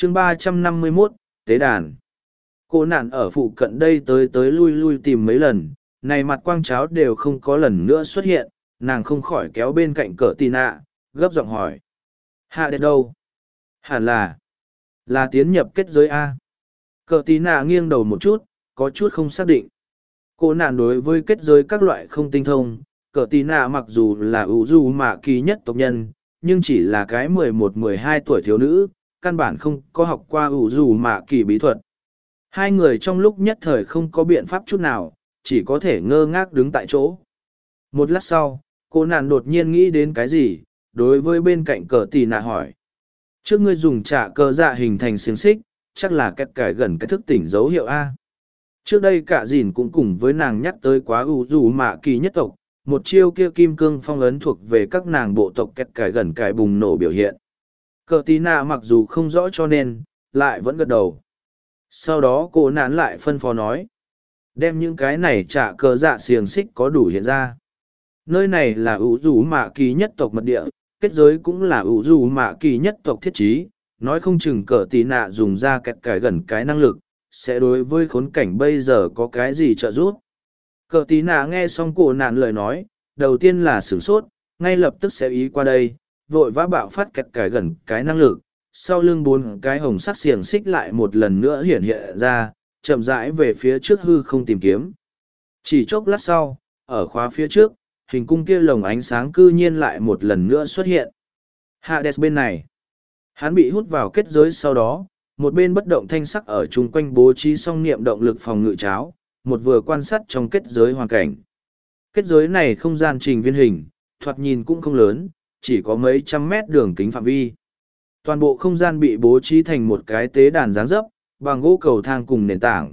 chương 351, Tế đàn. Cô nạn ở phụ cận đây tới tới lui lui tìm mấy lần, này mặt quang cháo đều không có lần nữa xuất hiện, nàng không khỏi kéo bên cạnh cỡ tì nạ, gấp giọng hỏi. Hạ đẹp đâu? Hẳn là tiến nhập kết giới A. Cỡ tì nạ nghiêng đầu một chút, có chút không xác định. Cô nạn đối với kết giới các loại không tinh thông, cỡ tì nạ mặc dù là ủ dù mạ kỳ nhất tộc nhân, nhưng chỉ là cái 11-12 tuổi thiếu nữ, căn bản không có học qua ủ dù mạ kỳ bí thuật. Hai người trong lúc nhất thời không có biện pháp chút nào, chỉ có thể ngơ ngác đứng tại chỗ. Một lát sau, cô nàng đột nhiên nghĩ đến cái gì, đối với bên cạnh cờ tì nạ hỏi. Trước ngươi dùng trả cơ dạ hình thành xiềng xích, chắc là cách cải gần cái thức tỉnh dấu hiệu A. Trước đây cả dìn cũng cùng với nàng nhắc tới quá ủ dù mạ kỳ nhất tộc, một chiêu kia kim cương phong ấn thuộc về các nàng bộ tộc cách cải gần cải bùng nổ biểu hiện. Cờ tí nạ mặc dù không rõ cho nên, lại vẫn gật đầu. Sau đó cô nán lại phân phó nói. Đem những cái này trả cờ dạ xiềng xích có đủ hiện ra. Nơi này là ủ dù mạ kỳ nhất tộc mật địa, kết giới cũng là ủ dù mạ kỳ nhất tộc thiết trí. Nói không chừng cờ tí nạ dùng ra kẹt cải gần cái năng lực, sẽ đối với khốn cảnh bây giờ có cái gì trợ giúp. Cờ tí nạ nghe xong cô nạn lời nói, đầu tiên là sửng sốt, ngay lập tức sẽ ý qua đây, vội vã bạo phát kẹt cải gần cái năng lực. Sau lưng bốn cái hồng sắc xiềng xích lại một lần nữa hiện hiện ra, chậm rãi về phía trước hư không tìm kiếm. Chỉ chốc lát sau, ở khóa phía trước, hình cung kia lồng ánh sáng cư nhiên lại một lần nữa xuất hiện. Hades bên này, hắn bị hút vào kết giới sau đó, một bên bất động thanh sắc ở chung quanh bố trí song niệm động lực phòng ngự cháo, một vừa quan sát trong kết giới hoàn cảnh. Kết giới này không gian trình viên hình, thoạt nhìn cũng không lớn, chỉ có mấy trăm mét đường kính phạm vi. Toàn bộ không gian bị bố trí thành một cái tế đàn dáng dấp, bằng gỗ cầu thang cùng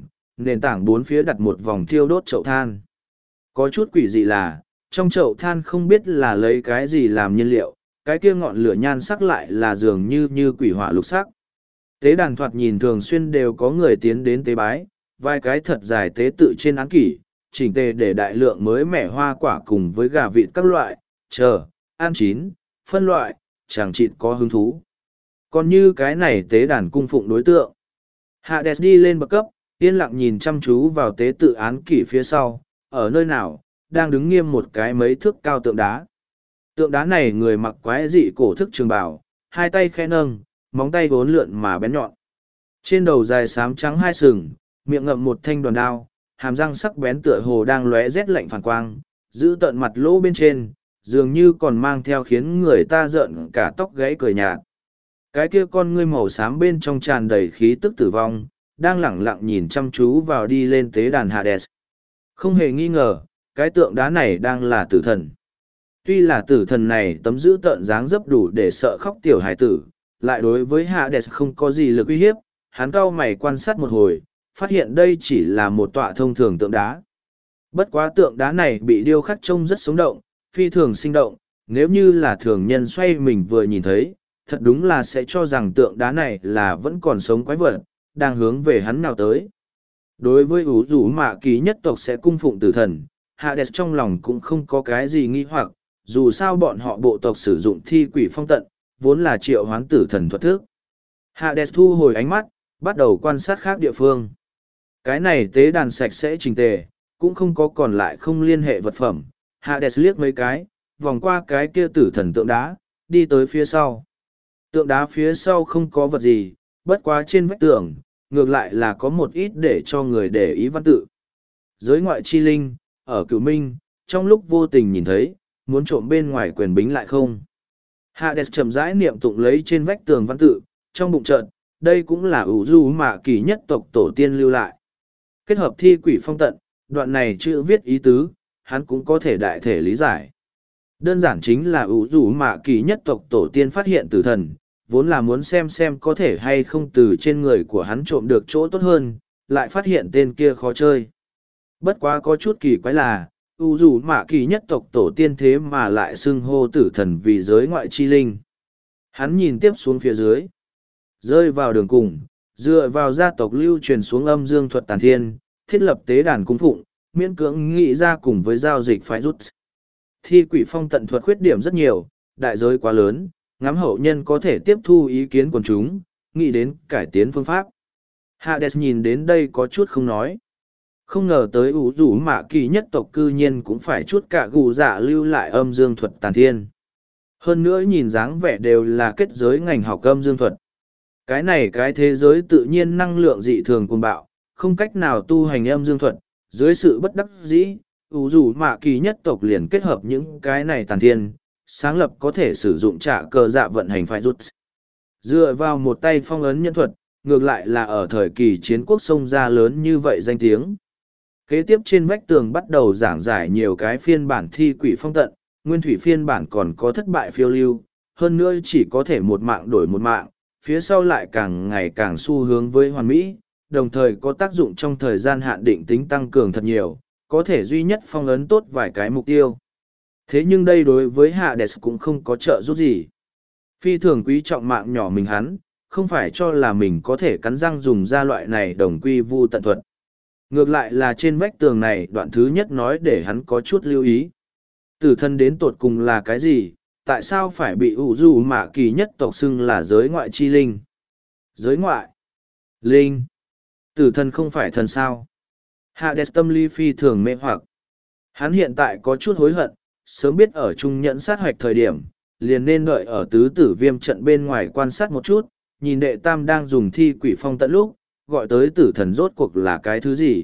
nền tảng bốn phía đặt một vòng thiêu đốt chậu than. Có chút quỷ dị là, trong chậu than không biết là lấy cái gì làm nhiên liệu, cái kia ngọn lửa nhan sắc lại là dường như quỷ hỏa lục sắc. Tế đàn thoạt nhìn thường xuyên đều có người tiến đến tế bái, vài cái thật dài tế tự trên án kỷ, chỉnh tề để đại lượng mới mẻ hoa quả cùng với gà vịt các loại, ăn chín, phân loại, chàng chịt có hứng thú. Còn như cái này tế đàn cung phụng đối tượng. Hades đi lên bậc cấp, yên lặng nhìn chăm chú vào tế tự án kỷ phía sau, ở nơi nào, đang đứng nghiêm một cái mấy thước cao tượng đá. Tượng đá này người mặc quái dị cổ thức trường bào, hai tay khẽ nâng, móng tay vốn lượn mà bén nhọn. Trên đầu dài xám trắng hai sừng, miệng ngậm một thanh đoàn đao, hàm răng sắc bén tựa hồ đang lóe rét lạnh phản quang, giữ tận mặt lỗ bên trên, dường như còn mang theo khiến người ta rợn cả tóc gáy cười nhạt. Cái kia con ngươi màu xám bên trong tràn đầy khí tức tử vong, đang lẳng lặng nhìn chăm chú vào đi lên tế đàn Hades. Không hề nghi ngờ, cái tượng đá này đang là tử thần. Tuy là tử thần này tấm giữ tợn dáng dấp đủ để sợ khóc tiểu hải tử, lại đối với Hades không có gì lực uy hiếp, hắn cau mày quan sát một hồi, phát hiện đây chỉ là một tọa thông thường tượng đá. Bất quá tượng đá này bị điêu khắc trông rất sống động, phi thường sinh động, nếu như là thường nhân xoay mình vừa nhìn thấy, thật đúng là sẽ cho rằng tượng đá này là vẫn còn sống quái vật, đang hướng về hắn nào tới. Đối với ủ rủ mạ kỳ nhất tộc sẽ cung phụng tử thần, Hades trong lòng cũng không có cái gì nghi hoặc, dù sao bọn họ bộ tộc sử dụng thi quỷ phong tận, vốn là triệu hoán tử thần thuật thức. Hades thu hồi ánh mắt, bắt đầu quan sát khác địa phương. Cái này tế đàn sạch sẽ chỉnh tề, cũng không có còn lại không liên hệ vật phẩm. Hades liếc mấy cái, vòng qua cái kia tử thần tượng đá, đi tới phía sau. Tượng đá phía sau không có vật gì, bất quá trên vách tường, ngược lại là có một ít để cho người để ý văn tự. Giới ngoại chi linh, ở cửu minh, trong lúc vô tình nhìn thấy, muốn trộm bên ngoài quyền bính lại không. Hades chậm rãi niệm tụng lấy trên vách tường văn tự, trong bụng chợt, đây cũng là ủ du mạ kỳ nhất tộc tổ tiên lưu lại. Kết hợp thi quỷ phong tận, đoạn này chữ viết ý tứ, hắn cũng có thể đại thể lý giải. Đơn giản chính là ủ du mạ kỳ nhất tộc tổ tiên phát hiện tử thần, vốn là muốn xem có thể hay không từ trên người của hắn trộm được chỗ tốt hơn, lại phát hiện tên kia khó chơi. Bất quá có chút kỳ quái là, ủ du mạ kỳ nhất tộc tổ tiên thế mà lại xưng hô tử thần vì giới ngoại chi linh. Hắn nhìn tiếp xuống phía dưới, rơi vào đường cùng, dựa vào gia tộc lưu truyền xuống âm dương thuật tàn thiên, thiết lập tế đàn cung phụng, miễn cưỡng nghĩ ra cùng với giao dịch phải rút. Thi quỷ phong tận thuật khuyết điểm rất nhiều, đại giới quá lớn, ngắm hậu nhân có thể tiếp thu ý kiến của chúng, nghĩ đến cải tiến phương pháp. Hades nhìn đến đây có chút không nói. Không ngờ tới ủ rủ mạ kỳ nhất tộc cư nhiên cũng phải chút cả gù dạ lưu lại âm dương thuật tàn thiên. Hơn nữa nhìn dáng vẻ đều là kết giới ngành học âm dương thuật. Cái này cái thế giới tự nhiên năng lượng dị thường cuồng bạo, không cách nào tu hành âm dương thuật, dưới sự bất đắc dĩ, ủ rủ mạ kỳ nhất tộc liền kết hợp những cái này tàn thiên, sáng lập có thể sử dụng trả cờ dạ vận hành phải rút. Dựa vào một tay phong ấn nhân thuật, ngược lại là ở thời kỳ chiến quốc sông ra lớn như vậy danh tiếng. Kế tiếp trên vách tường bắt đầu giảng giải nhiều cái phiên bản thi quỷ phong tận, nguyên thủy phiên bản còn có thất bại phiêu lưu, hơn nữa chỉ có thể một mạng đổi một mạng, phía sau lại càng ngày càng xu hướng với hoàn mỹ, đồng thời có tác dụng trong thời gian hạn định tính tăng cường thật nhiều, có thể duy nhất phong ấn tốt vài cái mục tiêu. Thế nhưng đây đối với Hades cũng không có trợ giúp gì. Phi thường quý trọng mạng nhỏ mình hắn, không phải cho là mình có thể cắn răng dùng ra loại này đồng quy vu tận thuật. Ngược lại là trên vách tường này đoạn thứ nhất nói để hắn có chút lưu ý. Tử thân đến tột cùng là cái gì, tại sao phải bị ủ dù mạ kỳ nhất tộc xưng là giới ngoại chi linh? Giới ngoại? Linh? Tử thân không phải thần sao? Hades tâm lý phi thường mê hoặc. Hắn hiện tại có chút hối hận, sớm biết ở trung nhẫn sát hoạch thời điểm, liền nên đợi ở tứ tử viêm trận bên ngoài quan sát một chút, nhìn đệ tam đang dùng thi quỷ phong tận lúc, gọi tới tử thần rốt cuộc là cái thứ gì.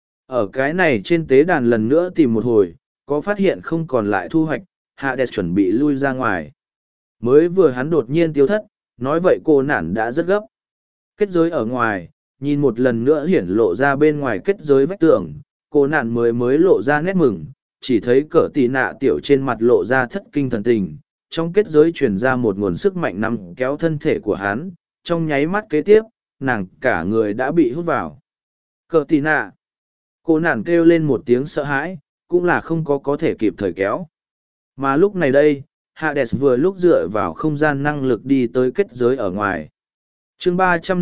Ở cái này trên tế đàn lần nữa tìm một hồi, có phát hiện không còn lại thu hoạch, Hades chuẩn bị lui ra ngoài. Mới vừa hắn đột nhiên tiêu thất, nói vậy cô nản đã rất gấp. Kết giới ở ngoài, nhìn một lần nữa hiển lộ ra bên ngoài kết giới vách tường, cô nản mới lộ ra nét mừng, chỉ thấy cỡ tì nạ tiểu trên mặt lộ ra thất kinh thần tình, trong kết giới truyền ra một nguồn sức mạnh nắm kéo thân thể của hắn, trong nháy mắt kế tiếp, nàng cả người đã bị hút vào. Cỡ tì nạ. Cô nản kêu lên một tiếng sợ hãi, cũng là không có thể kịp thời kéo. Mà lúc này đây, Hades vừa lúc dựa vào không gian năng lực đi tới kết giới ở ngoài. Chương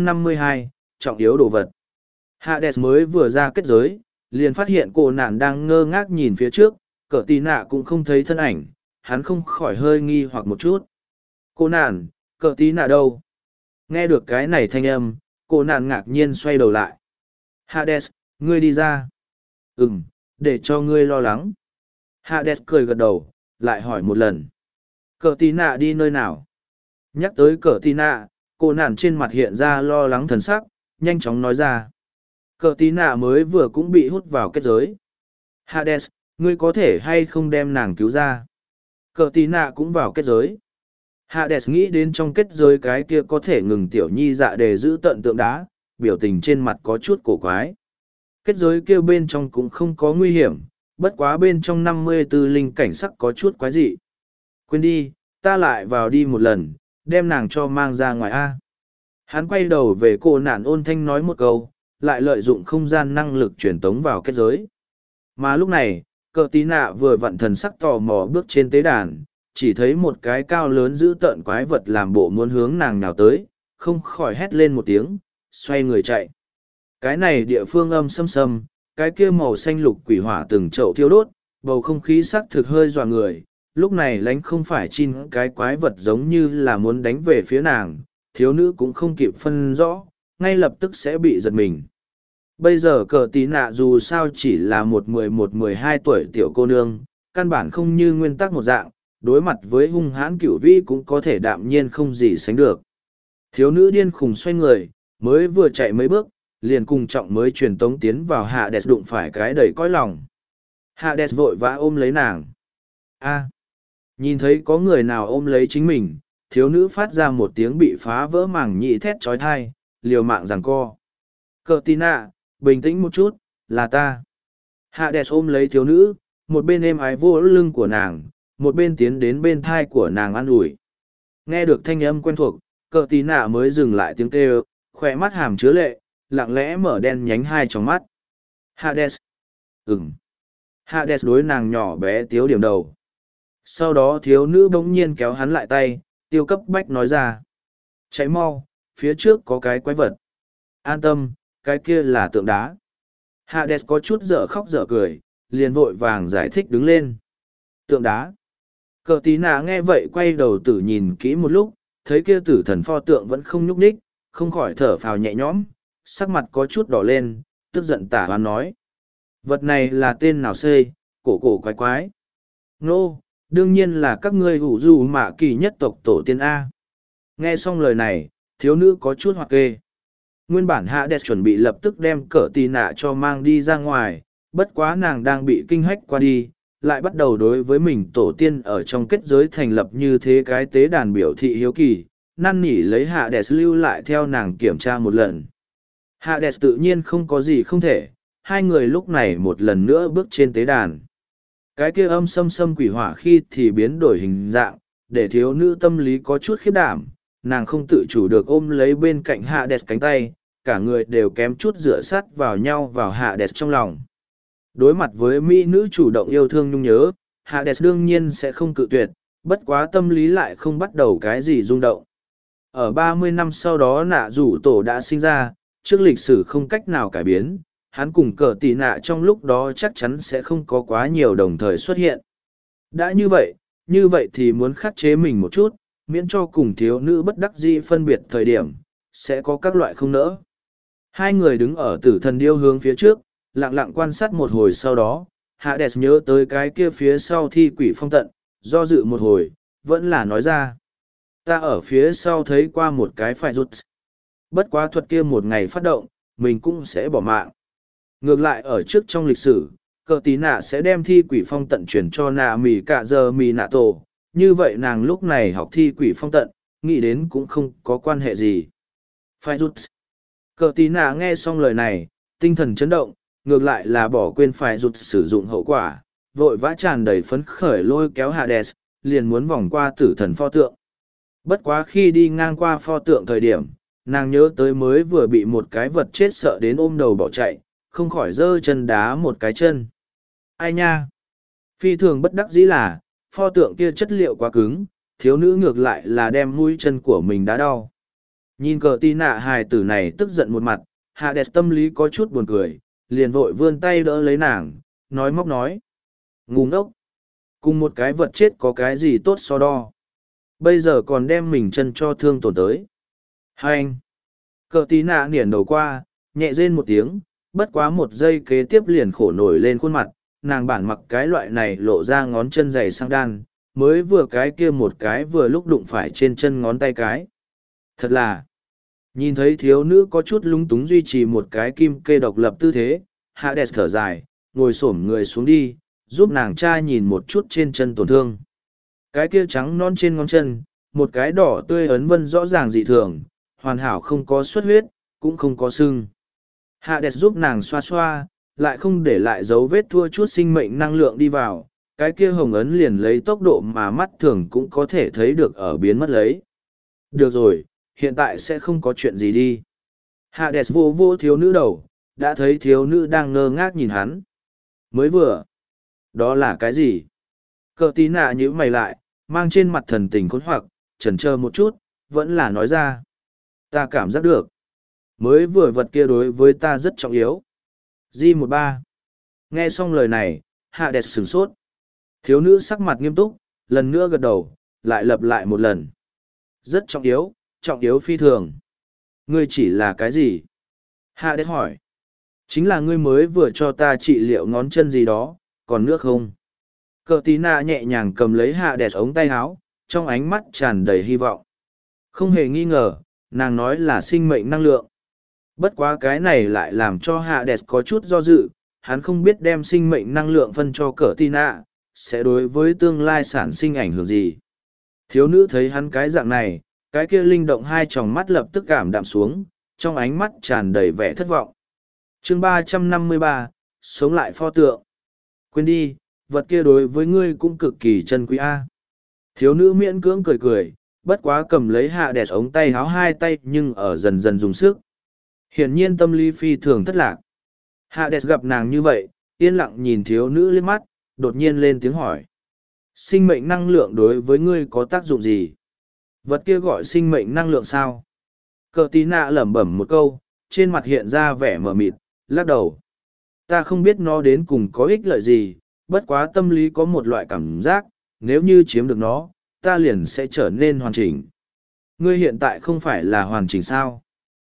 352, trọng yếu đồ vật. Hades mới vừa ra kết giới, liền phát hiện cô nạn đang ngơ ngác nhìn phía trước, cỡ tì nạ cũng không thấy thân ảnh, hắn không khỏi hơi nghi hoặc một chút. Cô nạn, cỡ tì nạ đâu? Nghe được cái này thanh âm, cô nạn ngạc nhiên xoay đầu lại. Hades, ngươi đi ra. Để cho ngươi lo lắng. Hades cười gật đầu, lại hỏi một lần. Cỡ tì nạ đi nơi nào? Nhắc tới cỡ tì nạ, cô nạn trên mặt hiện ra lo lắng thần sắc, nhanh chóng nói ra. Cỡ tì nạ mới vừa cũng bị hút vào kết giới. Hades, ngươi có thể hay không đem nàng cứu ra? Cỡ tì nạ cũng vào kết giới. Hades nghĩ đến trong kết giới cái kia có thể ngừng tiểu nhi dạ để giữ tận tượng đá, biểu tình trên mặt có chút cổ quái. Kết giới kia bên trong cũng không có nguy hiểm, bất quá bên trong 54 linh cảnh sắc có chút quái dị. Quên đi, ta lại vào đi một lần, đem nàng cho mang ra ngoài A. Hắn quay đầu về cô nạn ôn thanh nói một câu, lại lợi dụng không gian năng lực truyền tống vào kết giới. Mà lúc này, cỡ tí nạ vừa vặn thần sắc tò mò bước trên tế đàn, chỉ thấy một cái cao lớn giữ tợn quái vật làm bộ muốn hướng nàng nào tới, không khỏi hét lên một tiếng, xoay người chạy. Cái này địa phương âm xâm xâm, cái kia màu xanh lục quỷ hỏa từng chậu thiêu đốt, bầu không khí sắc thực hơi dọa người, lúc này lánh không phải chin cái quái vật giống như là muốn đánh về phía nàng, thiếu nữ cũng không kịp phân rõ, ngay lập tức sẽ bị giật mình. Bây giờ cờ tí nạ dù sao chỉ là một 11-12 tuổi tiểu cô nương, căn bản không như nguyên tắc một dạng, đối mặt với hung hãn cửu vĩ cũng có thể đạm nhiên không gì sánh được. Thiếu nữ điên khùng xoay người, mới vừa chạy mấy bước, liền cùng trọng mới truyền tống tiến vào Hades đụng phải cái đầy cõi lòng. Hades vội vã ôm lấy nàng. Nhìn thấy có người nào ôm lấy chính mình, thiếu nữ phát ra một tiếng bị phá vỡ màng nhị thét trói thai, liều mạng giằng co. Cờ tì nạ, bình tĩnh một chút, là ta. Hades ôm lấy thiếu nữ, một bên êm ái vô lưng của nàng, một bên tiến đến bên thai của nàng an ủi. Nghe được thanh âm quen thuộc, cờ tì nạ mới dừng lại tiếng kêu, khỏe mắt hàm chứa lệ, lặng lẽ mở đen nhánh hai trong mắt. Hades. Hades đối nàng nhỏ bé tiếu điểm đầu. Sau đó thiếu nữ bỗng nhiên kéo hắn lại tay, tiêu cấp bách nói ra. Chạy mau, phía trước có cái quái vật. An tâm, cái kia là tượng đá. Hades có chút dở khóc dở cười, liền vội vàng giải thích đứng lên. Tượng đá. Cờ tí nạ nghe vậy quay đầu tử nhìn kỹ một lúc, thấy kia tử thần pho tượng vẫn không nhúc nhích, không khỏi thở phào nhẹ nhõm, sắc mặt có chút đỏ lên, tức giận tả hoán nói. Vật này là tên nào xê, cổ cổ quái quái. Nô, đương nhiên là các ngươi hủ dù mạ kỳ nhất tộc tổ tiên A. Nghe xong lời này, thiếu nữ có chút hoặc kê. Nguyên bản Hades chuẩn bị lập tức đem cỡ tì nạ cho mang đi ra ngoài, bất quá nàng đang bị kinh hách qua đi, lại bắt đầu đối với mình tổ tiên ở trong kết giới thành lập như thế cái tế đàn biểu thị hiếu kỳ, năn nỉ lấy Hades lưu lại theo nàng kiểm tra một lần. Hades tự nhiên không có gì không thể, hai người lúc này một lần nữa bước trên tế đàn. Cái kia âm xâm xâm quỷ hỏa khi thì biến đổi hình dạng, để thiếu nữ tâm lý có chút khiếp đảm, nàng không tự chủ được ôm lấy bên cạnh Hades cánh tay, cả người đều kém chút dựa sát vào nhau vào Hades trong lòng. Đối mặt với mỹ nữ chủ động yêu thương nhung nhớ, Hades đương nhiên sẽ không cự tuyệt, bất quá tâm lý lại không bắt đầu cái gì rung động. Ở 30 năm sau đó nạ rủ tổ đã sinh ra, trước lịch sử không cách nào cải biến, hắn cùng cờ tì nạ trong lúc đó chắc chắn sẽ không có quá nhiều đồng thời xuất hiện. Đã như vậy thì muốn khắc chế mình một chút, miễn cho cùng thiếu nữ bất đắc dĩ phân biệt thời điểm, sẽ có các loại không nỡ. Hai người đứng ở tử thần điêu hướng phía trước, lặng lặng quan sát một hồi sau đó, Hades nhớ tới cái kia phía sau thi quỷ phong tận, do dự một hồi, vẫn là nói ra. Ta ở phía sau thấy qua một cái phải rút. Bất quá thuật kia một ngày phát động, mình cũng sẽ bỏ mạng. Ngược lại ở trước trong lịch sử, cờ tí nạ sẽ đem thi quỷ phong tận chuyển cho nạ mì cả giờ mì nạ tổ. Như vậy nàng lúc này học thi quỷ phong tận, nghĩ đến cũng không có quan hệ gì. Phải rút. Cờ tí nạ nghe xong lời này, tinh thần chấn động, ngược lại là bỏ quên phải rút sử dụng hậu quả, vội vã tràn đầy phấn khởi lôi kéo Hades, liền muốn vòng qua tử thần pho tượng. Bất quá khi đi ngang qua pho tượng thời điểm, nàng nhớ tới mới vừa bị một cái vật chết sợ đến ôm đầu bỏ chạy, không khỏi giơ chân đá một cái chân. Ai nha? Phi thường bất đắc dĩ là, pho tượng kia chất liệu quá cứng, thiếu nữ ngược lại là đem mũi chân của mình đá đau. Nhìn cờ tí nạ hài tử này tức giận một mặt, Hades tâm lý có chút buồn cười, liền vội vươn tay đỡ lấy nàng, nói móc nói. Ngu ngốc! Cùng một cái vật chết có cái gì tốt so đo. Bây giờ còn đem mình chân cho thương tổn tới. Hai anh! Cờ tí nạ niển đầu qua, nhẹ rên một tiếng, bất quá một giây kế tiếp liền khổ nổi lên khuôn mặt, nàng bản mặc cái loại này lộ ra ngón chân dày sang đan, mới vừa cái kia một cái vừa lúc đụng phải trên chân ngón tay cái. Thật là, nhìn thấy thiếu nữ có chút lúng túng duy trì một cái kim kê độc lập tư thế, Hades thở dài, ngồi xổm người xuống đi, giúp nàng cha nhìn một chút trên chân tổn thương. Cái kia trắng non trên ngón chân, một cái đỏ tươi ấn vân rõ ràng dị thường, hoàn hảo không có xuất huyết, cũng không có sưng. Hades giúp nàng xoa xoa, lại không để lại dấu vết thua chút sinh mệnh năng lượng đi vào, cái kia hồng ấn liền lấy tốc độ mà mắt thường cũng có thể thấy được ở biến mất lấy. Được rồi, hiện tại sẽ không có chuyện gì đi. Hades vô vô thiếu nữ đầu, đã thấy thiếu nữ đang ngơ ngác nhìn hắn. Mới vừa. Đó là cái gì? Cờ tí nạ nhíu mày lại, mang trên mặt thần tình khốn hoặc, chần chờ một chút, vẫn là nói ra. Ta cảm giác được. Mới vừa vật kia đối với ta rất trọng yếu. G13. Nghe xong lời này, Hades sửng sốt. Thiếu nữ sắc mặt nghiêm túc, lần nữa gật đầu, lại lặp lại một lần. Rất trọng yếu phi thường. Ngươi chỉ là cái gì? Hades hỏi. Chính là ngươi mới vừa cho ta trị liệu ngón chân gì đó, còn nước không? Cờ tí nạ nhẹ nhàng cầm lấy Hades ống tay áo, trong ánh mắt tràn đầy hy vọng. Không hề nghi ngờ, nàng nói là sinh mệnh năng lượng. Bất quá cái này lại làm cho Hades có chút do dự, hắn không biết đem sinh mệnh năng lượng phân cho cờ tí nạ, sẽ đối với tương lai sản sinh ảnh hưởng gì. Thiếu nữ thấy hắn cái dạng này, cái kia linh động hai tròng mắt lập tức cảm đạm xuống, trong ánh mắt tràn đầy vẻ thất vọng. Chương 353, sống lại pho tượng. Quên đi, vật kia đối với ngươi cũng cực kỳ chân quý a. Thiếu nữ miễn cưỡng cười cười, bất quá cầm lấy Hades ống tay háo hai tay nhưng ở dần dần dùng sức. Hiển nhiên tâm lý phi thường thất lạc. Hades gặp nàng như vậy, yên lặng nhìn thiếu nữ liếc mắt, đột nhiên lên tiếng hỏi. Sinh mệnh năng lượng đối với ngươi có tác dụng gì? Vật kia gọi sinh mệnh năng lượng sao? Cờ tí nạ lẩm bẩm một câu, trên mặt hiện ra vẻ mờ mịt, lắc đầu. Ta không biết nó đến cùng có ích lợi gì, bất quá tâm lý có một loại cảm giác, nếu như chiếm được nó, ta liền sẽ trở nên hoàn chỉnh. Ngươi hiện tại không phải là hoàn chỉnh sao?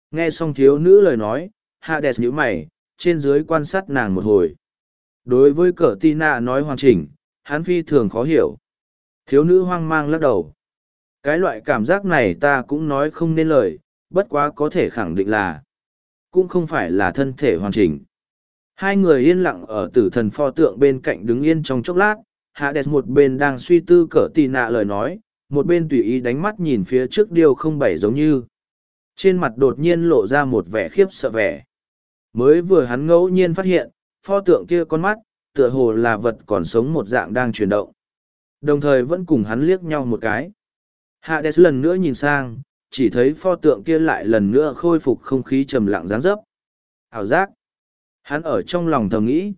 Nghe xong thiếu nữ lời nói, Hades nhíu mày, trên dưới quan sát nàng một hồi. Đối với cờ Tina nói hoàn chỉnh, hắn phi thường khó hiểu. Thiếu nữ hoang mang lắc đầu. Cái loại cảm giác này ta cũng nói không nên lời, bất quá có thể khẳng định là cũng không phải là thân thể hoàn chỉnh. Hai người yên lặng ở tử thần pho tượng bên cạnh đứng yên trong chốc lát, Hades một bên đang suy tư cỡ tì nạ lời nói, một bên tùy ý đánh mắt nhìn phía trước điều không bảy giống như. Trên mặt đột nhiên lộ ra một vẻ khiếp sợ vẻ. Mới vừa hắn ngẫu nhiên phát hiện, pho tượng kia con mắt, tựa hồ là vật còn sống một dạng đang chuyển động. Đồng thời vẫn cùng hắn liếc nhau một cái. Hades lần nữa nhìn sang, chỉ thấy pho tượng kia lại lần nữa khôi phục không khí trầm lặng dáng dấp. Ảo giác. Hắn ở trong lòng thầm nghĩ.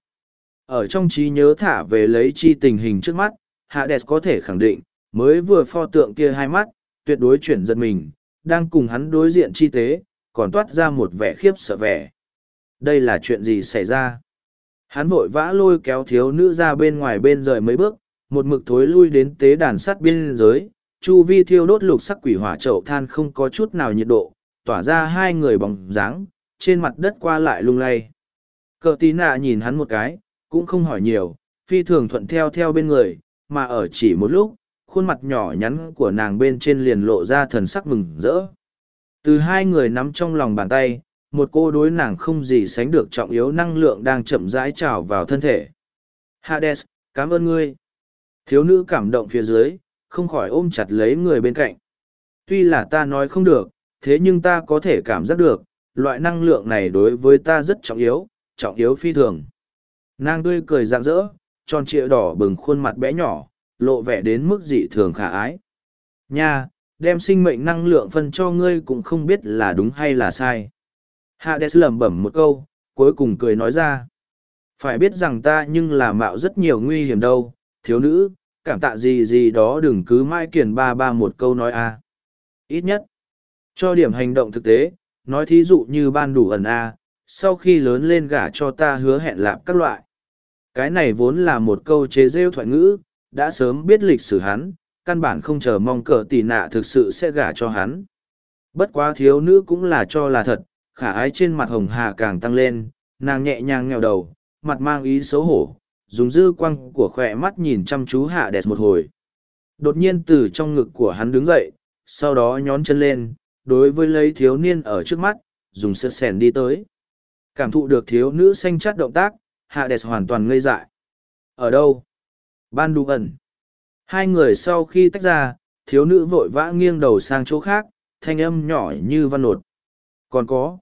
Ở trong trí nhớ thả về lấy chi tình hình trước mắt, Hades có thể khẳng định, mới vừa pho tượng kia hai mắt, tuyệt đối chuyển giật mình, đang cùng hắn đối diện chi tế, còn toát ra một vẻ khiếp sợ vẻ. Đây là chuyện gì xảy ra? Hắn vội vã lôi kéo thiếu nữ ra bên ngoài bên rời mấy bước, một mực thối lui đến tế đàn sắt biên giới, chu vi thiêu đốt lục sắc quỷ hỏa chậu than không có chút nào nhiệt độ, tỏa ra hai người bóng dáng, trên mặt đất qua lại lung lay. Cờ tí nạ nhìn hắn một cái, cũng không hỏi nhiều, phi thường thuận theo theo bên người, mà ở chỉ một lúc, khuôn mặt nhỏ nhắn của nàng bên trên liền lộ ra thần sắc mừng rỡ. Từ hai người nắm trong lòng bàn tay, một cô đối nàng không gì sánh được trọng yếu năng lượng đang chậm rãi trào vào thân thể. Hades, cảm ơn ngươi. Thiếu nữ cảm động phía dưới, không khỏi ôm chặt lấy người bên cạnh. Tuy là ta nói không được, thế nhưng ta có thể cảm giác được, loại năng lượng này đối với ta rất trọng yếu phi thường. Nàng tươi cười rạng rỡ, tròn trịa đỏ bừng khuôn mặt bé nhỏ, lộ vẻ đến mức dị thường khả ái. Nha, đem sinh mệnh năng lượng phân cho ngươi cũng không biết là đúng hay là sai. Hades lẩm bẩm một câu, cuối cùng cười nói ra. Phải biết rằng ta nhưng là mạo rất nhiều nguy hiểm đâu, thiếu nữ, cảm tạ gì gì đó đừng cứ mãi kiền ba một câu nói a. Ít nhất, cho điểm hành động thực tế, nói thí dụ như ban đủ ẩn a, sau khi lớn lên gả cho ta hứa hẹn lạp các loại. Cái này vốn là một câu chế rêu thoại ngữ, đã sớm biết lịch sử hắn, căn bản không chờ mong cờ tì nạ thực sự sẽ gả cho hắn. Bất quá thiếu nữ cũng là cho là thật, khả ái trên mặt hồng hà càng tăng lên, nàng nhẹ nhàng nghèo đầu, mặt mang ý xấu hổ, dùng dư quăng của khỏe mắt nhìn chăm chú Hades một hồi. Đột nhiên từ trong ngực của hắn đứng dậy, sau đó nhón chân lên, đối với lấy thiếu niên ở trước mắt, dùng sơ sèn đi tới. Cảm thụ được thiếu nữ xanh chát động tác, Hades hoàn toàn ngây dại. Ở đâu? Ban đủ ẩn. Hai người sau khi tách ra, thiếu nữ vội vã nghiêng đầu sang chỗ khác, thanh âm nhỏ như văn nột. Còn có.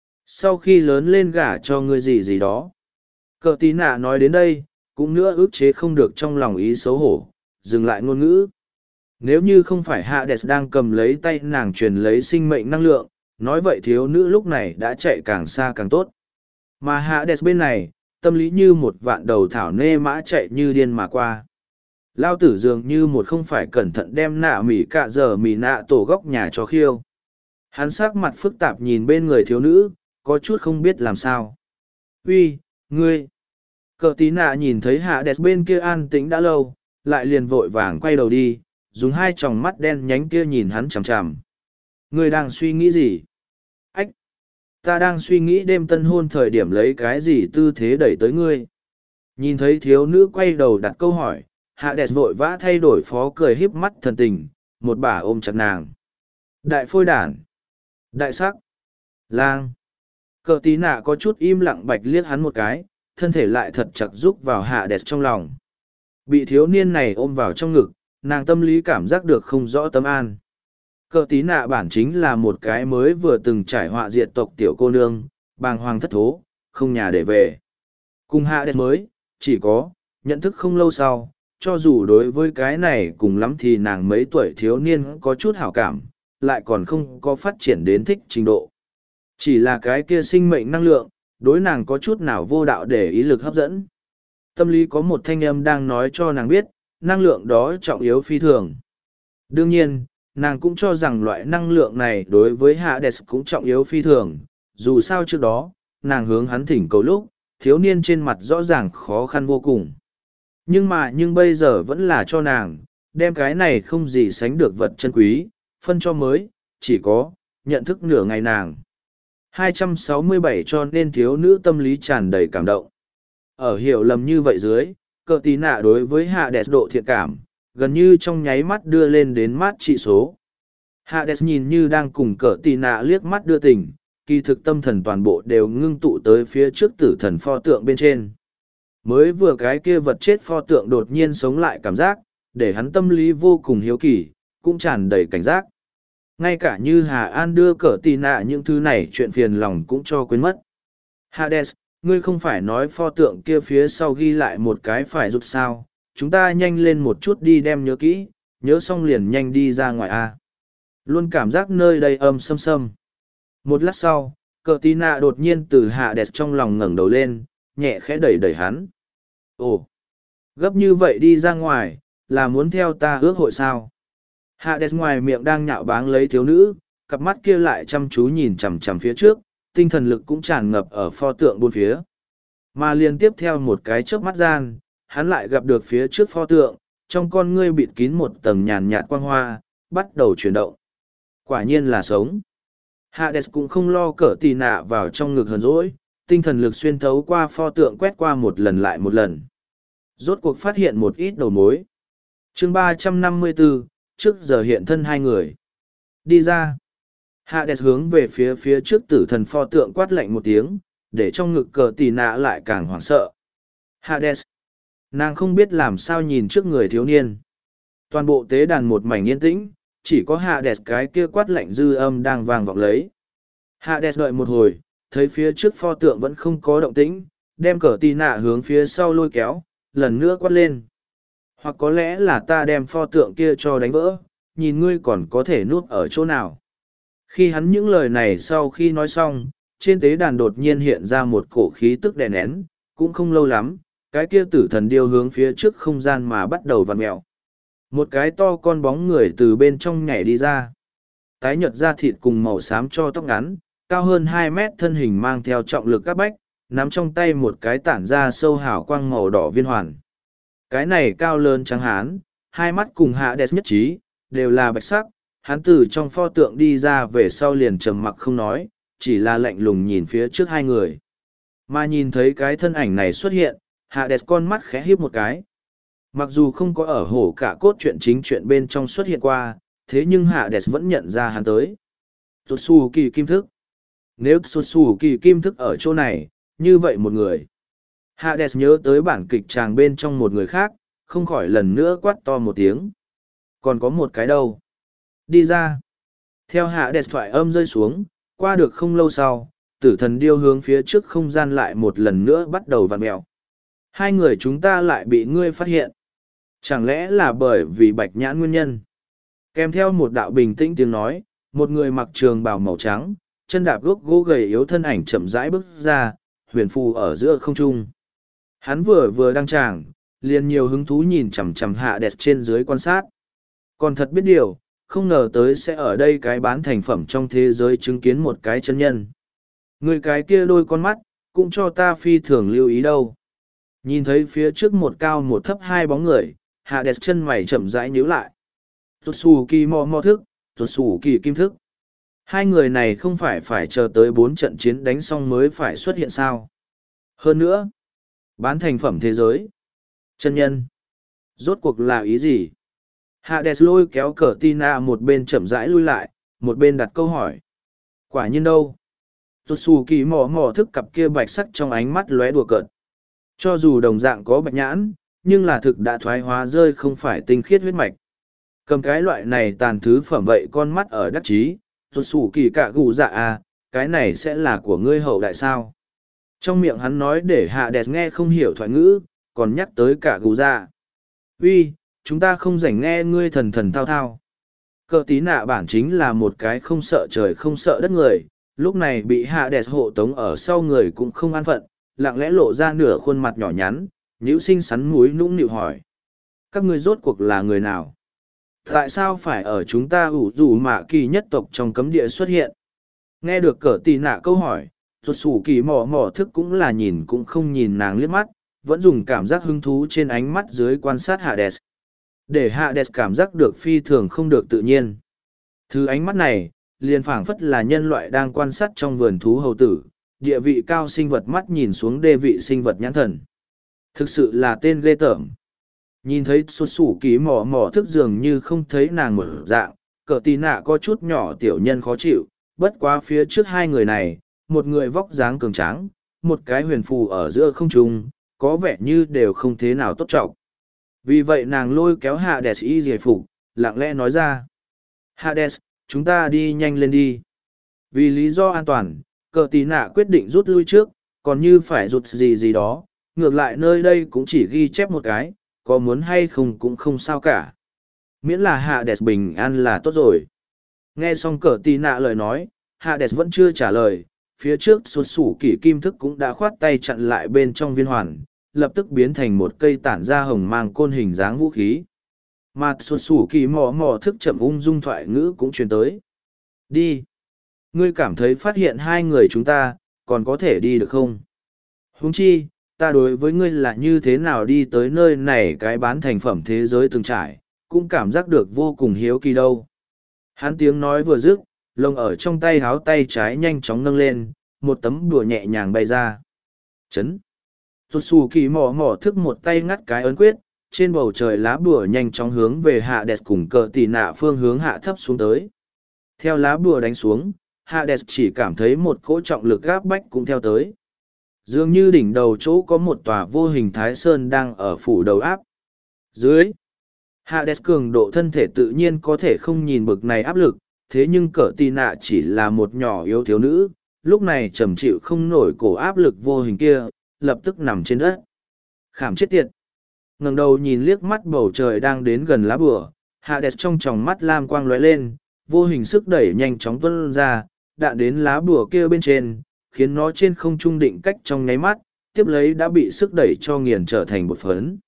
Sau khi lớn lên gả cho ngươi gì gì đó. Cờ tí nạ nói đến đây, cũng nữa ức chế không được trong lòng ý xấu hổ, dừng lại ngôn ngữ. Nếu như không phải Hades đang cầm lấy tay nàng truyền lấy sinh mệnh năng lượng, nói vậy thiếu nữ lúc này đã chạy càng xa càng tốt. Mà Hades bên này, tâm lý như một vạn đầu thảo nê mã chạy như điên mà qua. Lao tử dường như một không phải cẩn thận đem nạ mỉ cạ giờ mỉ nạ tổ góc nhà cho khiêu. Hắn sắc mặt phức tạp nhìn bên người thiếu nữ, có chút không biết làm sao. Uy, ngươi! Cờ tí nạ nhìn thấy Hades bên kia an tĩnh đã lâu, lại liền vội vàng quay đầu đi, dùng hai tròng mắt đen nhánh kia nhìn hắn chằm chằm. Ngươi đang suy nghĩ gì? Ách! Ta đang suy nghĩ đêm tân hôn thời điểm lấy cái gì tư thế đẩy tới ngươi. Nhìn thấy thiếu nữ quay đầu đặt câu hỏi, Hades vội vã thay đổi phó cười híp mắt thần tình, một bả ôm chặt nàng. Đại phôi đản! Đại sắc! Lang! Cờ tí nạ có chút im lặng bạch liếc hắn một cái, thân thể lại thật chặt rúc vào Hades trong lòng. Bị thiếu niên này ôm vào trong ngực, nàng tâm lý cảm giác được không rõ tâm an. Cờ tí nạ bản chính là một cái mới vừa từng trải họa diệt tộc tiểu cô nương, bàng hoàng thất thố, không nhà để về. Cùng Hades mới, chỉ có, nhận thức không lâu sau, cho dù đối với cái này cùng lắm thì nàng mấy tuổi thiếu niên có chút hảo cảm, lại còn không có phát triển đến thích trình độ. Chỉ là cái kia sinh mệnh năng lượng, đối nàng có chút nào vô đạo để ý lực hấp dẫn. Tâm lý có một thanh âm đang nói cho nàng biết, năng lượng đó trọng yếu phi thường. Đương nhiên, nàng cũng cho rằng loại năng lượng này đối với Hades cũng trọng yếu phi thường, dù sao trước đó, nàng hướng hắn thỉnh cầu lúc, thiếu niên trên mặt rõ ràng khó khăn vô cùng. Nhưng bây giờ vẫn là cho nàng, đem cái này không gì sánh được vật chân quý, phân cho mới, chỉ có, nhận thức nửa ngày nàng. 267 cho nên thiếu nữ tâm lý tràn đầy cảm động. Ở hiểu lầm như vậy dưới, cờ tí nạ đối với Hades độ thiện cảm, gần như trong nháy mắt đưa lên đến mát trị số. Hades nhìn như đang cùng cờ tí nạ liếc mắt đưa tình, kỳ thực tâm thần toàn bộ đều ngưng tụ tới phía trước tử thần pho tượng bên trên. Mới vừa cái kia vật chết pho tượng đột nhiên sống lại cảm giác, để hắn tâm lý vô cùng hiếu kỳ, cũng tràn đầy cảnh giác. Ngay cả như Hà An đưa cờ tì nạ những thứ này chuyện phiền lòng cũng cho quên mất. Hades, ngươi không phải nói pho tượng kia phía sau ghi lại một cái phải rút sao, chúng ta nhanh lên một chút đi đem nhớ kỹ, nhớ xong liền nhanh đi ra ngoài a. Luôn cảm giác nơi đây âm sâm sâm. Một lát sau, cờ tì nạ đột nhiên từ Hades trong lòng ngẩng đầu lên, nhẹ khẽ đẩy đẩy hắn. Ồ, gấp như vậy đi ra ngoài, là muốn theo ta ước hội sao? Hades ngoài miệng đang nhạo báng lấy thiếu nữ, cặp mắt kia lại chăm chú nhìn chằm chằm phía trước, tinh thần lực cũng tràn ngập ở pho tượng bốn phía. Mà liên tiếp theo một cái chớp mắt gian, hắn lại gặp được phía trước pho tượng, trong con ngươi bịt kín một tầng nhàn nhạt quang hoa, bắt đầu chuyển động. Quả nhiên là sống. Hades cũng không lo cỡ tì nạ vào trong ngực hờn dỗi, tinh thần lực xuyên thấu qua pho tượng quét qua một lần lại một lần. Rốt cuộc phát hiện một ít đầu mối. Chương 354, trước giờ hiện thân hai người. Đi ra. Hades hướng về phía trước tử thần pho tượng quát lạnh một tiếng, để trong ngực cờ tì nạ lại càng hoảng sợ. Hades. Nàng không biết làm sao nhìn trước người thiếu niên. Toàn bộ tế đàn một mảnh yên tĩnh, chỉ có Hades cái kia quát lạnh dư âm đang vang vọng lấy. Hades đợi một hồi, thấy phía trước pho tượng vẫn không có động tĩnh, đem cờ tì nạ hướng phía sau lôi kéo, lần nữa quát lên. Hoặc có lẽ là ta đem pho tượng kia cho đánh vỡ, nhìn ngươi còn có thể nuốt ở chỗ nào. Khi hắn những lời này sau khi nói xong, trên tế đàn đột nhiên hiện ra một cổ khí tức đè nén, cũng không lâu lắm, cái kia tử thần điêu hướng phía trước không gian mà bắt đầu vặn mẹo. Một cái to con bóng người từ bên trong nhảy đi ra. Tái nhợt da thịt cùng màu xám cho tóc ngắn, cao hơn 2 mét thân hình mang theo trọng lực các bách, nắm trong tay một cái tản ra sâu hào quang màu đỏ viên hoàn. Cái này cao lớn trắng hán, hai mắt cùng Hades nhất trí, đều là bạch sắc, hắn từ trong pho tượng đi ra về sau liền trầm mặc không nói, chỉ là lạnh lùng nhìn phía trước hai người. Mà nhìn thấy cái thân ảnh này xuất hiện, Hades con mắt khẽ híp một cái. Mặc dù không có ở hổ cả cốt truyện chính chuyện bên trong xuất hiện qua, thế nhưng Hades vẫn nhận ra hắn tới. Tsutsu kỳ kim thức. Nếu Tsutsu kỳ kim thức ở chỗ này, như vậy một người. Hades nhớ tới bản kịch tràng bên trong một người khác, không khỏi lần nữa quát to một tiếng. Còn có một cái đâu? Đi ra. Theo Hades thoại âm rơi xuống, qua được không lâu sau, tử thần điêu hướng phía trước không gian lại một lần nữa bắt đầu vặn mẹo. Hai người chúng ta lại bị ngươi phát hiện. Chẳng lẽ là bởi vì bạch nhãn nguyên nhân? Kèm theo một đạo bình tĩnh tiếng nói, một người mặc trường bào màu trắng, chân đạp gốc gỗ gầy yếu thân ảnh chậm rãi bước ra, huyền phù ở giữa không trung. Hắn vừa đăng tràng, liền nhiều hứng thú nhìn chằm chằm Hades trên dưới quan sát. Còn thật biết điều, không ngờ tới sẽ ở đây cái bán thành phẩm trong thế giới chứng kiến một cái chân nhân. Người cái kia đôi con mắt, cũng cho ta phi thường lưu ý đâu. Nhìn thấy phía trước một cao một thấp hai bóng người, Hades chân mày chậm rãi nhíu lại. Tsutsu kỳ mò thức, Tsutsu kỳ kim thức. Hai người này không phải chờ tới 4 trận chiến đánh xong mới phải xuất hiện sao. Hơn nữa, bán thành phẩm thế giới. Chân nhân. Rốt cuộc là ý gì? Hades lôi kéo cờ Tina một bên chậm rãi lui lại, một bên đặt câu hỏi. Quả nhiên đâu? Tsutsu kỳ mò thức cặp kia bạch sắc trong ánh mắt lóe đùa cợt. Cho dù đồng dạng có bạch nhãn, nhưng là thực đã thoái hóa rơi không phải tinh khiết huyết mạch. Cầm cái loại này tàn thứ phẩm vậy con mắt ở đắc chí, Tsutsu kỳ cạ gù dạ à, cái này sẽ là của ngươi hậu đại sao? Trong miệng hắn nói để Hades nghe không hiểu thoại ngữ, còn nhắc tới cả gù dạ. Uy, chúng ta không rảnh nghe ngươi thần thần thao thao. Cờ tí nạ bản chính là một cái không sợ trời không sợ đất người, lúc này bị Hades hộ tống ở sau người cũng không an phận, lặng lẽ lộ ra nửa khuôn mặt nhỏ nhắn, nhíu xinh xắn múi nũng nịu hỏi. Các ngươi rốt cuộc là người nào? Tại sao phải ở chúng ta ủ rủ mạ kỳ nhất tộc trong cấm địa xuất hiện? Nghe được cờ tì nạ câu hỏi, Tsutsu kỳ mò thức cũng là nhìn cũng không nhìn nàng liếc mắt, vẫn dùng cảm giác hứng thú trên ánh mắt dưới quan sát Hades. Để Hades cảm giác được phi thường không được tự nhiên. Thứ ánh mắt này, liền phảng phất là nhân loại đang quan sát trong vườn thú hầu tử, địa vị cao sinh vật mắt nhìn xuống đê vị sinh vật nhãn thần. Thực sự là tên ghê tởm. Nhìn thấy xuất sủ kỳ mò mò thức dường như không thấy nàng một dạng, cờ tì nạ có chút nhỏ tiểu nhân khó chịu, bất quá phía trước hai người này, một người vóc dáng cường tráng, một cái huyền phù ở giữa không trung, có vẻ như đều không thế nào tốt trọng. Vì vậy nàng lôi kéo Hades y giải phục, lặng lẽ nói ra. Hades, chúng ta đi nhanh lên đi. Vì lý do an toàn, cờ tì nạ quyết định rút lui trước, còn như phải rút gì gì đó, ngược lại nơi đây cũng chỉ ghi chép một cái, có muốn hay không cũng không sao cả. Miễn là Hades bình an là tốt rồi. Nghe xong cờ tì nạ lời nói, Hades vẫn chưa trả lời, phía trước xuất sủ kỷ kim thức cũng đã khoát tay chặn lại bên trong viên hoàn, lập tức biến thành một cây tản ra hồng mang côn hình dáng vũ khí. Mà xuất sủ kỳ mò mò thức chậm ung dung thoại ngữ cũng truyền tới. Đi! Ngươi cảm thấy phát hiện hai người chúng ta, còn có thể đi được không? Huống chi, ta đối với ngươi là như thế nào đi tới nơi này cái bán thành phẩm thế giới từng trải, cũng cảm giác được vô cùng hiếu kỳ đâu. Hắn tiếng nói vừa dứt, lông ở trong tay háo tay trái nhanh chóng nâng lên, một tấm đùa nhẹ nhàng bay ra. Chấn! Xuất xù kỳ mò mò thức một tay ngắt cái ấn quyết, trên bầu trời lá bùa nhanh chóng hướng về Hades cùng cờ tì nạ phương hướng hạ thấp xuống tới. Theo lá bùa đánh xuống, Hades chỉ cảm thấy một cỗ trọng lực gáp bách cũng theo tới. Dường như đỉnh đầu chỗ có một tòa vô hình thái sơn đang ở phủ đầu áp. Dưới, Hades cường độ thân thể tự nhiên có thể không nhìn bực này áp lực, thế nhưng cờ tì nạ chỉ là một nhỏ yếu thiếu nữ, lúc này trầm chịu không nổi cổ áp lực vô hình kia, lập tức nằm trên đất. Khảm chết tiệt! Ngẩng đầu nhìn liếc mắt bầu trời đang đến gần lá bùa, Hades trong tròng mắt lam quang lóe lên, vô hình sức đẩy nhanh chóng tuôn ra, đạn đến lá bùa kia bên trên, khiến nó trên không trung định cách trong nháy mắt, tiếp lấy đã bị sức đẩy cho nghiền trở thành bột phấn.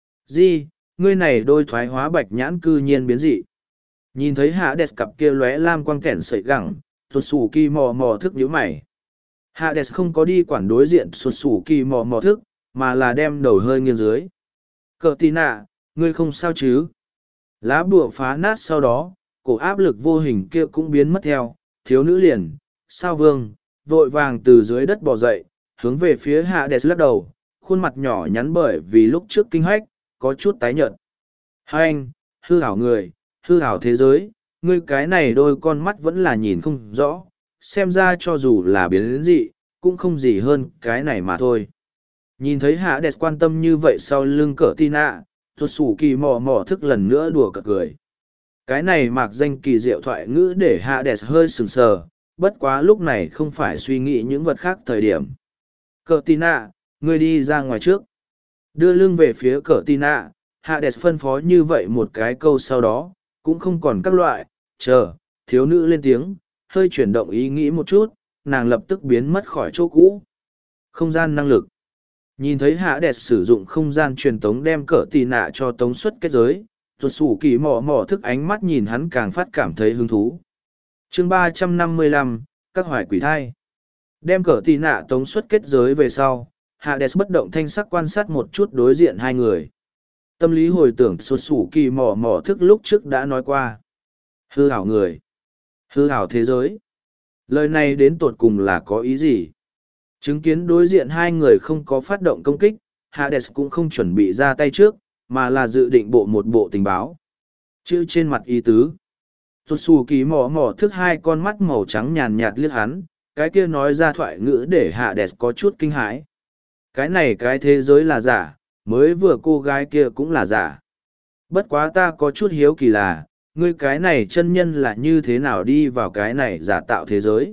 Di, ngươi này đôi thoái hóa bạch nhãn cư nhiên biến dị. Nhìn thấy Hades cặp kia lóe lam quang kẻn sợi gẳng, Xuất Sủ Kỳ mò mò thức nhíu mày. Hades không có đi quản đối diện Xuất Sủ Kỳ mò mò thức, mà là đem đầu hơi nghiêng dưới. Cờ tì nạ, ngươi không sao chứ? Lá bùa phá nát sau đó, cổ áp lực vô hình kia cũng biến mất theo, thiếu nữ liền, sao vương, vội vàng từ dưới đất bò dậy, hướng về phía Hades lắc đầu, khuôn mặt nhỏ nhắn bởi vì lúc trước kinh hách, có chút tái nhợt. Hai anh, hư hảo người, hư hảo thế giới, ngươi cái này đôi con mắt vẫn là nhìn không rõ, xem ra cho dù là biến dị, cũng không gì hơn cái này mà thôi. Nhìn thấy Hades quan tâm như vậy sau lưng cỡ Tina, Xuất Sủ Kỳ mò mò thức lần nữa đùa cợt cười. Cái này mạc danh kỳ diệu thoại ngữ để Hades hơi sừng sờ, bất quá lúc này không phải suy nghĩ những vật khác thời điểm. Cỡ Tina, ngươi đi ra ngoài trước. Đưa lưng về phía cỡ Tina, Hades phân phó như vậy một cái câu sau đó, cũng không còn các loại, chờ, thiếu nữ lên tiếng, hơi chuyển động ý nghĩ một chút, nàng lập tức biến mất khỏi chỗ cũ. Không gian năng lực. Nhìn thấy Hades sử dụng không gian truyền tống đem cỡ tì nạ cho tống xuất kết giới, Xuất Sủ Kỳ mò mò thức ánh mắt nhìn hắn càng phát cảm thấy hứng thú. Chương 355, các hoài quỷ thai. Đem cỡ tì nạ tống xuất kết giới về sau, Hades bất động thanh sắc quan sát một chút đối diện hai người. Tâm lý hồi tưởng Xuất Sủ Kỳ mò mò thức lúc trước đã nói qua. Hư hảo người. Hư hảo thế giới. Lời này đến tột cùng là có ý gì? Chứng kiến đối diện hai người không có phát động công kích, Hades cũng không chuẩn bị ra tay trước, mà là dự định một bộ tình báo. Chữ trên mặt ý tứ. Xuất Sủ Kỳ mò mò thức hai con mắt màu trắng nhàn nhạt liếc hắn, cái kia nói ra thoại ngữ để Hades có chút kinh hãi. Cái này cái thế giới là giả, mới vừa cô gái kia cũng là giả. Bất quá ta có chút hiếu kỳ là, ngươi cái này chân nhân là như thế nào đi vào cái này giả tạo thế giới?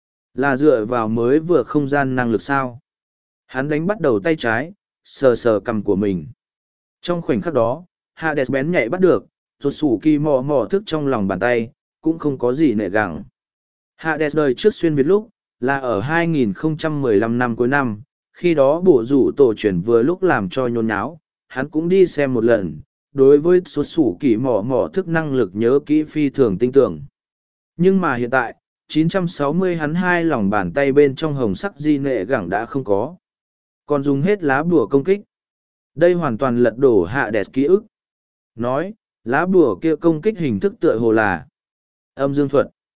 Là dựa vào mới vừa không gian năng lực sao? Hắn đánh bắt đầu tay trái, sờ sờ cằm của mình. Trong khoảnh khắc đó, Hades bén nhạy bắt được, Xuất Sủ Kỳ mò mò thức trong lòng bàn tay, cũng không có gì nệ gẳng. Hades đời trước xuyên Việt lúc, là ở 2015 năm cuối năm, khi đó bộ rủ tổ chuyển vừa lúc làm cho nhôn nháo, hắn cũng đi xem một lần, đối với Xuất Sủ Kỳ mò mò thức năng lực nhớ kỹ phi thường tinh tưởng. Nhưng mà hiện tại, 960 hắn hai lòng bàn tay bên trong hồng sắc di nệ gẳng đã không có. Còn dùng hết lá bùa công kích. Đây hoàn toàn lật đổ Hades ký ức. Nói, lá bùa kia công kích hình thức tựa hồ là âm dương thuật.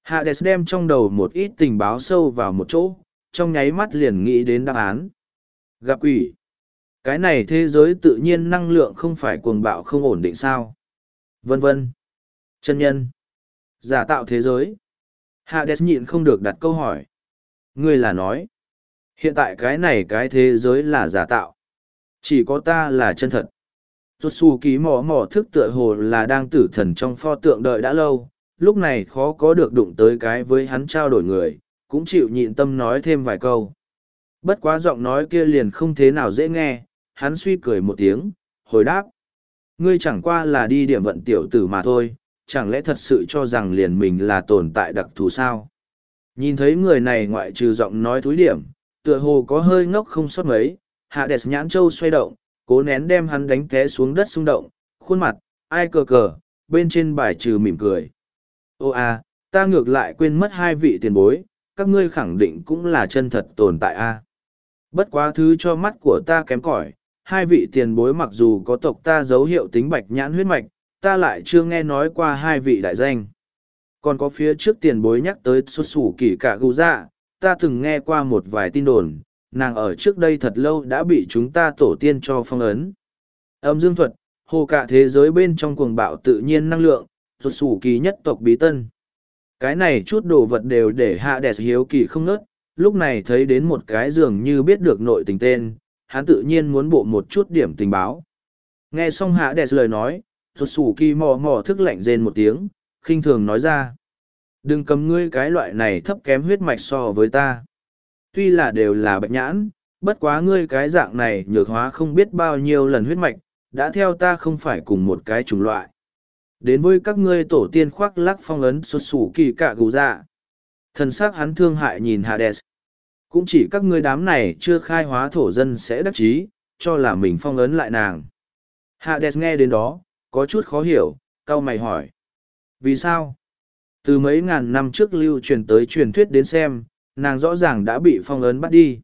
Hades đem trong đầu một ít tình báo sâu vào một chỗ, trong nháy mắt liền nghĩ đến đáp án. Gặp quỷ. Cái này thế giới tự nhiên năng lượng không phải cuồng bạo không ổn định sao. Vân vân. Chân nhân. Giả tạo thế giới. Hades nhịn không được đặt câu hỏi. Ngươi là nói. Hiện tại cái thế giới là giả tạo. Chỉ có ta là chân thật. Jotsu ký mò mò thức tựa hồ là đang tử thần trong pho tượng đợi đã lâu, lúc này khó có được đụng tới cái với hắn trao đổi người, cũng chịu nhịn tâm nói thêm vài câu. Bất quá giọng nói kia liền không thế nào dễ nghe, hắn suy cười một tiếng, hồi đáp. Ngươi chẳng qua là đi điểm vận tiểu tử mà thôi, chẳng lẽ thật sự cho rằng liền mình là tồn tại đặc thù sao? Nhìn thấy người này ngoại trừ giọng nói thúi điểm, tựa hồ có hơi ngốc không sót mấy, Hades nhãn châu xoay động, cố nén đem hắn đánh té xuống đất xung động, khuôn mặt, ai cờ cờ, bên trên bài trừ mỉm cười. Ô à, ta ngược lại quên mất hai vị tiền bối, các ngươi khẳng định cũng là chân thật tồn tại a. Bất quá thứ cho mắt của ta kém cỏi, hai vị tiền bối mặc dù có tộc ta dấu hiệu tính bạch nhãn huyết mạch, ta lại chưa nghe nói qua hai vị đại danh. Còn có phía trước tiền bối nhắc tới xuất xù kỷ cả gù dạ, ta từng nghe qua một vài tin đồn, nàng ở trước đây thật lâu đã bị chúng ta tổ tiên cho phong ấn. Âm dương thuật, hồ cả thế giới bên trong cuồng bạo tự nhiên năng lượng, xuất xù kỳ nhất tộc bí tân. Cái này chút đồ vật đều để Hades hiếu kỳ không nớt, lúc này thấy đến một cái dường như biết được nội tình tên, hắn tự nhiên muốn bộ một chút điểm tình báo. Nghe xong Hades lời nói, xuất xù kỳ mò mò thức lạnh rên một tiếng, khinh thường nói ra. Đừng cầm ngươi cái loại này thấp kém huyết mạch so với ta. Tuy là đều là bạch nhãn, bất quá ngươi cái dạng này nhược hóa không biết bao nhiêu lần huyết mạch, đã theo ta không phải cùng một cái chủng loại. Đến với các ngươi tổ tiên khoác lác phong ấn xuất xù kỳ cạ gù dạ. Thần sắc hắn thương hại nhìn Hades. Cũng chỉ các ngươi đám này chưa khai hóa thổ dân sẽ đắc chí, cho là mình phong ấn lại nàng. Hades nghe đến đó, có chút khó hiểu, cau mày hỏi. Vì sao? Từ mấy ngàn năm trước lưu truyền tới truyền thuyết đến xem, nàng rõ ràng đã bị phong ấn bắt đi.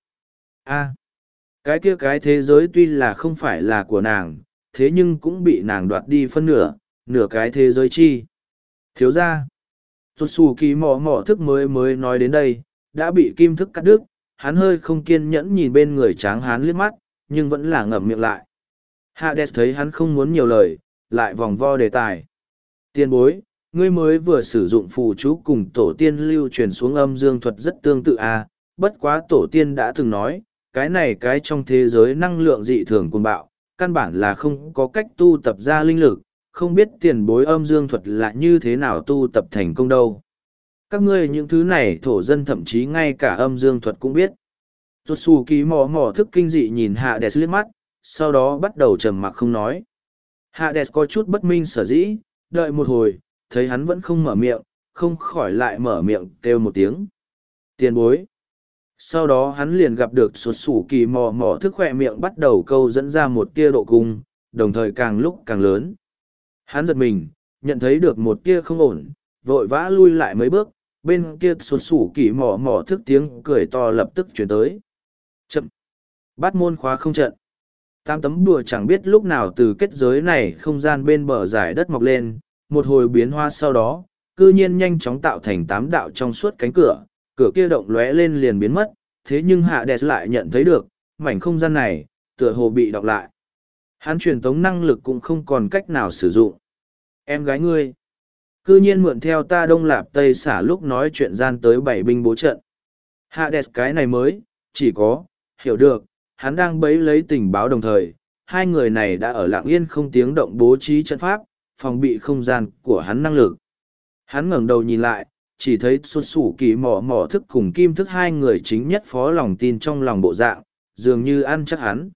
Cái kia cái thế giới tuy là không phải là của nàng, thế nhưng cũng bị nàng đoạt đi phân nửa cái thế giới chi. Thiếu ra, Tốt xù kỳ mò mò thức mới nói đến đây, đã bị kim thức cắt đứt, hắn hơi không kiên nhẫn nhìn bên người tráng hán liếc mắt, nhưng vẫn là ngậm miệng lại. Hades thấy hắn không muốn nhiều lời, lại vòng vo đề tài. Tiên bối, ngươi mới vừa sử dụng phù chú cùng tổ tiên lưu truyền xuống âm dương thuật rất tương tự bất quá tổ tiên đã từng nói, cái trong thế giới năng lượng dị thường cuồng bạo, căn bản là không có cách tu tập ra linh lực, không biết tiền bối âm dương thuật là như thế nào tu tập thành công đâu. Các ngươi những thứ này thổ dân thậm chí ngay cả âm dương thuật cũng biết. Tốt xù ký mò mò thức kinh dị nhìn Hades liếc mắt, sau đó bắt đầu trầm mặc không nói. Hades có chút bất minh sở dĩ, đợi một hồi, thấy hắn vẫn không mở miệng, không khỏi lại mở miệng kêu một tiếng. Tiền bối. Sau đó hắn liền gặp được sụt sủ kỳ mò mò thức khỏe miệng bắt đầu câu dẫn ra một tia độ cung, đồng thời càng lúc càng lớn. Hắn giật mình, nhận thấy được một tia không ổn, vội vã lui lại mấy bước, bên kia sụt sủ kỳ mò mò thức tiếng cười to lập tức chuyển tới. Chậm! Bát môn khóa không trận. Tam tấm đùa chẳng biết lúc nào từ kết giới này không gian bên bờ giải đất mọc lên, một hồi biến hoa sau đó, cư nhiên nhanh chóng tạo thành 8 đạo trong suốt cánh cửa, cửa kia động lóe lên liền biến mất, thế nhưng Hades lại nhận thấy được, mảnh không gian này, tựa hồ bị đọc lại. Hắn truyền tống năng lực cũng không còn cách nào sử dụng. Em gái ngươi, cư nhiên mượn theo ta Đông Lạp Tây xả lúc nói chuyện gian tới 7 binh bố trận. Hades cái này mới, chỉ có, hiểu được, hắn đang bấy lấy tình báo đồng thời, hai người này đã ở lặng yên không tiếng động bố trí trận pháp, phòng bị không gian của hắn năng lực. Hắn ngẩng đầu nhìn lại, chỉ thấy xuất sủ kỳ mỏ mỏ thức cùng kim thức hai người chính nhất phó lòng tin trong lòng bộ dạng, dường như ăn chắc hắn.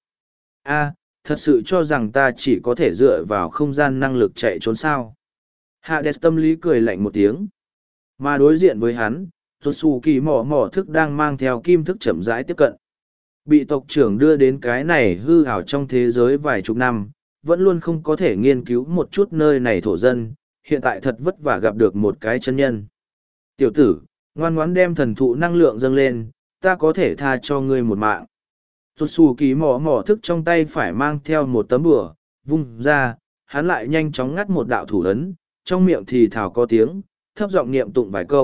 Thật sự cho rằng ta chỉ có thể dựa vào không gian năng lực chạy trốn sao. Hades tâm lý cười lạnh một tiếng. Mà đối diện với hắn, xuất sủ kỳ mỏ mỏ thức đang mang theo kim thức chậm rãi tiếp cận. Bị tộc trưởng đưa đến cái này hư hảo trong thế giới vài chục năm, vẫn luôn không có thể nghiên cứu một chút nơi này thổ dân, hiện tại thật vất vả gặp được một cái chân nhân. Tiểu tử, ngoan ngoãn đem thần thụ năng lượng dâng lên, ta có thể tha cho ngươi một mạng. Tốt xù ký mỏ mỏ thức trong tay phải mang theo một tấm bửa, vung ra, hắn lại nhanh chóng ngắt một đạo thủ ấn, trong miệng thì thảo có tiếng, thấp giọng niệm tụng vài câu,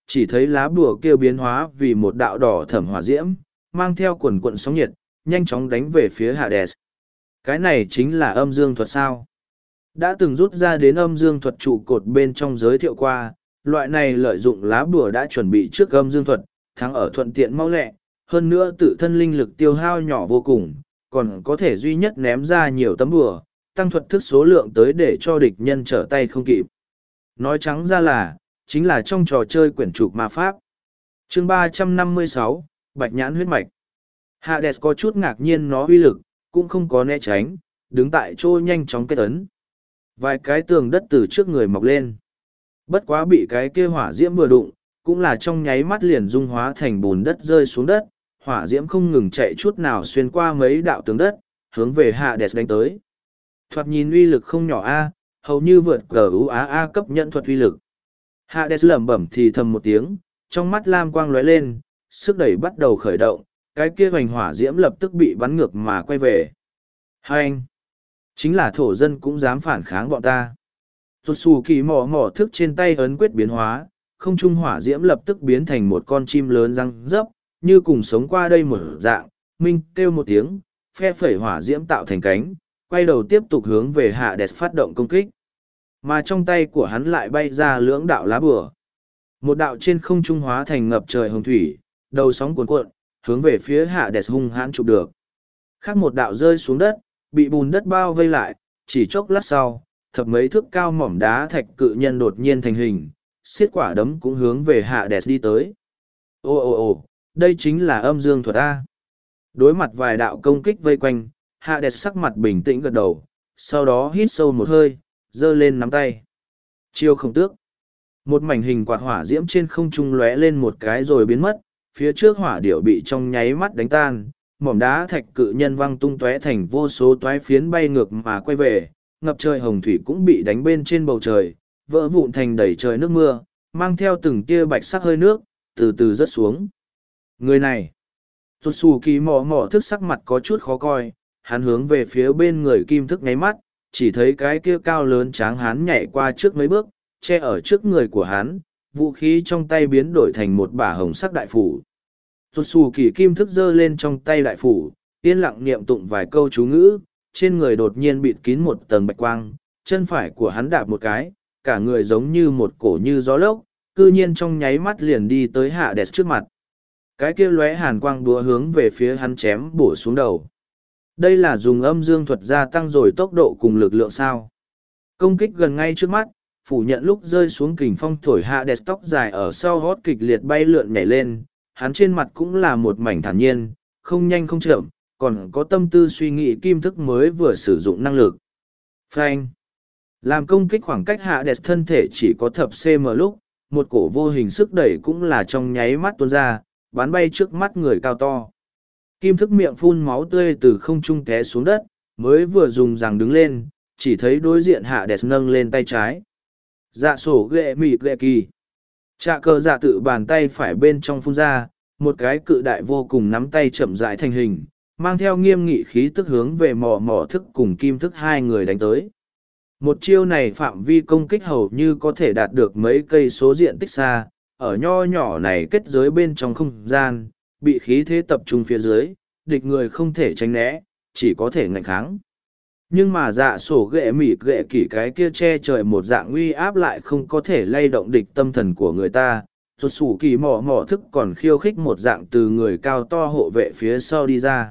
chỉ thấy lá bùa kia biến hóa vì một đạo đỏ thẫm hỏa diễm, mang theo quần quận sóng nhiệt, nhanh chóng đánh về phía Hades. Cái này chính là âm dương thuật sao? Đã từng rút ra đến âm dương thuật trụ cột bên trong giới thiệu qua, loại này lợi dụng lá bùa đã chuẩn bị trước âm dương thuật, thắng ở thuận tiện mau lẹ, hơn nữa tự thân linh lực tiêu hao nhỏ vô cùng, còn có thể duy nhất ném ra nhiều tấm bùa, tăng thuật thức số lượng tới để cho địch nhân trở tay không kịp. Nói trắng ra là, chính là trong trò chơi quyển trục ma pháp. Chương 356, Bạch Nhãn huyết mạch. Hades có chút ngạc nhiên nó uy lực, cũng không có né tránh, đứng tại chỗ nhanh chóng kết ấn. Vài cái tường đất từ trước người mọc lên. Bất quá bị cái kia hỏa diễm vừa đụng, cũng là trong nháy mắt liền dung hóa thành bùn đất rơi xuống đất, hỏa diễm không ngừng chạy chút nào xuyên qua mấy đạo tường đất, hướng về Hades đánh tới. Thoạt nhìn uy lực không nhỏ a, hầu như vượt GUAA cấp nhận thuật uy lực. Hades lẩm bẩm thì thầm một tiếng, trong mắt lam quang lóe lên, sức đẩy bắt đầu khởi động, cái kia hoành hỏa diễm lập tức bị bắn ngược mà quay về. Hai anh! Chính là thổ dân cũng dám phản kháng bọn ta. Tuột xù kỳ mỏ mỏ thức trên tay ấn quyết biến hóa, không trung hỏa diễm lập tức biến thành một con chim lớn răng rấp, như cùng sống qua đây một dạng, minh kêu một tiếng, phe phẩy hỏa diễm tạo thành cánh, quay đầu tiếp tục hướng về Hades phát động công kích. Mà trong tay của hắn lại bay ra lưỡng đạo lá bùa. Một đạo trên không trung hóa thành ngập trời hồng thủy, đầu sóng cuồn cuộn, hướng về phía Hades hung hãn chụp được. Khác một đạo rơi xuống đất, bị bùn đất bao vây lại, chỉ chốc lát sau, thập mấy thước cao mỏm đá thạch cự nhân đột nhiên thành hình, xiết quả đấm cũng hướng về Hades đi tới. Ồ, đây chính là âm dương thuật A. Đối mặt vài đạo công kích vây quanh, Hades sắc mặt bình tĩnh gật đầu, sau đó hít sâu một hơi, giơ lên nắm tay. Chiêu không tước. Một mảnh hình quạt hỏa diễm trên không trung lóe lên một cái rồi biến mất, phía trước hỏa điểu bị trong nháy mắt đánh tan, mỏm đá thạch cự nhân văng tung tóe thành vô số toái phiến bay ngược mà quay về, ngập trời hồng thủy cũng bị đánh bên trên bầu trời, vỡ vụn thành đầy trời nước mưa, mang theo từng tia bạch sắc hơi nước, từ từ rớt xuống. Người này, Tuột xù kỳ mò mò thức sắc mặt có chút khó coi, hắn hướng về phía bên người kim thức ngáy mắt, chỉ thấy cái kia cao lớn tráng hắn nhảy qua trước mấy bước, che ở trước người của hắn, vũ khí trong tay biến đổi thành một bả hồng sắc đại phủ. Tuột xù kỳ kim thức giơ lên trong tay đại phủ, yên lặng niệm tụng vài câu chú ngữ, trên người đột nhiên bịt kín một tầng bạch quang, chân phải của hắn đạp một cái, cả người giống như một cổ như gió lốc, cư nhiên trong nháy mắt liền đi tới Hades trước mặt. Cái kia lóe hàn quang đúa hướng về phía hắn chém bổ xuống đầu. Đây là dùng âm dương thuật gia tăng rồi tốc độ cùng lực lượng sao. Công kích gần ngay trước mắt, phủ nhận lúc rơi xuống kình phong thổi Hades tóc dài ở sau hót kịch liệt bay lượn nhảy lên, hắn trên mặt cũng là một mảnh thản nhiên, không nhanh không chậm, còn có tâm tư suy nghĩ kim thức mới vừa sử dụng năng lực. Phanh. Làm công kích khoảng cách Hades thân thể chỉ có thập cm lúc, một cổ vô hình sức đẩy cũng là trong nháy mắt tuôn ra, bắn bay trước mắt người cao to. Kim thức miệng phun máu tươi từ không trung té xuống đất, mới vừa dùng rằng đứng lên, chỉ thấy đối diện Hades nâng lên tay trái. Dạ sổ ghệ mịt ghệ kỳ. Trạ cờ dạ tự bàn tay phải bên trong phun ra, một cái cự đại vô cùng nắm tay chậm rãi thành hình, mang theo nghiêm nghị khí tức hướng về mò mò thức cùng kim thức hai người đánh tới. Một chiêu này phạm vi công kích hầu như có thể đạt được mấy cây số diện tích xa, ở nho nhỏ này kết giới bên trong không gian, bị khí thế tập trung phía dưới, địch người không thể tránh né, chỉ có thể ngạnh kháng. Nhưng mà dạ sổ ghệ mịt ghệ kỷ cái kia che trời một dạng uy áp lại không có thể lay động địch tâm thần của người ta, rốt sủ kỳ mỏ mỏ thức còn khiêu khích một dạng từ người cao to hộ vệ phía sau đi ra.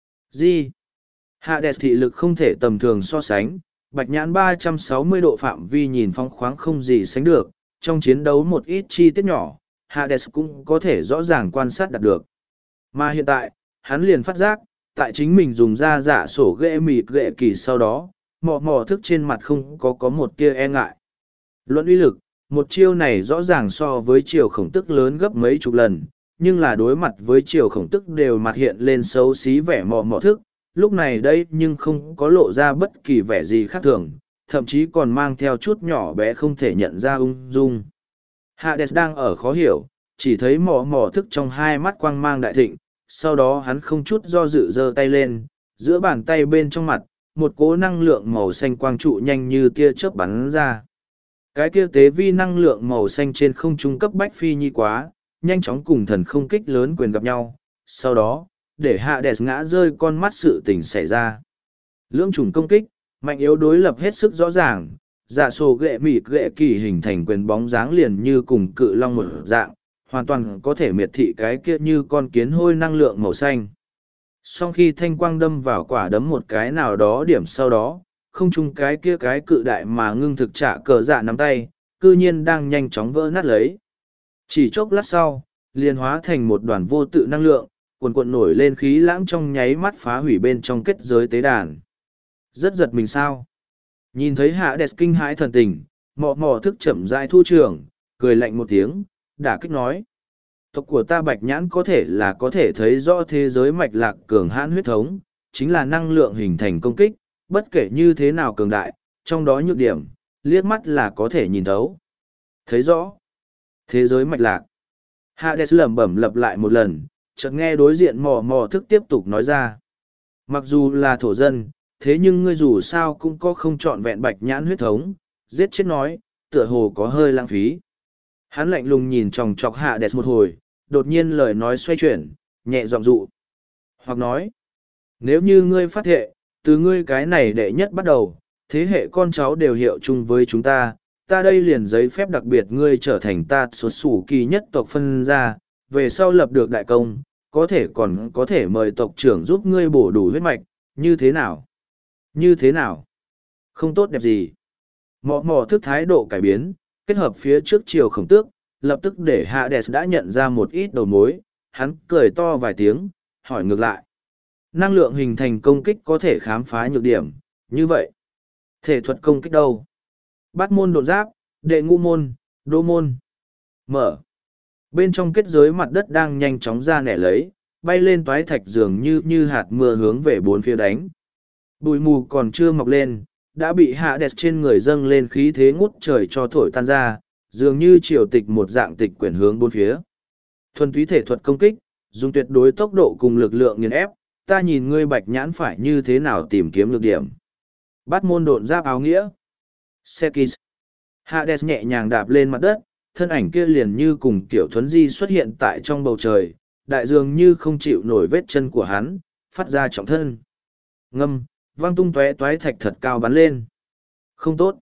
Gì? Hades thị lực không thể tầm thường so sánh, bạch nhãn 360 độ phạm vi nhìn phong khoáng không gì sánh được, trong chiến đấu một ít chi tiết nhỏ, Hades cũng có thể rõ ràng quan sát đạt được. Mà hiện tại, hắn liền phát giác, tại chính mình dùng ra dạ sổ ghệ mịt ghệ kỳ sau đó, mò mò thức trên mặt không có một tia e ngại. Luận uy lực, một chiêu này rõ ràng so với chiều khổng tức lớn gấp mấy chục lần, nhưng là đối mặt với chiều khổng tức đều mặt hiện lên xấu xí vẻ mò mò thức, lúc này đây nhưng không có lộ ra bất kỳ vẻ gì khác thường, thậm chí còn mang theo chút nhỏ bé không thể nhận ra ung dung. Hades đang ở khó hiểu, chỉ thấy mò mò thức trong hai mắt quang mang đại thịnh, sau đó hắn không chút do dự giơ tay lên, giữa bàn tay bên trong mặt, một cỗ năng lượng màu xanh quang trụ nhanh như tia chớp bắn ra. Cái kia tế vi năng lượng màu xanh trên không trung cấp bách phi nhi quá, nhanh chóng cùng thần không kích lớn quyền gặp nhau. Sau đó, để Hades ngã rơi con mắt sự tình xảy ra. Lưỡng chủng công kích, mạnh yếu đối lập hết sức rõ ràng, dạ sổ ghệ mịt ghệ kỳ hình thành quyền bóng dáng liền như cùng cự long một dạng, hoàn toàn có thể miệt thị cái kia như con kiến hôi năng lượng màu xanh. Sau khi thanh quang đâm vào quả đấm một cái nào đó điểm sau đó, không chung cái kia cái cự đại mà ngưng thực trả cờ dạ nắm tay, cư nhiên đang nhanh chóng vỡ nát lấy. Chỉ chốc lát sau, liền hóa thành một đoàn vô tự năng lượng, cuồn cuộn nổi lên khí lãng trong nháy mắt phá hủy bên trong kết giới tế đàn. Rất giật mình sao. Nhìn thấy Hades kinh hãi thần tình, mò mò thức chậm rãi thu trường, cười lạnh một tiếng, đả kích nói. Tộc của ta bạch nhãn có thể thấy rõ thế giới mạch lạc cường hãn huyết thống, chính là năng lượng hình thành công kích, bất kể như thế nào cường đại, trong đó nhược điểm, liếc mắt là có thể nhìn thấu. Thấy rõ. Thế giới mạch lạc. Hades lẩm bẩm lặp lại một lần, chợt nghe đối diện mò mò thức tiếp tục nói ra. Mặc dù là thổ dân, thế nhưng ngươi dù sao cũng có không trọn vẹn bạch nhãn huyết thống, giết chết nói, tựa hồ có hơi lãng phí. Hắn lạnh lùng nhìn chòng chọc Hades một hồi, đột nhiên lời nói xoay chuyển, nhẹ giọng dụ. Hoặc nói, nếu như ngươi phát thệ, từ ngươi cái này đệ nhất bắt đầu, thế hệ con cháu đều hiệu chung với chúng ta, ta đây liền giấy phép đặc biệt ngươi trở thành ta xuất sủ kỳ nhất tộc phân ra, về sau lập được đại công, còn có thể mời tộc trưởng giúp ngươi bổ đủ huyết mạch, như thế nào? Như thế nào? Không tốt đẹp gì. Mò mò thức thái độ cải biến, kết hợp phía trước chiều khổng tước, lập tức để Hades đã nhận ra một ít đầu mối, hắn cười to vài tiếng, hỏi ngược lại. Năng lượng hình thành công kích có thể khám phá nhược điểm, như vậy. Thể thuật công kích đâu? Bát môn độn giáp, đệ ngũ môn, đô môn. Mở. Bên trong kết giới mặt đất đang nhanh chóng ra nẻ lấy, bay lên toái thạch dường như hạt mưa hướng về bốn phía đánh. Bụi mù còn chưa mọc lên, đã bị Hades trên người dâng lên khí thế ngút trời cho thổi tan ra, dường như triều tịch một dạng tịch quyển hướng bốn phía. Thuần túy thể thuật công kích, dùng tuyệt đối tốc độ cùng lực lượng nghiền ép, ta nhìn ngươi bạch nhãn phải như thế nào tìm kiếm lược điểm. Bát môn độn giáp áo nghĩa. Sekis. Hades nhẹ nhàng đạp lên mặt đất, thân ảnh kia liền như cùng kiểu thuấn di xuất hiện tại trong bầu trời, đại dường như không chịu nổi vết chân của hắn, phát ra trọng thân. Ngâm, vang tung tóe toái thạch thật cao bắn lên. Không tốt.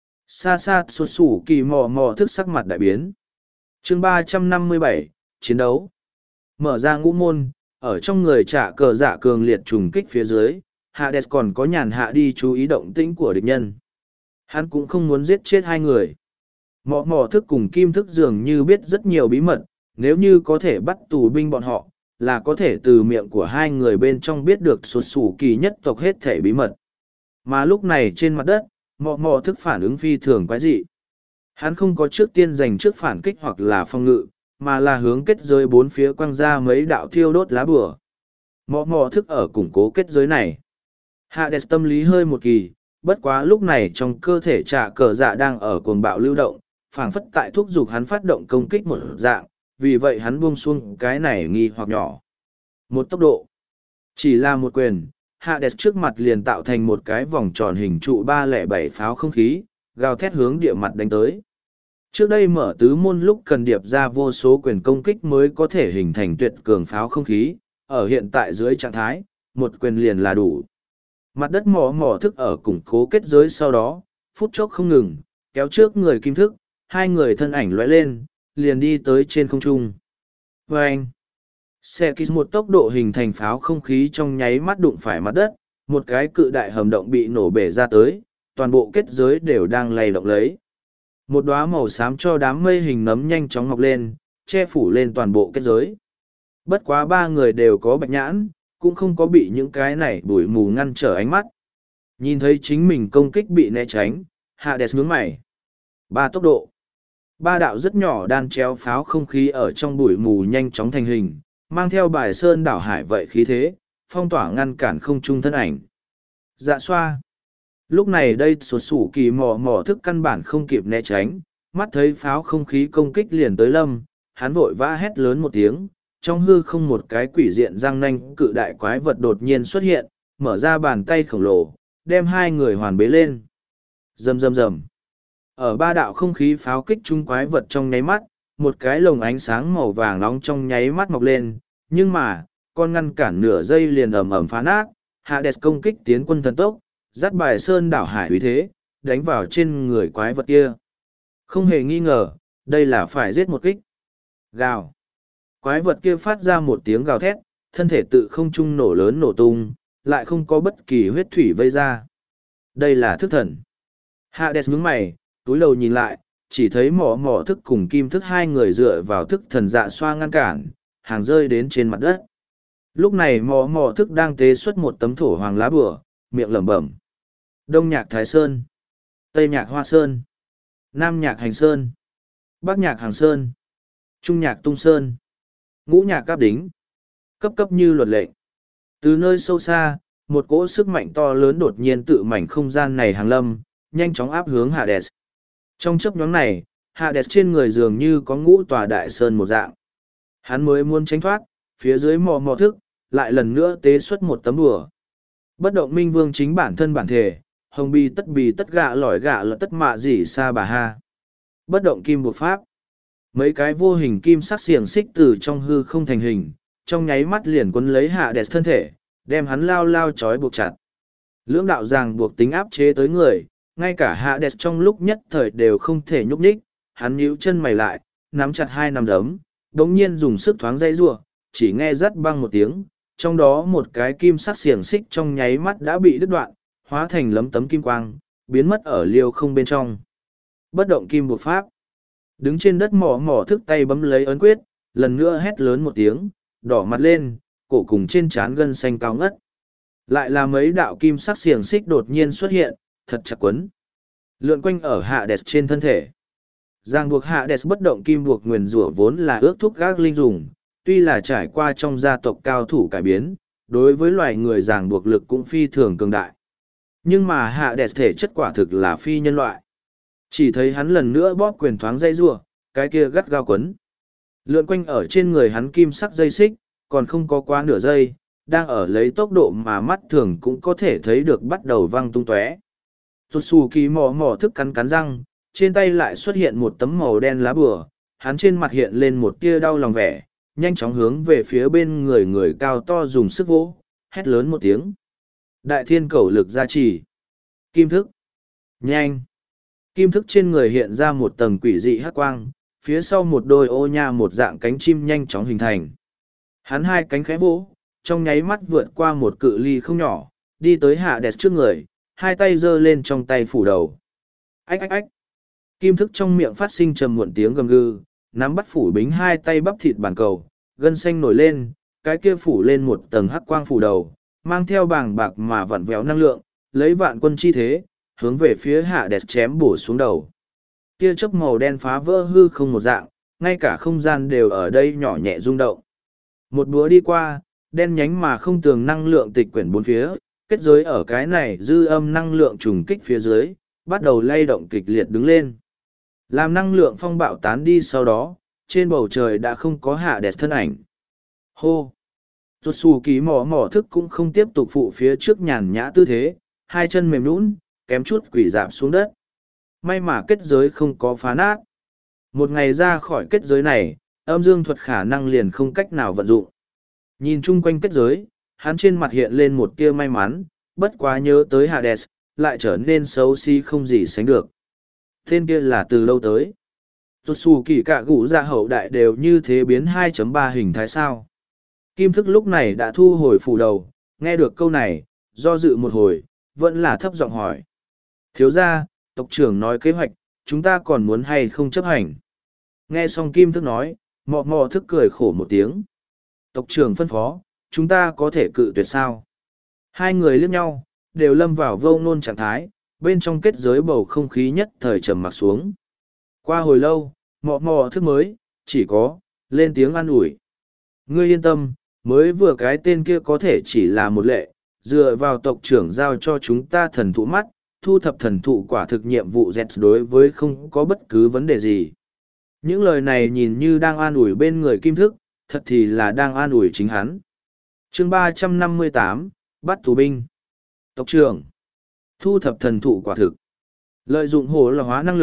Xa xa xuất sủ kỳ mò mò thức sắc mặt đại biến. Chương 357, chiến đấu. Mở ra ngũ môn, ở trong người trả cờ dạ cường liệt trùng kích phía dưới, Hades còn có nhàn hạ đi chú ý động tĩnh của địch nhân. Hắn cũng không muốn giết chết hai người. Mò mò thức cùng kim thức dường như biết rất nhiều bí mật, nếu như có thể bắt tù binh bọn họ, là có thể từ miệng của hai người bên trong biết được xuất xù kỳ nhất tộc hết thể bí mật. Mà lúc này trên mặt đất, mò mò thức phản ứng phi thường quái dị. Hắn không có trước tiên giành trước phản kích hoặc là phong ngự, mà là hướng kết giới bốn phía quăng ra mấy đạo thiêu đốt lá bùa. Mò mò thức ở củng cố kết giới này. Hades tâm lý hơi một kỳ, bất quá lúc này trong cơ thể trả cờ dạ đang ở cuồng bạo lưu động, phảng phất tại thúc giục hắn phát động công kích một dạng, vì vậy hắn buông xuống cái này nghi hoặc nhỏ. Một tốc độ. Chỉ là một quyền, Hades trước mặt liền tạo thành một cái vòng tròn hình trụ 307 pháo không khí, gào thét hướng địa mặt đánh tới. Trước đây mở tứ môn lúc cần điệp ra vô số quyền công kích mới có thể hình thành tuyệt cường pháo không khí, ở hiện tại dưới trạng thái, một quyền liền là đủ. Mặt đất mò mò thức ở củng cố kết giới sau đó, phút chốc không ngừng, kéo trước người kim thức, hai người thân ảnh lóe lên, liền đi tới trên không trung. Vâng! Xe kích một tốc độ hình thành pháo không khí trong nháy mắt đụng phải mặt đất, một cái cự đại hầm động bị nổ bể ra tới, toàn bộ kết giới đều đang lay động lấy. Một đóa màu xám cho đám mây hình nấm nhanh chóng mọc lên, che phủ lên toàn bộ kết giới. Bất quá ba người đều có bạch nhãn, cũng không có bị những cái này bụi mù ngăn trở ánh mắt. Nhìn thấy chính mình công kích bị né tránh, Hades nhướng mày. Ba tốc độ. Ba đạo rất nhỏ đan chéo pháo không khí ở trong bụi mù nhanh chóng thành hình, mang theo bài sơn đảo hải vậy khí thế, phong tỏa ngăn cản không trung thân ảnh. Dạ xoa. Lúc này đây sột sủ kỳ mò mò thức căn bản không kịp né tránh, mắt thấy pháo không khí công kích liền tới lâm, hắn vội vã hét lớn một tiếng, trong hư không một cái quỷ diện răng nanh cự đại quái vật đột nhiên xuất hiện, mở ra bàn tay khổng lồ, đem hai người hoàn bế lên. Rầm rầm rầm. Ở ba đạo không khí pháo kích chung quái vật trong nháy mắt, một cái lồng ánh sáng màu vàng nóng trong nháy mắt mọc lên, nhưng mà, con ngăn cản nửa giây liền ầm ầm phá nát, Hades công kích tiến quân thần tốc, dắt bài sơn đảo hải uy thế, đánh vào trên người quái vật kia. Không hề nghi ngờ, đây là phải giết một kích. Gào. Quái vật kia phát ra một tiếng gào thét, thân thể tự không trung nổ lớn nổ tung, lại không có bất kỳ huyết thủy vây ra. Đây là thức thần. Hades nhướng mày, túi đầu nhìn lại, chỉ thấy mỏ mỏ thức cùng kim thức hai người dựa vào thức thần dạ xoa ngăn cản, hàng rơi đến trên mặt đất. Lúc này mỏ mỏ thức đang tế xuất một tấm thổ hoàng lá bửa, miệng lẩm bẩm. Đông nhạc Thái Sơn, Tây nhạc Hoa Sơn, Nam nhạc Hành Sơn, Bắc nhạc Hàng Sơn, Trung nhạc Tung Sơn, Ngũ nhạc Cáp Đính, cấp cấp như luật lệ. Từ nơi sâu xa, một cỗ sức mạnh to lớn đột nhiên tự mảnh không gian này hàng lâm, nhanh chóng áp hướng Hades. Trong chớp nhoáng này, Hades trên người dường như có ngũ tòa đại sơn một dạng. Hắn mới muốn tránh thoát, phía dưới mò mò thức, lại lần nữa tế xuất một tấm đùa. Bất động minh vương chính bản thân bản thể, hồng bì tất gạ lỏi gạ là tất mạ gì sa bà ha. Bất động kim buộc pháp. Mấy cái vô hình kim sắc xiềng xích từ trong hư không thành hình, trong nháy mắt liền quấn lấy Hades thân thể, đem hắn lao lao trói buộc chặt. Lưỡng đạo ràng buộc tính áp chế tới người, ngay cả Hades trong lúc nhất thời đều không thể nhúc nhích, hắn nhíu chân mày lại, nắm chặt hai nắm đấm, đống nhiên dùng sức thoáng dây rua, chỉ nghe rắt băng một tiếng, trong đó một cái kim sắc xiềng xích trong nháy mắt đã bị đứt đoạn, hóa thành lấm tấm kim quang, biến mất ở liêu không bên trong. Bất động kim buộc pháp. Đứng trên đất mỏ mỏ thức tay bấm lấy ấn quyết, lần nữa hét lớn một tiếng, đỏ mặt lên, cổ cùng trên trán gân xanh cao ngất. Lại là mấy đạo kim sắc xiềng xích đột nhiên xuất hiện, thật chặt quấn. Lượn quanh ở Hades trên thân thể. Ràng buộc Hades bất động kim buộc nguyền rủa vốn là ước thúc gác linh dùng, tuy là trải qua trong gia tộc cao thủ cải biến, đối với loài người ràng buộc lực cũng phi thường cường đại. Nhưng mà Hades thể chất quả thực là phi nhân loại. Chỉ thấy hắn lần nữa bóp quyền thoáng dây rủa, cái kia gắt gao quấn. Lượn quanh ở trên người hắn kim sắc dây xích, còn không có quá nửa giây, đang ở lấy tốc độ mà mắt thường cũng có thể thấy được bắt đầu văng tung tóe. Rụt xù kỳ mò mò thức cắn cắn răng, trên tay lại xuất hiện một tấm màu đen lá bùa, hắn trên mặt hiện lên một tia đau lòng vẻ, nhanh chóng hướng về phía bên người người cao to dùng sức vỗ, hét lớn một tiếng. Đại thiên cầu lực gia trì. Kim thức. Nhanh. Kim thức trên người hiện ra một tầng quỷ dị hắc quang, phía sau một đôi ô nha một dạng cánh chim nhanh chóng hình thành. Hắn hai cánh khẽ vỗ, trong nháy mắt vượt qua một cự ly không nhỏ, đi tới Hades trước người, hai tay giơ lên trong tay phủ đầu. Ách ách ách. Kim thức trong miệng phát sinh trầm muộn tiếng gầm gừ, nắm bắt phủ bính hai tay bắp thịt bàn cầu, gân xanh nổi lên, cái kia phủ lên một tầng hắc quang phủ đầu, mang theo bàng bạc mà vặn vẹo năng lượng, lấy vạn quân chi thế, hướng về phía Hades chém bổ xuống đầu. Tia chớp màu đen phá vỡ hư không một dạng, ngay cả không gian đều ở đây nhỏ nhẹ rung động. Một búa đi qua, đen nhánh mà không tường năng lượng tịch quyển bốn phía, kết giới ở cái này dư âm năng lượng trùng kích phía dưới, bắt đầu lay động kịch liệt đứng lên. Làm năng lượng phong bạo tán đi sau đó, trên bầu trời đã không có Hades thân ảnh. Hô! Rụt xù ký mỏ mỏ thức cũng không tiếp tục phụ phía trước nhàn nhã tư thế, hai chân mềm nhũn, kém chút quỷ dạp xuống đất. May mà kết giới không có phá nát. Một ngày ra khỏi kết giới này, âm dương thuật khả năng liền không cách nào vận dụng. Nhìn chung quanh kết giới, hắn trên mặt hiện lên một tia may mắn, bất quá nhớ tới Hades, lại trở nên xấu xí không gì sánh được. Tên kia là từ lâu tới. Rụt xù kỳ cả gũ dạ hậu đại đều như thế biến 2.3 hình thái sao. Kim thức lúc này đã thu hồi phủ đầu, nghe được câu này, do dự một hồi, vẫn là thấp giọng hỏi. Thiếu gia, tộc trưởng nói kế hoạch, chúng ta còn muốn hay không chấp hành. Nghe xong Kim thức nói, mọ mọ thức cười khổ một tiếng. Tộc trưởng phân phó, chúng ta có thể cự tuyệt sao? Hai người liếc nhau, đều lâm vào vô nôn trạng thái, bên trong kết giới bầu không khí nhất thời trầm mặc xuống. Qua hồi lâu, mọ mọ thức mới, chỉ có, lên tiếng an ủi. Ngươi yên tâm, mới vừa cái tên kia có thể chỉ là một lệ, dựa vào tộc trưởng giao cho chúng ta thần thụ mắt, thu thập thần thụ quả thực nhiệm vụ dẹt đối với không có bất cứ vấn đề gì. Những lời này nhìn như đang an ủi bên người Kim thức, thật thì là đang an ủi chính hắn. Chương 358, bắt tù binh. Tộc trưởng, thu thập thần thụ quả thực. Lợi dụng hồ là hóa năng lực,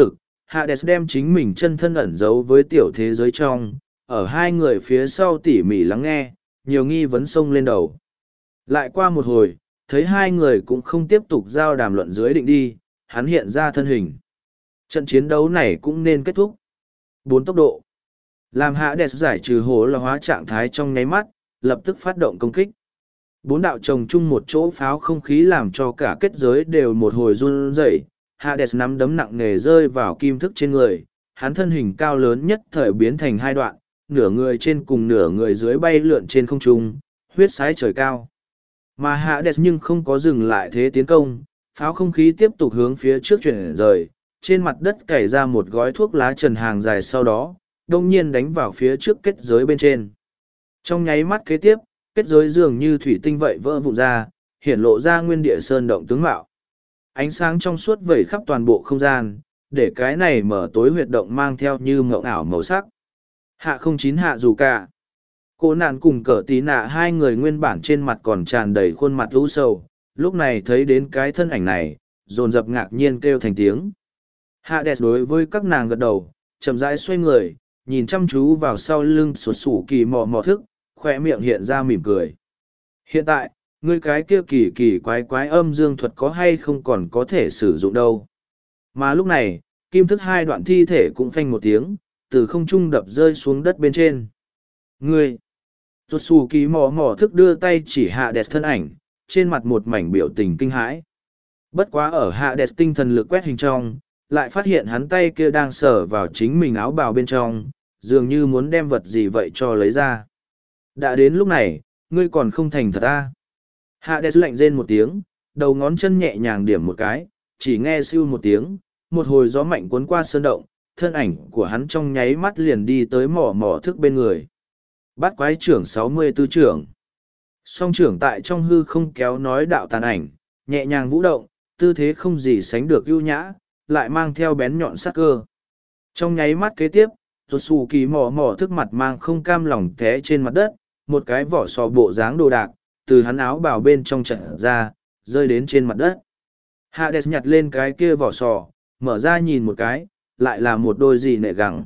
Hades đem chính mình chân thân ẩn giấu với tiểu thế giới trong, ở hai người phía sau tỉ mỉ lắng nghe, nhiều nghi vấn xông lên đầu. Lại qua một hồi, thấy hai người cũng không tiếp tục giao đàm luận dưới định đi, hắn hiện ra thân hình. Trận chiến đấu này cũng nên kết thúc. 4 tốc độ. Làm Hades giải trừ hố là hóa trạng thái trong nháy mắt, lập tức phát động công kích. 4 đạo chồng chung một chỗ pháo không khí làm cho cả kết giới đều một hồi run rẩy. Hades nắm đấm nặng nề rơi vào kim thức trên người, hắn thân hình cao lớn nhất thời biến thành hai đoạn, nửa người trên cùng nửa người dưới bay lượn trên không trung, huyết sái trời cao. Mà Hades nhưng không có dừng lại thế tiến công, pháo không khí tiếp tục hướng phía trước chuyển rời, trên mặt đất cày ra một gói thuốc lá trần hàng dài sau đó, đông nhiên đánh vào phía trước kết giới bên trên. Trong nháy mắt kế tiếp, kết giới dường như thủy tinh vậy vỡ vụn ra, hiển lộ ra nguyên địa sơn động tướng mạo. Ánh sáng trong suốt vẩy khắp toàn bộ không gian, để cái này mở tối huyệt động mang theo như mộng ảo màu sắc. Hạ 09 hạ dù cả. Cô nạn cùng cỡ tí nạ hai người nguyên bản trên mặt còn tràn đầy khuôn mặt u sầu, lúc này thấy đến cái thân ảnh này, dồn dập ngạc nhiên kêu thành tiếng. Hades đối với các nàng gật đầu, chậm rãi xoay người, nhìn chăm chú vào sau lưng sụt sủ kỳ mò mò thức, khoe miệng hiện ra mỉm cười. Hiện tại, ngươi cái kia kỳ kỳ quái quái âm dương thuật có hay không còn có thể sử dụng đâu. Mà lúc này, kim thức hai đoạn thi thể cũng phanh một tiếng, từ không trung đập rơi xuống đất bên trên. Ngươi! Sụt sủ kỳ mò mò thức đưa tay chỉ Hades thân ảnh, trên mặt một mảnh biểu tình kinh hãi. Bất quá ở Hades tinh thần lực quét hình trong, lại phát hiện hắn tay kia đang sờ vào chính mình áo bào bên trong, dường như muốn đem vật gì vậy cho lấy ra. Đã đến lúc này, ngươi còn không thành thật à? Hades lạnh rên một tiếng, đầu ngón chân nhẹ nhàng điểm một cái, chỉ nghe siêu một tiếng, một hồi gió mạnh cuốn qua sơn động, thân ảnh của hắn trong nháy mắt liền đi tới mỏ mỏ thức bên người. Bát quái trưởng 64 trưởng. Song trưởng tại trong hư không kéo nói đạo tàn ảnh, nhẹ nhàng vũ động, tư thế không gì sánh được ưu nhã, lại mang theo bén nhọn sắc cơ. Trong nháy mắt kế tiếp, rột xù kỳ mỏ mỏ thức mặt mang không cam lòng té trên mặt đất, một cái vỏ sò bộ dáng đồ đạc, từ hắn áo bào bên trong trận ra, rơi đến trên mặt đất. Hades nhặt lên cái kia vỏ sò, mở ra nhìn một cái, lại là một đôi dì nệ gẳng.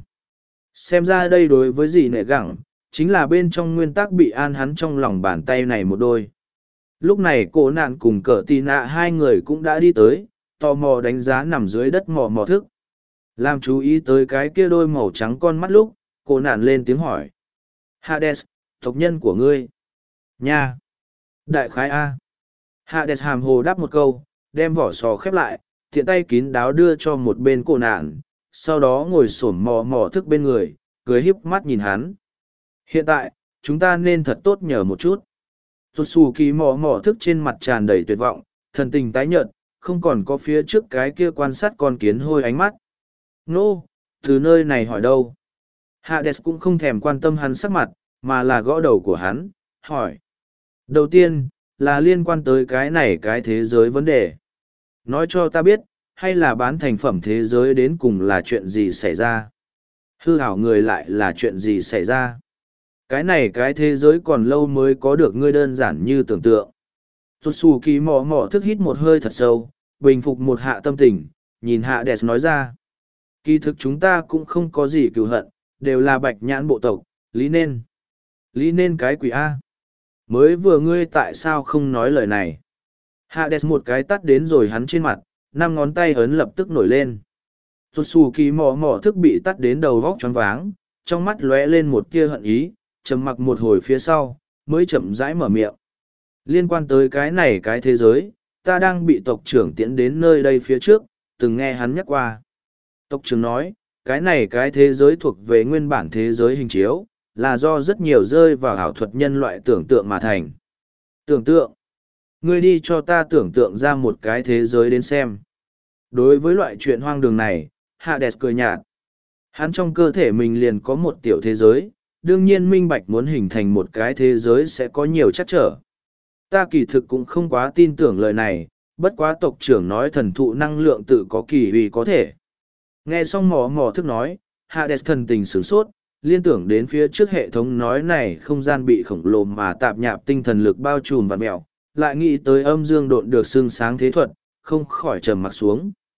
Xem ra đây đối với dì nệ gẳng, chính là bên trong nguyên tắc bị an hắn trong lòng bàn tay này một đôi. Lúc này cô nạn cùng cỡ tì nạ hai người cũng đã đi tới, tò mò đánh giá nằm dưới đất mò mò thức. Làm chú ý tới cái kia đôi màu trắng con mắt lúc, cô nạn lên tiếng hỏi. Hades, tộc nhân của ngươi. Nha. Đại khái A. Hades hàm hồ đáp một câu, đem vỏ sò khép lại, tiện tay kín đáo đưa cho một bên cô nạn, sau đó ngồi xổm mò mò thức bên người, cười híp mắt nhìn hắn. Hiện tại, chúng ta nên thật tốt nhờ một chút. Rụt xù kỳ mò mò thức trên mặt tràn đầy tuyệt vọng, thần tình tái nhợt, không còn có phía trước cái kia quan sát con kiến hôi ánh mắt. Nô, từ nơi này hỏi đâu? Hades cũng không thèm quan tâm hắn sắc mặt, mà là gõ đầu của hắn, hỏi. Đầu tiên, là liên quan tới cái này cái thế giới vấn đề. Nói cho ta biết, hay là bán thành phẩm thế giới đến cùng là chuyện gì xảy ra? Hư hảo người lại là chuyện gì xảy ra? Cái này cái thế giới còn lâu mới có được ngươi đơn giản như tưởng tượng. Rút xù kỳ mò mò thức hít một hơi thật sâu, bình phục một hạ tâm tình, nhìn Hades nói ra. Kỳ thực chúng ta cũng không có gì cừu hận, đều là bạch nhãn bộ tộc, lý nên. Lý nên cái quỷ A. Mới vừa ngươi tại sao không nói lời này? Hades một cái tắt đến rồi hắn trên mặt, 5 ngón tay ấn lập tức nổi lên. Rút xù kỳ mò mò thức bị tắt đến đầu vóc choáng váng, trong mắt lóe lên một tia hận ý, trầm mặc một hồi phía sau, mới chậm rãi mở miệng. Liên quan tới cái này cái thế giới, ta đang bị tộc trưởng tiễn đến nơi đây phía trước, từng nghe hắn nhắc qua. Tộc trưởng nói, cái này cái thế giới thuộc về nguyên bản thế giới hình chiếu, là do rất nhiều rơi vào ảo thuật nhân loại tưởng tượng mà thành. Tưởng tượng. Ngươi đi cho ta tưởng tượng ra một cái thế giới đến xem. Đối với loại chuyện hoang đường này, Hades cười nhạt. Hắn trong cơ thể mình liền có một tiểu thế giới, đương nhiên minh bạch muốn hình thành một cái thế giới sẽ có nhiều trắc trở. Ta kỳ thực cũng không quá tin tưởng lời này, bất quá tộc trưởng nói thần thụ năng lượng tự có kỳ uy có thể. Nghe xong mò mò thức nói, Hades thần tình sửng sốt, liên tưởng đến phía trước hệ thống nói này không gian bị khổng lồ mà tạp nhạp tinh thần lực bao trùm vặn mẹo, lại nghĩ tới âm dương độn được xương sáng thế thuật, không khỏi trầm mặc xuống.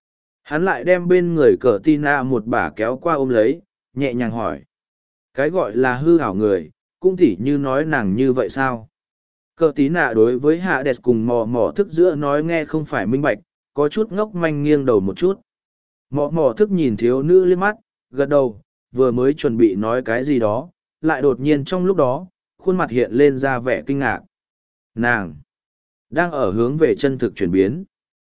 Hắn lại đem bên người cờ Tina một bả kéo qua ôm lấy, nhẹ nhàng hỏi. Cái gọi là hư hảo người, cũng tỉ như nói nàng như vậy sao? Cờ Tina đối với Hades cùng mò mò thức giữa nói nghe không phải minh bạch, có chút ngốc manh nghiêng đầu một chút. Mò mò thức nhìn thiếu nữ liếc mắt, gật đầu, vừa mới chuẩn bị nói cái gì đó, lại đột nhiên trong lúc đó, khuôn mặt hiện lên ra vẻ kinh ngạc. Nàng đang ở hướng về chân thực chuyển biến.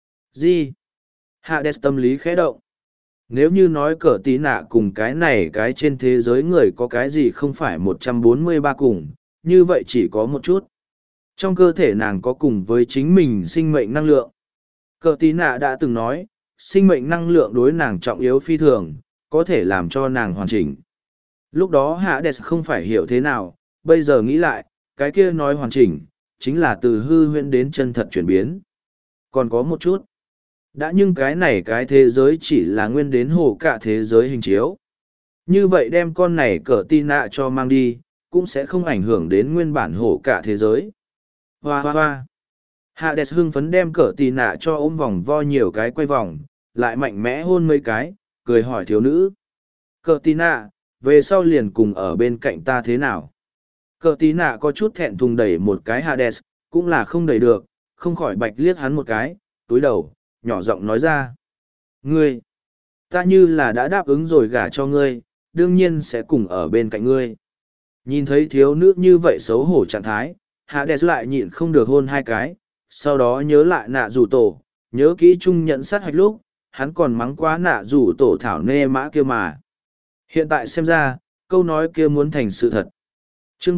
Gì? Hades tâm lý khẽ động. Nếu như nói cờ tí nạ cùng cái này cái trên thế giới người có cái gì không phải 143 cùng, như vậy chỉ có một chút. Trong cơ thể nàng có cùng với chính mình sinh mệnh năng lượng. Cờ tí nạ đã từng nói, sinh mệnh năng lượng đối nàng trọng yếu phi thường, có thể làm cho nàng hoàn chỉnh. Lúc đó Hades không phải hiểu thế nào, bây giờ nghĩ lại, cái kia nói hoàn chỉnh, chính là từ hư huyễn đến chân thật chuyển biến. Còn có một chút. Đã nhưng cái này cái thế giới chỉ là nguyên đến hồ cả thế giới hình chiếu. Như vậy đem con này cỡ tin nạ cho mang đi, cũng sẽ không ảnh hưởng đến nguyên bản hồ cả thế giới. Hoa hoa hoa. Hades hưng phấn đem cỡ tin nạ cho ôm vòng vo nhiều cái quay vòng, lại mạnh mẽ hôn mấy cái, cười hỏi thiếu nữ. Cỡ tin nạ, về sau liền cùng ở bên cạnh ta thế nào? Cỡ tí nạ có chút thẹn thùng đẩy một cái Hades, cũng là không đẩy được, không khỏi bạch liếc hắn một cái, túi đầu, nhỏ giọng nói ra. Ngươi, ta như là đã đáp ứng rồi gả cho ngươi, đương nhiên sẽ cùng ở bên cạnh ngươi. Nhìn thấy thiếu nữ như vậy xấu hổ trạng thái, Hades lại nhịn không được hôn hai cái, sau đó nhớ lại nạ rủ tổ, nhớ kỹ chung nhận sát hạch lúc, hắn còn mắng quá nạ rủ tổ thảo nê mã kia mà. Hiện tại xem ra, câu nói kia muốn thành sự thật. Chương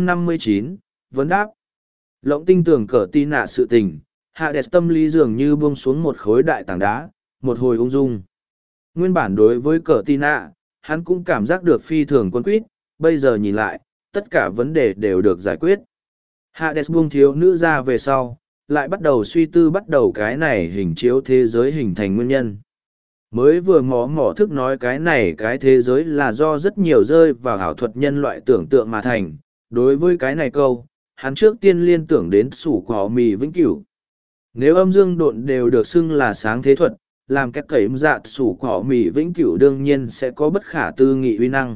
359, vấn đáp. Lộng tinh tưởng cỡ tí nạ sự tình, Hades tâm lý dường như buông xuống một khối đại tảng đá, một hồi ung dung. Nguyên bản đối với cỡ tí nạ, hắn cũng cảm giác được phi thường quân quýt, bây giờ nhìn lại, tất cả vấn đề đều được giải quyết. Hades buông thiếu nữ ra về sau, lại bắt đầu suy tư bắt đầu cái này hình chiếu thế giới hình thành nguyên nhân. Mới vừa mò thức nói cái này cái thế giới là do rất nhiều rơi vào ảo thuật nhân loại tưởng tượng mà thành. Đối với cái này câu, hắn trước tiên liên tưởng đến sủ cỏ mì vĩnh cửu. Nếu âm dương độn đều được xưng là sáng thế thuật, làm cách cấy dạ sủ cỏ mì vĩnh cửu đương nhiên sẽ có bất khả tư nghị uy năng.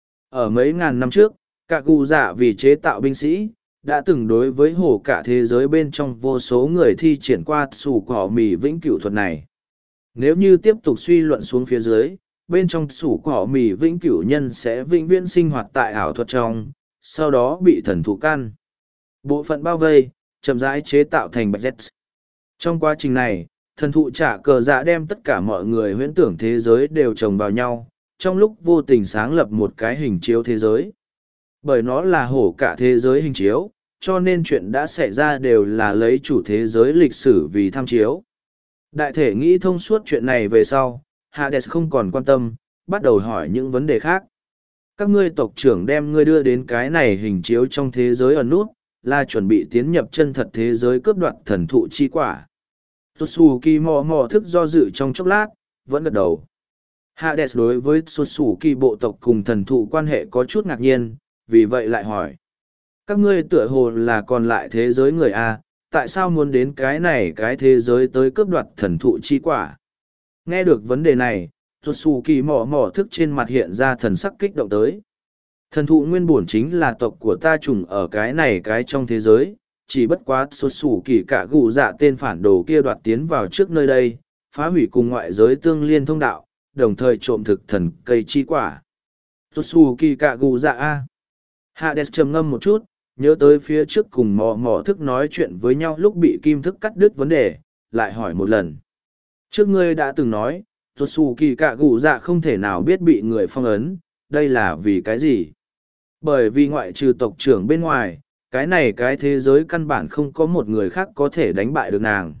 Ở mấy ngàn năm trước, cả cụ dạ vì chế tạo binh sĩ, đã từng đối với hồ cả thế giới bên trong vô số người thi triển qua sủ cỏ mì vĩnh cửu thuật này. Nếu như tiếp tục suy luận xuống phía dưới, bên trong sủ cỏ mì vĩnh cửu nhân sẽ vĩnh viễn sinh hoạt tại ảo thuật trong, sau đó bị thần thụ căn. Bộ phận bao vây, chậm rãi chế tạo thành bạch Z. Trong quá trình này, thần thụ trả cờ dạ đem tất cả mọi người huyễn tưởng thế giới đều chồng vào nhau, trong lúc vô tình sáng lập một cái hình chiếu thế giới. Bởi nó là hổ cả thế giới hình chiếu, cho nên chuyện đã xảy ra đều là lấy chủ thế giới lịch sử vì tham chiếu. Đại thể nghĩ thông suốt chuyện này về sau, Hades không còn quan tâm, bắt đầu hỏi những vấn đề khác. Các ngươi tộc trưởng đem ngươi đưa đến cái này hình chiếu trong thế giới ẩn nút, là chuẩn bị tiến nhập chân thật thế giới cướp đoạt thần thụ chi quả. Tsutsuki mò thức do dự trong chốc lát, vẫn gật đầu. Hades đối với Tsutsuki bộ tộc cùng thần thụ quan hệ có chút ngạc nhiên, vì vậy lại hỏi. Các ngươi tựa hồ là còn lại thế giới người A, tại sao muốn đến cái này cái thế giới tới cướp đoạt thần thụ chi quả? Nghe được vấn đề này, Tsutsuki mò thức trên mặt hiện ra thần sắc kích động tới. Thần thụ nguyên bổn chính là tộc của ta trùng ở cái này cái trong thế giới, chỉ bất quá Tsutsuki cả gù dạ tên phản đồ kia đoạt tiến vào trước nơi đây, phá hủy cùng ngoại giới tương liên thông đạo, đồng thời trộm thực thần cây chi quả. Tsutsuki cả gù dạ A. Hades trầm ngâm một chút, nhớ tới phía trước cùng mò thức nói chuyện với nhau lúc bị kim thức cắt đứt vấn đề, lại hỏi một lần. Trước ngươi đã từng nói, Tsutsuki cả gù dạ không thể nào biết bị người phong ấn, đây là vì cái gì? Bởi vì ngoại trừ tộc trưởng bên ngoài, cái này cái thế giới căn bản không có một người khác có thể đánh bại được nàng.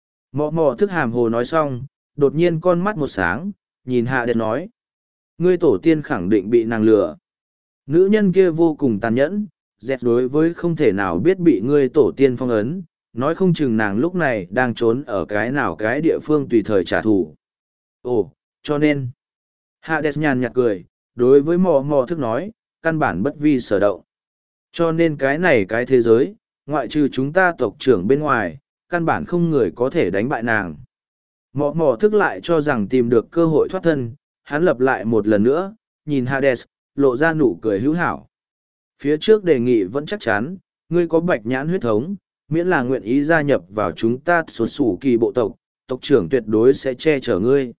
Mò thức hàm hồ nói xong, đột nhiên con mắt một sáng, nhìn Hades nói. Ngươi tổ tiên khẳng định bị nàng lừa. Nữ nhân kia vô cùng tàn nhẫn, dẹt đối với không thể nào biết bị ngươi tổ tiên phong ấn, nói không chừng nàng lúc này đang trốn ở cái nào cái địa phương tùy thời trả thù. Ồ, cho nên. Hades nhàn nhạt cười, đối với mò thức nói, căn bản bất vi sở động. Cho nên cái này cái thế giới, ngoại trừ chúng ta tộc trưởng bên ngoài, căn bản không người có thể đánh bại nàng. Mò mò thức lại cho rằng tìm được cơ hội thoát thân, hắn lập lại một lần nữa, nhìn Hades, lộ ra nụ cười hữu hảo. Phía trước đề nghị vẫn chắc chắn, ngươi có bạch nhãn huyết thống, miễn là nguyện ý gia nhập vào chúng ta xuất xù kỳ bộ tộc, tộc trưởng tuyệt đối sẽ che chở ngươi.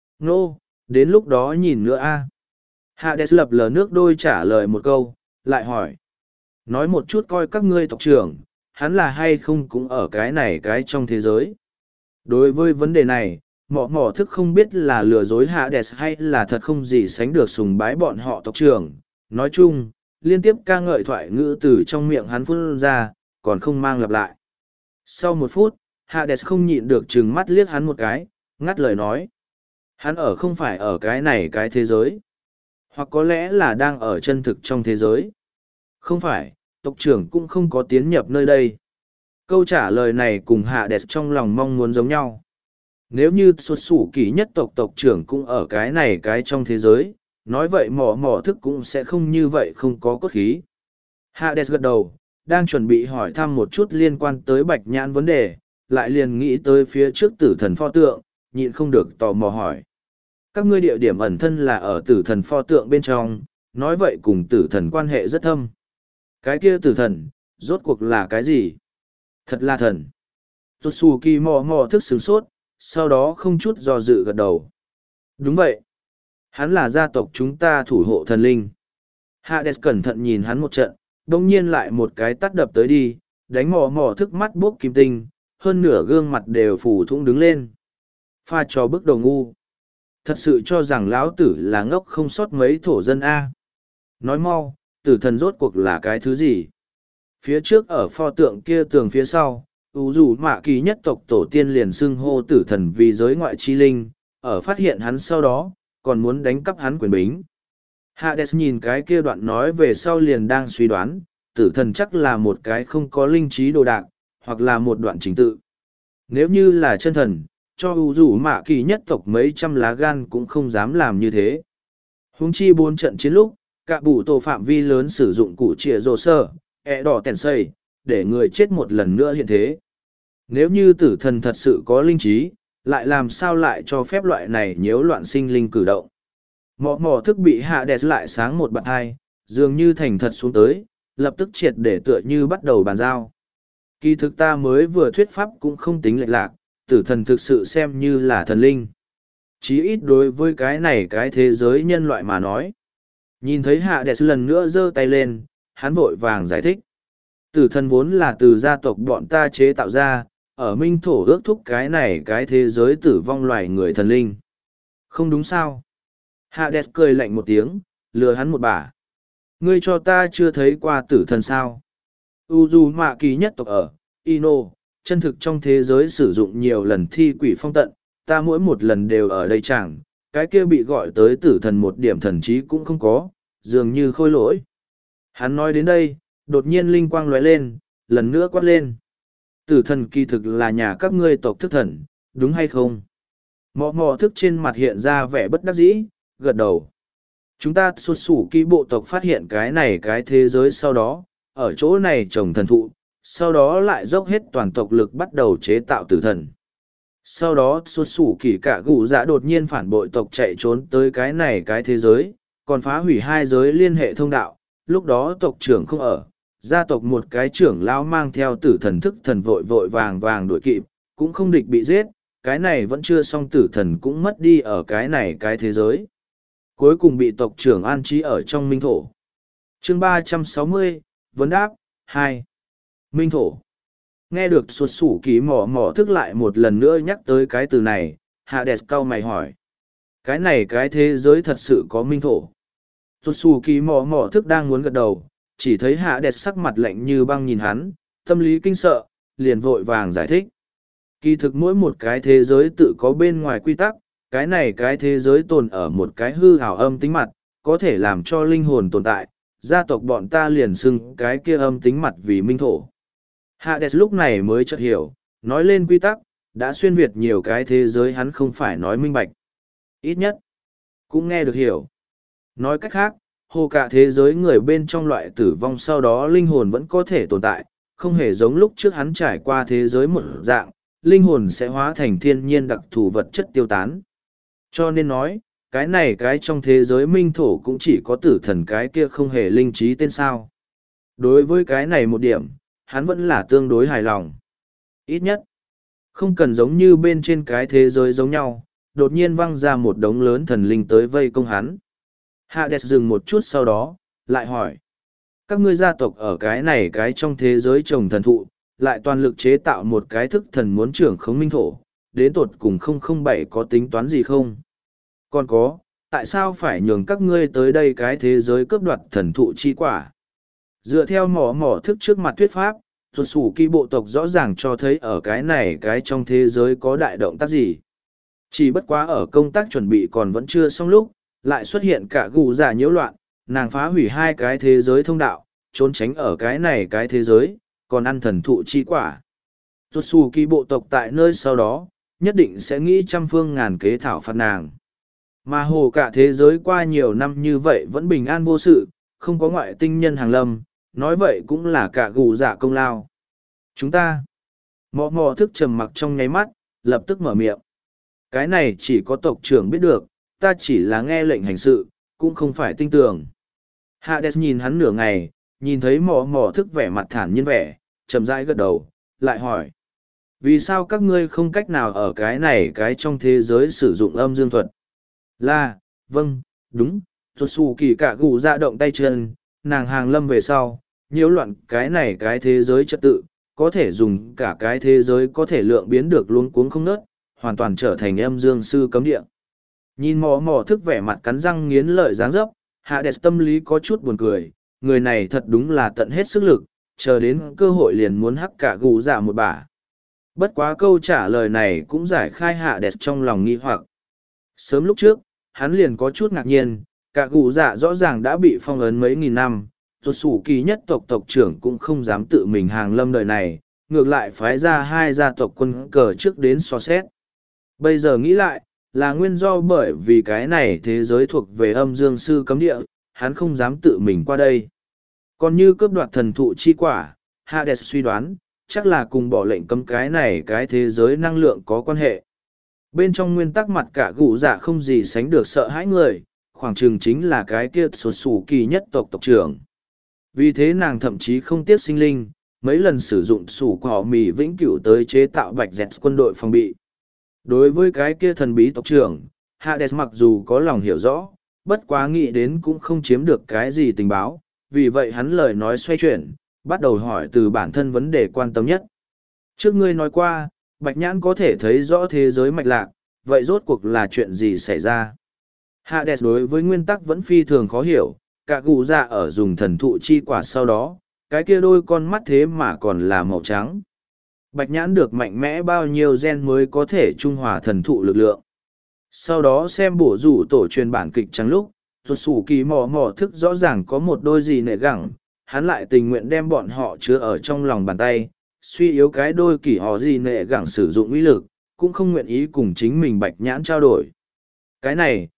Nô, đến lúc đó nhìn nữa a. Hades lập lờ nước đôi trả lời một câu, lại hỏi. Nói một chút coi các ngươi tộc trưởng, hắn là hay không cũng ở cái này cái trong thế giới. Đối với vấn đề này, mỏ mỏ thức không biết là lừa dối Hades hay là thật không gì sánh được sùng bái bọn họ tộc trưởng. Nói chung, liên tiếp ca ngợi thoại ngữ từ trong miệng hắn phun ra, còn không mang lặp lại. Sau một phút, Hades không nhịn được trừng mắt liếc hắn một cái, ngắt lời nói. Hắn ở không phải ở cái này cái thế giới, hoặc có lẽ là đang ở chân thực trong thế giới. Không phải, tộc trưởng cũng không có tiến nhập nơi đây. Câu trả lời này cùng Hades trong lòng mong muốn giống nhau. Nếu như xuất xù kỳ nhất tộc tộc trưởng cũng ở cái này cái trong thế giới, nói vậy mỏ mỏ thức cũng sẽ không như vậy không có cốt khí. Hades gật đầu, đang chuẩn bị hỏi thăm một chút liên quan tới bạch nhãn vấn đề, lại liền nghĩ tới phía trước tử thần pho tượng, nhịn không được tò mò hỏi. Các ngươi địa điểm ẩn thân là ở tử thần pho tượng bên trong, nói vậy cùng tử thần quan hệ rất thâm. Cái kia tử thần, rốt cuộc là cái gì? Thật là thần. Totsuki mò mò thức sửng sốt, sau đó không chút do dự gật đầu. Đúng vậy. Hắn là gia tộc chúng ta thủ hộ thần linh. Hades cẩn thận nhìn hắn một trận, đồng nhiên lại một cái tắt đập tới đi, đánh mò mò thức mắt bốc kim tinh, hơn nửa gương mặt đều phủ thủng đứng lên. Pha cho bước đầu ngu. Thật sự cho rằng lão tử là ngốc không sót mấy thổ dân A. Nói mau, tử thần rốt cuộc là cái thứ gì? Phía trước ở pho tượng kia tường phía sau, ủ dù mạ kỳ nhất tộc tổ tiên liền xưng hô tử thần vì giới ngoại chi linh, ở phát hiện hắn sau đó, còn muốn đánh cắp hắn quyền bính. Hades nhìn cái kia đoạn nói về sau liền đang suy đoán, tử thần chắc là một cái không có linh trí đồ đạc, hoặc là một đoạn trình tự. Nếu như là chân thần, cho ủ dù mạ kỳ nhất tộc mấy trăm lá gan cũng không dám làm như thế. Huống chi 4 trận chiến lúc, cả bù tổ phạm vi lớn sử dụng cụ trịa rồ sơ, đỏ tèn xây, để người chết một lần nữa hiện thế. Nếu như tử thần thật sự có linh trí, lại làm sao lại cho phép loại này nhiễu loạn sinh linh cử động. Mỏ mỏ thức bị hạ đẹp lại sáng một bạt hai, dường như thành thật xuống tới, lập tức triệt để tựa như bắt đầu bàn giao. Kỳ thực ta mới vừa thuyết pháp cũng không tính lệch lạc, tử thần thực sự xem như là thần linh. Chí ít đối với cái này cái thế giới nhân loại mà nói. Nhìn thấy hạ đẹp lần nữa giơ tay lên, hắn vội vàng giải thích. Tử thần vốn là từ gia tộc bọn ta chế tạo ra, ở minh thổ ước thúc cái này cái thế giới tử vong loài người thần linh. Không đúng sao? Hades cười lạnh một tiếng, lừa hắn một bả. Ngươi cho ta chưa thấy qua tử thần sao? Uzumaki nhất tộc ở Ino, chân thực trong thế giới sử dụng nhiều lần thi quỷ phong tận, ta mỗi một lần đều ở đây chẳng, cái kia bị gọi tới tử thần một điểm thần trí cũng không có, dường như khôi lỗi. Hắn nói đến đây, đột nhiên linh quang lóe lên, lần nữa quát lên. Tử thần kỳ thực là nhà các ngươi tộc thức thần, đúng hay không? Mò mò thức trên mặt hiện ra vẻ bất đắc dĩ, gật đầu. Chúng ta xuất xù ký bộ tộc phát hiện cái này cái thế giới sau đó, ở chỗ này trồng thần thụ, sau đó lại dốc hết toàn tộc lực bắt đầu chế tạo tử thần. Sau đó xuất xù kỳ cả gù dạ đột nhiên phản bội tộc chạy trốn tới cái này cái thế giới, còn phá hủy hai giới liên hệ thông đạo, lúc đó tộc trưởng không ở. Gia tộc một cái trưởng lão mang theo tử thần thức thần vội vội vàng vàng đuổi kịp, cũng không địch bị giết, cái này vẫn chưa xong tử thần cũng mất đi ở cái này cái thế giới. Cuối cùng bị tộc trưởng an trí ở trong minh thổ. Chương 360, vấn đáp, 2. Minh thổ. Nghe được xuất sủ ký mỏ mỏ thức lại một lần nữa nhắc tới cái từ này, Hades cau mày hỏi. Cái này cái thế giới thật sự có minh thổ. Xuất sủ ký mỏ mỏ thức đang muốn gật đầu, chỉ thấy Hades sắc mặt lạnh như băng nhìn hắn, tâm lý kinh sợ, liền vội vàng giải thích. Kỳ thực mỗi một cái thế giới tự có bên ngoài quy tắc, cái này cái thế giới tồn ở một cái hư ảo âm tính mặt, có thể làm cho linh hồn tồn tại, gia tộc bọn ta liền xưng cái kia âm tính mặt vì minh thổ. Hades lúc này mới chợt hiểu, nói lên quy tắc, đã xuyên việt nhiều cái thế giới hắn không phải nói minh bạch. Ít nhất, cũng nghe được hiểu. Nói cách khác, hồ cả thế giới người bên trong loại tử vong sau đó linh hồn vẫn có thể tồn tại, không hề giống lúc trước hắn trải qua thế giới một dạng, linh hồn sẽ hóa thành thiên nhiên đặc thù vật chất tiêu tán. Cho nên nói, cái này cái trong thế giới minh thổ cũng chỉ có tử thần cái kia không hề linh trí tên sao. Đối với cái này một điểm, hắn vẫn là tương đối hài lòng. Ít nhất, không cần giống như bên trên cái thế giới giống nhau, đột nhiên văng ra một đống lớn thần linh tới vây công hắn. Hades dừng một chút sau đó, lại hỏi. Các ngươi gia tộc ở cái này cái trong thế giới trồng thần thụ, lại toàn lực chế tạo một cái thức thần muốn trưởng khống minh thổ, đến tột cùng 007 có tính toán gì không? Còn có, tại sao phải nhường các ngươi tới đây cái thế giới cướp đoạt thần thụ chi quả? Dựa theo mỏ thức trước mặt thuyết pháp, ruột sủ kỳ bộ tộc rõ ràng cho thấy ở cái này cái trong thế giới có đại động tác gì. Chỉ bất quá ở công tác chuẩn bị còn vẫn chưa xong lúc, lại xuất hiện cả gù giả nhiễu loạn, nàng phá hủy hai cái thế giới thông đạo, trốn tránh ở cái này cái thế giới, còn ăn thần thụ chi quả. Ruột sủ kỳ bộ tộc tại nơi sau đó, nhất định sẽ nghĩ trăm phương ngàn kế thảo phạt nàng. Mà hồ cả thế giới qua nhiều năm như vậy vẫn bình an vô sự, không có ngoại tinh nhân hàng lâm, nói vậy cũng là cả gù dạ công lao. Chúng ta, mò thức trầm mặc trong nháy mắt, lập tức mở miệng. Cái này chỉ có tộc trưởng biết được, ta chỉ là nghe lệnh hành sự, cũng không phải tin tưởng. Hades nhìn hắn nửa ngày, nhìn thấy mò thức vẻ mặt thản nhiên vẻ, chậm rãi gật đầu, lại hỏi. Vì sao các ngươi không cách nào ở cái này cái trong thế giới sử dụng âm dương thuật? Là, vâng, đúng, ruột xù kỳ cả gù dạ động tay chân, nàng hàng lâm về sau, nhiễu loạn cái này cái thế giới trật tự, có thể dùng cả cái thế giới có thể lượng biến được luống cuống không nớt, hoàn toàn trở thành âm dương sư cấm địa. Nhìn mò thức vẻ mặt cắn răng nghiến lợi dáng dấp, Hades tâm lý có chút buồn cười, người này thật đúng là tận hết sức lực, chờ đến cơ hội liền muốn hắc cả gù dạ một bả. Bất quá câu trả lời này cũng giải khai Hades trong lòng nghi hoặc. Sớm lúc trước, hắn liền có chút ngạc nhiên, cả gù dạ rõ ràng đã bị phong ấn mấy nghìn năm, ruột sủ kỳ nhất tộc tộc trưởng cũng không dám tự mình hàng lâm đời này, ngược lại phái ra hai gia tộc quân cờ trước đến so xét. Bây giờ nghĩ lại, là nguyên do bởi vì cái này thế giới thuộc về âm dương sư cấm địa, hắn không dám tự mình qua đây. Còn như cướp đoạt thần thụ chi quả, Hades suy đoán, chắc là cùng bỏ lệnh cấm cái này cái thế giới năng lượng có quan hệ. Bên trong nguyên tắc mặt cả gù dạ không gì sánh được sợ hãi người, khoảng chừng chính là cái kia sột sủ kỳ nhất tộc tộc trưởng. Vì thế nàng thậm chí không tiếc sinh linh, mấy lần sử dụng sủ cỏ mì vĩnh cửu tới chế tạo bạch dẹt quân đội phòng bị. Đối với cái kia thần bí tộc trưởng, Hades mặc dù có lòng hiểu rõ, bất quá nghĩ đến cũng không chiếm được cái gì tình báo, vì vậy hắn lời nói xoay chuyển, bắt đầu hỏi từ bản thân vấn đề quan tâm nhất. Trước ngươi nói qua, Bạch Nhãn có thể thấy rõ thế giới mạch lạc, vậy rốt cuộc là chuyện gì xảy ra? Hades đối với nguyên tắc vẫn phi thường khó hiểu, cả gù dạ ở dùng thần thụ chi quả sau đó, cái kia đôi con mắt thế mà còn là màu trắng. Bạch Nhãn được mạnh mẽ bao nhiêu gen mới có thể trung hòa thần thụ lực lượng. Sau đó xem bổ rủ tổ truyền bản kịch trắng lúc, ruột sủ kỳ mò thức rõ ràng có một đôi gì nệ gẳng, hắn lại tình nguyện đem bọn họ chứa ở trong lòng bàn tay, suy yếu cái đôi kỳ họ gì nệ gẳng sử dụng uy lực, cũng không nguyện ý cùng chính mình Bạch Nhãn trao đổi. Cái này,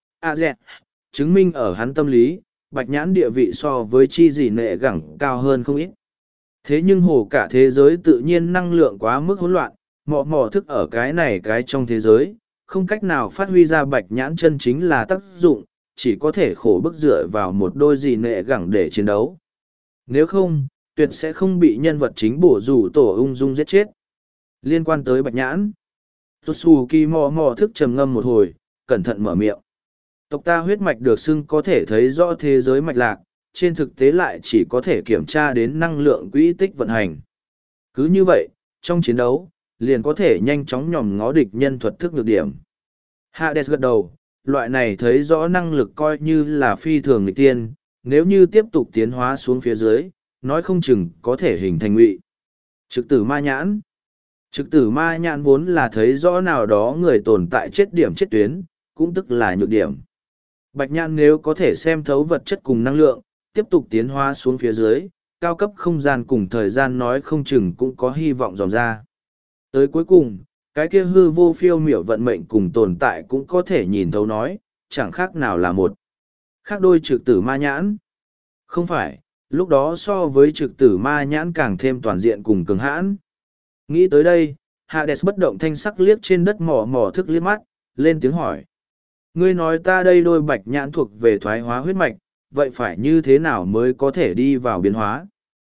chứng minh ở hắn tâm lý, Bạch Nhãn địa vị so với chi gì nệ gẳng cao hơn không ít. Thế nhưng hồ cả thế giới tự nhiên năng lượng quá mức hỗn loạn, mò thức ở cái này cái trong thế giới, không cách nào phát huy ra Bạch Nhãn chân chính là tác dụng, chỉ có thể khổ bức dựa vào một đôi gì nệ gẳng để chiến đấu. Nếu không, tuyệt sẽ không bị nhân vật chính bổ rủ tổ ung dung giết chết. Liên quan tới Bạch Nhãn, Totsuki mò thức trầm ngâm một hồi, cẩn thận mở miệng. Tộc ta huyết mạch được xưng có thể thấy rõ thế giới mạch lạc, trên thực tế lại chỉ có thể kiểm tra đến năng lượng quỹ tích vận hành. Cứ như vậy, trong chiến đấu, liền có thể nhanh chóng nhòm ngó địch nhân thuật thức nhược điểm. Hades gật đầu, loại này thấy rõ năng lực coi như là phi thường nghịch tiên, nếu như tiếp tục tiến hóa xuống phía dưới, nói không chừng có thể hình thành ngụy. Trực tử ma nhãn. Trực tử ma nhãn vốn là thấy rõ nào đó người tồn tại chết điểm chết tuyến, cũng tức là nhược điểm. Bạch nhãn nếu có thể xem thấu vật chất cùng năng lượng, tiếp tục tiến hóa xuống phía dưới, cao cấp không gian cùng thời gian nói không chừng cũng có hy vọng dòm ra. Tới cuối cùng, cái kia hư vô phiêu miểu vận mệnh cùng tồn tại cũng có thể nhìn thấu nói, chẳng khác nào là một. Khác đôi trực tử ma nhãn. Không phải, lúc đó so với trực tử ma nhãn càng thêm toàn diện cùng cường hãn. Nghĩ tới đây, Hades bất động thanh sắc liếc trên đất mỏ mỏ thức liếc mắt, lên tiếng hỏi. Ngươi nói ta đây đôi bạch nhãn thuộc về thoái hóa huyết mạch, vậy phải như thế nào mới có thể đi vào biến hóa?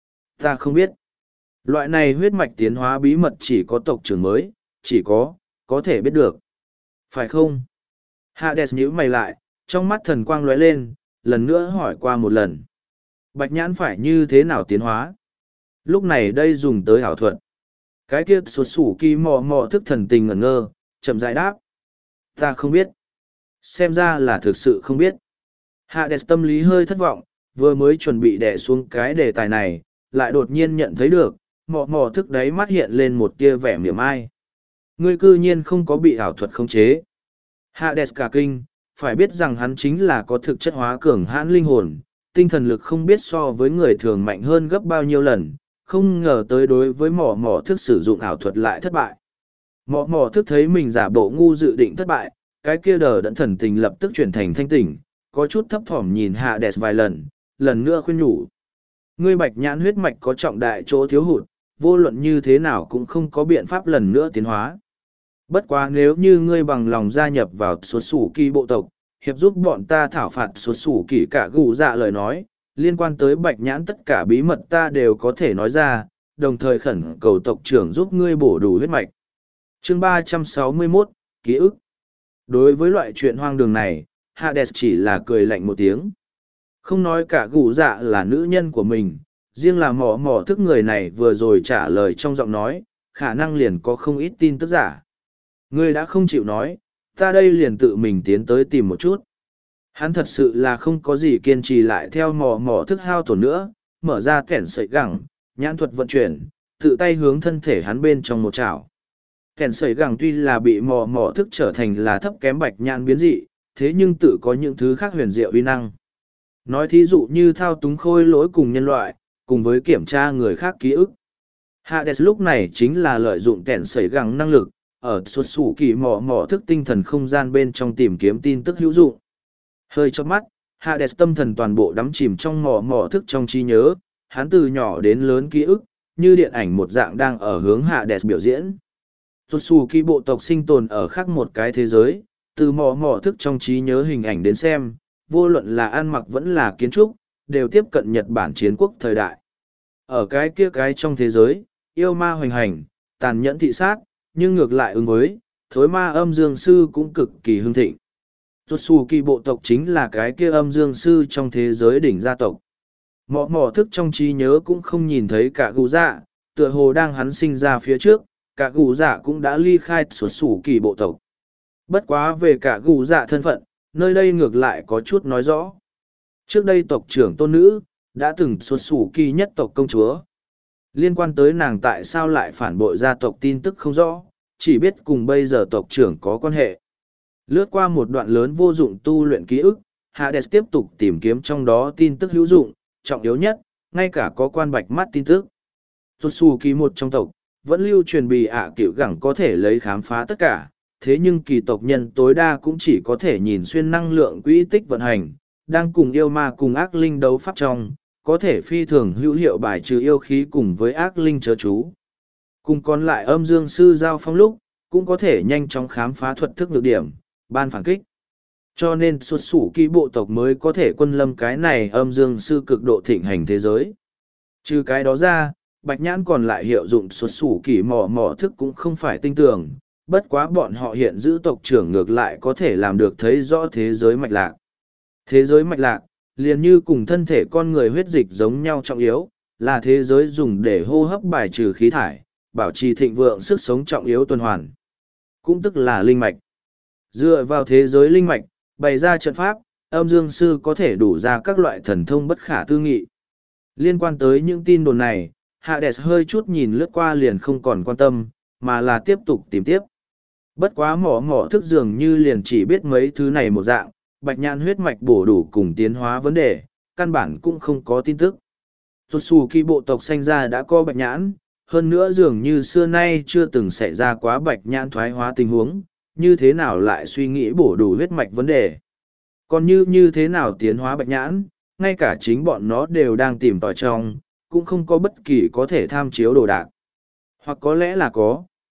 Ta không biết. Loại này huyết mạch tiến hóa bí mật chỉ có tộc trưởng mới, chỉ có thể biết được. Phải không? Hades nhíu mày lại, trong mắt thần quang lóe lên, lần nữa hỏi qua một lần. Bạch nhãn phải như thế nào tiến hóa? Lúc này đây dùng tới ảo thuật. Cái kia xuất sủ kỳ mò mò thức thần tình ngẩn ngơ, chậm rãi đáp. Ta không biết. Xem ra là thực sự không biết. Hades tâm lý hơi thất vọng, vừa mới chuẩn bị đè xuống cái đề tài này, lại đột nhiên nhận thấy được, mò mò thức đáy mắt hiện lên một tia vẻ mỉa mai. Ngươi cư nhiên không có bị ảo thuật khống chế. Hades cả kinh, phải biết rằng hắn chính là có thực chất hóa cường hãn linh hồn, tinh thần lực không biết so với người thường mạnh hơn gấp bao nhiêu lần, không ngờ tới đối với mỏ mỏ thức sử dụng ảo thuật lại thất bại. Mỏ mỏ thức thấy mình giả bộ ngu dự định thất bại, cái kia đờ đẫn thần tình lập tức chuyển thành thanh tỉnh, có chút thấp thỏm nhìn Hades vài lần nữa khuyên nhủ. Ngươi bạch nhãn huyết mạch có trọng đại chỗ thiếu hụt, vô luận như thế nào cũng không có biện pháp lần nữa tiến hóa. Bất quá nếu như ngươi bằng lòng gia nhập vào xuất sủ kỳ bộ tộc, hiệp giúp bọn ta thảo phạt xuất sủ kỳ cả gù dạ lời nói, liên quan tới bạch nhãn tất cả bí mật ta đều có thể nói ra, đồng thời khẩn cầu tộc trưởng giúp ngươi bổ đủ huyết mạch. Chương 361, Ký ức. Đối với loại chuyện hoang đường này, Hades chỉ là cười lạnh một tiếng. Không nói cả gù dạ là nữ nhân của mình, riêng là mỏ mỏ thức người này vừa rồi trả lời trong giọng nói, khả năng liền có không ít tin tức giả. Ngươi đã không chịu nói, ta đây liền tự mình tiến tới tìm một chút. Hắn thật sự là không có gì kiên trì lại theo mỏ mỏ thức hao tổn nữa, mở ra kẻn sợi gẳng, nhãn thuật vận chuyển, tự tay hướng thân thể hắn bên trong một chảo. Kẻn sợi gẳng tuy là bị mỏ mỏ thức trở thành là thấp kém bạch nhãn biến dị, thế nhưng tự có những thứ khác huyền diệu uy năng. Nói thí dụ như thao túng khôi lỗi cùng nhân loại, cùng với kiểm tra người khác ký ức. Hades lúc này chính là lợi dụng kẻn sợi gẳng năng lực, ở xuất xù kỳ mỏ mỏ thức tinh thần không gian bên trong tìm kiếm tin tức hữu dụng. Hơi chớp mắt, Hades tâm thần toàn bộ đắm chìm trong mỏ mỏ thức trong trí nhớ, hắn từ nhỏ đến lớn ký ức, như điện ảnh một dạng đang ở hướng Hades biểu diễn. Xuất xù kỳ bộ tộc sinh tồn ở khác một cái thế giới, từ mỏ mỏ thức trong trí nhớ hình ảnh đến xem, vô luận là ăn mặc vẫn là kiến trúc, đều tiếp cận Nhật Bản chiến quốc thời đại. Ở cái kia cái trong thế giới, yêu ma hoành hành, tàn nhẫn thị sát, nhưng ngược lại ứng với, thối ma âm dương sư cũng cực kỳ hưng thịnh. Rốt xù kỳ bộ tộc chính là cái kia âm dương sư trong thế giới đỉnh gia tộc. Mỏ mỏ thức trong trí nhớ cũng không nhìn thấy cả gù dạ, tựa hồ đang hắn sinh ra phía trước, cả gù dạ cũng đã ly khai rốt xù kỳ bộ tộc. Bất quá về cả gù dạ thân phận, nơi đây ngược lại có chút nói rõ. Trước đây tộc trưởng tôn nữ, đã từng rốt xù kỳ nhất tộc công chúa. Liên quan tới nàng tại sao lại phản bội gia tộc tin tức không rõ, chỉ biết cùng bây giờ tộc trưởng có quan hệ. Lướt qua một đoạn lớn vô dụng tu luyện ký ức, Hades tiếp tục tìm kiếm trong đó tin tức hữu dụng, trọng yếu nhất, ngay cả có quan bạch mắt tin tức. Totsuki một trong tộc, vẫn lưu truyền bì cựu gẳng có thể lấy khám phá tất cả, thế nhưng kỳ tộc nhân tối đa cũng chỉ có thể nhìn xuyên năng lượng quỹ tích vận hành, đang cùng yêu ma cùng ác linh đấu pháp trong, có thể phi thường hữu hiệu bài trừ yêu khí cùng với ác linh chớ chú. Cùng còn lại âm dương sư giao phong lúc, cũng có thể nhanh chóng khám phá thuật thức nhược điểm, ban phản kích. Cho nên xuất sủ kỳ bộ tộc mới có thể quân lâm cái này âm dương sư cực độ thịnh hành thế giới. Trừ cái đó ra, bạch nhãn còn lại hiệu dụng xuất sủ kỳ mỏ mỏ thức cũng không phải tinh tường, bất quá bọn họ hiện giữ tộc trưởng ngược lại có thể làm được thấy rõ thế giới mạch lạc. Thế giới mạch lạc, liền như cùng thân thể con người huyết dịch giống nhau trọng yếu, là thế giới dùng để hô hấp bài trừ khí thải, bảo trì thịnh vượng sức sống trọng yếu tuần hoàn. Cũng tức là linh mạch. Dựa vào thế giới linh mạch, bày ra trận pháp, âm dương sư có thể đủ ra các loại thần thông bất khả tư nghị. Liên quan tới những tin đồn này, Hades hơi chút nhìn lướt qua liền không còn quan tâm, mà là tiếp tục tìm tiếp. Bất quá mỏ mỏ thức dường như liền chỉ biết mấy thứ này một dạng, bạch nhãn huyết mạch bổ đủ cùng tiến hóa vấn đề, căn bản cũng không có tin tức. Totsuki bộ tộc sanh ra đã có bạch nhãn, hơn nữa dường như xưa nay chưa từng xảy ra quá bạch nhãn thoái hóa tình huống, như thế nào lại suy nghĩ bổ đủ huyết mạch vấn đề. Còn như thế nào tiến hóa bạch nhãn, ngay cả chính bọn nó đều đang tìm tòi trong, cũng không có bất kỳ có thể tham chiếu đồ đạc. Hoặc có lẽ là có,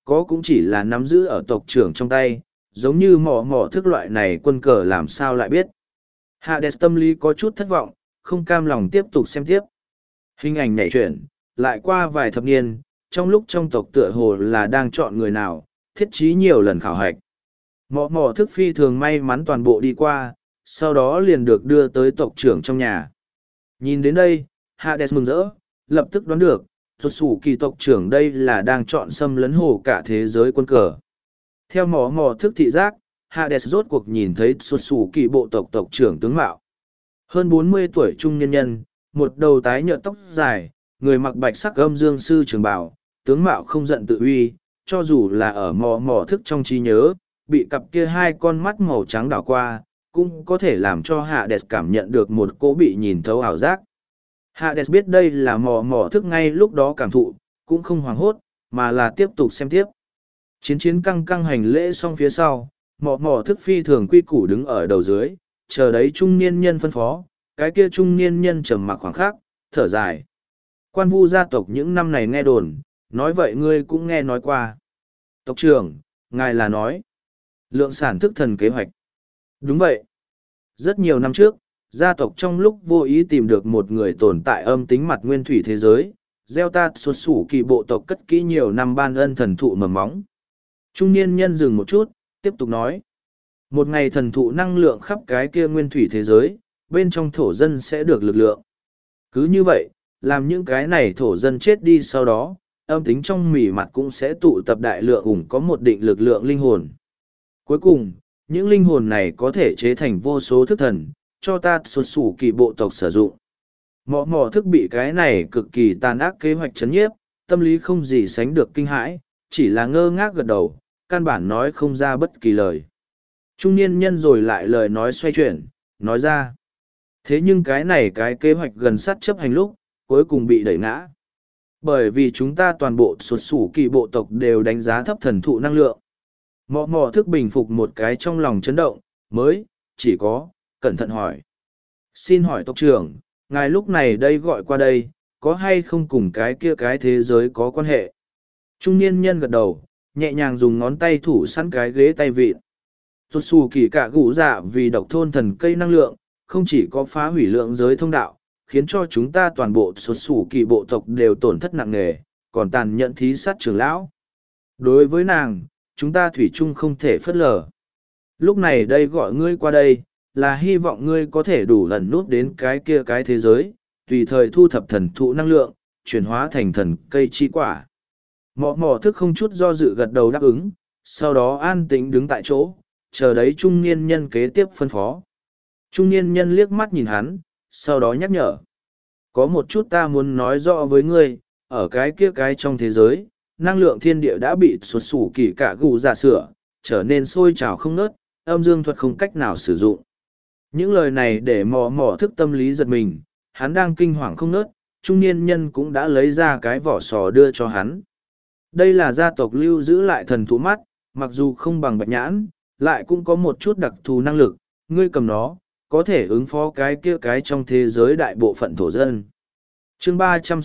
có cũng chỉ là nắm giữ ở tộc trưởng trong tay, giống như mỏ mỏ thức loại này quân cờ làm sao lại biết. Hades tâm lý có chút thất vọng, không cam lòng tiếp tục xem tiếp. Hình ảnh nhảy chuyển, lại qua vài thập niên, trong lúc trong tộc tựa hồ là đang chọn người nào, thiết trí nhiều lần khảo hạch. Mỏ mỏ thức phi thường may mắn toàn bộ đi qua, sau đó liền được đưa tới tộc trưởng trong nhà. Nhìn đến đây, Hades mừng rỡ, lập tức đoán được, xuất xù kỳ tộc trưởng đây là đang chọn xâm lấn hồ cả thế giới quân cờ. Theo mỏ mỏ thức thị giác, Hades rốt cuộc nhìn thấy xuất xù kỳ bộ tộc tộc trưởng tướng mạo. Hơn 40 tuổi trung niên nhân, một đầu tái nhợt tóc dài, người mặc bạch sắc âm dương sư trường bào, tướng mạo không giận tự uy, cho dù là ở mỏ mỏ thức trong trí nhớ, bị cặp kia hai con mắt màu trắng đảo qua, cũng có thể làm cho Hades cảm nhận được một cỗ bị nhìn thấu ảo giác. Hades biết đây là mỏ mỏ thức ngay lúc đó cảm thụ, cũng không hoảng hốt, mà là tiếp tục xem tiếp. Chiến căng căng hành lễ xong phía sau, mỏ mỏ thức phi thường quy củ đứng ở đầu dưới, chờ đấy trung niên nhân phân phó, cái kia trung niên nhân trầm mặc khoảng khắc, thở dài. Quan Vu gia tộc những năm này nghe đồn, nói vậy ngươi cũng nghe nói qua. Tộc trưởng, ngài là nói, lượng sản thức thần kế hoạch. Đúng vậy. Rất nhiều năm trước, gia tộc trong lúc vô ý tìm được một người tồn tại âm tính mặt nguyên thủy thế giới, gieo ta xuất xủ kỳ bộ tộc cất kỹ nhiều năm ban ân thần thụ mầm móng. Trung niên nhân dừng một chút, tiếp tục nói. Một ngày thần thụ năng lượng khắp cái kia nguyên thủy thế giới, bên trong thổ dân sẽ được lực lượng. Cứ như vậy, làm những cái này thổ dân chết đi sau đó, âm tính trong mỉ mặt cũng sẽ tụ tập đại lượng ủng có một định lực lượng linh hồn. Cuối cùng, những linh hồn này có thể chế thành vô số thức thần, cho ta xuất xù kỳ bộ tộc sử dụng. Mỏ mỏ thức bị cái này cực kỳ tàn ác kế hoạch chấn nhiếp, tâm lý không gì sánh được kinh hãi, chỉ là ngơ ngác gật đầu, căn bản nói không ra bất kỳ lời. Trung niên nhân rồi lại lời nói xoay chuyển, nói ra. Thế nhưng cái kế hoạch gần sát chấp hành lúc, cuối cùng bị đẩy ngã. Bởi vì chúng ta toàn bộ xuất xù kỳ bộ tộc đều đánh giá thấp thần thụ năng lượng. Mỏ mỏ thức bình phục một cái trong lòng chấn động, mới, chỉ có, cẩn thận hỏi. Xin hỏi tộc trưởng, ngài lúc này đây gọi qua đây, có hay không cùng cái kia cái thế giới có quan hệ? Trung niên nhân gật đầu, nhẹ nhàng dùng ngón tay thủ sẵn cái ghế tay vịn. Xuất xù kỳ cả gũ dạ vì độc thôn thần cây năng lượng, không chỉ có phá hủy lượng giới thông đạo, khiến cho chúng ta toàn bộ xuất xù kỳ bộ tộc đều tổn thất nặng nề, còn tàn nhẫn thí sát trưởng lão. Đối với nàng, chúng ta thủy chung không thể phớt lờ. Lúc này đây gọi ngươi qua đây, là hy vọng ngươi có thể đủ lần nút đến cái kia cái thế giới, tùy thời thu thập thần thụ năng lượng, chuyển hóa thành thần cây chi quả. Mỏ mỏ thức không chút do dự gật đầu đáp ứng, sau đó an tĩnh đứng tại chỗ, chờ đấy trung niên nhân kế tiếp phân phó. Trung niên nhân liếc mắt nhìn hắn, sau đó nhắc nhở. Có một chút ta muốn nói rõ với ngươi, ở cái kia cái trong thế giới, năng lượng thiên địa đã bị xuất xù kỳ cả gù giả sửa, trở nên sôi trào không nớt, âm dương thuật không cách nào sử dụng. Những lời này để mò mò thức tâm lý giật mình, hắn đang kinh hoàng không nớt, trung niên nhân cũng đã lấy ra cái vỏ sò đưa cho hắn. Đây là gia tộc lưu giữ lại thần thú mắt, mặc dù không bằng bạch nhãn, lại cũng có một chút đặc thù năng lực, ngươi cầm nó, có thể ứng phó cái kia cái trong thế giới đại bộ phận thổ dân. Chương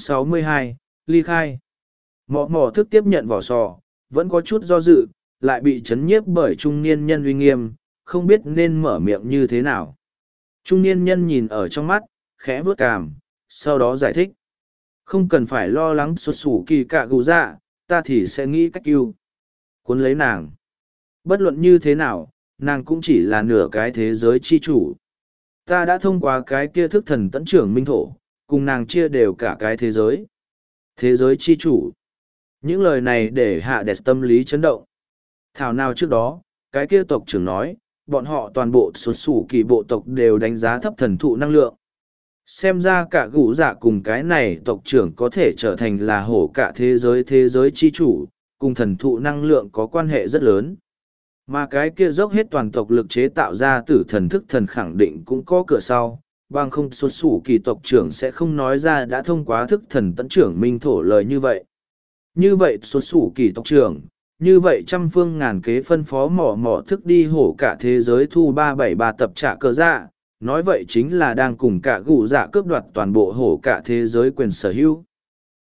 362, ly khai. Mỏ mỏ thức tiếp nhận vỏ sò, vẫn có chút do dự, lại bị chấn nhiếp bởi trung niên nhân uy nghiêm, không biết nên mở miệng như thế nào. Trung niên nhân nhìn ở trong mắt, khẽ vuốt cằm, sau đó giải thích. Không cần phải lo lắng xuất xù kỳ cạ gù dạ, ta thì sẽ nghĩ cách cứu. Cuốn lấy nàng. Bất luận như thế nào, nàng cũng chỉ là nửa cái thế giới chi chủ. Ta đã thông qua cái kia thức thần tẫn trưởng minh thổ, cùng nàng chia đều cả cái thế giới. Thế giới chi chủ. Những lời này để hạ đẹp tâm lý chấn động. Thảo nào trước đó, cái kia tộc trưởng nói, bọn họ toàn bộ xuất xù kỳ bộ tộc đều đánh giá thấp thần thụ năng lượng. Xem ra cả gũ dạ cùng cái này tộc trưởng có thể trở thành là hổ cả thế giới chi chủ, cùng thần thụ năng lượng có quan hệ rất lớn. Mà cái kia dốc hết toàn tộc lực chế tạo ra tử thần thức thần khẳng định cũng có cửa sau, bằng không xuất xù kỳ tộc trưởng sẽ không nói ra đã thông qua thức thần tấn trưởng minh thổ lời như vậy. Như vậy xuất xù kỳ tộc trưởng, như vậy trăm phương ngàn kế phân phó mỏ mỏ thức đi hổ cả thế giới thu 373 tập trả cờ dạ, nói vậy chính là đang cùng cả gù dạ cướp đoạt toàn bộ hổ cả thế giới quyền sở hữu.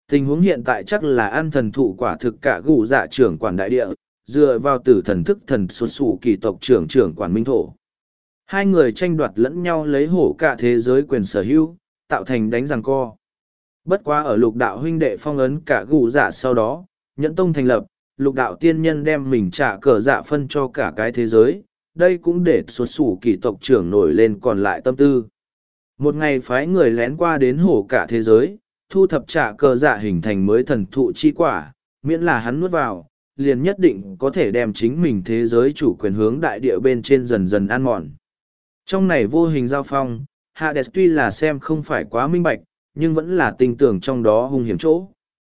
Tình huống hiện tại chắc là ăn thần thụ quả thực cả gù dạ trưởng quản đại địa, dựa vào tử thần thức thần xuất xù kỳ tộc trưởng quản minh thổ. Hai người tranh đoạt lẫn nhau lấy hổ cả thế giới quyền sở hữu, tạo thành đánh giằng co. Bất quá ở lục đạo huynh đệ phong ấn cả gù dạ sau đó, nhẫn tông thành lập, lục đạo tiên nhân đem mình trả cờ dạ phân cho cả cái thế giới, đây cũng để xuất xù kỳ tộc trưởng nổi lên còn lại tâm tư. Một ngày phái người lén qua đến hổ cả thế giới, thu thập trả cờ dạ hình thành mới thần thụ chi quả, miễn là hắn nuốt vào, liền nhất định có thể đem chính mình thế giới chủ quyền hướng đại địa bên trên dần dần ăn mòn. Trong này vô hình giao phong, Hades tuy là xem không phải quá minh bạch, nhưng vẫn là tin tưởng trong đó hung hiểm chỗ.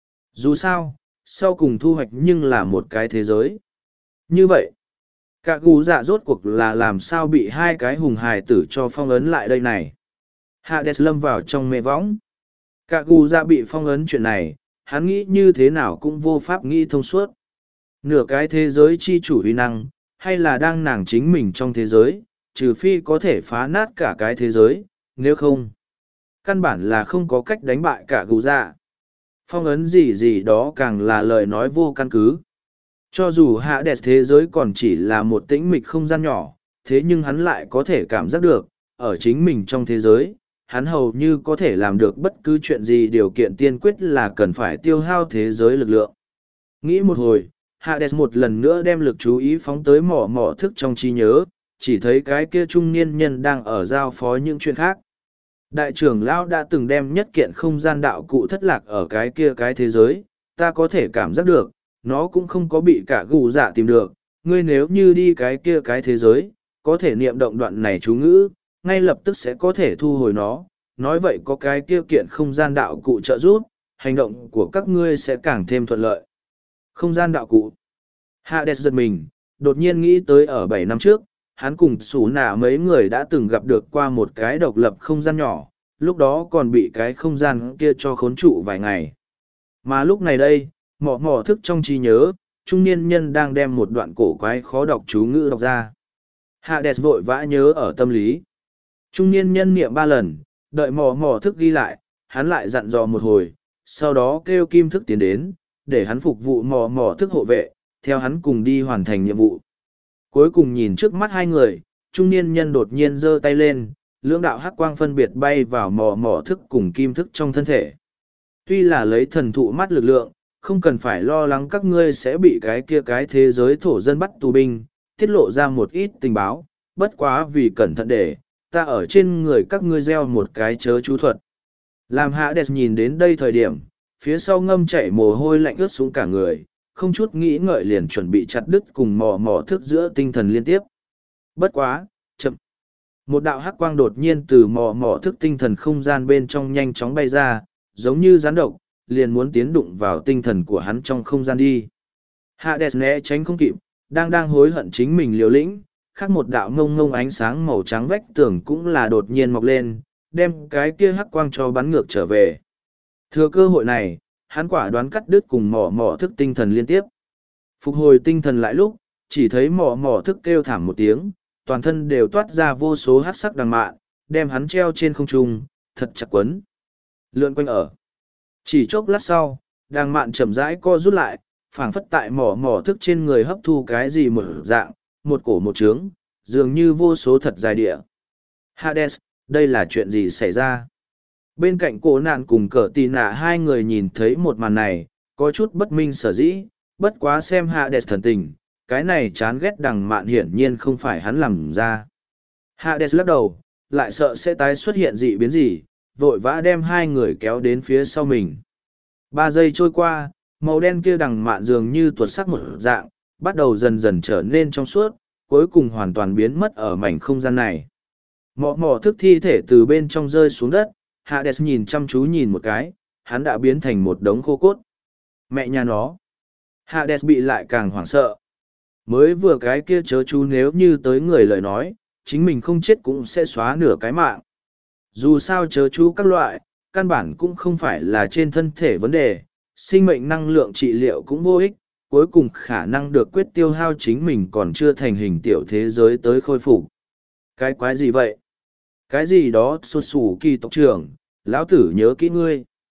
Dù sao, sau cùng thu hoạch nhưng là một cái thế giới. Như vậy, cả gù dạ rốt cuộc là làm sao bị hai cái hùng hài tử cho phong ấn lại đây này. Hades lâm vào trong mê võng. Cả gù dạ bị phong ấn chuyện này, hắn nghĩ như thế nào cũng vô pháp nghĩ thông suốt. Nửa cái thế giới chi chủ uy năng, hay là đang nàng chính mình trong thế giới, trừ phi có thể phá nát cả cái thế giới, nếu không, căn bản là không có cách đánh bại cả gù dạ. Phong ấn gì gì đó càng là lời nói vô căn cứ. Cho dù hạ đẹp thế giới còn chỉ là một tĩnh mịch không gian nhỏ, thế nhưng hắn lại có thể cảm giác được, ở chính mình trong thế giới, hắn hầu như có thể làm được bất cứ chuyện gì, điều kiện tiên quyết là cần phải tiêu hao thế giới lực lượng. Nghĩ một hồi, Hades một lần nữa đem lực chú ý phóng tới mỏ mỏ thức trong trí nhớ, chỉ thấy cái kia trung niên nhân đang ở giao phó những chuyện khác. Đại trưởng lão đã từng đem nhất kiện không gian đạo cụ thất lạc ở cái kia cái thế giới, ta có thể cảm giác được, nó cũng không có bị cả gù dạ tìm được, ngươi nếu như đi cái kia cái thế giới, có thể niệm động đoạn này chú ngữ, ngay lập tức sẽ có thể thu hồi nó, nói vậy có cái kia kiện không gian đạo cụ trợ giúp, hành động của các ngươi sẽ càng thêm thuận lợi. Không gian đạo cụ. Hades giật mình, đột nhiên nghĩ tới ở 7 năm trước, hắn cùng xù nạ mấy người đã từng gặp được qua một cái độc lập không gian nhỏ, lúc đó còn bị cái không gian kia cho khốn trụ vài ngày. Mà lúc này đây, mỏ mỏ thức trong trí nhớ, trung niên nhân đang đem một đoạn cổ quái khó đọc chú ngữ đọc ra. Hades vội vã nhớ ở tâm lý. Trung niên nhân niệm 3 lần, đợi mỏ mỏ thức ghi lại, hắn lại dặn dò một hồi, sau đó kêu kim thức tiến đến, để hắn phục vụ mỏ mỏ thức hộ vệ, theo hắn cùng đi hoàn thành nhiệm vụ. Cuối cùng nhìn trước mắt hai người, trung niên nhân đột nhiên giơ tay lên, lưỡng đạo hắc quang phân biệt bay vào mỏ mỏ thức cùng kim thức trong thân thể. Tuy là lấy thần thụ mắt lực lượng, không cần phải lo lắng các ngươi sẽ bị cái kia cái thế giới thổ dân bắt tù binh, tiết lộ ra một ít tình báo, bất quá vì cẩn thận để, ta ở trên người các ngươi gieo một cái chớ chú thuật. Làm Hades nhìn đến đây thời điểm, phía sau ngâm chảy mồ hôi lạnh ướt xuống cả người, không chút nghĩ ngợi liền chuẩn bị chặt đứt cùng mò mò thức giữa tinh thần liên tiếp. Bất quá, chậm. Một đạo hắc quang đột nhiên từ mò mò thức tinh thần không gian bên trong nhanh chóng bay ra, giống như rắn độc, liền muốn tiến đụng vào tinh thần của hắn trong không gian đi. Hades né tránh không kịp, đang hối hận chính mình liều lĩnh, khác một đạo ngông ngông ánh sáng màu trắng vách tường cũng là đột nhiên mọc lên, đem cái kia hắc quang cho bắn ngược trở về. Thừa cơ hội này, hắn quả đoán cắt đứt cùng mỏ mỏ thức tinh thần liên tiếp. Phục hồi tinh thần lại lúc, chỉ thấy mỏ mỏ thức kêu thảm một tiếng, toàn thân đều toát ra vô số hắc sắc đằng mạn, đem hắn treo trên không trung, thật chặt quấn. Lượn quanh ở. Chỉ chốc lát sau, đằng mạn chậm rãi co rút lại, phảng phất tại mỏ mỏ thức trên người hấp thu cái gì một dạng, một cổ một trướng, dường như vô số thật dài địa. Hades, đây là chuyện gì xảy ra? Bên cạnh cổ nạn cùng cờ tì nạ hai người nhìn thấy một màn này, có chút bất minh sở dĩ, bất quá xem Hades thần tình, cái này chán ghét đằng mạn hiển nhiên không phải hắn làm ra. Hades lắc đầu, lại sợ sẽ tái xuất hiện dị biến gì, vội vã đem hai người kéo đến phía sau mình. 3 giây trôi qua, màu đen kia đằng mạn dường như tuột sắc một dạng, bắt đầu dần dần trở nên trong suốt, cuối cùng hoàn toàn biến mất ở mảnh không gian này. Mỏ mỏ thức thi thể từ bên trong rơi xuống đất, Hades nhìn chăm chú nhìn một cái, hắn đã biến thành một đống khô cốt. Mẹ nhà nó. Hades bị lại càng hoảng sợ. Mới vừa cái kia chớ chú nếu như tới người lời nói, chính mình không chết cũng sẽ xóa nửa cái mạng. Dù sao chớ chú các loại, căn bản cũng không phải là trên thân thể vấn đề, sinh mệnh năng lượng trị liệu cũng vô ích, cuối cùng khả năng được quyết tiêu hao chính mình còn chưa thành hình tiểu thế giới tới khôi phục. Cái quái gì vậy? Cái gì đó xuất xù kỳ tộc trưởng, lão tử nhớ kỹ ngươi.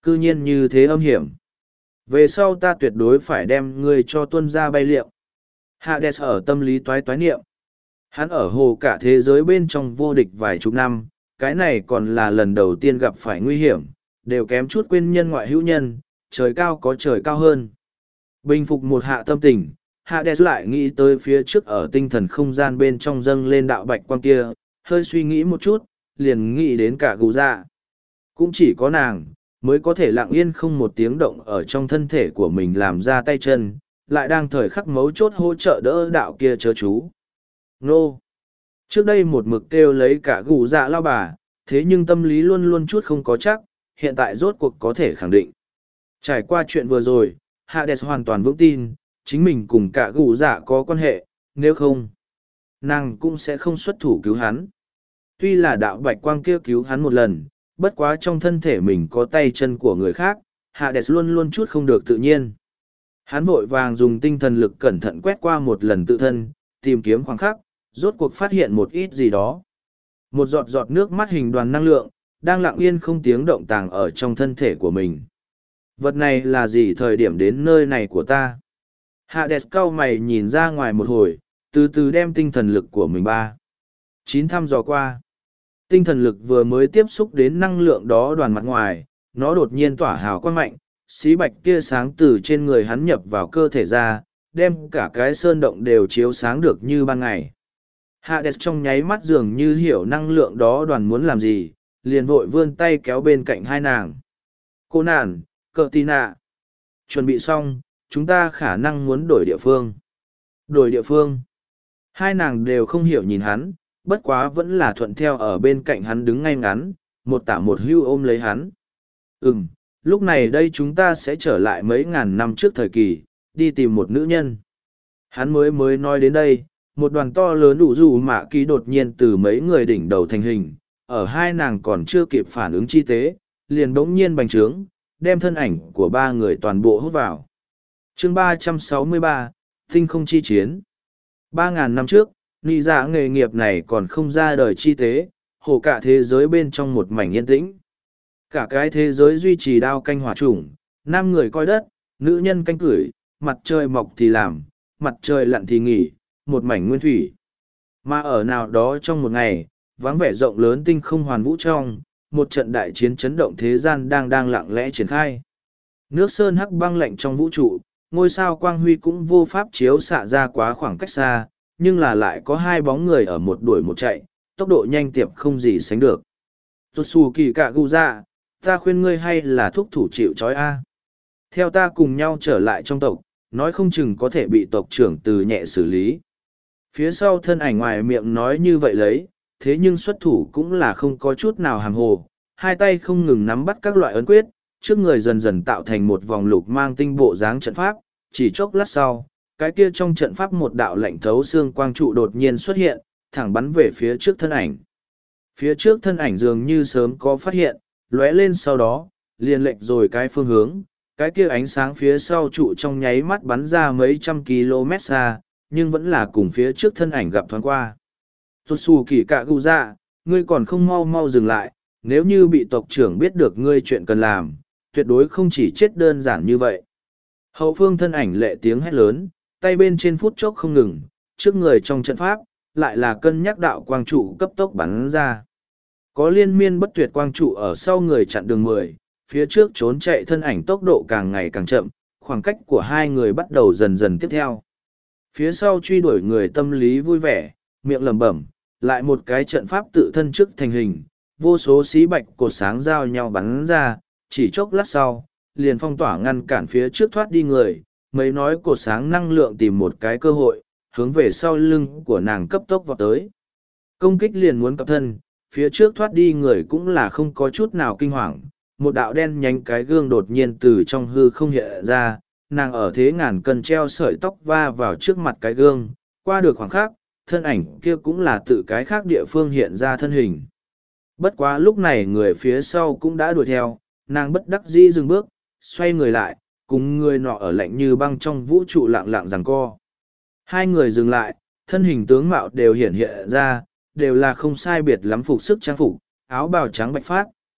Cư nhiên như thế âm hiểm. Về sau ta tuyệt đối phải đem ngươi cho tuân ra bay liệu. Hades ở tâm lý toái toái niệm. Hắn ở hồ cả thế giới bên trong vô địch vài chục năm, cái này còn là lần đầu tiên gặp phải nguy hiểm, đều kém chút quên nhân ngoại hữu nhân, trời cao có trời cao hơn. Bình phục một hạ tâm tình, Hades lại nghĩ tới phía trước ở tinh thần không gian bên trong dâng lên đạo bạch quang kia, hơi suy nghĩ một chút, liền nghĩ đến cả gù dạ. Cũng chỉ có nàng, mới có thể lặng yên không một tiếng động ở trong thân thể của mình làm ra tay chân, lại đang thời khắc mấu chốt hỗ trợ đỡ đạo kia chớ chú. Nô! Trước đây một mực kêu lấy cả gù dạ lao bà, thế nhưng tâm lý luôn luôn chút không có chắc, hiện tại rốt cuộc có thể khẳng định. Trải qua chuyện vừa rồi, Hades hoàn toàn vững tin, chính mình cùng cả gù dạ có quan hệ, nếu không, nàng cũng sẽ không xuất thủ cứu hắn. Tuy là đạo bạch quang kia cứu hắn một lần, bất quá trong thân thể mình có tay chân của người khác, Hades luôn luôn chút không được tự nhiên. Hắn vội vàng dùng tinh thần lực cẩn thận quét qua một lần tự thân, tìm kiếm khoảng khắc, rốt cuộc phát hiện một ít gì đó. Một giọt giọt nước mắt hình đoàn năng lượng, đang lặng yên không tiếng động tàng ở trong thân thể của mình. Vật này là gì thời điểm đến nơi này của ta? Hades cau mày nhìn ra ngoài một hồi, từ từ đem tinh thần lực của mình chín thăm dò qua. Tinh thần lực vừa mới tiếp xúc đến năng lượng đó đoàn mặt ngoài, nó đột nhiên tỏa hào quang mạnh, xí bạch tia sáng từ trên người hắn nhập vào cơ thể ra, đem cả cái sơn động đều chiếu sáng được như ban ngày. Hades trong nháy mắt dường như hiểu năng lượng đó đoàn muốn làm gì, liền vội vươn tay kéo bên cạnh hai nàng. Cô nàn, cờ tì nạ. Chuẩn bị xong, chúng ta khả năng muốn đổi địa phương. Đổi địa phương. Hai nàng đều không hiểu nhìn hắn, bất quá vẫn là thuận theo ở bên cạnh hắn đứng ngay ngắn, một tả một hưu ôm lấy hắn. Lúc này đây chúng ta sẽ trở lại mấy ngàn năm trước thời kỳ, đi tìm một nữ nhân. Hắn mới nói đến đây, một đoàn to lớn đủ dù mạ kỳ đột nhiên từ mấy người đỉnh đầu thành hình, ở hai nàng còn chưa kịp phản ứng chi tế, liền bỗng nhiên bành trướng, đem thân ảnh của ba người toàn bộ hút vào. Chương 363, Tinh không chi chiến. 3.000 năm trước, nị dạ nghề nghiệp này còn không ra đời chi tế, hồ cả thế giới bên trong một mảnh yên tĩnh. Cả cái thế giới duy trì đao canh hỏa chủng, nam người coi đất, nữ nhân canh cửi, mặt trời mọc thì làm, mặt trời lặn thì nghỉ, một mảnh nguyên thủy. Mà ở nào đó trong một ngày, vắng vẻ rộng lớn tinh không hoàn vũ trong, một trận đại chiến chấn động thế gian đang lặng lẽ triển khai. Nước sơn hắc băng lạnh trong vũ trụ, ngôi sao quang huy cũng vô pháp chiếu xạ ra quá khoảng cách xa, nhưng là lại có hai bóng người ở một đuổi một chạy, tốc độ nhanh tiệp không gì sánh được. Totsu kỳ cạ gu dạ, ta khuyên ngươi hay là thúc thủ chịu trói a. Theo ta cùng nhau trở lại trong tộc, nói không chừng có thể bị tộc trưởng từ nhẹ xử lý. Phía sau thân ảnh ngoài miệng nói như vậy lấy, thế nhưng xuất thủ cũng là không có chút nào hàm hồ, hai tay không ngừng nắm bắt các loại ấn quyết, trước người dần dần tạo thành một vòng lục mang tinh bộ dáng trận pháp, chỉ chốc lát sau, cái kia trong trận pháp một đạo lạnh thấu xương quang trụ đột nhiên xuất hiện, thẳng bắn về phía trước thân ảnh. Phía trước thân ảnh dường như sớm có phát hiện, lóe lên sau đó, liền lệch rồi cái phương hướng, cái kia ánh sáng phía sau trụ trong nháy mắt bắn ra mấy trăm km xa, nhưng vẫn là cùng phía trước thân ảnh gặp thoáng qua. Totsu kỳ cạ gu dạ, ngươi còn không mau mau dừng lại, nếu như bị tộc trưởng biết được ngươi chuyện cần làm, tuyệt đối không chỉ chết đơn giản như vậy. Hậu phương thân ảnh lệ tiếng hét lớn, tay bên trên phút chốc không ngừng, trước người trong trận pháp, lại là cân nhắc đạo quang trụ cấp tốc bắn ra. Có liên miên bất tuyệt quang trụ ở sau người chặn đường 10, phía trước trốn chạy thân ảnh tốc độ càng ngày càng chậm, khoảng cách của hai người bắt đầu dần dần tiếp theo. Phía sau truy đuổi người tâm lý vui vẻ, miệng lẩm bẩm, lại một cái trận pháp tự thân trước thành hình, vô số xí bạch cột sáng giao nhau bắn ra, chỉ chốc lát sau, liền phong tỏa ngăn cản phía trước thoát đi người, mấy nói cột sáng năng lượng tìm một cái cơ hội, hướng về sau lưng của nàng cấp tốc vọt tới. Công kích liền muốn cập thân, phía trước thoát đi người cũng là không có chút nào kinh hoàng, một đạo đen nhánh cái gương đột nhiên từ trong hư không hiện ra, nàng ở thế ngàn cân treo sợi tóc va vào trước mặt cái gương, qua được khoảng khắc, thân ảnh kia cũng là tự cái khác địa phương hiện ra thân hình. Bất quá lúc này người phía sau cũng đã đuổi theo, nàng bất đắc dĩ dừng bước, xoay người lại, cùng người nọ ở lạnh như băng trong vũ trụ lặng lặng giằng co. Hai người dừng lại, thân hình tướng mạo đều hiện ra, đều là không sai biệt lắm phục sức trang phục, áo bào trắng bạch phát,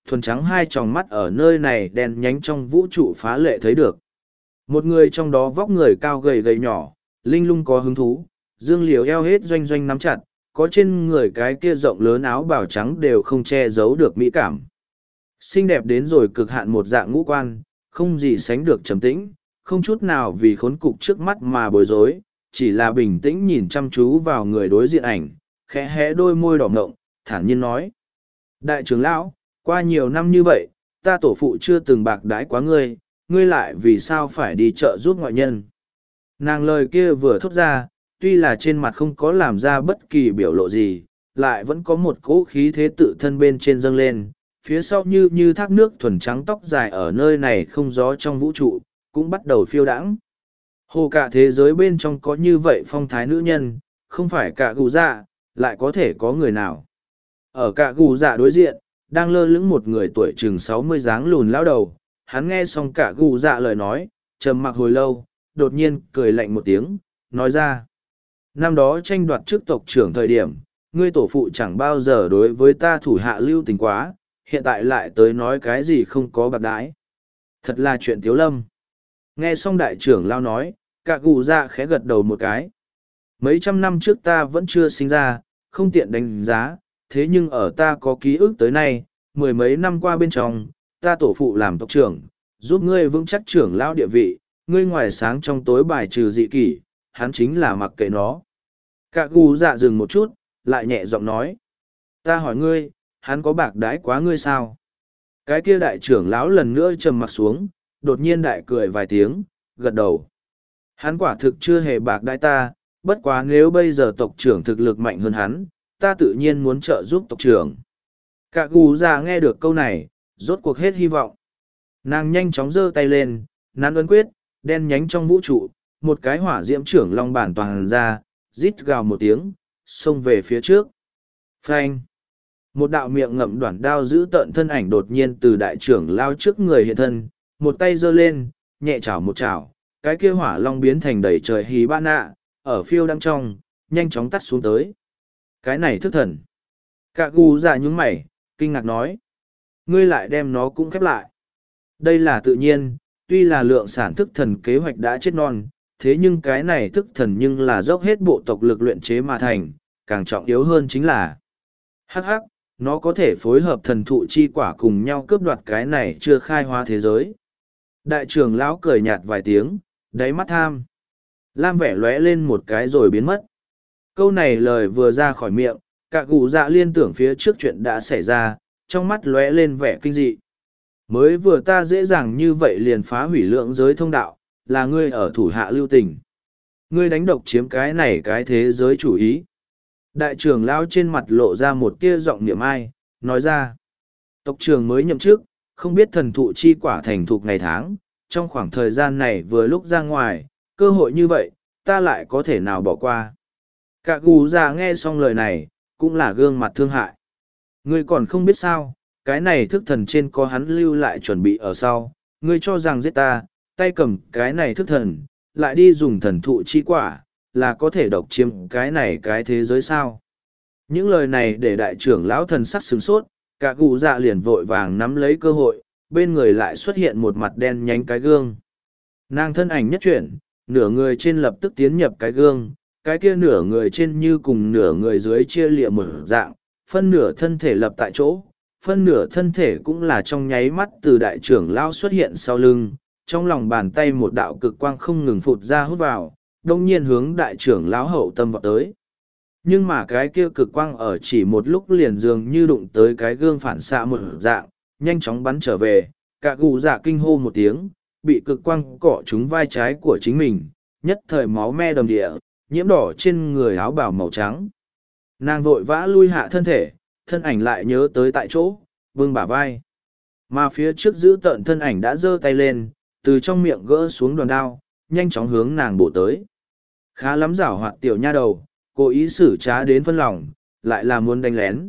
thuần trắng hai tròng mắt ở nơi này đen nhánh trong vũ trụ phá lệ thấy được. Một người trong đó vóc người cao gầy gầy nhỏ, linh lung có hứng thú, dương liều eo hết doanh doanh nắm chặt, có trên người cái kia rộng lớn áo bào trắng đều không che giấu được mỹ cảm. Xinh đẹp đến rồi cực hạn một dạng ngũ quan, không gì sánh được trầm tĩnh, không chút nào vì khốn cục trước mắt mà bối rối, chỉ là bình tĩnh nhìn chăm chú vào người đối diện ảnh, khẽ hé đôi môi đỏ ngộng, thản nhiên nói. Đại trưởng lão, qua nhiều năm như vậy, ta tổ phụ chưa từng bạc đãi quá ngươi, ngươi lại vì sao phải đi chợ giúp ngoại nhân. Nàng lời kia vừa thốt ra, tuy là trên mặt không có làm ra bất kỳ biểu lộ gì, lại vẫn có một cỗ khí thế tự thân bên trên dâng lên, phía sau như thác nước thuần trắng tóc dài ở nơi này không gió trong vũ trụ, cũng bắt đầu phiêu đãng. Hồ cả thế giới bên trong có như vậy phong thái nữ nhân, không phải cả gù dạ, lại có thể có người nào. Ở cả gù dạ đối diện, đang lơ lửng một người tuổi chừng 60 dáng lùn lão đầu, hắn nghe xong cả gù dạ lời nói, trầm mặc hồi lâu, đột nhiên cười lạnh một tiếng, nói ra. Năm đó tranh đoạt chức tộc trưởng thời điểm, ngươi tổ phụ chẳng bao giờ đối với ta thủ hạ lưu tình quá, hiện tại lại tới nói cái gì không có bạc đái. Thật là chuyện tiếu lâm. Nghe xong đại trưởng lao nói, cả gù dạ khẽ gật đầu một cái. Mấy trăm năm trước ta vẫn chưa sinh ra, không tiện đánh giá, thế nhưng ở ta có ký ức tới nay, mười mấy năm qua bên trong, ta tổ phụ làm tộc trưởng, giúp ngươi vững chắc trưởng lao địa vị, ngươi ngoài sáng trong tối bài trừ dị kỷ, hắn chính là mặc kệ nó. Cả gù dạ dừng một chút, lại nhẹ giọng nói. Ta hỏi ngươi, hắn có bạc đái quá ngươi sao? Cái kia đại trưởng lão lần nữa trầm mặt xuống, đột nhiên đại cười vài tiếng, gật đầu. Hắn quả thực chưa hề bạc đái ta, bất quá nếu bây giờ tộc trưởng thực lực mạnh hơn hắn, ta tự nhiên muốn trợ giúp tộc trưởng. Cả gù dạ nghe được câu này, rốt cuộc hết hy vọng. Nàng nhanh chóng giơ tay lên, nắn ấn quyết, đen nhánh trong vũ trụ, một cái hỏa diễm trưởng long bản toàn ra, rít gào một tiếng, xông về phía trước. Phanh! Một đạo miệng ngậm đoản đao giữ tợn thân ảnh đột nhiên từ đại trưởng lao trước người hiện thân, một tay giơ lên, nhẹ chảo một chảo, cái kia hỏa long biến thành đầy trời hí ba nạ, ở phiêu đang trong, nhanh chóng tắt xuống tới. Cái này thức thần. Cả gù dạ nhúng mày, kinh ngạc nói. Ngươi lại đem nó cũng khép lại. Đây là tự nhiên, tuy là lượng sản thức thần kế hoạch đã chết non, thế nhưng cái này thức thần nhưng là dốc hết bộ tộc lực luyện chế mà thành, càng trọng yếu hơn chính là hắc hắc, nó có thể phối hợp thần thụ chi quả cùng nhau cướp đoạt cái này chưa khai hóa thế giới. Đại trưởng lão cười nhạt vài tiếng, đáy mắt tham. Lam vẻ lóe lên một cái rồi biến mất. Câu này lời vừa ra khỏi miệng, cả gù dạ liên tưởng phía trước chuyện đã xảy ra, trong mắt lóe lên vẻ kinh dị. Mới vừa ta dễ dàng như vậy liền phá hủy lượng giới thông đạo, là ngươi ở thủ hạ lưu tình. Ngươi đánh độc chiếm cái này cái thế giới chủ ý. Đại trưởng lão trên mặt lộ ra một tia giọng niệm ai, nói ra. Tộc trưởng mới nhậm chức, không biết thần thụ chi quả thành thục ngày tháng, trong khoảng thời gian này vừa lúc ra ngoài, cơ hội như vậy, ta lại có thể nào bỏ qua. Cả gù già nghe xong lời này, cũng là gương mặt thương hại. Ngươi còn không biết sao, cái này thức thần trên có hắn lưu lại chuẩn bị ở sau, ngươi cho rằng giết ta, tay cầm cái này thức thần, lại đi dùng thần thụ chi quả, là có thể độc chiếm cái này cái thế giới sao. Những lời này để đại trưởng lão thần sắc sửng sốt, cả gù dạ liền vội vàng nắm lấy cơ hội, bên người lại xuất hiện một mặt đen nhánh cái gương. Nàng thân ảnh nhất chuyển, nửa người trên lập tức tiến nhập cái gương, cái kia nửa người trên như cùng nửa người dưới chia lịa một dạng, phân nửa thân thể lập tại chỗ, phân nửa thân thể cũng là trong nháy mắt từ đại trưởng lão xuất hiện sau lưng, trong lòng bàn tay một đạo cực quang không ngừng phụt ra hút vào, đông nhiên hướng đại trưởng lão hậu tâm vào tới. Nhưng mà cái kia cực quang ở chỉ một lúc liền dường như đụng tới cái gương phản xạ một dạng, nhanh chóng bắn trở về, cả gù dạ kinh hô một tiếng, bị cực quang cọ trúng vai trái của chính mình, nhất thời máu me đầm địa, nhiễm đỏ trên người áo bào màu trắng. Nàng vội vã lui hạ thân thể, thân ảnh lại nhớ tới tại chỗ, vương bả vai. Mà phía trước giữ tợn thân ảnh đã giơ tay lên, từ trong miệng gỡ xuống đòn đao, nhanh chóng hướng nàng bổ tới. Khá lắm giảo hoạt tiểu nha đầu, cố ý xử trá đến phân lòng, lại là muốn đánh lén.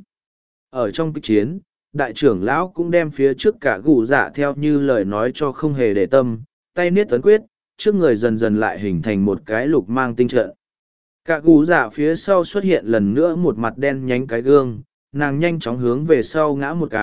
Ở trong kịch chiến, đại trưởng lão cũng đem phía trước cả gù dạ theo như lời nói cho không hề để tâm, tay niết tấn quyết, trước người dần dần lại hình thành một cái lục mang tinh trận. Cả gù dạ phía sau xuất hiện lần nữa một mặt đen nhánh cái gương, nàng nhanh chóng hướng về sau ngã một cái,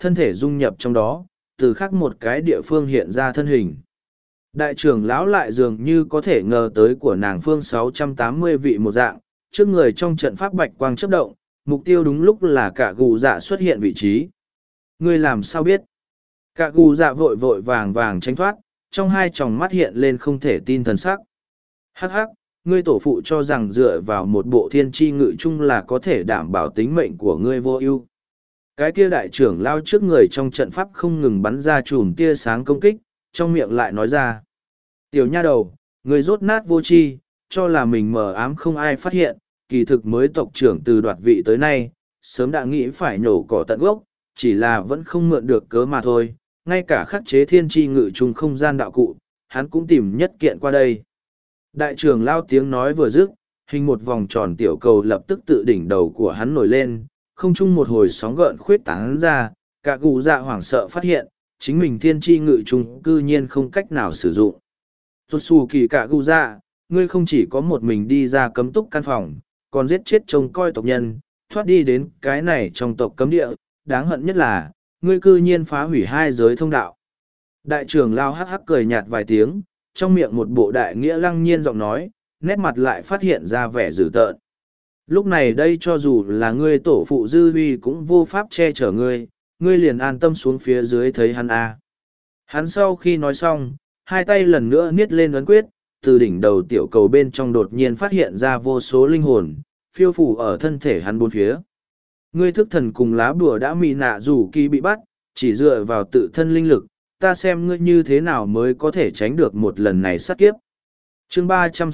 thân thể dung nhập trong đó, từ khác một cái địa phương hiện ra thân hình. Đại trưởng lão lại dường như có thể ngờ tới của nàng phương 680 vị một dạng, trước người trong trận pháp bạch quang chớp động, mục tiêu đúng lúc là cả gù dạ xuất hiện vị trí. Ngươi làm sao biết? Cả gù dạ vội vội vàng vàng tránh thoát, trong hai tròng mắt hiện lên không thể tin thần sắc. Hắc hắc, ngươi tổ phụ cho rằng dựa vào một bộ thiên tri ngự chung là có thể đảm bảo tính mệnh của ngươi vô ưu. Cái kia đại trưởng lao trước người trong trận pháp không ngừng bắn ra chùm tia sáng công kích, trong miệng lại nói ra. Tiểu nha đầu, ngươi rốt nát vô tri, cho là mình mờ ám không ai phát hiện, kỳ thực mới tộc trưởng từ đoạt vị tới nay, sớm đã nghĩ phải nhổ cỏ tận gốc, chỉ là vẫn không mượn được cớ mà thôi, ngay cả khắc chế thiên tri ngự chung không gian đạo cụ, hắn cũng tìm nhất kiện qua đây. Đại trưởng lao tiếng nói vừa dứt, hình một vòng tròn tiểu cầu lập tức tự đỉnh đầu của hắn nổi lên, không chung một hồi sóng gợn khuyết tán ra, cả gù dạ hoảng sợ phát hiện, chính mình thiên tri ngự chung cư nhiên không cách nào sử dụng. Rốt xù kỳ cả gù dạ, ngươi không chỉ có một mình đi ra cấm túc căn phòng, còn giết chết trông coi tộc nhân, thoát đi đến cái này trong tộc cấm địa, đáng hận nhất là, ngươi cư nhiên phá hủy hai giới thông đạo. Đại trưởng lao hắc hắc cười nhạt vài tiếng, trong miệng một bộ đại nghĩa lăng nhiên giọng nói, nét mặt lại phát hiện ra vẻ dữ tợn. Lúc này đây cho dù là ngươi tổ phụ dư huy cũng vô pháp che chở ngươi, ngươi liền an tâm xuống phía dưới thấy hắn a. Hắn sau khi nói xong, hai tay lần nữa niết lên ấn quyết, từ đỉnh đầu tiểu cầu bên trong đột nhiên phát hiện ra vô số linh hồn, phiêu phủ ở thân thể hắn bốn phía. Ngươi thức thần cùng lá bùa đã mị nạ dù kỳ bị bắt, chỉ dựa vào tự thân linh lực, ta xem ngươi như thế nào mới có thể tránh được một lần này sát kiếp. Chương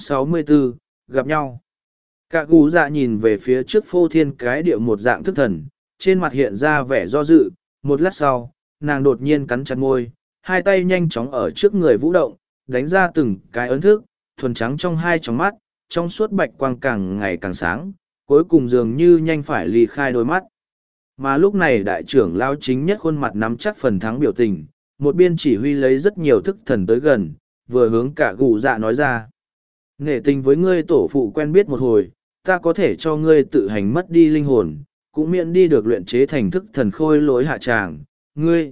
364, gặp nhau. Cả gù dạ nhìn về phía trước phô thiên cái địa một dạng thức thần, trên mặt hiện ra vẻ do dự, một lát sau, nàng đột nhiên cắn chặt môi, hai tay nhanh chóng ở trước người vũ động, đánh ra từng cái ấn thức, thuần trắng trong hai tròng mắt, trong suốt bạch quang càng ngày càng sáng, cuối cùng dường như nhanh phải ly khai đôi mắt. Mà lúc này đại trưởng lao chính nhất khuôn mặt nắm chắc phần thắng biểu tình, một biên chỉ huy lấy rất nhiều thức thần tới gần, vừa hướng cả gù dạ nói ra. Nể tình với ngươi tổ phụ quen biết một hồi, ta có thể cho ngươi tự hành mất đi linh hồn, cũng miễn đi được luyện chế thành thức thần khôi lối hạ tràng. Ngươi!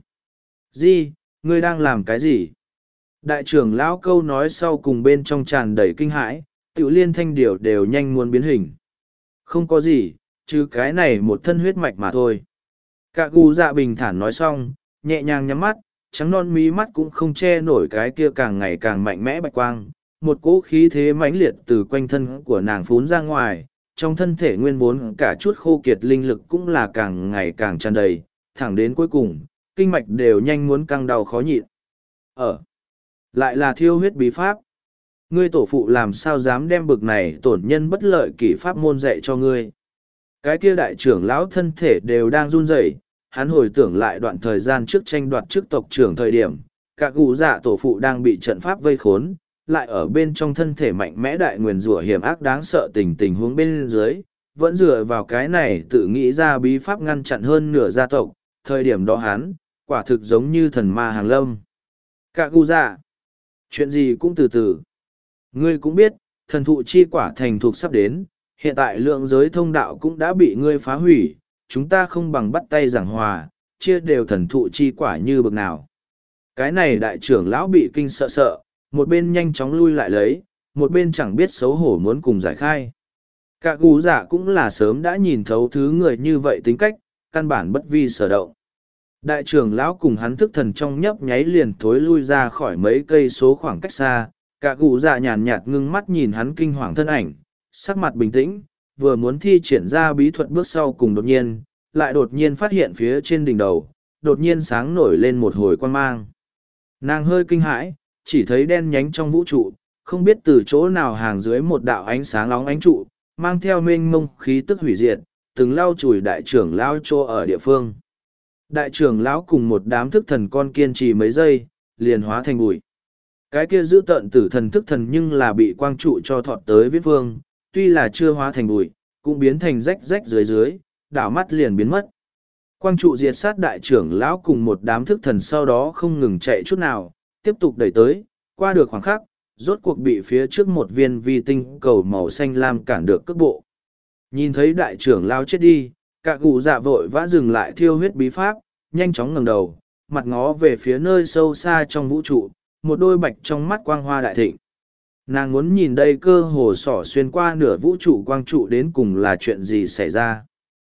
Gì? Ngươi đang làm cái gì? Đại trưởng lão câu nói sau cùng bên trong tràn đầy kinh hãi, tiểu liên thanh điều đều nhanh muốn biến hình. Không có gì, chứ cái này một thân huyết mạch mà thôi. Cả gù dạ bình thản nói xong, nhẹ nhàng nhắm mắt, trắng non mí mắt cũng không che nổi cái kia càng ngày càng mạnh mẽ bạch quang. Một cỗ khí thế mãnh liệt từ quanh thân của nàng phún ra ngoài, trong thân thể nguyên vốn cả chút khô kiệt linh lực cũng là càng ngày càng tràn đầy, thẳng đến cuối cùng, kinh mạch đều nhanh muốn căng đau khó nhịn. Lại là thiêu huyết bí pháp. Ngươi tổ phụ làm sao dám đem bực này tổn nhân bất lợi kỷ pháp môn dạy cho ngươi. Cái kia đại trưởng lão thân thể đều đang run rẩy, hắn hồi tưởng lại đoạn thời gian trước tranh đoạt chức tộc trưởng thời điểm, cả gù dạ tổ phụ đang bị trận pháp vây khốn, lại ở bên trong thân thể mạnh mẽ đại nguyền rủa hiểm ác đáng sợ tình huống bên dưới, vẫn dựa vào cái này tự nghĩ ra bí pháp ngăn chặn hơn nửa gia tộc, thời điểm đó hắn, quả thực giống như thần ma hàng lâm. Cả gù dạ, chuyện gì cũng từ từ. Ngươi cũng biết, thần thụ chi quả thành thục sắp đến, hiện tại lượng giới thông đạo cũng đã bị ngươi phá hủy, chúng ta không bằng bắt tay giảng hòa, chia đều thần thụ chi quả như bực nào. Cái này đại trưởng lão bị kinh sợ sợ, một bên nhanh chóng lui lại lấy, một bên chẳng biết xấu hổ muốn cùng giải khai. Cả gù giả cũng là sớm đã nhìn thấu thứ người như vậy tính cách, căn bản bất vi sở động. Đại trưởng lão cùng hắn thức thần trong nhấp nháy liền thối lui ra khỏi mấy cây số khoảng cách xa, cả gù giả nhàn nhạt ngưng mắt nhìn hắn kinh hoàng thân ảnh, sắc mặt bình tĩnh, vừa muốn thi triển ra bí thuật bước sau cùng lại đột nhiên phát hiện phía trên đỉnh đầu, đột nhiên sáng nổi lên một hồi quan mang. Nàng hơi kinh hãi, chỉ thấy đen nhánh trong vũ trụ, không biết từ chỗ nào hàng dưới một đạo ánh sáng nóng ánh trụ, mang theo mênh mông khí tức hủy diệt, từng lau chùi đại trưởng lão trô ở địa phương. Đại trưởng lão cùng một đám thức thần con kiên trì mấy giây, liền hóa thành bụi. Cái kia giữ tận tử thần thức thần nhưng là bị quang trụ cho thọt tới viết vương, tuy là chưa hóa thành bụi, cũng biến thành rách rách dưới, đảo mắt liền biến mất. Quang trụ diệt sát đại trưởng lão cùng một đám thức thần sau đó không ngừng chạy chút nào, tiếp tục đẩy tới, qua được khoảng khắc, rốt cuộc bị phía trước một viên vi tinh cầu màu xanh lam cản được cước bộ. Nhìn thấy đại trưởng lão chết đi, cả gù dạ vội vã dừng lại thiêu huyết bí pháp, nhanh chóng ngẩng đầu, mặt ngó về phía nơi sâu xa trong vũ trụ, một đôi bạch trong mắt quang hoa đại thịnh. Nàng muốn nhìn đây cơ hồ xỏ xuyên qua nửa vũ trụ quang trụ đến cùng là chuyện gì xảy ra.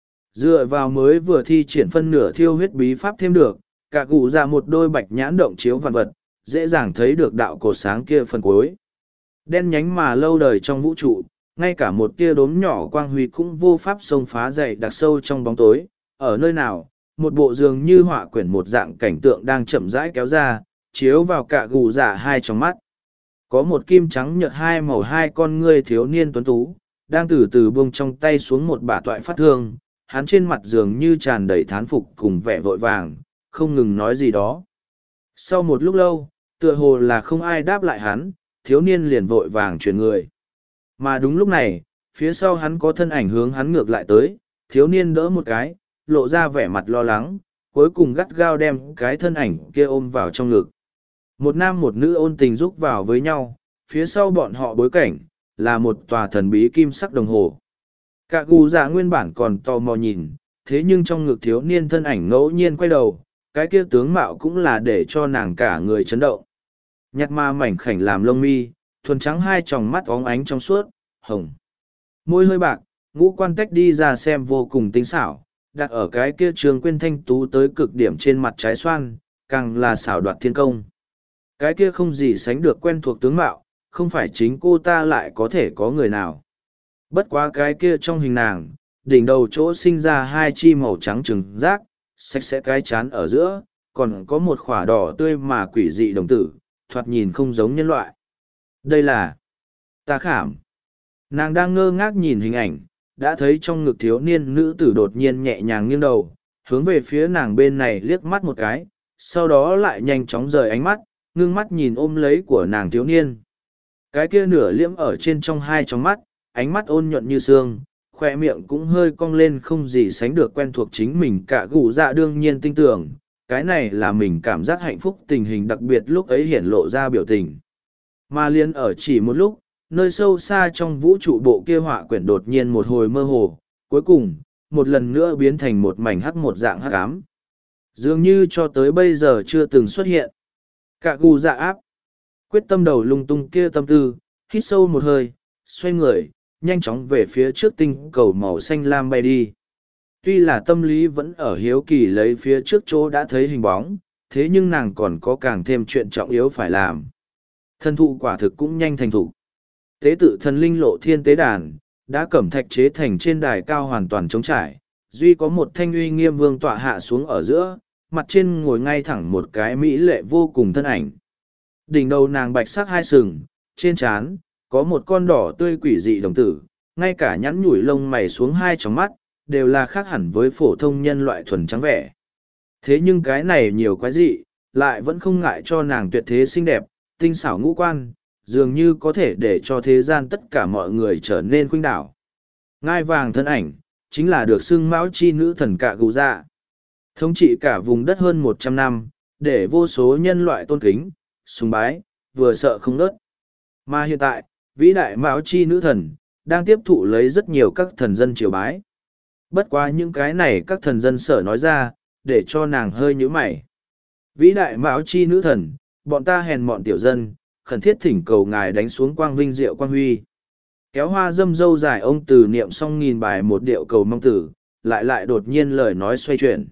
Dựa vào mới vừa thi triển phân nửa thiêu huyết bí pháp thêm được, cả cụ ra một đôi bạch nhãn động chiếu vạn vật, dễ dàng thấy được đạo cột sáng kia phần cuối. Đen nhánh mà lâu đời trong vũ trụ, ngay cả một tia đốm nhỏ quang huy cũng vô pháp xông phá dày đặc sâu trong bóng tối. Ở nơi nào, một bộ giường như họa quyển một dạng cảnh tượng đang chậm rãi kéo ra, chiếu vào cả gù dạ hai trong mắt. Có một kim trắng nhợt hai màu hai con ngươi thiếu niên tuấn tú, đang từ từ buông trong tay xuống một bả toại phát thương, hắn trên mặt dường như tràn đầy thán phục cùng vẻ vội vàng, không ngừng nói gì đó. Sau một lúc lâu, tựa hồ là không ai đáp lại hắn, thiếu niên liền vội vàng chuyển người. Mà đúng lúc này, phía sau hắn có thân ảnh hướng hắn ngược lại tới, thiếu niên đỡ một cái, lộ ra vẻ mặt lo lắng, cuối cùng gắt gao đem cái thân ảnh kia ôm vào trong ngực. Một nam một nữ ôn tình rúc vào với nhau, phía sau bọn họ bối cảnh, là một tòa thần bí kim sắc đồng hồ. Cả gù dạ nguyên bản còn tò mò nhìn, thế nhưng trong ngực thiếu niên thân ảnh ngẫu nhiên quay đầu, cái kia tướng mạo cũng là để cho nàng cả người chấn động. Nhặt ma mảnh khảnh làm lông mi, thuần trắng hai tròng mắt óng ánh trong suốt, hồng. Môi hơi bạc, ngũ quan tách đi ra xem vô cùng tinh xảo, đặt ở cái kia trường quyên thanh tú tới cực điểm trên mặt trái xoan, càng là xảo đoạt thiên công. Cái kia không gì sánh được quen thuộc tướng mạo, không phải chính cô ta lại có thể có người nào. Bất quá cái kia trong hình nàng, đỉnh đầu chỗ sinh ra hai chi màu trắng trừng rác, sạch sẽ cái chán ở giữa, còn có một khỏa đỏ tươi mà quỷ dị đồng tử, thoạt nhìn không giống nhân loại. Đây là Ta Khảm. Nàng đang ngơ ngác nhìn hình ảnh, đã thấy trong ngực thiếu niên nữ tử đột nhiên nhẹ nhàng nghiêng đầu, hướng về phía nàng bên này liếc mắt một cái, sau đó lại nhanh chóng rời ánh mắt, ngưng mắt nhìn ôm lấy của nàng thiếu niên. Cái kia nửa liễm ở trên trong hai tròng mắt, ánh mắt ôn nhuận như sương, khoe miệng cũng hơi cong lên không gì sánh được quen thuộc chính mình cả gù dạ đương nhiên tin tưởng, cái này là mình cảm giác hạnh phúc tình hình đặc biệt lúc ấy hiển lộ ra biểu tình. Mà liên ở chỉ một lúc, nơi sâu xa trong vũ trụ bộ kia họa quyển đột nhiên một hồi mơ hồ, cuối cùng, một lần nữa biến thành một mảnh hắc một dạng hắc ám. Dường như cho tới bây giờ chưa từng xuất hiện. Cả gù dạ áp, quyết tâm đầu lung tung kia tâm tư, hít sâu một hơi, xoay người, nhanh chóng về phía trước tinh cầu màu xanh lam bay đi. Tuy là tâm lý vẫn ở hiếu kỳ lấy phía trước chỗ đã thấy hình bóng, thế nhưng nàng còn có càng thêm chuyện trọng yếu phải làm. Thân thụ quả thực cũng nhanh thành thụ. Tế tự thần linh lộ thiên tế đàn, đã cẩm thạch chế thành trên đài cao hoàn toàn trống trải, duy có một thanh uy nghiêm vương tọa hạ xuống ở giữa, mặt trên ngồi ngay thẳng một cái mỹ lệ vô cùng thân ảnh. Đỉnh đầu nàng bạch sắc hai sừng, trên trán có một con đỏ tươi quỷ dị đồng tử, ngay cả nhắn nhủi lông mày xuống hai tròng mắt, đều là khác hẳn với phổ thông nhân loại thuần trắng vẻ. Thế nhưng cái này nhiều quái dị, lại vẫn không ngại cho nàng tuyệt thế xinh đẹp, tinh xảo ngũ quan, dường như có thể để cho thế gian tất cả mọi người trở nên khuynh đảo. Ngai vàng thân ảnh, chính là được xưng mão chi nữ thần Cả Gù Dạ. Thống trị cả vùng đất hơn 100 năm, để vô số nhân loại tôn kính, sùng bái, vừa sợ không nớt. Mà hiện tại, vĩ đại mão chi nữ thần, đang tiếp thụ lấy rất nhiều các thần dân triều bái. Bất quá những cái này các thần dân sở nói ra, để cho nàng hơi nhíu mày. Vĩ đại mão chi nữ thần, bọn ta hèn mọn tiểu dân, khẩn thiết thỉnh cầu ngài đánh xuống quang vinh diệu quang huy. Kéo hoa dâm dâu dài ông từ niệm xong nghìn bài một điệu cầu mong tử, lại đột nhiên lời nói xoay chuyển.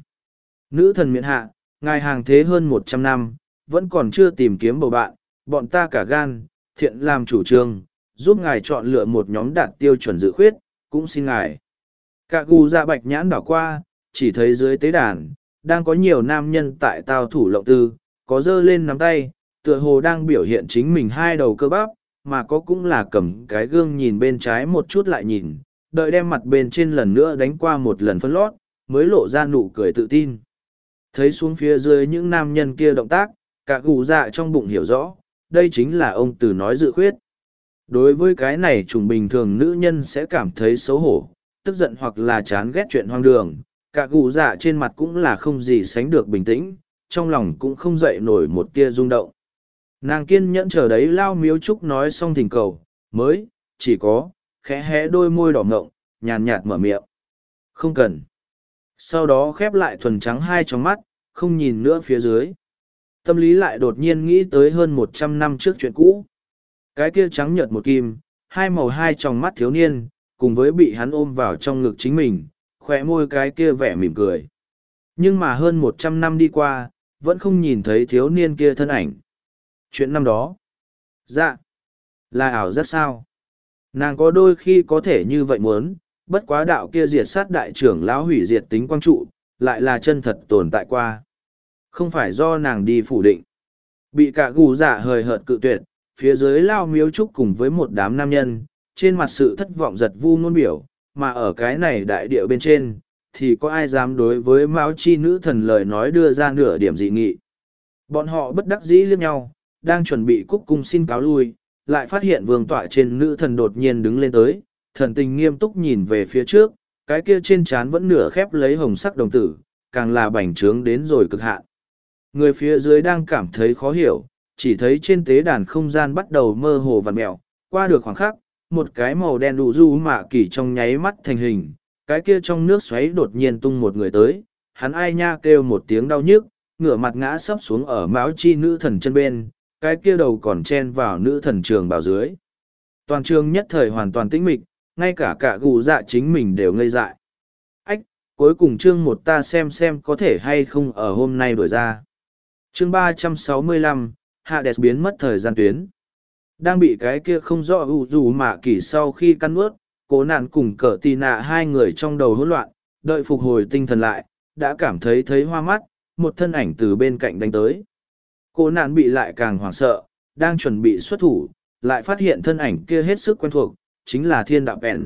Nữ thần miện hạ, ngài hàng thế hơn 100 năm, vẫn còn chưa tìm kiếm bầu bạn, bọn ta cả gan, thiện làm chủ trương, giúp ngài chọn lựa một nhóm đạt tiêu chuẩn dự khuyết, cũng xin ngài. Cả gù dạ bạch nhãn đảo qua, chỉ thấy dưới tế đàn, đang có nhiều nam nhân tại tao thủ lộng tư, có dơ lên nắm tay, tựa hồ đang biểu hiện chính mình hai đầu cơ bắp, mà có cũng là cầm cái gương nhìn bên trái một chút lại nhìn, đợi đem mặt bên trên lần nữa đánh qua một lần phân lót, mới lộ ra nụ cười tự tin. Thấy xuống phía dưới những nam nhân kia động tác, cả gù dạ trong bụng hiểu rõ, đây chính là ông từ nói dự khuyết. Đối với cái này trùng bình thường nữ nhân sẽ cảm thấy xấu hổ, tức giận hoặc là chán ghét chuyện hoang đường, cả gù dạ trên mặt cũng là không gì sánh được bình tĩnh, trong lòng cũng không dậy nổi một tia rung động. Nàng kiên nhẫn chờ đấy lao miếu trúc nói xong thỉnh cầu, mới, chỉ có, khẽ hé đôi môi đỏ ngộng, nhàn nhạt mở miệng. Không cần. Sau đó khép lại thuần trắng hai trong mắt, không nhìn nữa phía dưới. Tâm lý lại đột nhiên nghĩ tới hơn 100 năm trước chuyện cũ. Cái kia trắng nhợt một kim, hai màu hai tròng mắt thiếu niên, cùng với bị hắn ôm vào trong ngực chính mình, khỏe môi cái kia vẻ mỉm cười. Nhưng mà hơn 100 năm đi qua, vẫn không nhìn thấy thiếu niên kia thân ảnh. Chuyện năm đó, dạ, là ảo giác sao? Nàng có đôi khi có thể như vậy muốn, bất quá đạo kia diệt sát đại trưởng lão hủy diệt tính quang trụ, lại là chân thật tồn tại qua. Không phải do nàng đi phủ định. Bị cả gù dạ hời hợt cự tuyệt, phía dưới lao miếu trúc cùng với một đám nam nhân, trên mặt sự thất vọng giật vu ngôn biểu, mà ở cái này đại địa bên trên, thì có ai dám đối với Mão Chi nữ thần lời nói đưa ra nửa điểm dị nghị. Bọn họ bất đắc dĩ liếc nhau, đang chuẩn bị cúc cung xin cáo lui, lại phát hiện vương tọa trên nữ thần đột nhiên đứng lên tới, thần tình nghiêm túc nhìn về phía trước, cái kia trên trán vẫn nửa khép lấy hồng sắc đồng tử, càng là bành trướng đến rồi cực hạn. Người phía dưới đang cảm thấy khó hiểu, chỉ thấy trên tế đàn không gian bắt đầu mơ hồ vặn mẹo, qua được khoảng khắc, một cái màu đen đủ du mạ kỳ trong nháy mắt thành hình, cái kia trong nước xoáy đột nhiên tung một người tới, hắn ai nha kêu một tiếng đau nhức, ngửa mặt ngã sấp xuống ở Mão Chi nữ thần chân bên, cái kia đầu còn chen vào nữ thần trường bào dưới. Toàn trường nhất thời hoàn toàn tĩnh mịch, ngay cả gù dạ chính mình đều ngây dại. Ách, cuối cùng chương một ta xem có thể hay không ở hôm nay đổi ra. Chương 365, Hades biến mất thời gian tuyến. Đang bị cái kia không rõ ủ dù mạ kỳ sau khi căn ướt, cố nạn cùng cỡ tì nạ hai người trong đầu hỗn loạn, đợi phục hồi tinh thần lại, đã cảm thấy hoa mắt, một thân ảnh từ bên cạnh đánh tới. Cố nạn bị lại càng hoảng sợ, đang chuẩn bị xuất thủ, lại phát hiện thân ảnh kia hết sức quen thuộc, chính là thiên đạo bèn.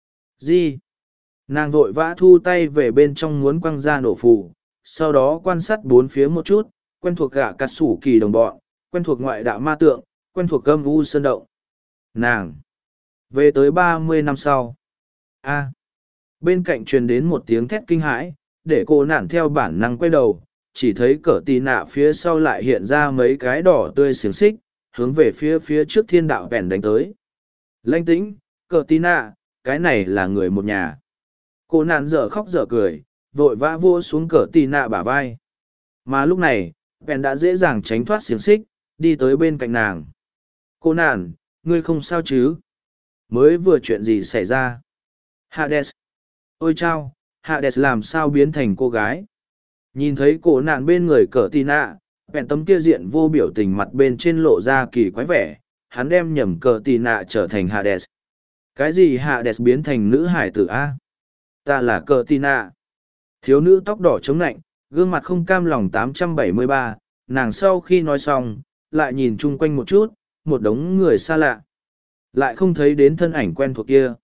Gì? Nàng vội vã thu tay về bên trong muốn quăng ra nổ phù, sau đó quan sát bốn phía một chút, quen thuộc gã cắt sủ kỳ đồng bọn, quen thuộc ngoại đạo ma tượng, quen thuộc âm u sơn động. Nàng! Về tới 30 năm sau. A. Bên cạnh truyền đến một tiếng thét kinh hãi, để cô nản theo bản năng quay đầu, chỉ thấy cỡ tì nạ phía sau lại hiện ra mấy cái đỏ tươi xiềng xích, hướng về phía trước thiên đạo bèn đánh tới. Lanh tĩnh, cỡ tì nạ, cái này là người một nhà. Cô nản dở khóc dở cười, vội vã vua xuống cỡ tì nạ bả vai. Mà lúc này, bèn đã dễ dàng tránh thoát xiềng xích, đi tới bên cạnh nàng. Cô nản, ngươi không sao chứ? Mới vừa chuyện gì xảy ra? Hades! Ôi chao, Hades làm sao biến thành cô gái? Nhìn thấy cổ nạn bên người cỡ tì nạ, bèn tấm kia diện vô biểu tình mặt bên trên lộ ra kỳ quái vẻ, hắn đem nhầm cỡ tì nạ trở thành Hades. Cái gì Hades biến thành nữ hải tử A? Ta là cỡ tì nạ. Thiếu nữ tóc đỏ chống nạnh, gương mặt không cam lòng 873, nàng sau khi nói xong, lại nhìn chung quanh một chút, một đống người xa lạ. Lại không thấy đến thân ảnh quen thuộc kia.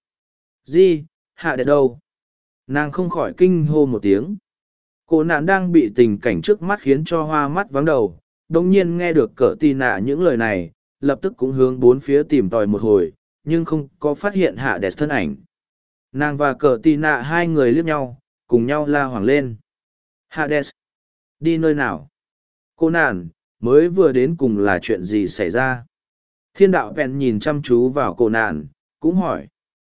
Gì, Hades đâu? Nàng không khỏi kinh hô một tiếng. Cô nạn đang bị tình cảnh trước mắt khiến cho hoa mắt vắng đầu, đồng nhiên nghe được cỡ tì nạ những lời này, lập tức cũng hướng bốn phía tìm tòi một hồi, nhưng không có phát hiện Hades thân ảnh. Nàng và cỡ tì nạ hai người liếc nhau, cùng nhau la hoảng lên. Hades! Đi nơi nào? Cô nạn, mới vừa đến cùng là chuyện gì xảy ra? Thiên đạo bèn nhìn chăm chú vào cô nạn, cũng hỏi.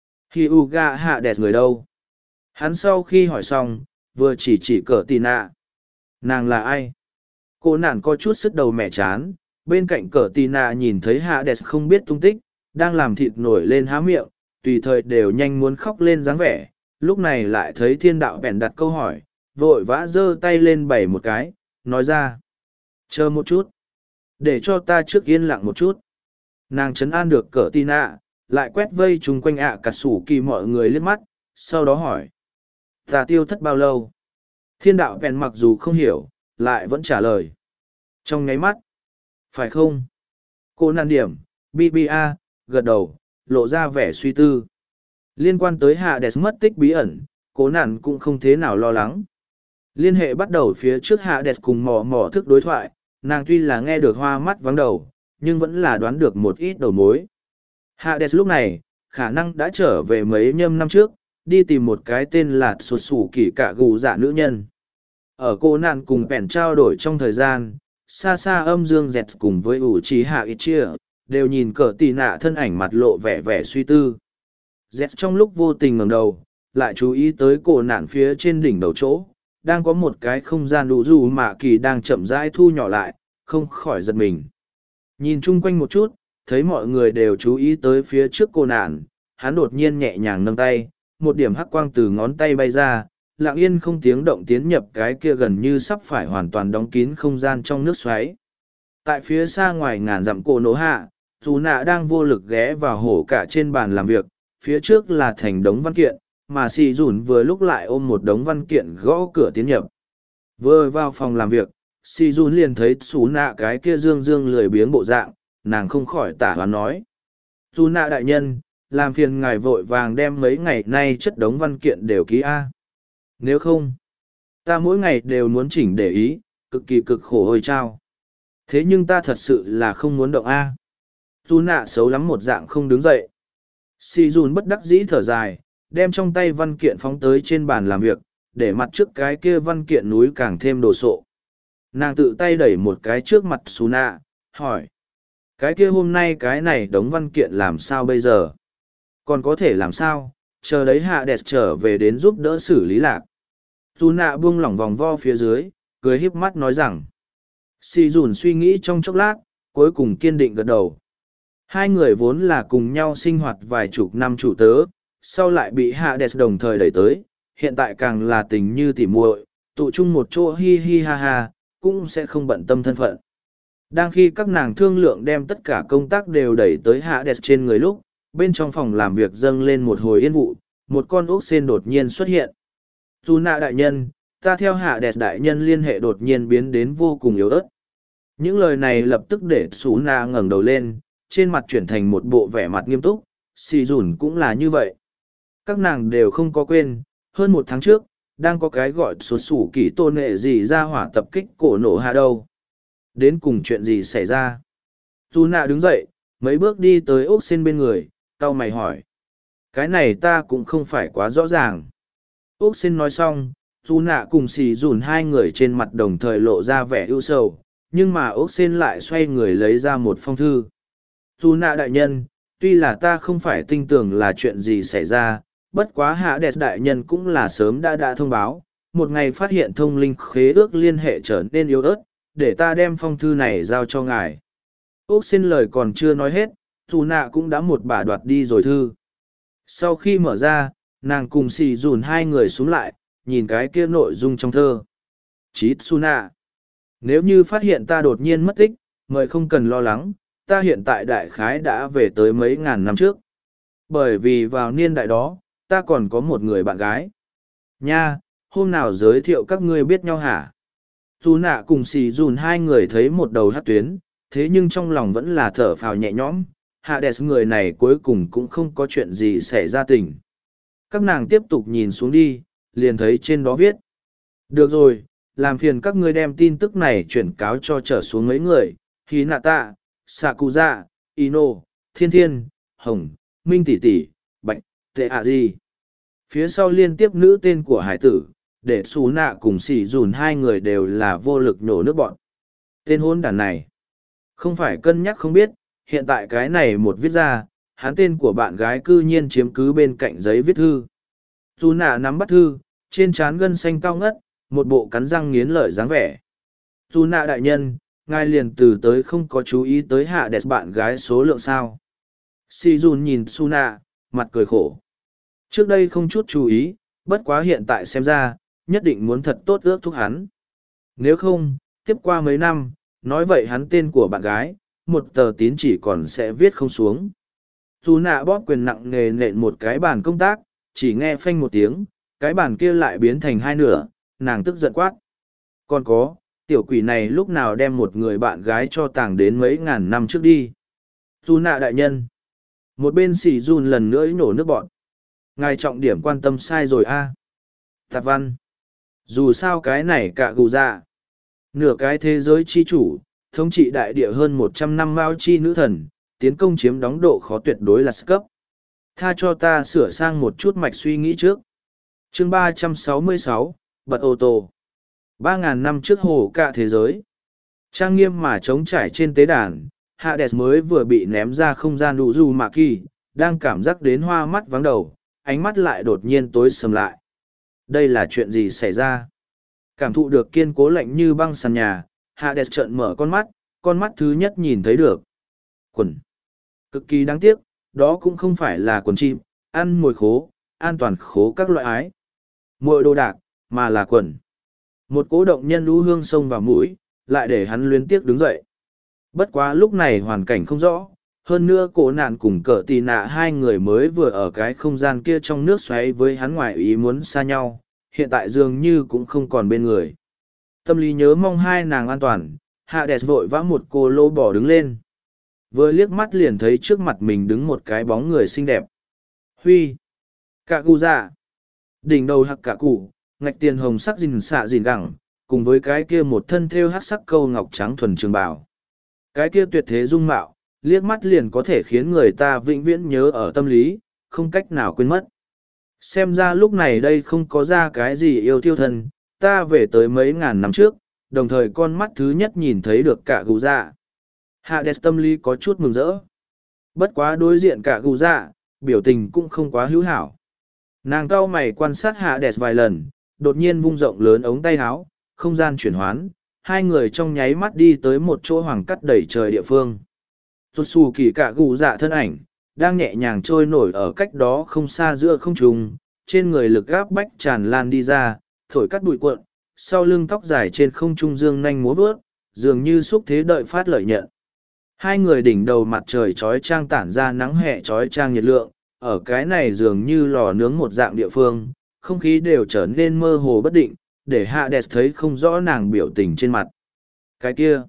Hyuga Hades người đâu? Hắn sau khi hỏi xong, vừa chỉ cỡ tì nạ. Nàng là ai? Cô nạn có chút sức đầu mẹ chán, bên cạnh cỡ tì nạ nhìn thấy Hades không biết tung tích, đang làm thịt nổi lên há miệng, tùy thời đều nhanh muốn khóc lên dáng vẻ. Lúc này lại thấy thiên đạo bèn đặt câu hỏi, vội vã giơ tay lên bày một cái, nói ra. Chờ một chút. Để cho ta trước yên lặng một chút. Nàng trấn an được cỡ tì nạ, lại quét vây chung quanh cà sủ kỳ mọi người liếc mắt, sau đó hỏi. Ta tiêu thất bao lâu? Thiên đạo bèn mặc dù không hiểu, lại vẫn trả lời. Trong ngáy mắt. Phải không? Cô nạn điểm, BBA, gật đầu, lộ ra vẻ suy tư. Liên quan tới Hades mất tích bí ẩn, cố nạn cũng không thế nào lo lắng. Liên hệ bắt đầu phía trước Hades cùng mò thức đối thoại, nàng tuy là nghe được hoa mắt vắng đầu, nhưng vẫn là đoán được một ít đầu mối. Hades lúc này, khả năng đã trở về mấy nhâm năm trước, đi tìm một cái tên là sụt sủ kỳ cả gù dạ nữ nhân. Ở cô nạn cùng bèn trao đổi trong thời gian, xa xa âm dương dẹt cùng với ủ trí hạ ít chia, đều nhìn cỡ tì nạ thân ảnh mặt lộ vẻ suy tư. Dẹt trong lúc vô tình ngẩng đầu, lại chú ý tới cô nạn phía trên đỉnh đầu chỗ, đang có một cái không gian đủ dù mạ kỳ đang chậm rãi thu nhỏ lại, không khỏi giật mình. Nhìn chung quanh một chút, thấy mọi người đều chú ý tới phía trước cô nạn, hắn đột nhiên nhẹ nhàng nâng tay, một điểm hắc quang từ ngón tay bay ra, lặng yên không tiếng động tiến nhập cái kia gần như sắp phải hoàn toàn đóng kín không gian trong nước xoáy. Tại phía xa ngoài ngàn dặm cổ nổ hạ, dù nạ đang vô lực ghé vào hổ cả trên bàn làm việc, phía trước là thành đống văn kiện, mà xì dùn vừa lúc lại ôm một đống văn kiện gõ cửa tiến nhập. Vừa vào phòng làm việc, xì dùn liền thấy xù nạ cái kia dương dương lười biếng bộ dạng, nàng không khỏi tả hoán nói. Xù nạ đại nhân, làm phiền ngài vội vàng đem mấy ngày nay chất đống văn kiện đều ký A. Nếu không, ta mỗi ngày đều muốn chỉnh để ý, cực kỳ cực khổ hồi trao. Thế nhưng ta thật sự là không muốn động A. Xù nạ xấu lắm một dạng không đứng dậy. Xì dùn bất đắc dĩ thở dài, đem trong tay văn kiện phóng tới trên bàn làm việc, để mặt trước cái kia văn kiện núi càng thêm đồ sộ. Nàng tự tay đẩy một cái trước mặt xù nạ, hỏi. Cái kia hôm nay cái này đống văn kiện làm sao bây giờ? Còn có thể làm sao? Chờ đấy hạ đẹp trở về đến giúp đỡ xử lý lạc. Xù nạ buông lỏng vòng vo phía dưới, cười híp mắt nói rằng. Xì dùn suy nghĩ trong chốc lát, cuối cùng kiên định gật đầu. Hai người vốn là cùng nhau sinh hoạt vài chục năm chủ tớ, sau lại bị hạ đẹp đồng thời đẩy tới, hiện tại càng là tình như tỉ muội, tụ chung một chỗ hi hi ha ha, cũng sẽ không bận tâm thân phận. Đang khi các nàng thương lượng đem tất cả công tác đều đẩy tới hạ đẹp trên người lúc, bên trong phòng làm việc dâng lên một hồi yên vụ, một con ốc sên đột nhiên xuất hiện. Dù nạ đại nhân, ta theo hạ đẹp đại nhân liên hệ đột nhiên biến đến vô cùng yếu ớt. Những lời này lập tức để Sú Na ngẩng đầu lên, trên mặt chuyển thành một bộ vẻ mặt nghiêm túc, xì dùn cũng là như vậy. Các nàng đều không có quên, hơn một tháng trước, đang có cái gọi xuất sủ kỳ tôn nghệ gì ra hỏa tập kích cổ nổ hạ đâu. Đến cùng chuyện gì xảy ra? Sú Na đứng dậy, mấy bước đi tới ốc sen bên người, cau mày hỏi. Cái này ta cũng không phải quá rõ ràng. Ốc sen nói xong, Sú Na cùng xì dùn hai người trên mặt đồng thời lộ ra vẻ ưu sầu, nhưng mà ốc sen lại xoay người lấy ra một phong thư. Sú Na đại nhân, tuy là ta không phải tin tưởng là chuyện gì xảy ra, bất quá hạ đẹp đại nhân cũng là sớm đã thông báo, một ngày phát hiện thông linh khế ước liên hệ trở nên yếu ớt, để ta đem phong thư này giao cho ngài. Ốc xin lời còn chưa nói hết, Sú Na cũng đã một bà đoạt đi rồi thư. Sau khi mở ra, nàng cùng xì dùn hai người xuống lại, nhìn cái kia nội dung trong thơ. Chít Sú Na, nếu như phát hiện ta đột nhiên mất tích, mời không cần lo lắng, ta hiện tại đại khái đã về tới mấy ngàn năm trước. Bởi vì vào niên đại đó, ta còn có một người bạn gái. Nha, hôm nào giới thiệu các ngươi biết nhau hả? Sú Na cùng xì dùn hai người thấy một đầu hát tuyến, thế nhưng trong lòng vẫn là thở phào nhẹ nhõm, hạ đẹp người này cuối cùng cũng không có chuyện gì xảy ra tình. Các nàng tiếp tục nhìn xuống đi, liền thấy trên đó viết. Được rồi, làm phiền các ngươi đem tin tức này chuyển cáo cho trở xuống mấy người, Hinata, Sakuza, Ino, Thiên Thiên, Hồng, Minh Tỷ Tỷ, Bạch, Tệ Hạ Gì. Phía sau liên tiếp nữ tên của hải tử, để Sú Na cùng xì dùn hai người đều là vô lực nhổ nước bọn. Tên hôn đàn này. Không phải cân nhắc không biết, hiện tại cái này một viết ra, hắn tên của bạn gái cư nhiên chiếm cứ bên cạnh giấy viết thư. Sú Na nắm bắt thư, trên trán gân xanh cao ngất, một bộ cắn răng nghiến lợi dáng vẻ. Sú Na đại nhân, ngài liền từ tới không có chú ý tới hạ đẹp bạn gái số lượng sao. Si Jun nhìn Sú Na, mặt cười khổ. Trước đây không chút chú ý, bất quá hiện tại xem ra, nhất định muốn thật tốt ước thúc hắn. Nếu không, tiếp qua mấy năm, nói vậy hắn tên của bạn gái, một tờ tín chỉ còn sẽ viết không xuống. Sú Na bóp quyền nặng nề nện một cái bàn công tác, chỉ nghe phanh một tiếng, cái bàn kia lại biến thành hai nửa, nàng tức giận quát. Còn có, tiểu quỷ này lúc nào đem một người bạn gái cho tàng đến mấy ngàn năm trước đi. Sú Na đại nhân. Một bên xì run lần nữa nổ nước bọn. Ngài trọng điểm quan tâm sai rồi a. Tạp văn. Dù sao cái này cả gù dạ. Nửa cái thế giới chi chủ, thống trị đại địa hơn 100 năm mao chi nữ thần, tiến công chiếm đóng độ khó tuyệt đối là cấp. Tha cho ta sửa sang một chút mạch suy nghĩ trước. Chương 366, bật ô tô. 3.000 năm trước hồ cả thế giới. Trang nghiêm mà trống trải trên tế đàn, Hades mới vừa bị ném ra không gian đủ dù mạ kỳ, đang cảm giác đến hoa mắt vắng đầu, ánh mắt lại đột nhiên tối sầm lại. Đây là chuyện gì xảy ra? Cảm thụ được kiên cố lạnh như băng sàn nhà, Hades trợn mở con mắt thứ nhất nhìn thấy được. Quần. Cực kỳ đáng tiếc, đó cũng không phải là quần chim, ăn mồi khố, an toàn khố các loại ái. Mồi đồ đạc, mà là quần. Một cố động nhân lũ hương xông vào mũi, lại để hắn luyến tiếc đứng dậy. Bất quá lúc này hoàn cảnh không rõ, hơn nữa cổ nạn cùng cỡ tì nạ hai người mới vừa ở cái không gian kia trong nước xoáy với hắn ngoài ý muốn xa nhau, hiện tại dường như cũng không còn bên người. Tâm lý nhớ mong hai nàng an toàn, Hades vội vã một cô lô bỏ đứng lên. Vừa liếc mắt liền thấy trước mặt mình đứng một cái bóng người xinh đẹp. Huy! Cả cụ dạ! Đỉnh đầu hặc cả cụ, ngạch tiền hồng sắc rình xạ rình gẳng, cùng với cái kia một thân thêu hắc sắc câu ngọc trắng thuần trường bào. Cái kia tuyệt thế dung mạo, liếc mắt liền có thể khiến người ta vĩnh viễn nhớ ở tâm lý, không cách nào quên mất. Xem ra lúc này đây không có ra cái gì yêu tiêu thân, ta về tới mấy ngàn năm trước, đồng thời con mắt thứ nhất nhìn thấy được cả gù dạ. Hades tâm lý có chút mừng rỡ. Bất quá đối diện cả gù dạ, biểu tình cũng không quá hữu hảo. Nàng cau mày quan sát Hades vài lần, đột nhiên vung rộng lớn ống tay áo, không gian chuyển hoán, hai người trong nháy mắt đi tới một chỗ hoàng cắt đầy trời địa phương. Rốt xù kỳ cả gù dạ thân ảnh, đang nhẹ nhàng trôi nổi ở cách đó không xa giữa không trung, trên người lực gáp bách tràn lan đi ra, thổi cắt bụi cuộn, sau lưng tóc dài trên không trung dương nhanh múa vớt, dường như xúc thế đợi phát lợi nhận. Hai người đỉnh đầu mặt trời trói trang tản ra nắng hè trói trang nhiệt lượng, ở cái này dường như lò nướng một dạng địa phương, không khí đều trở nên mơ hồ bất định, để Hades thấy không rõ nàng biểu tình trên mặt. Cái kia!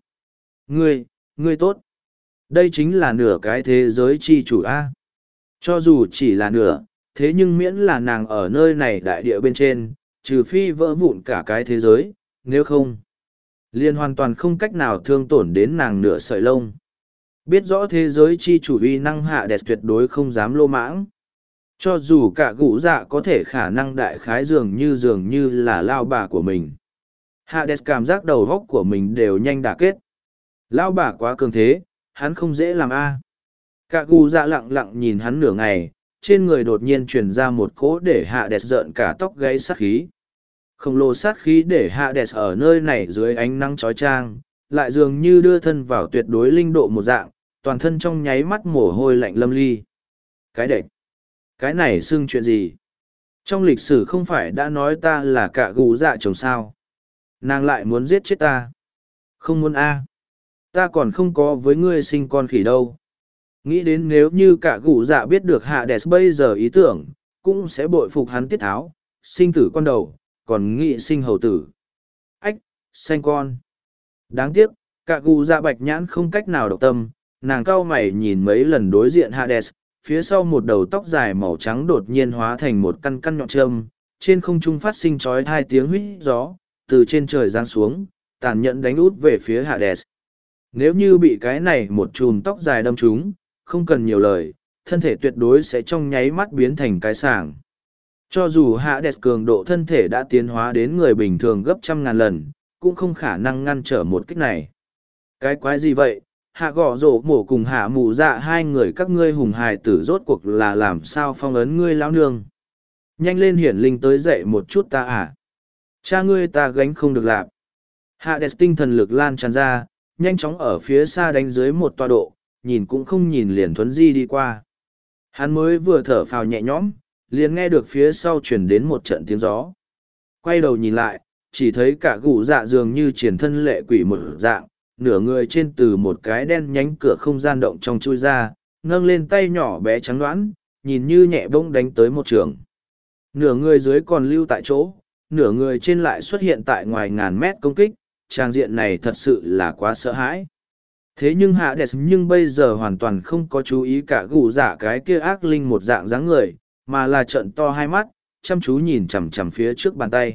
Ngươi tốt! Đây chính là nửa cái thế giới chi chủ A. Cho dù chỉ là nửa, thế nhưng miễn là nàng ở nơi này đại địa bên trên, trừ phi vỡ vụn cả cái thế giới, nếu không, liền hoàn toàn không cách nào thương tổn đến nàng nửa sợi lông. Biết rõ thế giới chi chủ uy năng Hades tuyệt đối không dám lô mãng. Cho dù cả gũ dạ có thể khả năng đại khái dường như là lao bà của mình. Hades cảm giác đầu góc của mình đều nhanh đả kết. Lao bà quá cường thế, hắn không dễ làm a. Cả gù dạ lặng lặng nhìn hắn nửa ngày, trên người đột nhiên truyền ra một cỗ để Hades rợn cả tóc gáy sát khí. Khổng lồ sát khí để Hades ở nơi này dưới ánh nắng chói chang, lại dường như đưa thân vào tuyệt đối linh độ một dạng, toàn thân trong nháy mắt mồ hôi lạnh lâm ly. Cái đệch! Cái này xưng chuyện gì? Trong lịch sử không phải đã nói ta là cả gù dạ chồng sao? Nàng lại muốn giết chết ta. Không muốn a. Ta còn không có với ngươi sinh con khỉ đâu. Nghĩ đến nếu như cả gù dạ biết được Hades bây giờ ý tưởng, cũng sẽ bội phục hắn tiết tháo, sinh tử con đầu, còn nghĩ sinh hầu tử. Ách, sanh con. Đáng tiếc, cả gù dạ bạch nhãn không cách nào độc tâm, nàng cau mày nhìn mấy lần đối diện Hades, phía sau một đầu tóc dài màu trắng đột nhiên hóa thành một căn căn nhọn châm, trên không trung phát sinh chói hai tiếng huýt gió, từ trên trời giáng xuống, tàn nhẫn đánh út về phía Hades. Nếu như bị cái này một chùm tóc dài đâm trúng, không cần nhiều lời, thân thể tuyệt đối sẽ trong nháy mắt biến thành cái sàng. Cho dù Hades cường độ thân thể đã tiến hóa đến người bình thường gấp 100.000 lần, cũng không khả năng ngăn trở một kích này. Cái quái gì vậy? Hạ gõ rổ mổ cùng hạ mù dạ hai người các ngươi hùng hài tử rốt cuộc là làm sao phong ấn ngươi lão nương. Nhanh lên hiển linh tới dậy một chút ta à. Cha ngươi ta gánh không được lạp. Hades tinh thần lực lan tràn ra, nhanh chóng ở phía xa đánh dưới một tọa độ, nhìn cũng không nhìn liền thuấn di đi qua. Hắn mới vừa thở phào nhẹ nhõm, liền nghe được phía sau chuyển đến một trận tiếng gió. Quay đầu nhìn lại, chỉ thấy cả gù dạ dường như triển thân lệ quỷ một dạng, nửa người trên từ một cái đen nhánh cửa không gian động trong chui ra, nâng lên tay nhỏ bé trắng đoán, nhìn như nhẹ bông đánh tới một trường. Nửa người dưới còn lưu tại chỗ, nửa người trên lại xuất hiện tại ngoài ngàn mét công kích, trang diện này thật sự là quá sợ hãi. Thế nhưng Hades nhưng bây giờ hoàn toàn không có chú ý cả gù dạ cái kia ác linh một dạng dáng người, mà là trợn to hai mắt, chăm chú nhìn chằm chằm phía trước bàn tay.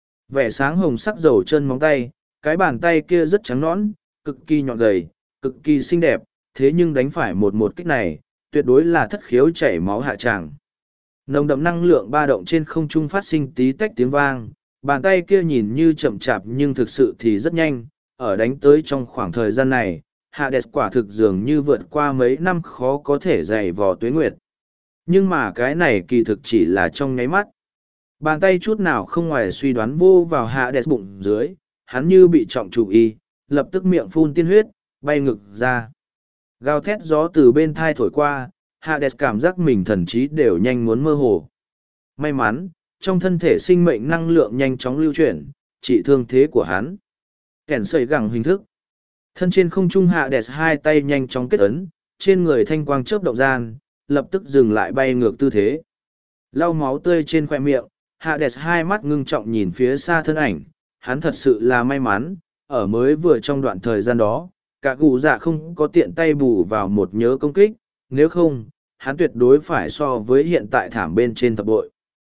Vẻ sáng hồng sắc dầu chân móng tay, cái bàn tay kia rất trắng nõn, cực kỳ nhọn gầy, cực kỳ xinh đẹp, thế nhưng đánh phải một kích này, tuyệt đối là thất khiếu chảy máu hạ tràng. Nồng đậm năng lượng ba động trên không trung phát sinh tí tách tiếng vang, bàn tay kia nhìn như chậm chạp nhưng thực sự thì rất nhanh, ở đánh tới trong khoảng thời gian này, Hades quả thực dường như vượt qua mấy năm khó có thể dày vò tuế nguyệt. Nhưng mà cái này kỳ thực chỉ là trong nháy mắt. Bàn tay chút nào không ngoài suy đoán vô vào hạ đẹp bụng dưới, hắn như bị trọng chủ y, lập tức miệng phun tiên huyết, bay ngực ra. Gào thét gió từ bên thai thổi qua, hạ đẹp cảm giác mình thần trí đều nhanh muốn mơ hồ. May mắn, trong thân thể sinh mệnh năng lượng nhanh chóng lưu chuyển, trị thương thế của hắn. Kẻn sợi gẳng hình thức. Thân trên không trung hạ đẹp hai tay nhanh chóng kết ấn, trên người thanh quang chớp động gian, lập tức dừng lại bay ngược tư thế. Lau máu tươi trên khoe miệng, hạ đẹp hai mắt ngưng trọng nhìn phía xa thân ảnh, hắn thật sự là may mắn, ở mới vừa trong đoạn thời gian đó, cả gù dạ không có tiện tay bù vào một nhớ công kích, nếu không, hắn tuyệt đối phải so với hiện tại thảm bên trên thập bội.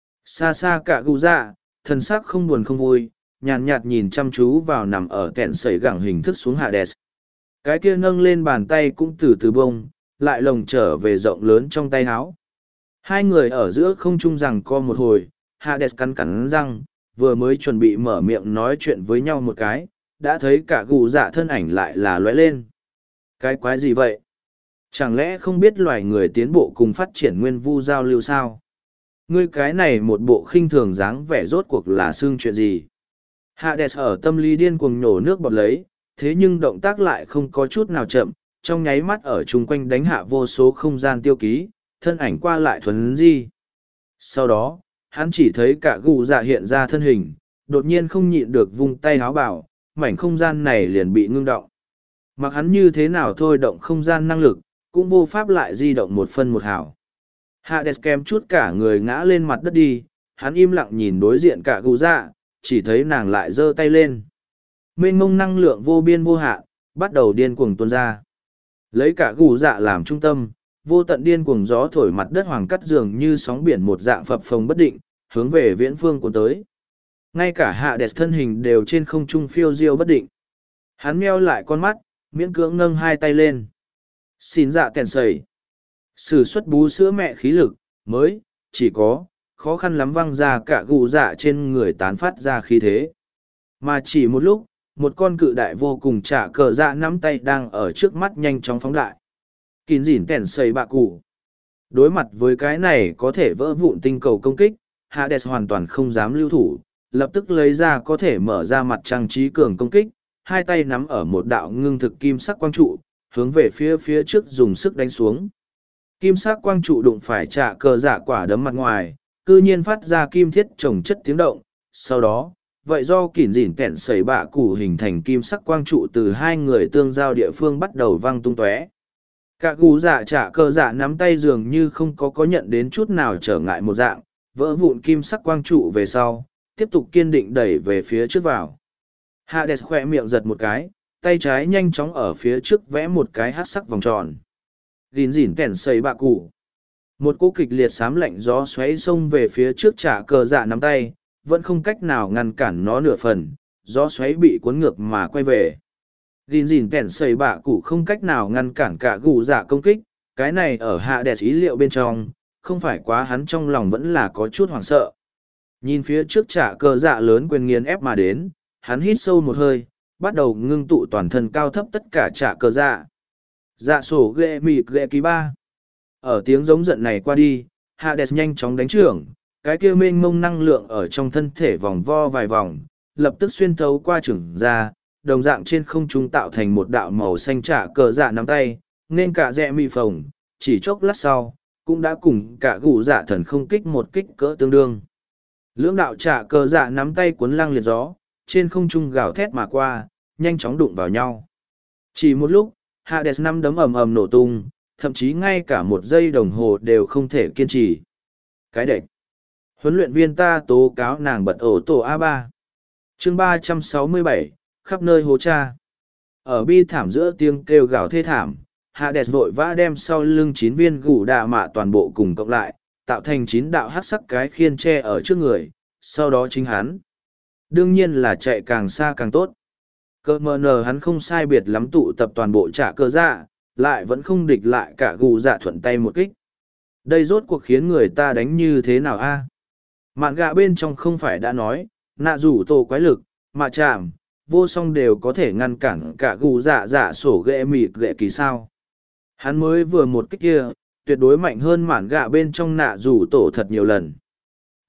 Xa xa cả gù dạ, thân xác không buồn không vui, nhàn nhạt nhìn chăm chú vào nằm ở kẹn sẩy gẳng hình thức xuống Hades. Cái kia nâng lên bàn tay cũng từ từ bông, lại lồng trở về rộng lớn trong tay áo. Hai người ở giữa không trung rằng co một hồi, Hades cắn cắn răng, vừa mới chuẩn bị mở miệng nói chuyện với nhau một cái, đã thấy cả gù dạ thân ảnh lại là lóe lên. Cái quái gì vậy? Chẳng lẽ không biết loài người tiến bộ cùng phát triển nguyên vu giao lưu sao? Ngươi cái này một bộ khinh thường dáng vẻ rốt cuộc là xương chuyện gì? Hades ở tâm lý điên cuồng nhổ nước bọt lấy, thế nhưng động tác lại không có chút nào chậm, trong nháy mắt ở chung quanh đánh hạ vô số không gian tiêu ký, thân ảnh qua lại thuần di. Sau đó, hắn chỉ thấy cả gù dạ hiện ra thân hình, đột nhiên không nhịn được vung tay háo bảo, mảnh không gian này liền bị ngưng động. Mặc hắn như thế nào thôi động không gian năng lực, cũng vô pháp lại di động một phân một hào. Hades kèm chút cả người ngã lên mặt đất đi, hắn im lặng nhìn đối diện cả gù dạ, chỉ thấy nàng lại giơ tay lên. Mênh mông năng lượng vô biên vô hạn, bắt đầu điên cuồng tuôn ra. Lấy cả gù dạ làm trung tâm, vô tận điên cuồng gió thổi mặt đất hoàng cắt dường như sóng biển một dạng phập phồng bất định, hướng về viễn phương của tới. Ngay cả Hades thân hình đều trên không trung phiêu diêu bất định. Hắn meo lại con mắt, miễn cưỡng nâng hai tay lên. Xin dạ kèn sầy. Sử xuất bú sữa mẹ khí lực, mới, chỉ có, khó khăn lắm văng ra cả gù dạ trên người tán phát ra khí thế. Mà chỉ một lúc, một con cự đại vô cùng trả cờ dạ nắm tay đang ở trước mắt nhanh chóng phóng đại. Kín dỉn kèn sầy bạ cụ. Đối mặt với cái này có thể vỡ vụn tinh cầu công kích, Hades hoàn toàn không dám lưu thủ, lập tức lấy ra có thể mở ra mặt trăng trí cường công kích, hai tay nắm ở một đạo ngưng thực kim sắc quang trụ, hướng về phía trước dùng sức đánh xuống. Kim sắc quang trụ đụng phải trả cờ dạ quả đấm mặt ngoài, cư nhiên phát ra kim thiết trồng chất tiếng động. Sau đó, vậy do kỉn dỉn kẹn sẩy bạ củ hình thành kim sắc quang trụ từ hai người tương giao địa phương bắt đầu văng tung tóe. Cả gù dạ trả cờ dạ nắm tay dường như không có nhận đến chút nào trở ngại một dạng, vỡ vụn kim sắc quang trụ về sau, tiếp tục kiên định đẩy về phía trước vào. Hades khỏe miệng giật một cái, tay trái nhanh chóng ở phía trước vẽ một cái hát sắc vòng tròn. Gìn dỉn kèn xây bạ cụ. Một cỗ kịch liệt xám lạnh gió xoáy xông về phía trước trả cờ dạ nắm tay, vẫn không cách nào ngăn cản nó nửa phần, gió xoáy bị cuốn ngược mà quay về. Gìn dỉn kèn xây bạ cụ không cách nào ngăn cản cả gù dạ công kích, cái này ở hạ đẹp ý liệu bên trong, không phải quá hắn trong lòng vẫn là có chút hoảng sợ. Nhìn phía trước trả cờ dạ lớn quyền nghiền ép mà đến, hắn hít sâu một hơi, bắt đầu ngưng tụ toàn thân cao thấp tất cả trả cờ dạ. Dạ sổ ghệ mịt ghệ ký ba. Ở tiếng giống giận này qua đi, Hades nhanh chóng đánh trưởng, cái kia mênh mông năng lượng ở trong thân thể vòng vo vài vòng, lập tức xuyên thấu qua trưởng ra, đồng dạng trên không trung tạo thành một đạo màu xanh trả cờ dạ nắm tay, nên cả rẽ mị phồng, chỉ chốc lát sau, cũng đã cùng cả gù dạ thần không kích một kích cỡ tương đương. Lưỡng đạo trả cờ dạ nắm tay cuốn lăng liệt gió, trên không trung gào thét mà qua, nhanh chóng đụng vào nhau. Chỉ một lúc, Hades năm đấm ầm ầm nổ tung, thậm chí ngay cả một giây đồng hồ đều không thể kiên trì. Cái đệch. Huấn luyện viên ta tố cáo nàng bật ổ tổ A3. Chương 367, khắp nơi hố cha. Ở bi thảm giữa tiếng kêu gào thê thảm, Hades vội vã đem sau lưng 9 viên gù đạ mạ toàn bộ cùng cộng lại, tạo thành 9 đạo hắc sắc cái khiên tre ở trước người, sau đó chính hắn. Đương nhiên là chạy càng xa càng tốt. Cơ mờ nờ hắn không sai biệt lắm tụ tập toàn bộ trả cơ dạ, lại vẫn không địch lại cả gù dạ thuận tay một kích. Đây rốt cuộc khiến người ta đánh như thế nào a? Mạn gạ bên trong không phải đã nói, nạ rủ tổ quái lực, mà chạm, vô song đều có thể ngăn cản cả gù dạ dạ sổ ghệ mịt ghệ kỳ sao. Hắn mới vừa một kích kia, tuyệt đối mạnh hơn mạn gạ bên trong nạ rủ tổ thật nhiều lần.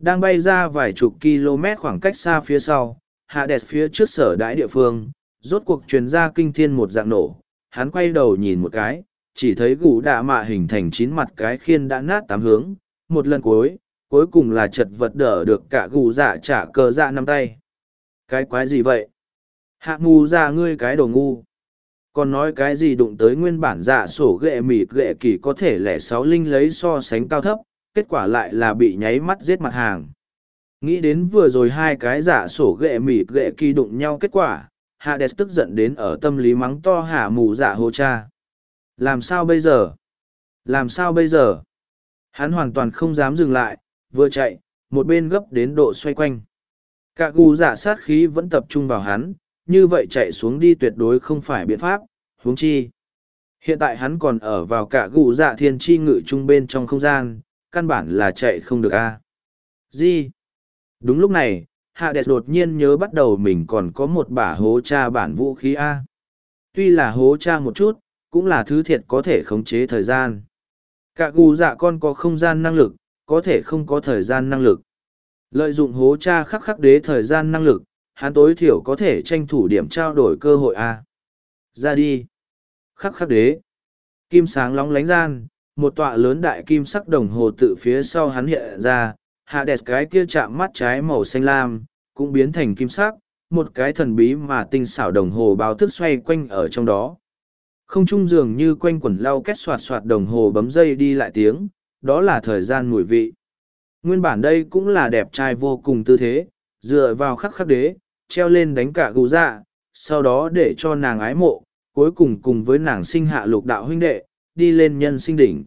Đang bay ra vài chục km khoảng cách xa phía sau, Hades phía trước sở đãi địa phương, rốt cuộc truyền ra kinh thiên một dạng nổ. Hắn quay đầu nhìn một cái, chỉ thấy gù đạ mạ hình thành 9 mặt cái khiên đã nát 8 hướng. Một lần cuối cùng là chật vật đỡ được cả gù dạ trả cờ dạ 5 tay. Cái quái gì vậy? Hạ mù ra ngươi cái đồ ngu. Còn nói cái gì đụng tới nguyên bản dạ sổ ghệ mịt ghệ kỳ có thể lẻ 6 linh lấy so sánh cao thấp, kết quả lại là bị nháy mắt giết mặt hàng. Nghĩ đến vừa rồi hai cái giả sổ ghệ mịt ghệ kỳ đụng nhau kết quả, Hades tức giận đến ở tâm lý mắng to hạ mù dạ hồ cha. Làm sao bây giờ? Làm sao bây giờ? Hắn hoàn toàn không dám dừng lại, vừa chạy, một bên gấp đến độ xoay quanh. Cả gù dạ sát khí vẫn tập trung vào hắn, như vậy chạy xuống đi tuyệt đối không phải biện pháp, huống chi. Hiện tại hắn còn ở vào cả gù dạ thiên chi ngự trung bên trong không gian, căn bản là chạy không được a. Gì? Đúng lúc này, Hades đột nhiên nhớ bắt đầu mình còn có một bả hố tra bản vũ khí A. Tuy là hố tra một chút, cũng là thứ thiệt có thể khống chế thời gian. Cả gù dạ con có không gian năng lực, có thể không có thời gian năng lực. Lợi dụng hố tra khắc khắc đế thời gian năng lực, hắn tối thiểu có thể tranh thủ điểm trao đổi cơ hội A. Ra đi. Khắc khắc đế. Kim sáng lóng lánh gian, một tọa lớn đại kim sắc đồng hồ tự phía sau hắn hiện ra. Hades cái kia chạm mắt trái màu xanh lam, cũng biến thành kim sắc, một cái thần bí mà tinh xảo đồng hồ báo thức xoay quanh ở trong đó. Không trung dường như quanh quẩn lau két soạt soạt đồng hồ bấm dây đi lại tiếng, đó là thời gian mùi vị. Nguyên bản đây cũng là đẹp trai vô cùng tư thế, dựa vào khắc khắc đế, treo lên đánh cả gù dạ, sau đó để cho nàng ái mộ, cuối cùng cùng với nàng sinh hạ lục đạo huynh đệ, đi lên nhân sinh đỉnh.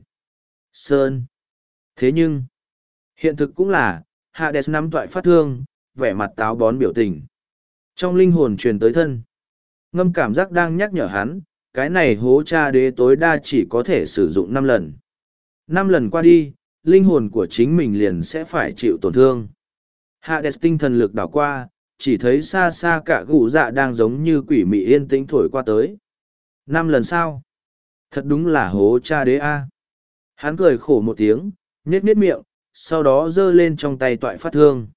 Sơn. Thế nhưng, hiện thực cũng là, Hades nắm toại phát thương, vẻ mặt táo bón biểu tình. Trong linh hồn truyền tới thân. Ngâm cảm giác đang nhắc nhở hắn, cái này hố cha đế tối đa chỉ có thể sử dụng 5 lần. 5 lần qua đi, linh hồn của chính mình liền sẽ phải chịu tổn thương. Hades tinh thần lực đảo qua, chỉ thấy xa xa cả gù dạ đang giống như quỷ mị yên tĩnh thổi qua tới. 5 lần sau. Thật đúng là hố cha đế a. Hắn cười khổ một tiếng, nhếch miệng, sau đó giơ lên trong tay toại phát thương.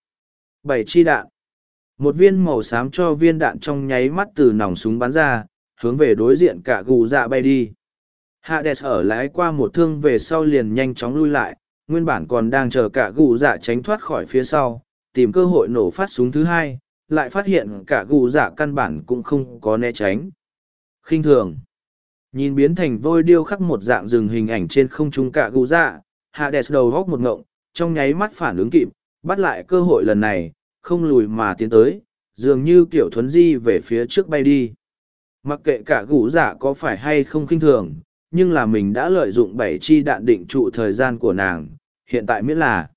7 chi đạn. Một viên màu xám cho viên đạn trong nháy mắt từ nòng súng bắn ra, hướng về đối diện cả gù dạ bay đi. Hades ở lái qua một thương về sau liền nhanh chóng lui lại, nguyên bản còn đang chờ cả gù dạ tránh thoát khỏi phía sau, tìm cơ hội nổ phát súng thứ hai, lại phát hiện cả gù dạ căn bản cũng không có né tránh. Khinh thường. Nhìn biến thành vôi điêu khắc một dạng rừng hình ảnh trên không trung cả gù dạ, Hades đầu góc một ngộng, trong nháy mắt phản ứng kịp, bắt lại cơ hội lần này, không lùi mà tiến tới, dường như kiểu thuấn di về phía trước bay đi. Mặc kệ cả gũ dạ có phải hay không khinh thường, nhưng là mình đã lợi dụng 7 chi đạn định trụ thời gian của nàng, hiện tại miễn là.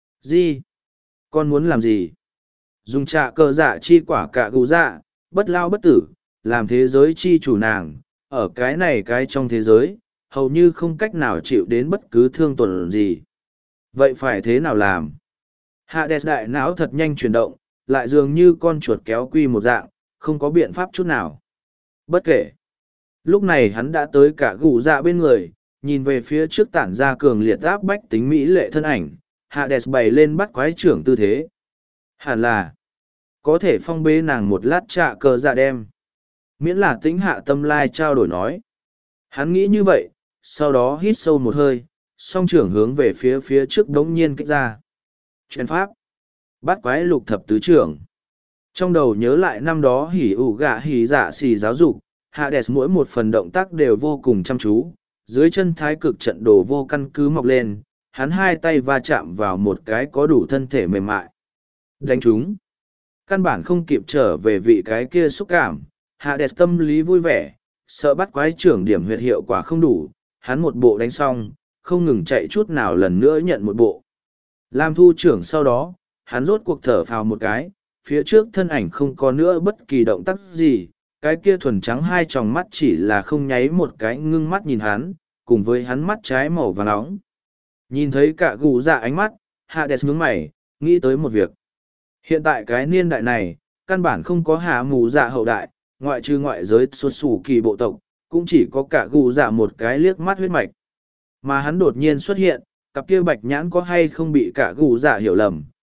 Gì? Con muốn làm gì? Dùng trạ cờ dạ chi quả cả gũ dạ, bất lao bất tử, làm thế giới chi chủ nàng, ở cái này cái trong thế giới, hầu như không cách nào chịu đến bất cứ thương tổn gì. Vậy phải thế nào làm? Hades đại não thật nhanh chuyển động, lại dường như con chuột kéo quy một dạng, không có biện pháp chút nào. Bất kể. Lúc này hắn đã tới cả gù dạ bên người, nhìn về phía trước tản ra cường liệt áp bách tính mỹ lệ thân ảnh, Hades bày lên bắt quái trưởng tư thế. Hẳn là, có thể phong bế nàng một lát trạ cờ dạ đem. Miễn là tính hạ tâm lai trao đổi nói. Hắn nghĩ như vậy, sau đó hít sâu một hơi, song trưởng hướng về phía trước đống nhiên kích ra. Chuyển pháp. Bắt quái lục thập tứ trưởng. Trong đầu nhớ lại năm đó hỉ ủ gạ hỉ dạ xì giáo dục, Hades mỗi một phần động tác đều vô cùng chăm chú, dưới chân thái cực trận đồ vô căn cứ mọc lên, hắn hai tay va chạm vào một cái có đủ thân thể mềm mại. Đánh chúng. Căn bản không kịp trở về vị cái kia xúc cảm, Hades tâm lý vui vẻ, sợ bắt quái trưởng điểm huyệt hiệu quả không đủ, hắn một bộ đánh xong, không ngừng chạy chút nào lần nữa nhận một bộ. Làm thu trưởng sau đó, hắn rốt cuộc thở phào một cái, phía trước thân ảnh không có nữa bất kỳ động tác gì, cái kia thuần trắng hai tròng mắt chỉ là không nháy một cái ngưng mắt nhìn hắn, cùng với hắn mắt trái màu vàng nóng. Nhìn thấy cả gù dạ ánh mắt, Hades nhướng mày, nghĩ tới một việc. Hiện tại cái niên đại này, căn bản không có hạ mù dạ hậu đại, ngoại trừ ngoại giới xuất xù kỳ bộ tộc, cũng chỉ có cả gù dạ một cái liếc mắt huyết mạch. Mà hắn đột nhiên xuất hiện, cặp kia bạch nhãn có hay không bị cả gù dạ hiểu lầm,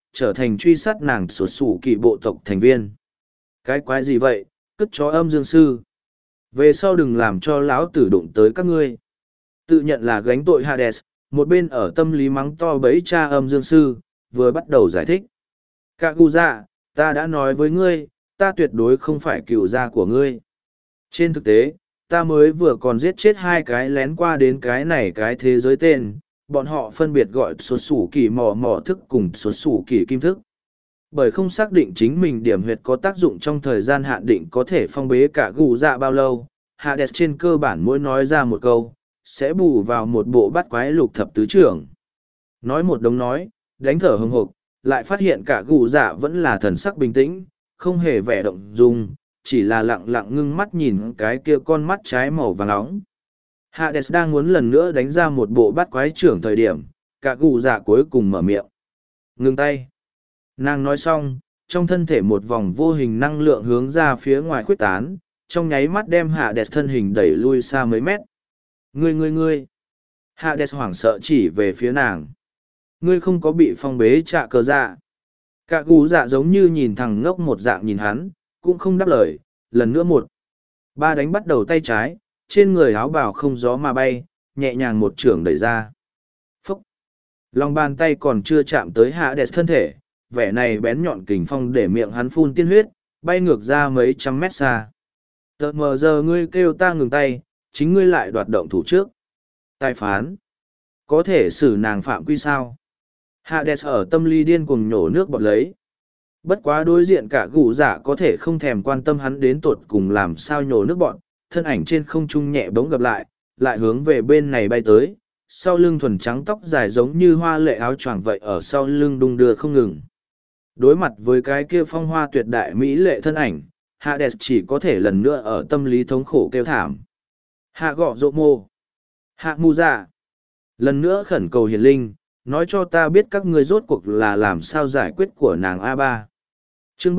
trở thành truy sát nàng sụt sủ kỳ bộ tộc thành viên. Cái quái gì vậy, cất chó âm dương sư. Về sau đừng làm cho lão tử đụng tới các ngươi. Tự nhận là gánh tội Hades, một bên ở tâm lý mắng to bấy cha âm dương sư, vừa bắt đầu giải thích. Cả gu dạ, ta đã nói với ngươi, ta tuyệt đối không phải cựu gia của ngươi. Trên thực tế, ta mới vừa còn giết chết hai cái lén qua đến cái này cái thế giới tên, bọn họ phân biệt gọi xuất sủ kỳ mò mò thức cùng xuất sủ kỳ kim thức. Bởi không xác định chính mình điểm huyệt có tác dụng trong thời gian hạn định có thể phong bế cả gù dạ bao lâu, Hades trên cơ bản mỗi nói ra một câu, sẽ bù vào một bộ bắt quái lục thập tứ trưởng. Nói một đống nói, đánh thở hừng hực, lại phát hiện cả gù dạ vẫn là thần sắc bình tĩnh, không hề vẻ động dung, chỉ là lặng lặng ngưng mắt nhìn cái kia con mắt trái màu vàng nóng. Hades đang muốn lần nữa đánh ra một bộ bắt quái trưởng thời điểm, cả gù dạ cuối cùng mở miệng. Ngưng tay. Nàng nói xong, trong thân thể một vòng vô hình năng lượng hướng ra phía ngoài khuếch tán, trong nháy mắt đem Hades thân hình đẩy lui xa mấy mét. Ngươi! Hades hoảng sợ chỉ về phía nàng. Ngươi không có bị phong bế trạ cờ dạ. Cả gù dạ giống như nhìn thằng ngốc một dạng nhìn hắn, cũng không đáp lời, lần nữa một. Ba đánh bắt đầu tay trái, trên người áo bào không gió mà bay, nhẹ nhàng một trưởng đẩy ra. Phúc! Lòng bàn tay còn chưa chạm tới Hades thân thể, vẻ này bén nhọn kình phong để miệng hắn phun tiên huyết, bay ngược ra mấy trăm mét xa. Tờ mờ giờ ngươi kêu ta ngừng tay, chính ngươi lại đoạt động thủ trước. Tài phán. Có thể xử nàng phạm quy sao? Hades ở tâm lý điên cuồng nhổ nước bọt lấy. Bất quá đối diện cả gù dạ có thể không thèm quan tâm hắn đến tột cùng làm sao nhổ nước bọt, thân ảnh trên không trung nhẹ bỗng gặp lại hướng về bên này bay tới, sau lưng thuần trắng tóc dài giống như hoa lệ áo choàng vậy ở sau lưng đung đưa không ngừng. Đối mặt với cái kia phong hoa tuyệt đại mỹ lệ thân ảnh, Hades chỉ có thể lần nữa ở tâm lý thống khổ kêu thảm. Hạ gọ rộ mô. Hạ mù dạ. Lần nữa khẩn cầu hiền linh, nói cho ta biết các ngươi rốt cuộc là làm sao giải quyết của nàng A3. Chương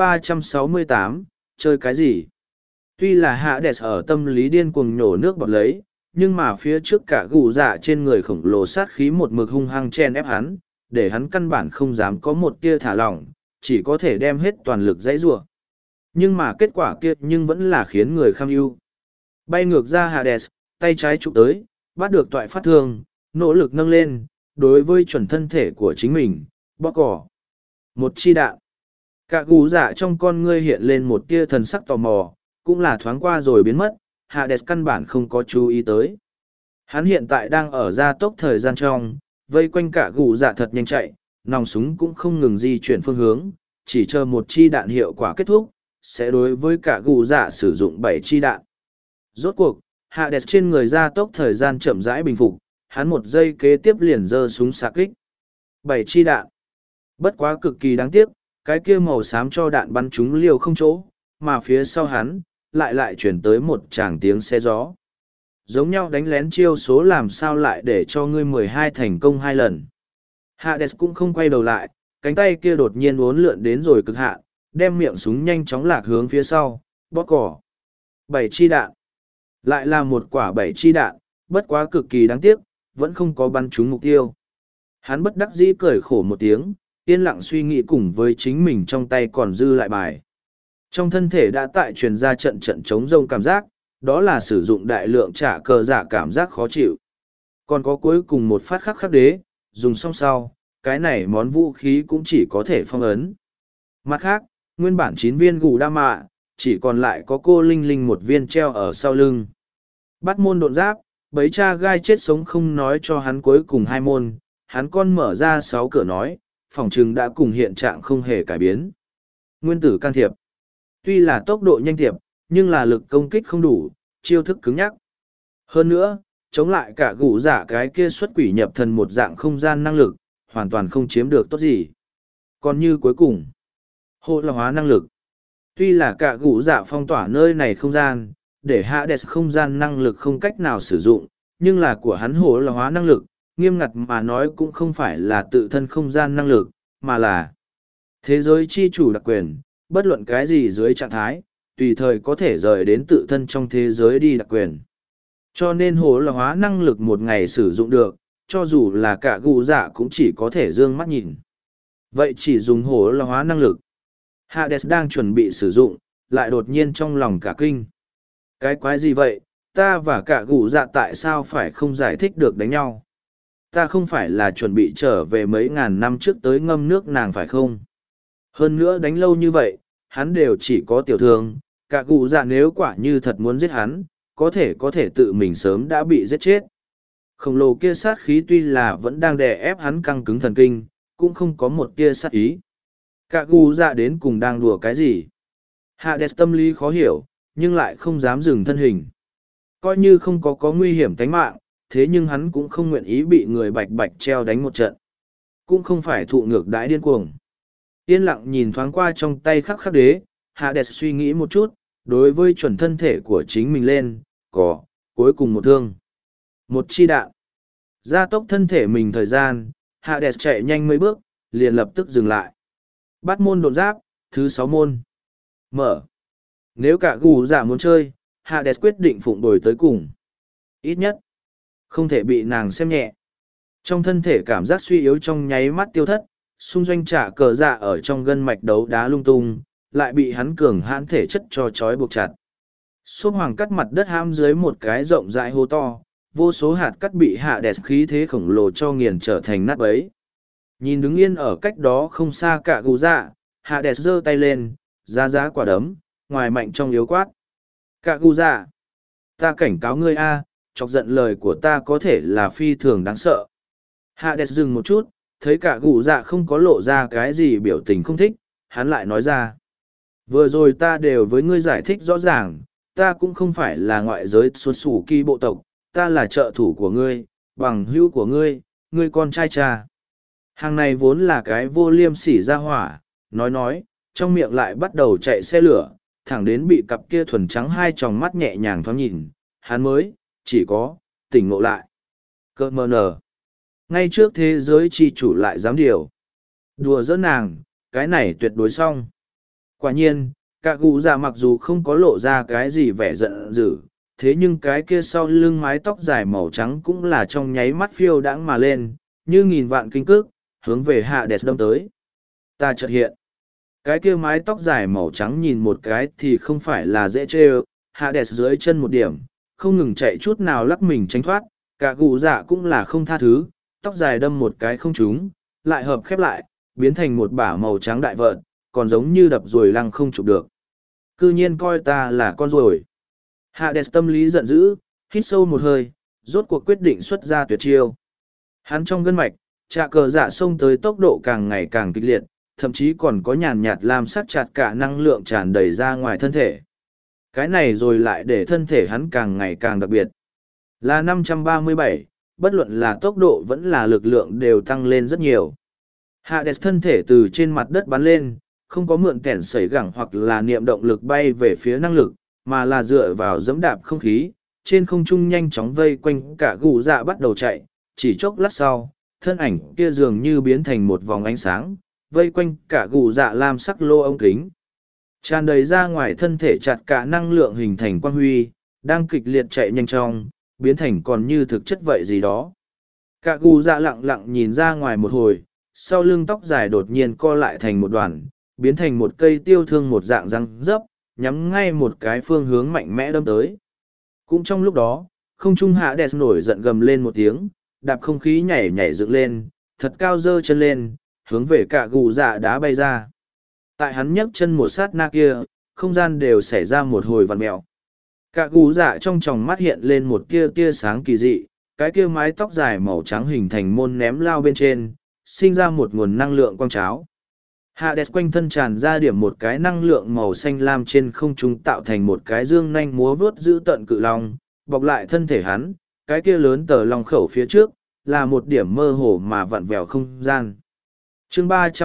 368, chơi cái gì? Tuy là Hades ở tâm lý điên cuồng nhổ nước bọt lấy, nhưng mà phía trước cả gù dạ trên người khổng lồ sát khí một mực hung hăng chen ép hắn, để hắn căn bản không dám có một tia thả lỏng, chỉ có thể đem hết toàn lực dãy rủa. Nhưng mà kết quả kia nhưng vẫn là khiến người kham ưu. Bay ngược ra Hades, tay trái chụp tới, bắt được toại phát thương, nỗ lực nâng lên, đối với chuẩn thân thể của chính mình, bóp cỏ. Một chi đạn. Cả gù dạ trong con ngươi hiện lên một tia thần sắc tò mò, cũng là thoáng qua rồi biến mất, Hades căn bản không có chú ý tới. Hắn hiện tại đang ở gia tốc thời gian trong, vây quanh cả gù dạ thật nhanh chạy, nòng súng cũng không ngừng di chuyển phương hướng, chỉ chờ một chi đạn hiệu quả kết thúc, sẽ đối với cả gù dạ sử dụng 7 chi đạn. Rốt cuộc, Hades trên người gia tốc thời gian chậm rãi bình phục, hắn một giây kế tiếp liền giơ súng xạ kích. 7 chi đạn. Bất quá cực kỳ đáng tiếc, cái kia màu xám cho đạn bắn trúng liều không chỗ, mà phía sau hắn, lại chuyển tới một tràng tiếng xe gió. Giống nhau đánh lén chiêu số làm sao lại để cho ngươi 12 thành công 2 lần. Hades cũng không quay đầu lại, cánh tay kia đột nhiên uốn lượn đến rồi cực hạn, đem miệng súng nhanh chóng lạc hướng phía sau, bóp cỏ. 7 chi đạn. Lại là một quả 7 chi đạn, bất quá cực kỳ đáng tiếc, vẫn không có bắn trúng mục tiêu. Hắn bất đắc dĩ cười khổ một tiếng, yên lặng suy nghĩ cùng với chính mình trong tay còn dư lại bài. Trong thân thể đã tại truyền ra trận chống rông cảm giác, đó là sử dụng đại lượng trả cờ giả cảm giác khó chịu. Còn có cuối cùng một phát khắc đế, dùng xong sau, cái này món vũ khí cũng chỉ có thể phong ấn. Mặt khác, nguyên bản 9 viên gù đa mạ, chỉ còn lại có cô Linh Linh một viên treo ở sau lưng. Bắt môn độn giáp, bấy cha gai chết sống không nói cho hắn cuối cùng 2 môn, hắn con mở ra 6 cửa nói, phòng trừng đã cùng hiện trạng không hề cải biến. Nguyên tử can thiệp. Tuy là tốc độ nhanh thiệp, nhưng là lực công kích không đủ, chiêu thức cứng nhắc. Hơn nữa, chống lại cả gù giả cái kia xuất quỷ nhập thần một dạng không gian năng lực, hoàn toàn không chiếm được tốt gì. Còn như cuối cùng, hô là hóa năng lực. Tuy là cả gù giả phong tỏa nơi này không gian, để Hades không gian năng lực không cách nào sử dụng, nhưng là của hắn hổ là hóa năng lực, nghiêm ngặt mà nói cũng không phải là tự thân không gian năng lực, mà là thế giới chi chủ đặc quyền, bất luận cái gì dưới trạng thái, tùy thời có thể rời đến tự thân trong thế giới đi đặc quyền. Cho nên hổ là hóa năng lực một ngày sử dụng được, cho dù là cả gù dạ cũng chỉ có thể dương mắt nhìn. Vậy chỉ dùng hổ là hóa năng lực. Hades đang chuẩn bị sử dụng, lại đột nhiên trong lòng cả kinh. Cái quái gì vậy, ta và cả gù dạ tại sao phải không giải thích được đánh nhau? Ta không phải là chuẩn bị trở về mấy ngàn năm trước tới ngâm nước nàng phải không? Hơn nữa đánh lâu như vậy, hắn đều chỉ có tiểu thương, cả gù dạ nếu quả như thật muốn giết hắn, có thể tự mình sớm đã bị giết chết. Khổng lồ kia sát khí tuy là vẫn đang đè ép hắn căng cứng thần kinh, cũng không có một tia sát ý. Cả gù dạ đến cùng đang đùa cái gì? Hades tâm lý khó hiểu, nhưng lại không dám dừng thân hình. Coi như không có nguy hiểm tính mạng, thế nhưng hắn cũng không nguyện ý bị người bạch bạch treo đánh một trận. Cũng không phải thụ ngược đãi điên cuồng. Yên lặng nhìn thoáng qua trong tay khắc khắc đế, Hades suy nghĩ một chút, đối với chuẩn thân thể của chính mình lên, có, cuối cùng một thương. Một chi đạn. Gia tốc thân thể mình thời gian, Hades chạy nhanh mấy bước, liền lập tức dừng lại. Bắt môn độn giáp, thứ 6 môn. Mở. Nếu cả gù dạ muốn chơi, Hades quyết định phụng đổi tới cùng. Ít nhất, không thể bị nàng xem nhẹ. Trong thân thể cảm giác suy yếu trong nháy mắt tiêu thất, xung doanh trả cờ dạ ở trong gân mạch đấu đá lung tung, lại bị hắn cường hãn thể chất cho trói buộc chặt. Xốp hoàng cắt mặt đất ham dưới một cái rộng rãi hố to, vô số hạt cắt bị Hades khí thế khổng lồ cho nghiền trở thành nát bấy. Nhìn đứng yên ở cách đó không xa cả gù dạ, Hades giơ tay lên, giá quả đấm, ngoài mạnh trong yếu quát. Cả gù dạ, ta cảnh cáo ngươi a, chọc giận lời của ta có thể là phi thường đáng sợ. Hades dừng một chút, thấy cả gù dạ không có lộ ra cái gì biểu tình không thích, hắn lại nói ra. Vừa rồi ta đều với ngươi giải thích rõ ràng, ta cũng không phải là ngoại giới xuất xù kỳ bộ tộc, ta là trợ thủ của ngươi, bằng hữu của ngươi, ngươi con trai cha. Hàng này vốn là cái vô liêm sỉ ra hỏa, nói, trong miệng lại bắt đầu chạy xe lửa, thẳng đến bị cặp kia thuần trắng hai tròng mắt nhẹ nhàng thoáng nhìn, hắn mới, chỉ có, tỉnh ngộ lại. Cơ mờ nở. Ngay trước thế giới chi chủ lại dám điều. Đùa giỡn nàng, cái này tuyệt đối xong. Quả nhiên, cả gù dạ mặc dù không có lộ ra cái gì vẻ giận dữ, thế nhưng cái kia sau lưng mái tóc dài màu trắng cũng là trong nháy mắt phiêu đãng mà lên, như nghìn vạn kinh cước, hướng về Hades đâm tới. Ta chợt hiện. Cái kia mái tóc dài màu trắng nhìn một cái thì không phải là dễ chê ơ, Hades dưới chân một điểm, không ngừng chạy chút nào lắc mình tránh thoát, cả gù dạ cũng là không tha thứ, tóc dài đâm một cái không trúng, lại hợp khép lại, biến thành một bả màu trắng đại vợn, còn giống như đập ruồi lăng không chụp được. Cư nhiên coi ta là con ruồi. Hades tâm lý giận dữ, hít sâu một hơi, rốt cuộc quyết định xuất ra tuyệt chiêu. Hắn trong gân mạch, trà cờ dạ xông tới tốc độ càng ngày càng kịch liệt, thậm chí còn có nhàn nhạt làm sắc chặt cả năng lượng tràn đầy ra ngoài thân thể. Cái này rồi lại để thân thể hắn càng ngày càng đặc biệt. Là 537, bất luận là tốc độ vẫn là lực lượng đều tăng lên rất nhiều. Hades thân thể từ trên mặt đất bắn lên, không có mượn kẻn sẩy gẳng hoặc là niệm động lực bay về phía năng lực, mà là dựa vào dẫm đạp không khí, trên không trung nhanh chóng vây quanh cả gù dạ bắt đầu chạy, chỉ chốc lát sau, thân ảnh kia dường như biến thành một vòng ánh sáng, vây quanh cả gù dạ lam sắc lô ống kính. Tràn đầy ra ngoài thân thể chặt cả năng lượng hình thành quang huy, đang kịch liệt chạy nhanh chóng, biến thành còn như thực chất vậy gì đó. Cả gù dạ lặng lặng nhìn ra ngoài một hồi, sau lưng tóc dài đột nhiên co lại thành một đoàn, biến thành một cây tiêu thương một dạng răng rấp, nhắm ngay một cái phương hướng mạnh mẽ đâm tới. Cũng trong lúc đó, không trung Hades nổi giận gầm lên một tiếng, đạp không khí nhảy nhảy dựng lên, thật cao dơ chân lên, hướng về cả gù dạ đá bay ra. Tại hắn nhấc chân một sát na kia, không gian đều xảy ra một hồi vặn mèo. Cả gù dạ trong tròng mắt hiện lên một tia sáng kỳ dị, cái kia mái tóc dài màu trắng hình thành môn ném lao bên trên, sinh ra một nguồn năng lượng quang cháo. Hades quanh thân tràn ra điểm một cái năng lượng màu xanh lam trên không trung tạo thành một cái dương nanh múa vuốt giữ tận cự long, bọc lại thân thể hắn, cái kia lớn tờ long khẩu phía trước, là một điểm mơ hồ mà vặn vẹo không gian. Chương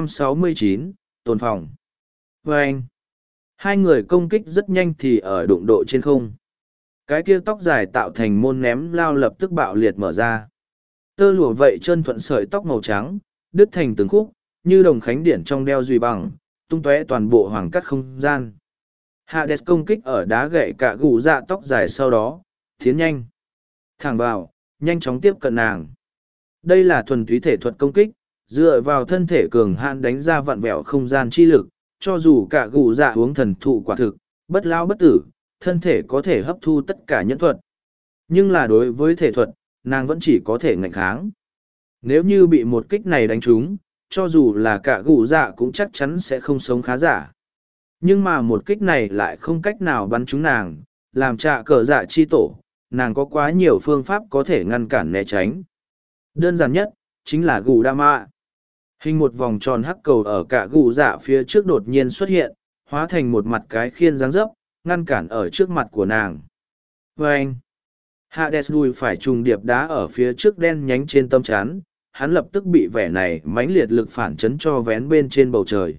369, Tồn phòng. Vâng! Hai người công kích rất nhanh thì ở đụng độ trên không. Cái kia tóc dài tạo thành môn ném lao lập tức bạo liệt mở ra. Tơ lụa vậy trơn thuận sợi tóc màu trắng, đứt thành từng khúc, như đồng khánh điển trong đeo duy bằng, tung tóe toàn bộ hoàng cắt không gian. Hades công kích ở đá gậy cả gù dạ tóc dài sau đó, tiến nhanh. Thẳng vào, nhanh chóng tiếp cận nàng. Đây là thuần túy thể thuật công kích, dựa vào thân thể cường hãn đánh ra vặn vẹo không gian chi lực, cho dù cả gù dạ uống thần thụ quả thực, bất lao bất tử, thân thể có thể hấp thu tất cả nhẫn thuật. Nhưng là đối với thể thuật, nàng vẫn chỉ có thể ngạnh kháng. Nếu như bị một kích này đánh trúng, cho dù là cả gù dạ cũng chắc chắn sẽ không sống khá giả. Nhưng mà một kích này lại không cách nào bắn trúng nàng, làm trạ cờ dạ chi tổ, nàng có quá nhiều phương pháp có thể ngăn cản né tránh. Đơn giản nhất, chính là gù đa mạ. Hình một vòng tròn hắc cầu ở cả gù dạ phía trước đột nhiên xuất hiện, hóa thành một mặt cái khiên dáng dấp, ngăn cản ở trước mặt của nàng. Và anh, Hades đùi phải trùng điệp đá ở phía trước đen nhánh trên tâm chán, hắn lập tức bị vẻ này mãnh liệt lực phản chấn cho vén bên trên bầu trời.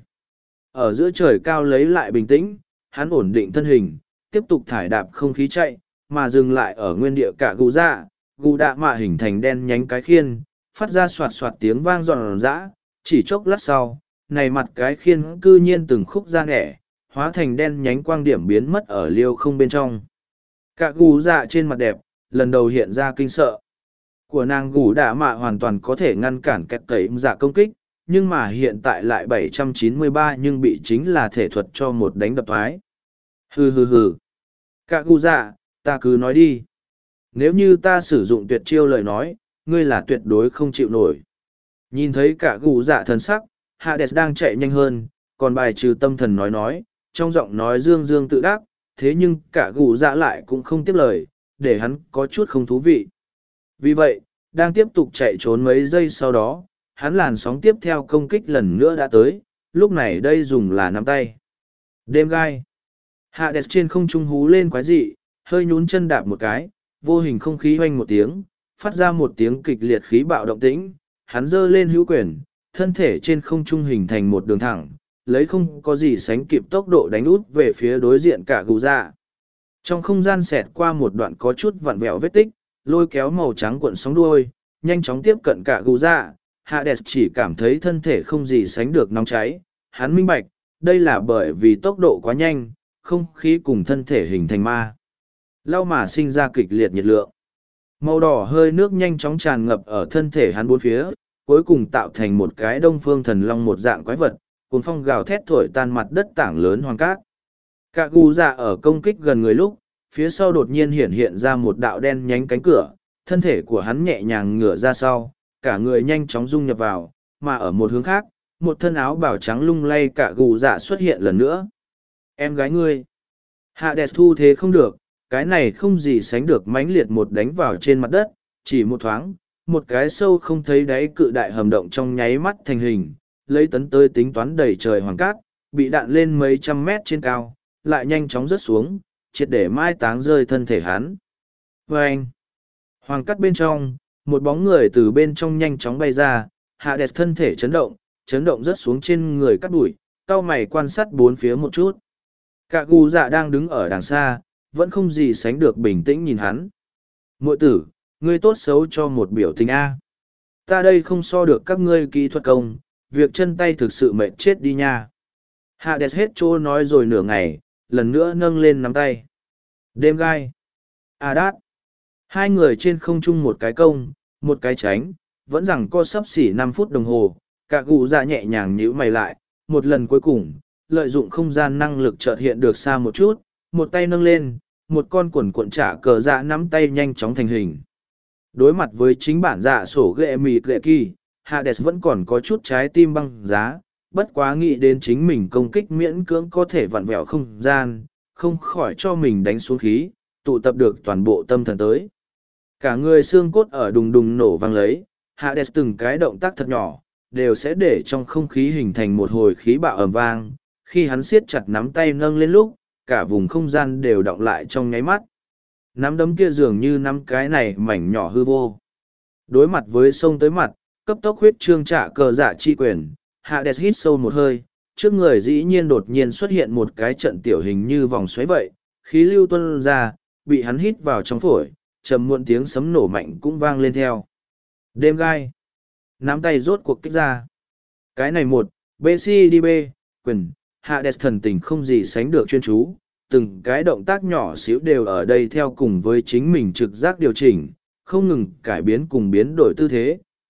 Ở giữa trời cao lấy lại bình tĩnh, hắn ổn định thân hình, tiếp tục thải đạp không khí chạy, mà dừng lại ở nguyên địa cả gù dạ, gù đạ mạ hình thành đen nhánh cái khiên, phát ra soạt soạt tiếng vang giòn giã, chỉ chốc lát sau, này mặt cái khiên cư nhiên từng khúc ra nẻ, hóa thành đen nhánh quang điểm biến mất ở liêu không bên trong. Cả gù dạ trên mặt đẹp, lần đầu hiện ra kinh sợ. Của nàng gù đạ mạ hoàn toàn có thể ngăn cản kẹt tẩy dạ công kích, nhưng mà hiện tại lại 793 nhưng bị chính là thể thuật cho một đánh đập thoái. Hừ hừ hừ. Cả gù dạ, ta cứ nói đi. Nếu như ta sử dụng tuyệt chiêu lời nói, ngươi là tuyệt đối không chịu nổi. Nhìn thấy cả gù dạ thần sắc, Hades đang chạy nhanh hơn, còn bài trừ tâm thần nói, trong giọng nói dương dương tự đắc, thế nhưng cả gù dạ lại cũng không tiếp lời, để hắn có chút không thú vị. Vì vậy, đang tiếp tục chạy trốn mấy giây sau đó, hắn làn sóng tiếp theo công kích lần nữa đã tới, lúc này đây dùng là nắm tay. Đêm gai. Hades trên không trung hú lên quái dị, hơi nhún chân đạp một cái, vô hình không khí hoanh một tiếng, phát ra một tiếng kịch liệt khí bạo động tĩnh, hắn giơ lên hữu quyền, thân thể trên không trung hình thành một đường thẳng, lấy không có gì sánh kịp tốc độ đánh út về phía đối diện cả gù dạ. Trong không gian xẹt qua một đoạn có chút vặn vẹo vết tích, lôi kéo màu trắng cuộn sóng đuôi, nhanh chóng tiếp cận cả gù dạ. Hades chỉ cảm thấy thân thể không gì sánh được nóng cháy, hắn minh bạch, đây là bởi vì tốc độ quá nhanh, không khí cùng thân thể hình thành ma. Lau mà sinh ra kịch liệt nhiệt lượng. Màu đỏ hơi nước nhanh chóng tràn ngập ở thân thể hắn bốn phía, cuối cùng tạo thành một cái đông phương thần long một dạng quái vật, cuồng phong gào thét thổi tan mặt đất tảng lớn hoang cát. Cả gù dạ ở công kích gần người lúc, phía sau đột nhiên hiện ra một đạo đen nhánh cánh cửa, thân thể của hắn nhẹ nhàng ngửa ra sau, cả người nhanh chóng dung nhập vào, mà ở một hướng khác, một thân áo bào trắng lung lay cả gù dạ xuất hiện lần nữa. Em gái ngươi. Hades thu thế không được, cái này không gì sánh được mãnh liệt một đánh vào trên mặt đất, chỉ một thoáng, một cái sâu không thấy đáy cự đại hầm động trong nháy mắt thành hình, lấy tấn tới tính toán đầy trời hoàng cát, bị đạn lên mấy trăm mét trên cao, lại nhanh chóng rớt xuống, triệt để mai táng rơi thân thể hắn. Vâng! Hoàng cát bên trong, một bóng người từ bên trong nhanh chóng bay ra, Hades thân thể chấn động rớt xuống trên người cắt bụi, cau mày quan sát bốn phía một chút. Cả gù dạ đang đứng ở đằng xa, vẫn không gì sánh được bình tĩnh nhìn hắn. Muội tử, ngươi tốt xấu cho một biểu tình A. Ta đây không so được các ngươi kỹ thuật công, việc chân tay thực sự mệt chết đi nha. Hades hết trô nói rồi nửa ngày, lần nữa nâng lên nắm tay. Đêm gai. Đát. Hai người trên không trung một cái công, một cái tránh, vẫn rằng co sắp xỉ 5 phút đồng hồ, cả gù dạ nhẹ nhàng nhíu mày lại, một lần cuối cùng, lợi dụng không gian năng lực chợt hiện được xa một chút, một tay nâng lên, một con quần cuộn trả cờ dạ nắm tay nhanh chóng thành hình. Đối mặt với chính bản dạ sổ ghệ mịt ghệ kỳ, Hades vẫn còn có chút trái tim băng giá, bất quá nghĩ đến chính mình công kích miễn cưỡng có thể vặn vẹo không gian, không khỏi cho mình đánh xuống khí, tụ tập được toàn bộ tâm thần tới. Cả người xương cốt ở đùng đùng nổ vang lấy, Hades từng cái động tác thật nhỏ, đều sẽ để trong không khí hình thành một hồi khí bạo ầm vang, khi hắn siết chặt nắm tay nâng lên lúc, cả vùng không gian đều đọng lại trong nháy mắt. Nắm đấm kia dường như nắm cái này mảnh nhỏ hư vô. Đối mặt với sông tới mặt, cấp tốc huyết trương trả cờ dạ chi quyền, Hades hít sâu một hơi, trước người dĩ nhiên đột nhiên xuất hiện một cái trận tiểu hình như vòng xoáy vậy, khí lưu tuôn ra, bị hắn hít vào trong phổi, trầm muộn tiếng sấm nổ mạnh cũng vang lên theo. Đêm gai. Nắm tay rốt cuộc kích ra. Cái này một, BCDB, quyền, Hades thần tình không gì sánh được chuyên chú, từng cái động tác nhỏ xíu đều ở đây theo cùng với chính mình trực giác điều chỉnh, không ngừng cải biến cùng biến đổi tư thế,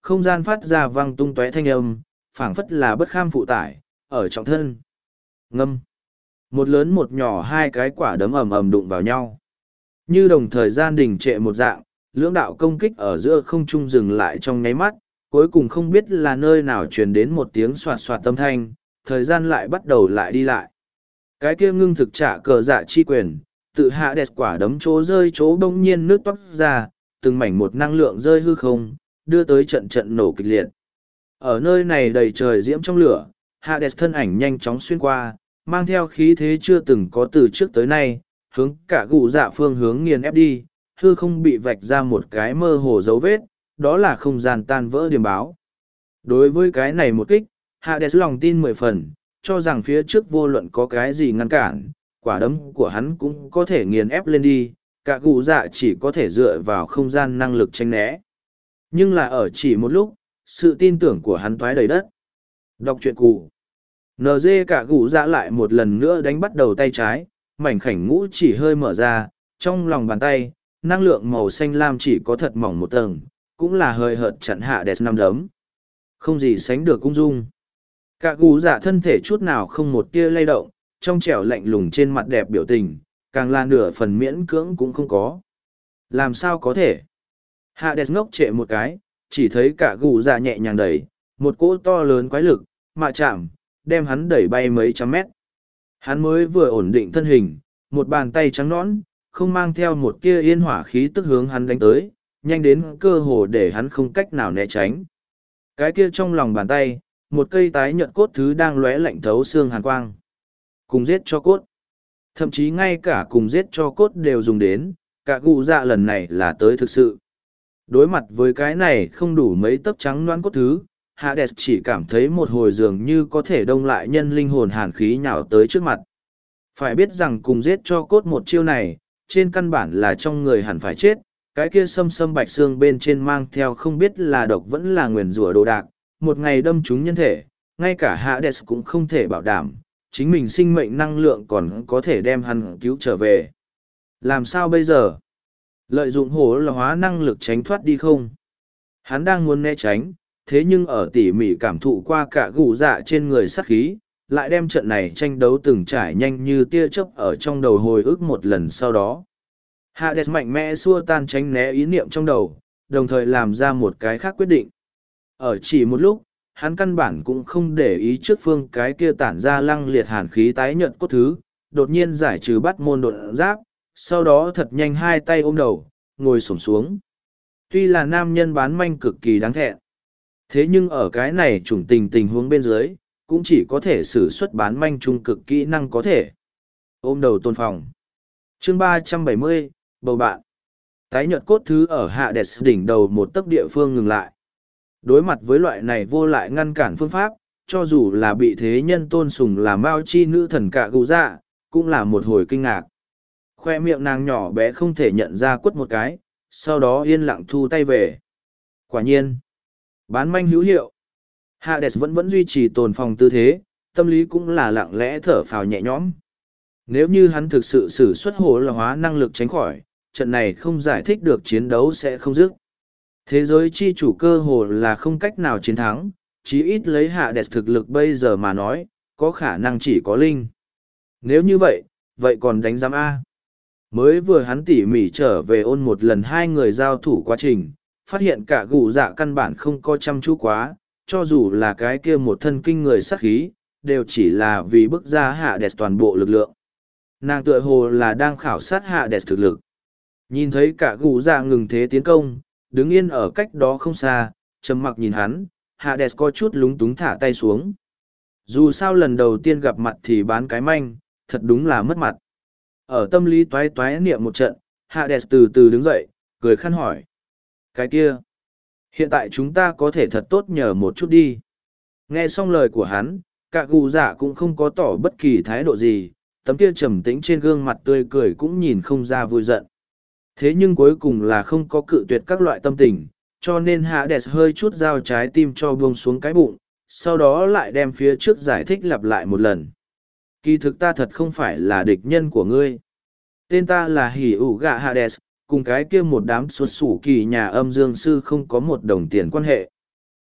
không gian phát ra vang tung tóe thanh âm, phảng phất là bất kham phụ tải, ở trọng thân. Ngâm. Một lớn một nhỏ hai cái quả đấm ầm ầm đụng vào nhau. Như đồng thời gian đình trệ một dạng, lưỡng đạo công kích ở giữa không trung dừng lại trong nháy mắt, cuối cùng không biết là nơi nào truyền đến một tiếng soạt soạt tâm thanh, thời gian lại bắt đầu lại đi lại. Cái kia ngưng thực trả cờ dạ chi quyền, tự hạ đẹp quả đấm chỗ rơi chỗ bỗng nhiên nước toát ra, từng mảnh một năng lượng rơi hư không, đưa tới trận trận nổ kịch liệt. Ở nơi này đầy trời diễm trong lửa, hạ đẹp thân ảnh nhanh chóng xuyên qua, mang theo khí thế chưa từng có từ trước tới nay, hướng cả gù dạ phương hướng nghiền ép đi, hư không bị vạch ra một cái mơ hồ dấu vết, đó là không gian tan vỡ điểm báo. Đối với cái này một kích, Hades lòng tin 10 phần, cho rằng phía trước vô luận có cái gì ngăn cản, quả đấm của hắn cũng có thể nghiền ép lên đi, cả gù dạ chỉ có thể dựa vào không gian năng lực tranh né. Nhưng là ở chỉ một lúc, sự tin tưởng của hắn toái đầy đất. Đọc truyện cụ. NG cả gù dạ lại một lần nữa đánh bắt đầu tay trái, mảnh khảnh ngũ chỉ hơi mở ra, trong lòng bàn tay, năng lượng màu xanh lam chỉ có thật mỏng một tầng, cũng là hơi hợt chặn hạ đẹp năm đấm. Không gì sánh được cung dung. Cả gù dạ thân thể chút nào không một tia lay động, trong trẻo lạnh lùng trên mặt đẹp biểu tình, càng là nửa phần miễn cưỡng cũng không có. Làm sao có thể? Hạ đẹp ngốc trệ một cái, chỉ thấy cả gù dạ nhẹ nhàng đẩy, một cỗ to lớn quái lực, mạ chạm, đem hắn đẩy bay mấy trăm mét. Hắn mới vừa ổn định thân hình, một bàn tay trắng nõn, không mang theo một tia yên hỏa khí tức hướng hắn đánh tới, nhanh đến cơ hồ để hắn không cách nào né tránh. Cái kia trong lòng bàn tay, một cây tái nhợt cốt thứ đang lóe lạnh thấu xương hàn quang. Cùng giết cho cốt. Thậm chí ngay cả cùng giết cho cốt đều dùng đến, cả gù dạ lần này là tới thực sự. Đối mặt với cái này không đủ mấy tấc trắng loãng cốt thứ, Hades chỉ cảm thấy một hồi dường như có thể đông lại nhân linh hồn hàn khí nhào tới trước mặt. Phải biết rằng cùng giết cho cốt một chiêu này, trên căn bản là trong người hẳn phải chết, cái kia xâm xâm bạch xương bên trên mang theo không biết là độc vẫn là nguyền rủa đồ đạc, một ngày đâm trúng nhân thể, ngay cả Hades cũng không thể bảo đảm, chính mình sinh mệnh năng lượng còn có thể đem hắn cứu trở về. Làm sao bây giờ? Lợi dụng hổ là hóa năng lực tránh thoát đi không? Hắn đang muốn né tránh, thế nhưng ở tỉ mỉ cảm thụ qua cả gù dạ trên người sát khí, lại đem trận này tranh đấu từng trải nhanh như tia chớp ở trong đầu hồi ức một lần sau đó. Hades mạnh mẽ xua tan tránh né ý niệm trong đầu, đồng thời làm ra một cái khác quyết định. Ở chỉ một lúc, hắn căn bản cũng không để ý trước phương cái kia tản ra lăng liệt hàn khí tái nhợt cốt thứ, đột nhiên giải trừ bắt môn đột giáp, sau đó thật nhanh hai tay ôm đầu, ngồi xổm xuống. Tuy là nam nhân bán manh cực kỳ đáng thẹn, thế nhưng ở cái này chủng tình huống bên dưới, cũng chỉ có thể sử xuất bán manh trung cực kỹ năng có thể. Ôm đầu tôn phòng. Chương 370, bầu bạn. Tái nhợt cốt thứ ở hạ đẹp đỉnh đầu một tấc địa phương ngừng lại. Đối mặt với loại này vô lại ngăn cản phương pháp, cho dù là bị thế nhân tôn sùng là Mao chi nữ thần cả gù dạ, cũng là một hồi kinh ngạc. Khoe miệng nàng nhỏ bé không thể nhận ra quất một cái, sau đó yên lặng thu tay về. Quả nhiên, bán manh hữu hiệu. Hades vẫn duy trì tồn phòng tư thế, tâm lý cũng là lặng lẽ thở phào nhẹ nhõm. Nếu như hắn thực sự sử xuất hồ là hóa năng lực tránh khỏi, trận này không giải thích được chiến đấu sẽ không dứt. Thế giới chi chủ cơ hồ là không cách nào chiến thắng, chí ít lấy Hades thực lực bây giờ mà nói, có khả năng chỉ có linh. Nếu như vậy, vậy còn đánh giám A. Mới vừa hắn tỉ mỉ trở về ôn một lần hai người giao thủ quá trình, phát hiện cả gù dạ căn bản không có chăm chú quá, cho dù là cái kia một thân kinh người sát khí, đều chỉ là vì bức ra Hades toàn bộ lực lượng. Nàng tựa hồ là đang khảo sát Hades thực lực. Nhìn thấy cả gù dạ ngừng thế tiến công, đứng yên ở cách đó không xa, trầm mặc nhìn hắn, Hades có chút lúng túng thả tay xuống. Dù sao lần đầu tiên gặp mặt thì bán cái manh, thật đúng là mất mặt. Ở tâm lý toái toái niệm một trận, Hades từ từ đứng dậy, cười khăn hỏi. Cái kia, hiện tại chúng ta có thể thật tốt nhờ một chút đi. Nghe xong lời của hắn, cả gù dạ cũng không có tỏ bất kỳ thái độ gì, tấm kia trầm tĩnh trên gương mặt tươi cười cũng nhìn không ra vui giận. Thế nhưng cuối cùng là không có cự tuyệt các loại tâm tình, cho nên Hades hơi chút dao trái tim cho buông xuống cái bụng, sau đó lại đem phía trước giải thích lặp lại một lần. Kỳ thực ta thật không phải là địch nhân của ngươi. Tên ta là Hỉ ủ gạ Hades, cùng cái kia một đám xuất sủ kỳ nhà âm dương sư không có một đồng tiền quan hệ.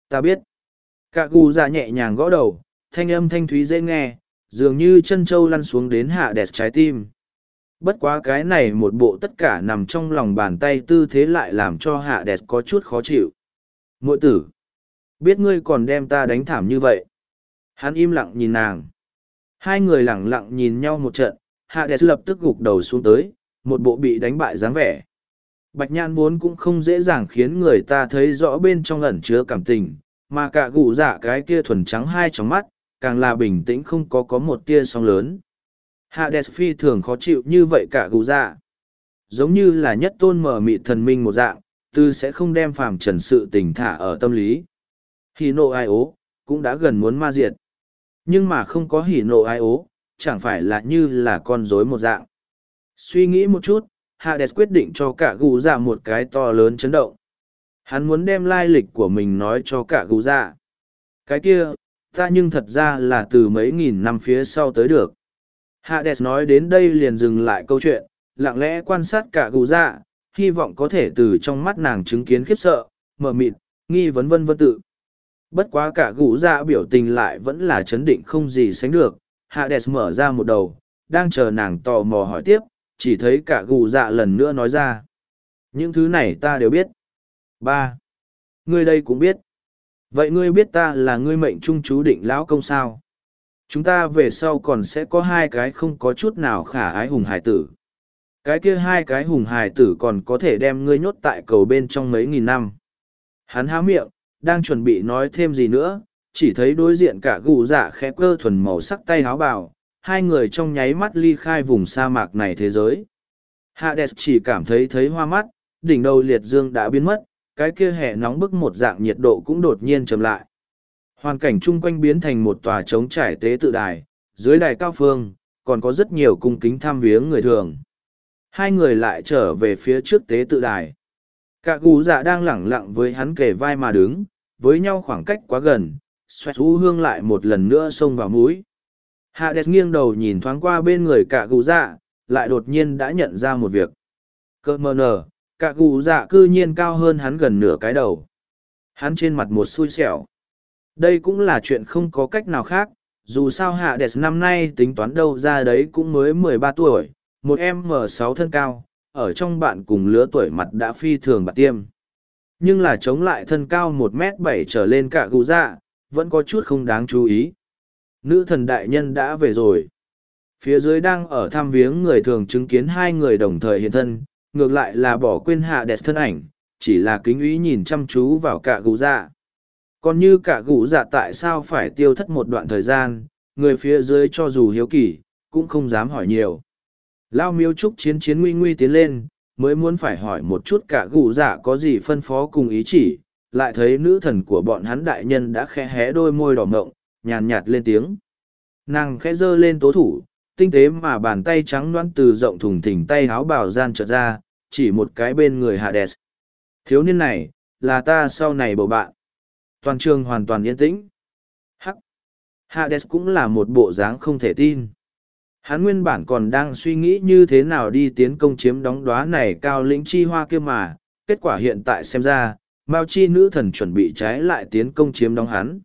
Ta biết. Cả gù dạ nhẹ nhàng gõ đầu, thanh âm thanh thúy dễ nghe, dường như chân trâu lăn xuống đến hạ đẹp trái tim. Bất quá cái này một bộ tất cả nằm trong lòng bàn tay tư thế lại làm cho hạ đẹp có chút khó chịu. Muội tử, biết ngươi còn đem ta đánh thảm như vậy. Hắn im lặng nhìn nàng. Hai người lẳng lặng nhìn nhau một trận, hạ đẹp lập tức gục đầu xuống tới, một bộ bị đánh bại dáng vẻ. Bạch Nhan vốn cũng không dễ dàng khiến người ta thấy rõ bên trong ẩn chứa cảm tình, mà cả gù dạ cái kia thuần trắng hai tròng mắt, càng là bình tĩnh không có một tia sóng lớn. Hades phi thường khó chịu như vậy cả gù dạ. Giống như là nhất tôn mở mị thần minh một dạng, tư sẽ không đem phàm trần sự tình thả ở tâm lý. Hỉ nộ ai ố, cũng đã gần muốn ma diệt. Nhưng mà không có hỉ nộ ai ố, chẳng phải là như là con rối một dạng. Suy nghĩ một chút, Hades quyết định cho cả gù dạ một cái to lớn chấn động. Hắn muốn đem lai lịch của mình nói cho cả gù dạ. Cái kia, ta nhưng thật ra là từ mấy nghìn năm phía sau tới được. Hades nói đến đây liền dừng lại câu chuyện, lặng lẽ quan sát cả gù dạ, hy vọng có thể từ trong mắt nàng chứng kiến khiếp sợ, mờ mịt, nghi vấn vân vân tự. Bất quá cả gù dạ biểu tình lại vẫn là chấn định không gì sánh được. Hades mở ra một đầu, đang chờ nàng tò mò hỏi tiếp, chỉ thấy cả gù dạ lần nữa nói ra. Những thứ này ta đều biết. Ba, ngươi đây cũng biết. Vậy ngươi biết ta là ngươi mệnh trung chú định lão công sao? Chúng ta về sau còn sẽ có hai cái không có chút nào khả ái hùng hải tử. Cái kia hai cái hùng hải tử còn có thể đem ngươi nhốt tại cầu bên trong mấy nghìn năm. Hắn há miệng, đang chuẩn bị nói thêm gì nữa, chỉ thấy đối diện cả gù dạ khẽ cơ thuần màu sắc tay háo bào, hai người trong nháy mắt ly khai vùng sa mạc này thế giới. Hades chỉ cảm thấy hoa mắt, đỉnh đầu liệt dương đã biến mất, cái kia hè nóng bức một dạng nhiệt độ cũng đột nhiên chậm lại. Hoàn cảnh chung quanh biến thành một tòa trống trải tế tự đài, dưới đài cao phương, còn có rất nhiều cung kính thăm viếng người thường. Hai người lại trở về phía trước tế tự đài. Cả gù dạ đang lẳng lặng với hắn kề vai mà đứng, với nhau khoảng cách quá gần, xoẹt xú hương lại một lần nữa xông vào mũi. Hades nghiêng đầu nhìn thoáng qua bên người cả gù dạ, lại đột nhiên đã nhận ra một việc. Cơ mờ nở, cả gù dạ cư nhiên cao hơn hắn gần nửa cái đầu. Hắn trên mặt một xui xẻo. Đây cũng là chuyện không có cách nào khác, dù sao Hades năm nay tính toán đâu ra đấy cũng mới 13 tuổi, một M6 thân cao, ở trong bạn cùng lứa tuổi mặt đã phi thường bạt tiêm. Nhưng là chống lại thân cao 1m7 trở lên cả gù dạ, vẫn có chút không đáng chú ý. Nữ thần đại nhân đã về rồi. Phía dưới đang ở thăm viếng người thường chứng kiến hai người đồng thời hiện thân, ngược lại là bỏ quên Hades thân ảnh, chỉ là kính ý nhìn chăm chú vào cả gù dạ. Còn như cả gù dạ tại sao phải tiêu thất một đoạn thời gian, người phía dưới cho dù hiếu kỳ, cũng không dám hỏi nhiều. Lao miêu trúc chiến chiến nguy nguy tiến lên, mới muốn phải hỏi một chút cả gù dạ có gì phân phó cùng ý chỉ, lại thấy nữ thần của bọn hắn đại nhân đã khẽ hé đôi môi đỏ mộng, nhàn nhạt lên tiếng. Nàng khẽ giơ lên tố thủ, tinh tế mà bàn tay trắng loãng từ rộng thùng thình tay áo bào gian trợt ra, chỉ một cái bên người Hades. Thiếu niên này, là ta sau này bầu bạn. Toàn trường hoàn toàn yên tĩnh. Hắc. Hades cũng là một bộ dáng không thể tin. Hắn nguyên bản còn đang suy nghĩ như thế nào đi tiến công chiếm đóng đóa này cao lĩnh chi hoa kia mà, kết quả hiện tại xem ra, Mao Chi nữ thần chuẩn bị trái lại tiến công chiếm đóng hắn.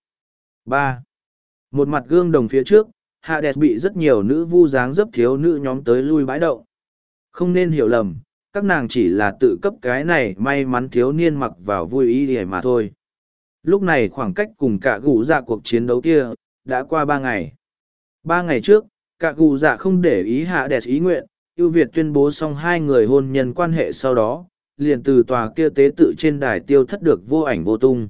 3. Một mặt gương đồng phía trước, Hades bị rất nhiều nữ vu dáng dấp thiếu nữ nhóm tới lui bãi động. Không nên hiểu lầm, các nàng chỉ là tự cấp cái này may mắn thiếu niên mặc vào vui ý để mà thôi. Lúc này khoảng cách cùng cả gù dạ cuộc chiến đấu kia, đã qua 3 ngày. 3 ngày trước, cả gù dạ không để ý Hades ý nguyện, ưu việt tuyên bố xong hai người hôn nhân quan hệ sau đó, liền từ tòa kia tế tự trên đài tiêu thất được vô ảnh vô tung.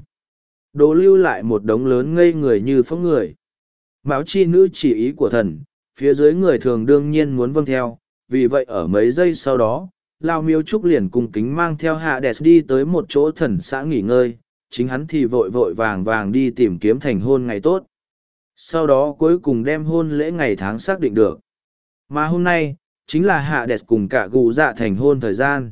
Đồ lưu lại một đống lớn ngây người như phóng người. Mão chi nữ chỉ ý của thần, phía dưới người thường đương nhiên muốn vâng theo, vì vậy ở mấy giây sau đó, Lao Miêu Trúc liền cung kính mang theo Hades đi tới một chỗ thần xã nghỉ ngơi, chính hắn thì vội vội vàng vàng đi tìm kiếm thành hôn ngày tốt. Sau đó cuối cùng đem hôn lễ ngày tháng xác định được. Mà hôm nay, chính là Hades cùng cả gù dạ thành hôn thời gian.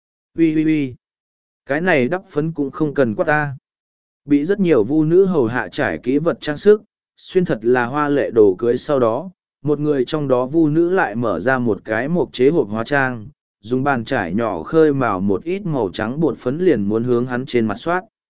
Ui, cái này đắp phấn cũng không cần quát ta. Bị rất nhiều vu nữ hầu hạ trải kỹ vật trang sức, xuyên thật là hoa lệ đồ cưới sau đó, một người trong đó vu nữ lại mở ra một cái mộc chế hộp hóa trang, dùng bàn trải nhỏ khơi mào một ít màu trắng bột phấn liền muốn hướng hắn trên mặt soát.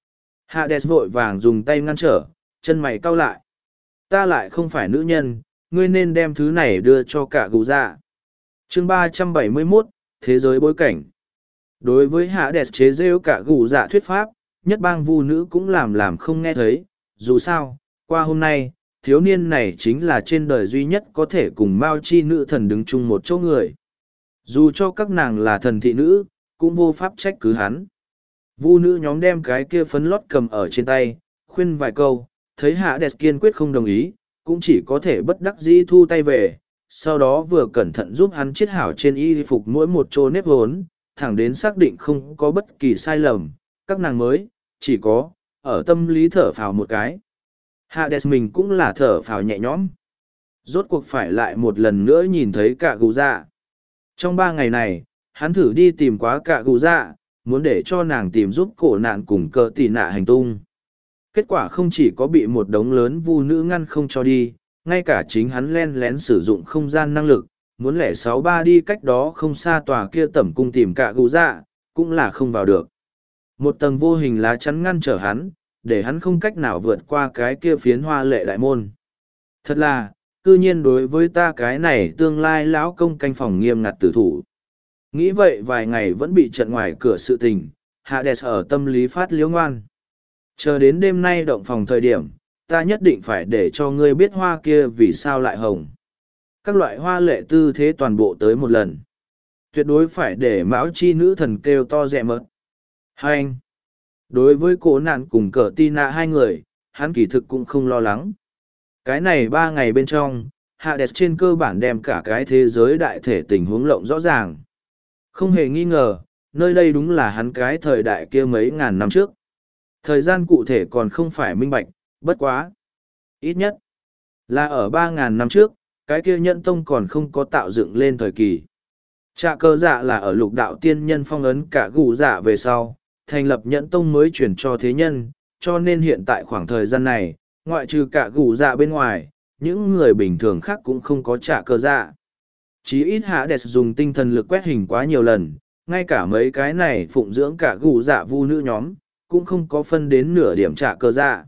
Hades vội vàng dùng tay ngăn trở, chân mày cau lại. Ta lại không phải nữ nhân, ngươi nên đem thứ này đưa cho cả gù dạ. Chương 371, Thế giới bối cảnh. Đối với Hades chế rêu cả gù dạ thuyết pháp, nhất bang vu nữ cũng làm không nghe thấy. Dù sao, qua hôm nay, thiếu niên này chính là trên đời duy nhất có thể cùng Mao Chi nữ thần đứng chung một chỗ người. Dù cho các nàng là thần thị nữ, cũng vô pháp trách cứ hắn. Vu nữ nhóm đem cái kia phấn lót cầm ở trên tay, khuyên vài câu, thấy Hades kiên quyết không đồng ý, cũng chỉ có thể bất đắc dĩ thu tay về, sau đó vừa cẩn thận giúp hắn chiết hảo trên y phục mỗi một chỗ nếp vốn, thẳng đến xác định không có bất kỳ sai lầm, các nàng mới, chỉ có, ở tâm lý thở phào một cái. Hades mình cũng là thở phào nhẹ nhõm. Rốt cuộc phải lại một lần nữa nhìn thấy cả gù dạ. Trong 3 ngày này, hắn thử đi tìm quá cả gù dạ, muốn để cho nàng tìm giúp cổ nạn cùng cờ tì nạ hành tung. Kết quả không chỉ có bị một đống lớn vu nữ ngăn không cho đi, ngay cả chính hắn len lén sử dụng không gian năng lực, muốn lẻ 63 đi cách đó không xa tòa kia tẩm cung tìm cả gù dạ, cũng là không vào được. Một tầng vô hình lá chắn ngăn trở hắn, để hắn không cách nào vượt qua cái kia phiến hoa lệ đại môn. Thật là, cư nhiên đối với ta cái này tương lai lão công canh phòng nghiêm ngặt tử thủ. Nghĩ vậy vài ngày vẫn bị trận ngoài cửa sự tình, Hades ở tâm lý phát liếu ngoan. Chờ đến đêm nay động phòng thời điểm, ta nhất định phải để cho ngươi biết hoa kia vì sao lại hồng. Các loại hoa lệ tư thế toàn bộ tới một lần. Tuyệt đối phải để Mão Chi nữ thần kêu to rẹ mớt. Hai anh. Đối với cổ nạn cùng cờ Tina hai người, hắn kỳ thực cũng không lo lắng. Cái này 3 ngày bên trong, Hades trên cơ bản đem cả cái thế giới đại thể tình huống lộng rõ ràng. Không hề nghi ngờ, nơi đây đúng là hắn cái thời đại kia mấy ngàn năm trước. Thời gian cụ thể còn không phải minh bạch, bất quá. Ít nhất là ở 3.000 năm trước, cái kia Nhẫn Tông còn không có tạo dựng lên thời kỳ. Trạ cơ dạ là ở lục đạo tiên nhân phong ấn cả gù dạ về sau, thành lập Nhẫn Tông mới chuyển cho thế nhân, cho nên hiện tại khoảng thời gian này, ngoại trừ cả gù dạ bên ngoài, những người bình thường khác cũng không có trạ cơ dạ. Chí ít Hades dùng tinh thần lực quét hình quá nhiều lần, ngay cả mấy cái này phụng dưỡng cả gù dạ vu nữ nhóm, cũng không có phân đến nửa điểm trạ cơ dạ.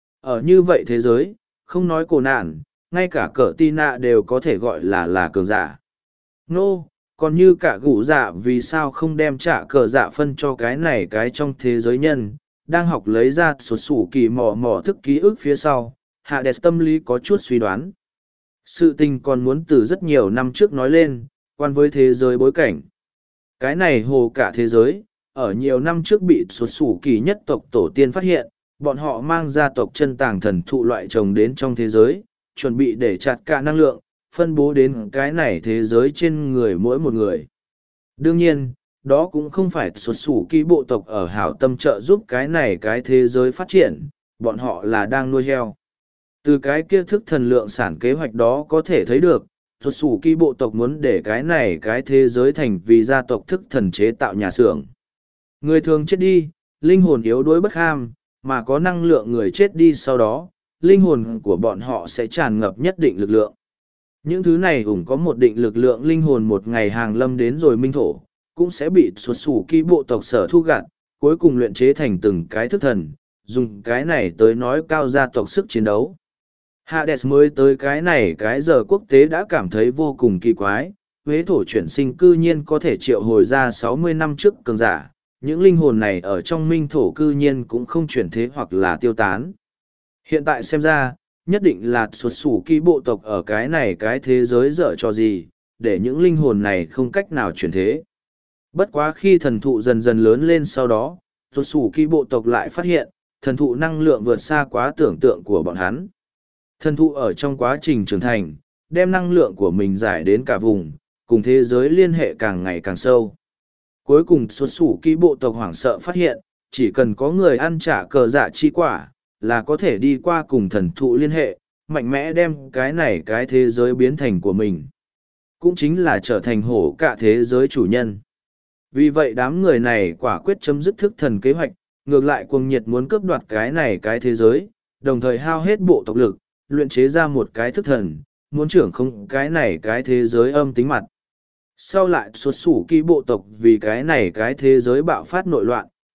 Ở như vậy thế giới, không nói cổ nạn, ngay cả cỡ Tina đều có thể gọi là cường giả. Nô, còn như cả gù dạ vì sao không đem trạ cơ dạ phân cho cái này cái trong thế giới nhân, đang học lấy ra sụt sủ kỳ mò thức ký ức phía sau, Hades tâm lý có chút suy đoán. Sự tình còn muốn từ rất nhiều năm trước nói lên, quan với thế giới bối cảnh. Cái này hồ cả thế giới, ở nhiều năm trước bị sụt sủ kỳ nhất tộc tổ tiên phát hiện, bọn họ mang gia tộc chân tàng thần thụ loại trồng đến trong thế giới, chuẩn bị để chặt cả năng lượng, phân bố đến cái này thế giới trên người mỗi một người. Đương nhiên, đó cũng không phải sụt sủ kỳ bộ tộc ở hảo tâm trợ giúp cái này cái thế giới phát triển, bọn họ là đang nuôi heo. Từ cái kia thức thần lượng sản kế hoạch đó có thể thấy được, sụt sủ kỳ bộ tộc muốn để cái này cái thế giới thành vì gia tộc thức thần chế tạo nhà xưởng. Người thường chết đi, linh hồn yếu đuối bất ham, mà có năng lượng người chết đi sau đó, linh hồn của bọn họ sẽ tràn ngập nhất định lực lượng. Những thứ này có một định lực lượng linh hồn một ngày hàng lâm đến rồi minh thổ, cũng sẽ bị sụt sủ kỳ bộ tộc sở thu gặt, cuối cùng luyện chế thành từng cái thức thần, dùng cái này tới nói cao gia tộc sức chiến đấu. Hades mới tới cái này cái giờ quốc tế đã cảm thấy vô cùng kỳ quái, huế thổ chuyển sinh cư nhiên có thể triệu hồi ra 60 năm trước cường giả, những linh hồn này ở trong minh thổ cư nhiên cũng không chuyển thế hoặc là tiêu tán. Hiện tại xem ra, nhất định là sụt sủ kỳ bộ tộc ở cái này cái thế giới dở cho gì, để những linh hồn này không cách nào chuyển thế. Bất quá khi thần thụ dần dần lớn lên sau đó, sụt sủ kỳ bộ tộc lại phát hiện, thần thụ năng lượng vượt xa quá tưởng tượng của bọn hắn. Thần thụ ở trong quá trình trưởng thành, đem năng lượng của mình giải đến cả vùng, cùng thế giới liên hệ càng ngày càng sâu. Cuối cùng xuất sủ kỳ bộ tộc hoảng sợ phát hiện, chỉ cần có người ăn trả cờ dạ chi quả, là có thể đi qua cùng thần thụ liên hệ, mạnh mẽ đem cái này cái thế giới biến thành của mình. Cũng chính là trở thành hổ cả thế giới chủ nhân. Vì vậy đám người này quả quyết chấm dứt thức thần kế hoạch, ngược lại cuồng nhiệt muốn cướp đoạt cái này cái thế giới, đồng thời hao hết bộ tộc lực, luyện chế ra một cái thức thần, muốn trưởng không cái này cái thế giới âm tính mặt. Sau lại xuất sủ kỳ bộ tộc vì cái này cái thế giới bạo phát nội loạn,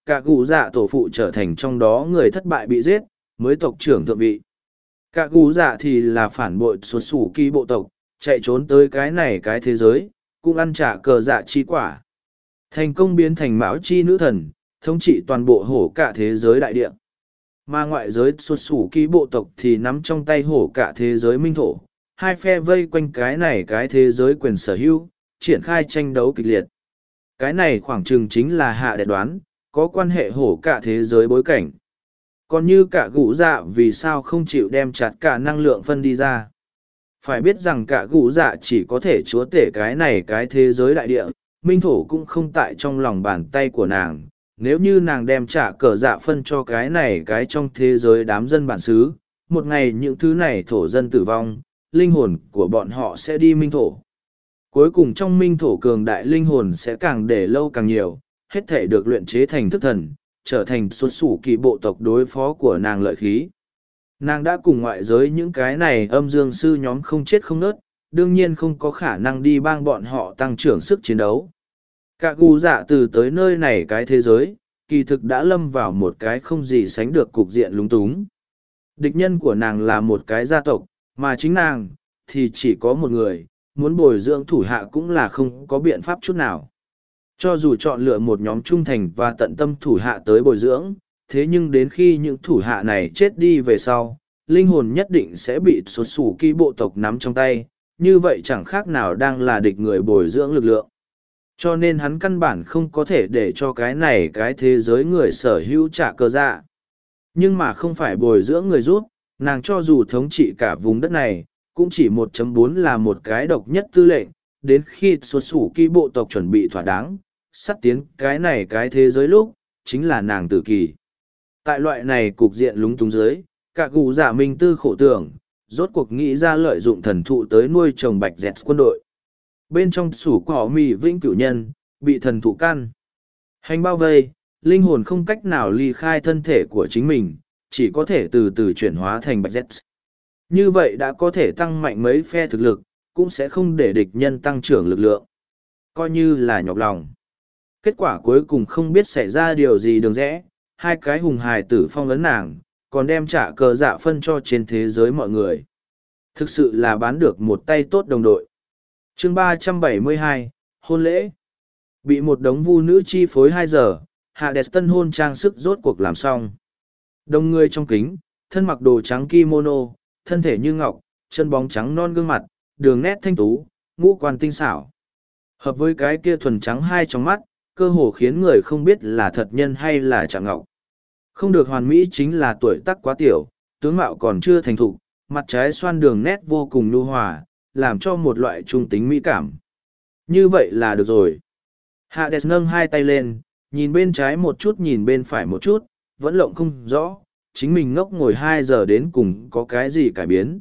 cả gù dạ tổ phụ trở thành trong đó người thất bại bị giết, mới tộc trưởng thượng vị. Cả gù dạ thì là phản bội xuất xù kỳ bộ tộc, chạy trốn tới cái này cái thế giới, cũng ăn trả cờ dạ chi quả. Thành công biến thành mão chi nữ thần, thống trị toàn bộ hổ cả thế giới đại địa. Mà ngoại giới xuất xù kỳ bộ tộc thì nắm trong tay hổ cả thế giới minh thổ, hai phe vây quanh cái này cái thế giới quyền sở hữu, triển khai tranh đấu kịch liệt. Cái này khoảng chừng chính là hạ đẹp đoán, có quan hệ hổ cả thế giới bối cảnh. Còn như cả gũ dạ vì sao không chịu đem chặt cả năng lượng phân đi ra. Phải biết rằng cả gũ dạ chỉ có thể chúa tể cái này cái thế giới đại địa, minh thổ cũng không tại trong lòng bàn tay của nàng. Nếu như nàng đem trả cờ dạ phân cho cái này cái trong thế giới đám dân bản xứ, một ngày những thứ này thổ dân tử vong, linh hồn của bọn họ sẽ đi minh thổ. Cuối cùng trong minh thổ cường đại linh hồn sẽ càng để lâu càng nhiều, hết thể được luyện chế thành thức thần, trở thành xuất xù kỳ bộ tộc đối phó của nàng lợi khí. Nàng đã cùng ngoại giới những cái này âm dương sư nhóm không chết không nớt, đương nhiên không có khả năng đi bang bọn họ tăng trưởng sức chiến đấu. Cả gù dạ từ tới nơi này cái thế giới, kỳ thực đã lâm vào một cái không gì sánh được cục diện lúng túng. Địch nhân của nàng là một cái gia tộc, mà chính nàng, thì chỉ có một người, muốn bồi dưỡng thủ hạ cũng là không có biện pháp chút nào. Cho dù chọn lựa một nhóm trung thành và tận tâm thủ hạ tới bồi dưỡng, thế nhưng đến khi những thủ hạ này chết đi về sau, linh hồn nhất định sẽ bị xuất xù kỳ bộ tộc nắm trong tay, như vậy chẳng khác nào đang là địch người bồi dưỡng lực lượng. Cho nên hắn căn bản không có thể để cho cái này cái thế giới người sở hữu trả cơ dạ. Nhưng mà không phải bồi dưỡng người rút, nàng cho dù thống trị cả vùng đất này, cũng chỉ 1.4 là một cái độc nhất tư lệnh, đến khi xuất xù kỳ bộ tộc chuẩn bị thỏa đáng, sắp tiến cái này cái thế giới lúc, chính là nàng tử kỳ. Tại loại này cục diện lúng túng dưới, cả gù giả minh tư khổ tưởng, rốt cuộc nghĩ ra lợi dụng thần thụ tới nuôi trồng bạch dẹt quân đội. Bên trong sủ cỏ mì vĩnh cửu nhân, bị thần thụ căn. Hành bao vây, linh hồn không cách nào ly khai thân thể của chính mình, chỉ có thể từ từ chuyển hóa thành bạch dẹt. Như vậy đã có thể tăng mạnh mấy phe thực lực, cũng sẽ không để địch nhân tăng trưởng lực lượng. Coi như là nhọc lòng. Kết quả cuối cùng không biết xảy ra điều gì đường rẽ, hai cái hùng hài tử phong ấn nàng, còn đem trả cờ dạ phân cho trên thế giới mọi người. Thực sự là bán được một tay tốt đồng đội. Chương 372, hôn lễ. Bị một đống vu nữ chi phối 2 giờ, hạ đẹp tân hôn trang sức rốt cuộc làm xong. Đông người trong kính, thân mặc đồ trắng kimono, thân thể như ngọc, chân bóng trắng non gương mặt, đường nét thanh tú, ngũ quan tinh xảo. Hợp với cái kia thuần trắng hai trong mắt, cơ hồ khiến người không biết là thật nhân hay là trạng ngọc. Không được hoàn mỹ chính là tuổi tác quá tiểu, tướng mạo còn chưa thành thục, mặt trái xoan đường nét vô cùng nhu hòa, làm cho một loại trung tính mỹ cảm. Như vậy là được rồi. Hades nâng hai tay lên, nhìn bên trái một chút nhìn bên phải một chút, vẫn lộng không rõ, chính mình ngốc ngồi 2 giờ đến cùng có cái gì cải biến.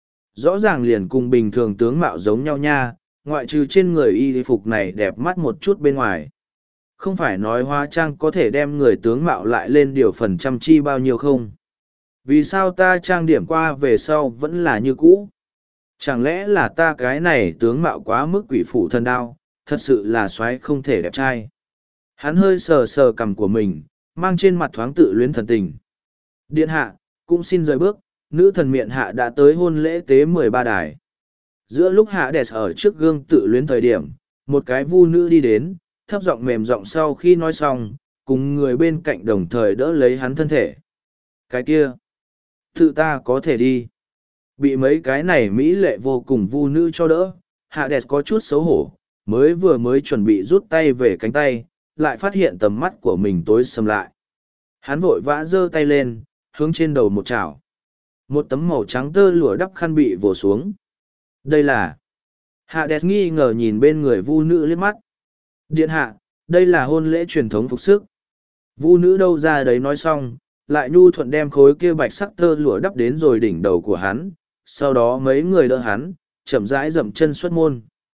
Rõ ràng liền cùng bình thường tướng mạo giống nhau nha, ngoại trừ trên người y phục này đẹp mắt một chút bên ngoài. Không phải nói hóa trang có thể đem người tướng mạo lại lên điều phần trăm chi bao nhiêu không? Vì sao ta trang điểm qua về sau vẫn là như cũ? Chẳng lẽ là ta cái này tướng mạo quá mức quỷ phủ thần đao, thật sự là xoáy không thể đẹp trai. Hắn hơi sờ sờ cằm của mình, mang trên mặt thoáng tự luyến thần tình. Điện hạ, cũng xin rời bước, nữ thần miện hạ đã tới hôn lễ tế 13 đài. Giữa lúc hạ đẹp ở trước gương tự luyến thời điểm, một cái vu nữ đi đến, thấp giọng mềm giọng sau khi nói xong, cùng người bên cạnh đồng thời đỡ lấy hắn thân thể. Cái kia, tự ta có thể đi. Bị mấy cái này mỹ lệ vô cùng vu nữ cho đỡ, hạ đẹp có chút xấu hổ, mới chuẩn bị rút tay về cánh tay, lại phát hiện tầm mắt của mình tối sầm lại. Hắn vội vã giơ tay lên, hướng trên đầu một chảo. Một tấm màu trắng tơ lụa đắp khăn bị vồ xuống. Đây là... Hạ đẹp nghi ngờ nhìn bên người vu nữ liếc mắt. Điện hạ, đây là hôn lễ truyền thống phục sức. Vu nữ đâu ra đấy nói xong, lại nhu thuận đem khối kia bạch sắc tơ lụa đắp đến rồi đỉnh đầu của hắn. Sau đó mấy người đỡ hắn, chậm rãi dậm chân xuất môn.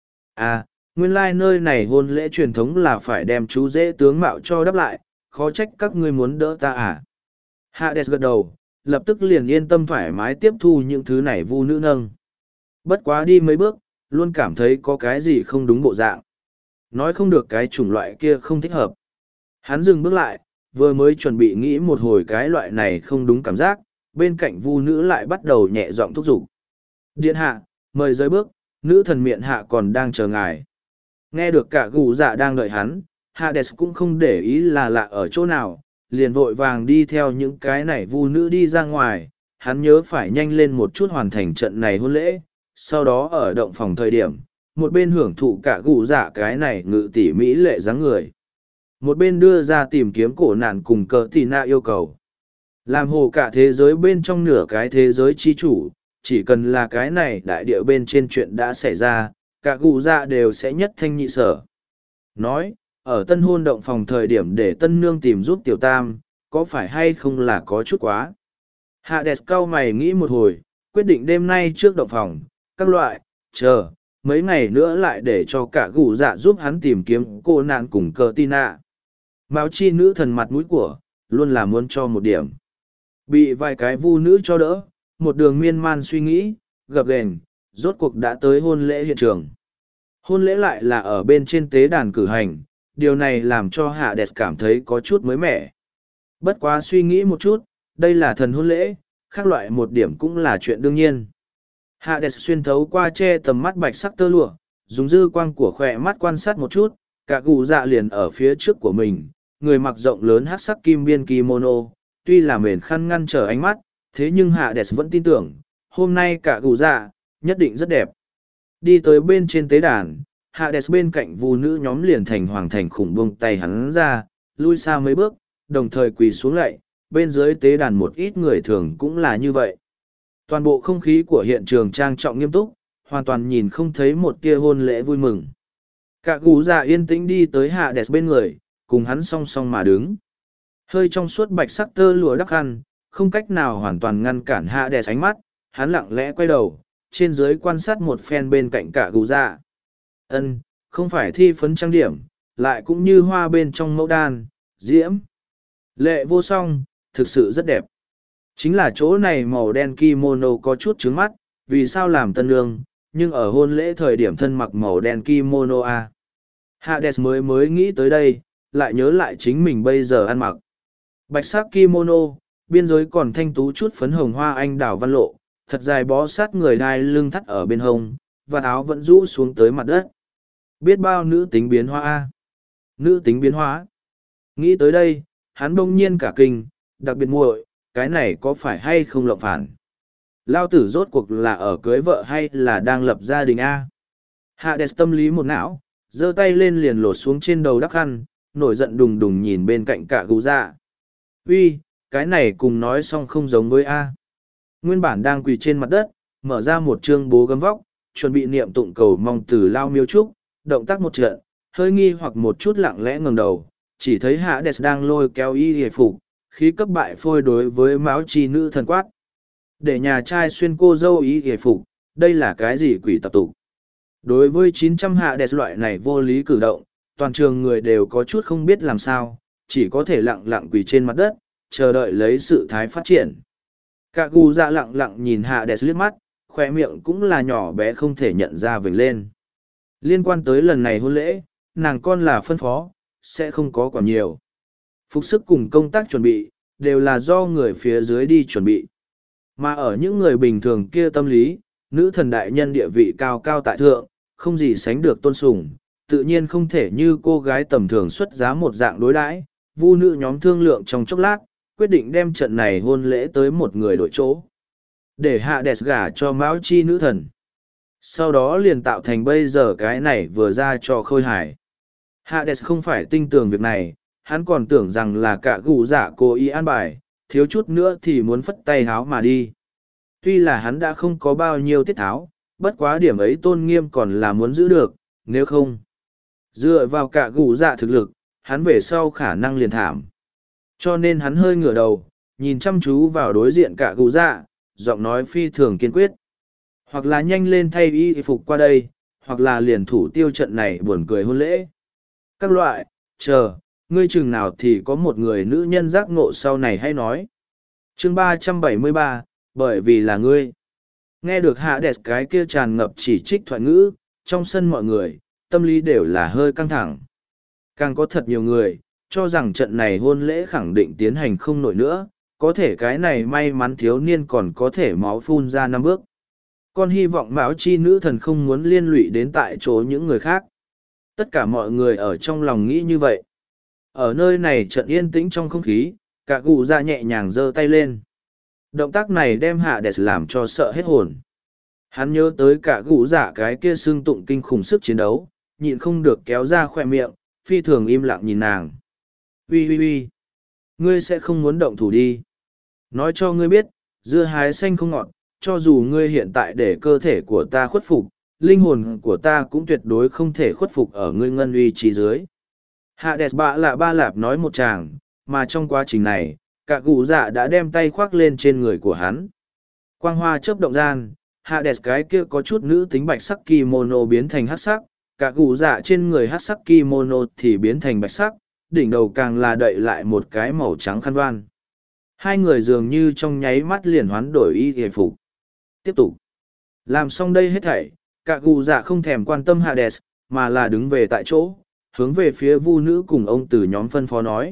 À, nguyên lai nơi này hôn lễ truyền thống là phải đem chú rể tướng mạo cho đắp lại, khó trách các ngươi muốn đỡ ta à. Hades gật đầu, lập tức liền yên tâm thoải mái tiếp thu những thứ này vu nữ nâng. Bất quá đi mấy bước, luôn cảm thấy có cái gì không đúng bộ dạng. Nói không được cái chủng loại kia không thích hợp. Hắn dừng bước lại, Vừa mới chuẩn bị nghĩ một hồi cái loại này không đúng cảm giác, bên cạnh vu nữ lại bắt đầu nhẹ giọng thúc giục. Điện hạ, mời rơi bước, nữ thần miệng hạ còn đang chờ ngài. Nghe được cả gù dạ đang đợi hắn, Hades cũng không để ý là lạ ở chỗ nào, liền vội vàng đi theo những cái này vu nữ đi ra ngoài, hắn nhớ phải nhanh lên một chút hoàn thành trận này hôn lễ, sau đó ở động phòng thời điểm, một bên hưởng thụ cả gù dạ cái này ngự tỉ mỹ lệ dáng người. Một bên đưa ra tìm kiếm cổ nạn cùng cờ tì nạ yêu cầu. Làm hồ cả thế giới bên trong nửa cái thế giới chi chủ, chỉ cần là cái này đại địa bên trên chuyện đã xảy ra, cả gù dạ đều sẽ nhất thanh nhị sở. Nói, ở tân hôn động phòng thời điểm để tân nương tìm giúp tiểu tam, có phải hay không là có chút quá. Hades cau mày nghĩ một hồi, quyết định đêm nay trước động phòng, các loại, chờ, mấy ngày nữa lại để cho cả gù dạ giúp hắn tìm kiếm cô nạn cùng cờ tin ạ. Mao chi nữ thần mặt mũi của, luôn là muốn cho một điểm. Bị vài cái vu nữ cho đỡ, một đường miên man suy nghĩ, gập ghềnh, rốt cuộc đã tới hôn lễ hiện trường. Hôn lễ lại là ở bên trên tế đàn cử hành, điều này làm cho Hades cảm thấy có chút mới mẻ. Bất quá suy nghĩ một chút, đây là thần hôn lễ, khác loại một điểm cũng là chuyện đương nhiên. Hades xuyên thấu qua che tầm mắt bạch sắc tơ lụa, dùng dư quang của khỏe mắt quan sát một chút, cả gù dạ liền ở phía trước của mình, người mặc rộng lớn hắc sắc kim biên kimono, tuy là mền khăn ngăn trở ánh mắt, thế nhưng Hades vẫn tin tưởng, hôm nay cả gù dạ, nhất định rất đẹp. Đi tới bên trên tế đàn, Hades bên cạnh vu nữ nhóm liền thành hoàng thành khủng buông tay hắn ra, lui xa mấy bước, đồng thời quỳ xuống lạy, bên dưới tế đàn một ít người thường cũng là như vậy. Toàn bộ không khí của hiện trường trang trọng nghiêm túc, hoàn toàn nhìn không thấy một tia hôn lễ vui mừng. Cả gù dạ yên tĩnh đi tới Hades bên người, cùng hắn song song mà đứng. Hơi trong suốt bạch sắc tơ lụa đắp khăn, không cách nào hoàn toàn ngăn cản Hades ánh mắt, hắn lặng lẽ quay đầu, trên dưới quan sát một phen bên cạnh cả gù dạ. Ân, không phải thi phấn trang điểm, lại cũng như hoa bên trong mẫu đan, diễm. Lệ vô song, thực sự rất đẹp. Chính là chỗ này màu đen kimono có chút trướng mắt, vì sao làm tân nương, nhưng ở hôn lễ thời điểm thân mặc màu đen kimono à. Hades mới nghĩ tới đây, lại nhớ lại chính mình bây giờ ăn mặc. Bạch sắc kimono, biên giới còn thanh tú chút phấn hồng hoa anh đào văn lộ, thật dài bó sát người đai lưng thắt ở bên hông, và áo vẫn rũ xuống tới mặt đất. Biết bao nữ tính biến hóa a. Nữ tính biến hóa. Nghĩ tới đây, hắn bỗng nhiên cả kinh, đặc biệt muội, cái này có phải hay không lộng phản? Lao tử rốt cuộc là ở cưới vợ hay là đang lập gia đình a? Hades tâm lý một não, giơ tay lên liền lột xuống trên đầu đắp khăn, nổi giận đùng đùng nhìn bên cạnh cả gù dạ. Uy, cái này cùng nói xong không giống với a. Nguyên bản đang quỳ trên mặt đất, mở ra một chương bố gấm vóc, chuẩn bị niệm tụng cầu mong từ Lao miêu trúc, động tác một trận, hơi nghi hoặc một chút lặng lẽ ngẩng đầu, chỉ thấy Hades đang lôi kéo y hề phục, khí cấp bại phôi đối với máu chi nữ thần quát. Để nhà trai xuyên cô dâu y hề phục, đây là cái gì quỷ tập tục? Đối với 900 Hades loại này vô lý cử động, toàn trường người đều có chút không biết làm sao, chỉ có thể lặng lặng quỳ trên mặt đất, chờ đợi lấy sự thái phát triển. Cả gù dạ lặng lặng nhìn Hades liếc mắt, khoe miệng cũng là nhỏ bé không thể nhận ra vểnh lên. Liên quan tới lần này hôn lễ, nàng con là phân phó, sẽ không có còn nhiều. Phục sức cùng công tác chuẩn bị, đều là do người phía dưới đi chuẩn bị. Mà ở những người bình thường kia tâm lý, nữ thần đại nhân địa vị cao cao tại thượng, không gì sánh được tôn sùng, tự nhiên không thể như cô gái tầm thường xuất giá một dạng đối đãi. Vu nữ nhóm thương lượng trong chốc lát, quyết định đem trận này hôn lễ tới một người đổi chỗ. Để Hades gả cho Mão Chi nữ thần. Sau đó liền tạo thành bây giờ cái này vừa ra cho khôi hài. Hades không phải tinh tường việc này, hắn còn tưởng rằng là cả gù dạ cố ý an bài, thiếu chút nữa thì muốn phất tay háo mà đi. Tuy là hắn đã không có bao nhiêu tiết tháo, bất quá điểm ấy tôn nghiêm còn là muốn giữ được, nếu không. Dựa vào cả gù dạ thực lực, hắn về sau khả năng liền thảm. Cho nên hắn hơi ngửa đầu, nhìn chăm chú vào đối diện cả gù dạ, giọng nói phi thường kiên quyết. Hoặc là nhanh lên thay y phục qua đây, hoặc là liền thủ tiêu trận này buồn cười hôn lễ. Các loại, chờ, ngươi chừng nào thì có một người nữ nhân giác ngộ sau này hay nói. Chương 373, bởi vì là ngươi. Nghe được Hades cái kia tràn ngập chỉ trích thoại ngữ, trong sân mọi người, tâm lý đều là hơi căng thẳng. Càng có thật nhiều người, cho rằng trận này hôn lễ khẳng định tiến hành không nổi nữa, có thể cái này may mắn thiếu niên còn có thể máu phun ra 5 bước. Con hy vọng Mão Chi nữ thần không muốn liên lụy đến tại chỗ những người khác. Tất cả mọi người ở trong lòng nghĩ như vậy. Ở nơi này trận yên tĩnh trong không khí, cả cụ dạ nhẹ nhàng giơ tay lên. Động tác này đem Hạ Đẹp làm cho sợ hết hồn. Hắn nhớ tới cả cụ dạ cái kia xương tụng kinh khủng sức chiến đấu, nhịn không được kéo ra khoe miệng, phi thường im lặng nhìn nàng. Ui ui ui, ngươi sẽ không muốn động thủ đi. Nói cho ngươi biết, dưa hái xanh không ngọt, cho dù ngươi hiện tại để cơ thể của ta khuất phục, linh hồn của ta cũng tuyệt đối không thể khuất phục ở ngươi ngân uy trí dưới. Hạ đẹp bạ lạ ba lạp nói một chàng, mà trong quá trình này, cả cụ dạ đã đem tay khoác lên trên người của hắn. Quang hoa chớp động gian, hạ đẹp cái kia có chút nữ tính bạch sắc kimono biến thành hắc sắc, cả cụ dạ trên người hắc sắc kimono thì biến thành bạch sắc, đỉnh đầu càng là đậy lại một cái màu trắng khăn voan. Hai người dường như trong nháy mắt liền hoán đổi y hề phục. Tiếp tục. Làm xong đây hết thảy, cả cụ dạ không thèm quan tâm Hades, mà là đứng về tại chỗ, hướng về phía vu nữ cùng ông từ nhóm phân phó nói.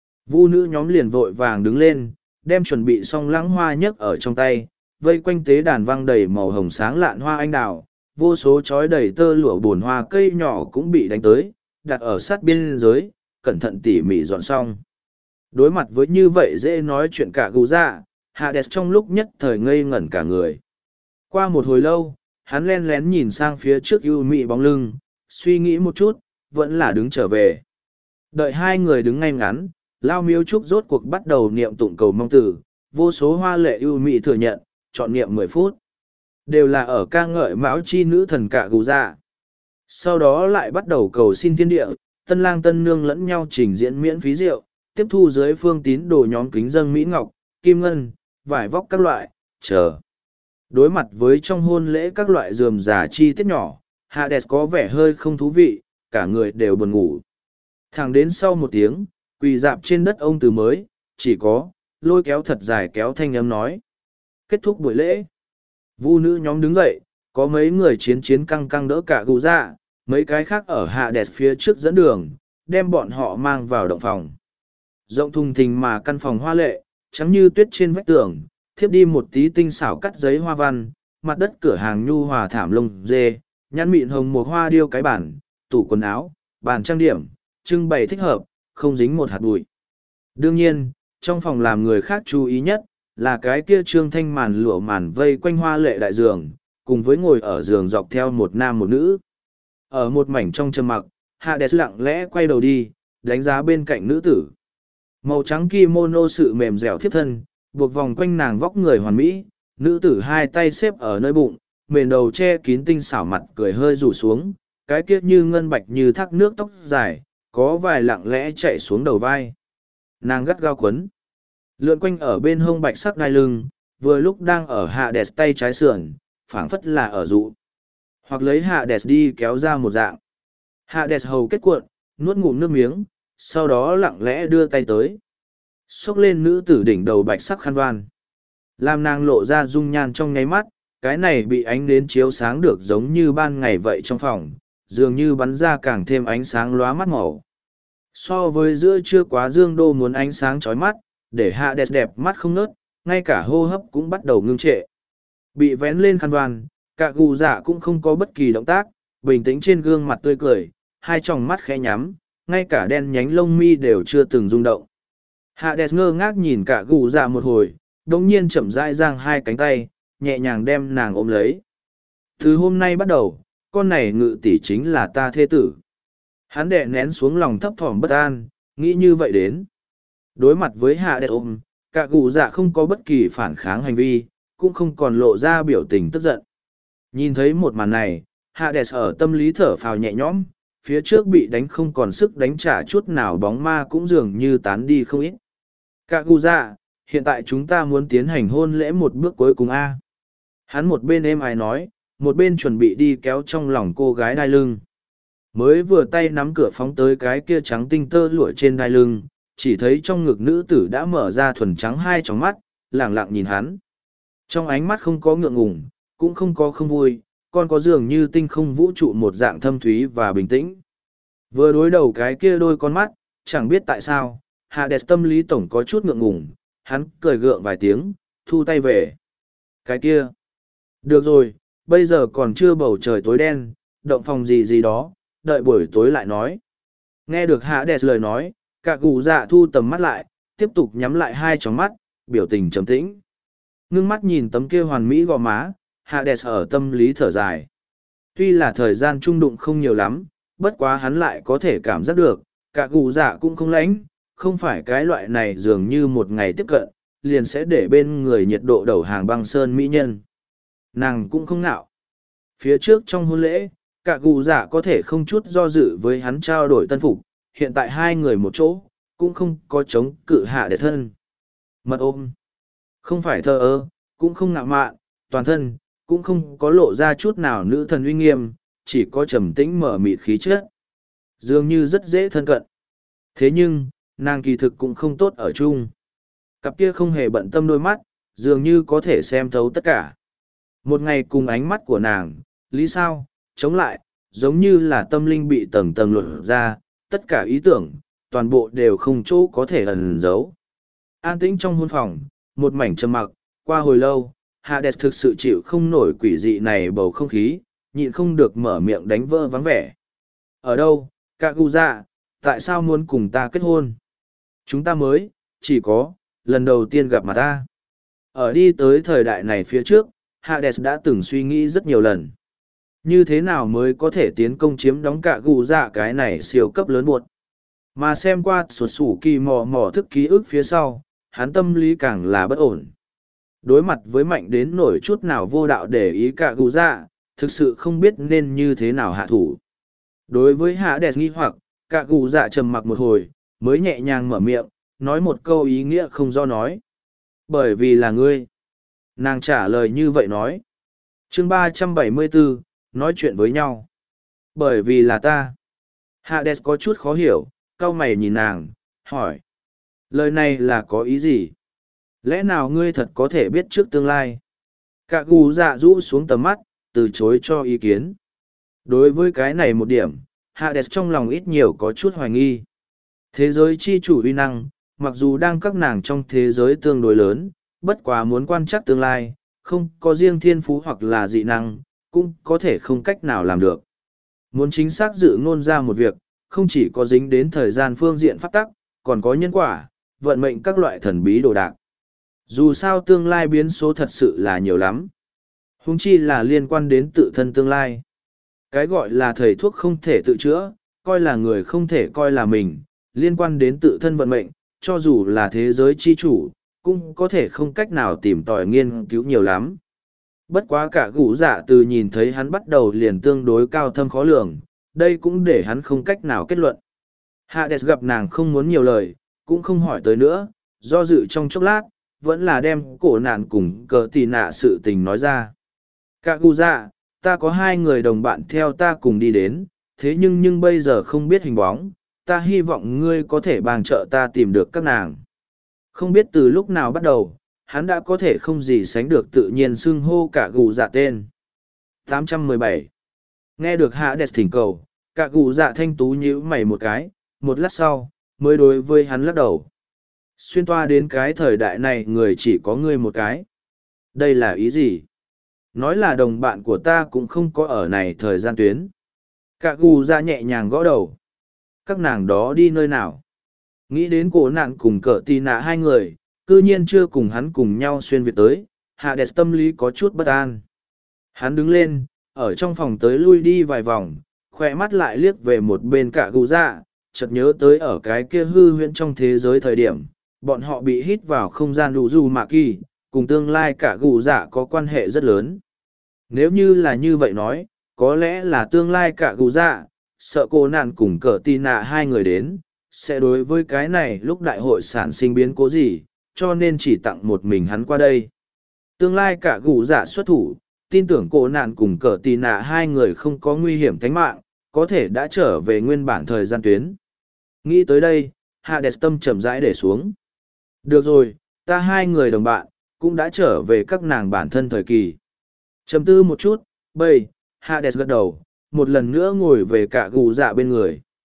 Vu nữ nhóm liền vội vàng đứng lên, đem chuẩn bị xong lãng hoa nhấc ở trong tay, vây quanh tế đàn văng đầy màu hồng sáng lạn hoa anh đào, vô số chói đầy tơ lụa bồn hoa cây nhỏ cũng bị đánh tới, đặt ở sát biên giới, cẩn thận tỉ mỉ dọn xong. Đối mặt với như vậy dễ nói chuyện cả gù dạ, Hades trong lúc nhất thời ngây ngẩn cả người. Qua một hồi lâu, hắn len lén nhìn sang phía trước ưu mị bóng lưng, suy nghĩ một chút, vẫn là đứng trở về. Đợi hai người đứng ngay ngắn, Lao Miếu Trúc rốt cuộc bắt đầu niệm tụng cầu mong tử, vô số hoa lệ ưu mị thừa nhận, chọn niệm 10 phút. Đều là ở ca ngợi Mão Chi nữ thần cả gù dạ. Sau đó lại bắt đầu cầu xin thiên địa, tân lang tân nương lẫn nhau trình diễn miễn phí rượu, tiếp thu dưới phương tín đồ nhóm kính dâng mỹ ngọc, kim ngân, vải vóc các loại, chờ. Đối mặt với trong hôn lễ các loại rườm rà chi tiết nhỏ, Hades có vẻ hơi không thú vị, cả người đều buồn ngủ. Thẳng đến sau một tiếng, quỳ dạp trên đất ông từ mới, chỉ có, lôi kéo thật dài kéo thanh âm nói. Kết thúc buổi lễ. Vu nữ nhóm đứng dậy, có mấy người chiến căng căng đỡ cả gù dạ, mấy cái khác ở Hades phía trước dẫn đường, đem bọn họ mang vào động phòng. Rộng thùng thình mà căn phòng hoa lệ, trắng như tuyết trên vách tường, thiếp đi một tí tinh xảo cắt giấy hoa văn, mặt đất cửa hàng nhu hòa thảm lông dê, nhăn mịn hồng một hoa điêu cái bản, tủ quần áo, bàn trang điểm, trưng bày thích hợp, không dính một hạt bụi. Đương nhiên, trong phòng làm người khác chú ý nhất, là cái kia trương thanh màn lụa màn vây quanh hoa lệ đại giường, cùng với ngồi ở giường dọc theo một nam một nữ. Ở một mảnh trong trầm mặc, Hades lặng lẽ quay đầu đi, đánh giá bên cạnh nữ tử. Màu trắng kimono sự mềm dẻo thiếp thân, buộc vòng quanh nàng vóc người hoàn mỹ, nữ tử hai tay xếp ở nơi bụng, mền đầu che kín tinh xảo mặt cười hơi rủ xuống, cái kiết như ngân bạch như thác nước tóc dài, có vài lặng lẽ chạy xuống đầu vai. Nàng gắt gao quấn, lượn quanh ở bên hông bạch sắc đai lưng, vừa lúc đang ở Hades tay trái sườn, phảng phất là ở dụ. Hoặc lấy Hades đi kéo ra một dạng. Hades hầu kết cuộn, nuốt ngụm nước miếng, sau đó lặng lẽ đưa tay tới. Xốc lên nữ tử đỉnh đầu bạch sắc khăn voan. Làm nàng lộ ra dung nhan trong nháy mắt, cái này bị ánh nến chiếu sáng được giống như ban ngày vậy trong phòng, dường như bắn ra càng thêm ánh sáng lóa mắt màu. So với giữa trưa quá dương đô muốn ánh sáng chói mắt, để Hades đẹp mắt không nớt, ngay cả hô hấp cũng bắt đầu ngưng trệ. Bị vén lên khăn voan, cả gù dạ cũng không có bất kỳ động tác, bình tĩnh trên gương mặt tươi cười, hai tròng mắt khẽ nhắm, ngay cả đen nhánh lông mi đều chưa từng rung động. Hades ngơ ngác nhìn cả gù dạ một hồi, đồng nhiên chậm rãi giang hai cánh tay, nhẹ nhàng đem nàng ôm lấy. Từ hôm nay bắt đầu, con này ngự tỷ chính là ta thê tử. Hắn đè nén xuống lòng thấp thỏm bất an, nghĩ như vậy đến. Đối mặt với Hades ôm, cả gù dạ không có bất kỳ phản kháng hành vi, cũng không còn lộ ra biểu tình tức giận. Nhìn thấy một màn này, Hades ở tâm lý thở phào nhẹ nhõm, phía trước bị đánh không còn sức đánh trả chút nào bóng ma cũng dường như tán đi không ít. Cả gù dạ, hiện tại chúng ta muốn tiến hành hôn lễ một bước cuối cùng a. Hắn một bên êm ái nói, một bên chuẩn bị đi kéo trong lòng cô gái đai lưng. Mới vừa tay nắm cửa phóng tới cái kia trắng tinh tơ lụa trên đai lưng, chỉ thấy trong ngực nữ tử đã mở ra thuần trắng hai tròng mắt, lẳng lặng nhìn hắn. Trong ánh mắt không có ngượng ngùng, cũng không có không vui, còn có dường như tinh không vũ trụ một dạng thâm thúy và bình tĩnh. Vừa đối đầu cái kia đôi con mắt, chẳng biết tại sao, Hades tâm lý tổng có chút ngượng ngùng, hắn cười gượng vài tiếng, thu tay về. Cái kia. Được rồi, bây giờ còn chưa bầu trời tối đen, động phòng gì gì đó, đợi buổi tối lại nói. Nghe được Hades lời nói, cả gù dạ thu tầm mắt lại, tiếp tục nhắm lại hai tròng mắt, biểu tình trầm tĩnh. Ngưng mắt nhìn tấm kia hoàn mỹ gò má, Hades ở tâm lý thở dài. Tuy là thời gian trung đụng không nhiều lắm, bất quá hắn lại có thể cảm giác được, cả gù dạ cũng không lãnh, không phải cái loại này dường như một ngày tiếp cận, liền sẽ để bên người nhiệt độ đầu hàng băng sơn mỹ nhân. Nàng cũng không nạo. Phía trước trong hôn lễ, cả gù dạ có thể không chút do dự với hắn trao đổi tân phục, hiện tại hai người một chỗ, cũng không có chống cự hạ để thân. Mật ôm. Không phải thờ ơ, cũng không ngạo mạn, toàn thân, cũng không có lộ ra chút nào nữ thần uy nghiêm, chỉ có trầm tĩnh mở mịt khí chất. Dường như rất dễ thân cận. Thế nhưng, nàng kỳ thực cũng không tốt ở chung. Cặp kia không hề bận tâm đôi mắt, dường như có thể xem thấu tất cả. Một ngày cùng ánh mắt của nàng, lý sao, chống lại, giống như là tâm linh bị tầng tầng lột ra, tất cả ý tưởng, toàn bộ đều không chỗ có thể ẩn giấu. An tĩnh trong hôn phòng, một mảnh trầm mặc, qua hồi lâu, Hades thực sự chịu không nổi quỷ dị này bầu không khí, nhịn không được mở miệng đánh vỡ vắng vẻ. Ở đâu, Kaguya, tại sao muốn cùng ta kết hôn? Chúng ta mới, chỉ có, lần đầu tiên gặp mặt ta. Ở đi tới thời đại này phía trước, Hades đã từng suy nghĩ rất nhiều lần. Như thế nào mới có thể tiến công chiếm đóng Kaguya cái này siêu cấp lớn buột. Mà xem qua sụt sủ kỳ mò thức ký ức phía sau, hắn tâm lý càng là bất ổn. Đối mặt với mạnh đến nổi chút nào vô đạo để ý Kaguya, thực sự không biết nên như thế nào hạ thủ. Đối với Hades nghi hoặc, Kaguya trầm mặc một hồi, mới nhẹ nhàng mở miệng, nói một câu ý nghĩa không do nói. Bởi vì là ngươi. Nàng trả lời như vậy nói. Chương 374, nói chuyện với nhau. Bởi vì là ta. Hades có chút khó hiểu, cau mày nhìn nàng, hỏi. Lời này là có ý gì? Lẽ nào ngươi thật có thể biết trước tương lai? Kaguya rũ xuống tầm mắt, từ chối cho ý kiến. Đối với cái này một điểm, Hades trong lòng ít nhiều có chút hoài nghi. Thế giới chi chủ uy năng, mặc dù đang các nàng trong thế giới tương đối lớn, bất quá muốn quan trắc tương lai, không có riêng thiên phú hoặc là dị năng, cũng có thể không cách nào làm được. Muốn chính xác dự ngôn ra một việc, không chỉ có dính đến thời gian phương diện pháp tắc, còn có nhân quả, vận mệnh các loại thần bí đồ đạc. Dù sao tương lai biến số thật sự là nhiều lắm. Huống chi là liên quan đến tự thân tương lai. Cái gọi là thầy thuốc không thể tự chữa, coi là người không thể coi là mình, liên quan đến tự thân vận mệnh, cho dù là thế giới chi chủ, cũng có thể không cách nào tìm tòi nghiên cứu nhiều lắm. Bất quá cả gũ dạ từ nhìn thấy hắn bắt đầu liền tương đối cao thâm khó lường, đây cũng để hắn không cách nào kết luận. Hades gặp nàng không muốn nhiều lời, cũng không hỏi tới nữa, do dự trong chốc lát, vẫn là đem cổ nạn cùng cờ tì nạ sự tình nói ra. Kaguya, ta có hai người đồng bạn theo ta cùng đi đến, thế nhưng bây giờ không biết hình bóng, ta hy vọng ngươi có thể bàn trợ ta tìm được các nàng. Không biết từ lúc nào bắt đầu, hắn đã có thể không gì sánh được tự nhiên xưng hô cả gù dạ tên. 817. Nghe được Hades thỉnh cầu, cả gù dạ thanh tú nhíu mày một cái, một lát sau, mới đối với hắn lắc đầu. Xuyên toa đến cái thời đại này người chỉ có ngươi một cái. Đây là ý gì? Nói là đồng bạn của ta cũng không có ở này thời gian tuyến. Cả gù dạ nhẹ nhàng gõ đầu. Các nàng đó đi nơi nào? Nghĩ đến cổ nạn cùng cỡ tì nạ hai người, cư nhiên chưa cùng hắn cùng nhau xuyên việt tới, Hades tâm lý có chút bất an. Hắn đứng lên, ở trong phòng tới lui đi vài vòng, khỏe mắt lại liếc về một bên cả gù dạ, chợt nhớ tới ở cái kia hư huyễn trong thế giới thời điểm, bọn họ bị hít vào không gian đủ dù mạ kỳ, cùng tương lai cả gù dạ có quan hệ rất lớn. Nếu như là như vậy nói, có lẽ là tương lai cả gù dạ, sợ cô nạn cùng cỡ tì nạ hai người đến, sẽ đối với cái này lúc đại hội sản sinh biến cố gì, cho nên chỉ tặng một mình hắn qua đây. Tương lai cả gù dạ xuất thủ, tin tưởng cô nạn cùng cỡ tì nạ hai người không có nguy hiểm tính mạng, có thể đã trở về nguyên bản thời gian tuyến. Nghĩ tới đây, Hades tâm chậm rãi để xuống. Được rồi, ta hai người đồng bạn, cũng đã trở về các nàng bản thân thời kỳ. Chầm tư một chút, Hades gật đầu, một lần nữa ngồi về cả gù dạ bên người.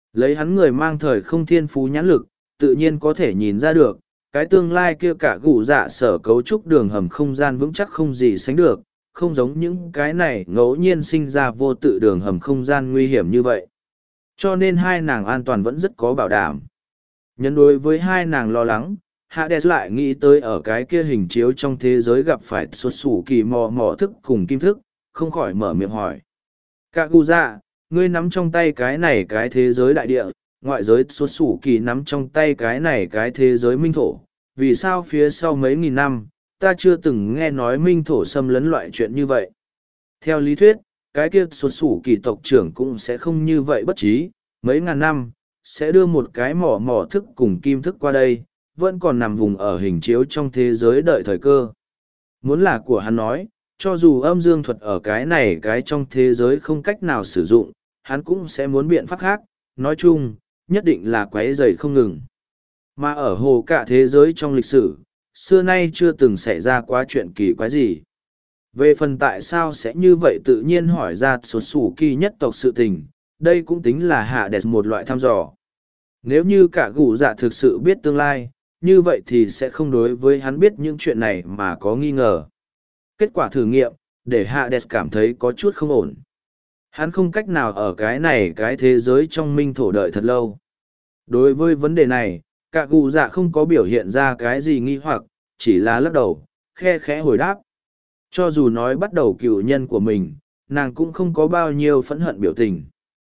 Lấy hắn người mang thời không thiên phú nhãn lực, tự nhiên có thể nhìn ra được, cái tương lai kia cả gù dạ sở cấu trúc đường hầm không gian vững chắc không gì sánh được, không giống những cái này ngẫu nhiên sinh ra vô tự đường hầm không gian nguy hiểm như vậy. Cho nên hai nàng an toàn vẫn rất có bảo đảm. Nhân đối với hai nàng lo lắng, Hades lại nghĩ tới ở cái kia hình chiếu trong thế giới gặp phải xuất xù kỳ mò thức cùng kim thức, không khỏi mở miệng hỏi. Cả gù dạ, ngươi nắm trong tay cái này cái thế giới đại địa, ngoại giới xuất xù kỳ nắm trong tay cái này cái thế giới minh thổ. Vì sao phía sau mấy nghìn năm, ta chưa từng nghe nói minh thổ xâm lấn loại chuyện như vậy. Theo lý thuyết, cái kia xuất xù kỳ tộc trưởng cũng sẽ không như vậy bất trí, mấy ngàn năm, sẽ đưa một cái mỏ thức cùng kim thức qua đây, vẫn còn nằm vùng ở hình chiếu trong thế giới đợi thời cơ. Muốn là của hắn nói, cho dù âm dương thuật ở cái này cái trong thế giới không cách nào sử dụng, hắn cũng sẽ muốn biện pháp khác, nói chung, nhất định là quấy rầy không ngừng. Mà ở hồ cả thế giới trong lịch sử, xưa nay chưa từng xảy ra quá chuyện kỳ quái gì. Về phần tại sao sẽ như vậy tự nhiên hỏi ra số sủ kỳ nhất tộc sự tình, đây cũng tính là hạ đẹp một loại thăm dò. Nếu như cả gù dạ thực sự biết tương lai, như vậy thì sẽ không đối với hắn biết những chuyện này mà có nghi ngờ. Kết quả thử nghiệm, để Hades cảm thấy có chút không ổn. Hắn không cách nào ở cái này cái thế giới trong minh thổ đợi thật lâu. Đối với vấn đề này, cả gù dạ không có biểu hiện ra cái gì nghi hoặc, chỉ là lắc đầu, khe khẽ hồi đáp. Cho dù nói bắt đầu cựu nhân của mình, nàng cũng không có bao nhiêu phẫn hận biểu tình.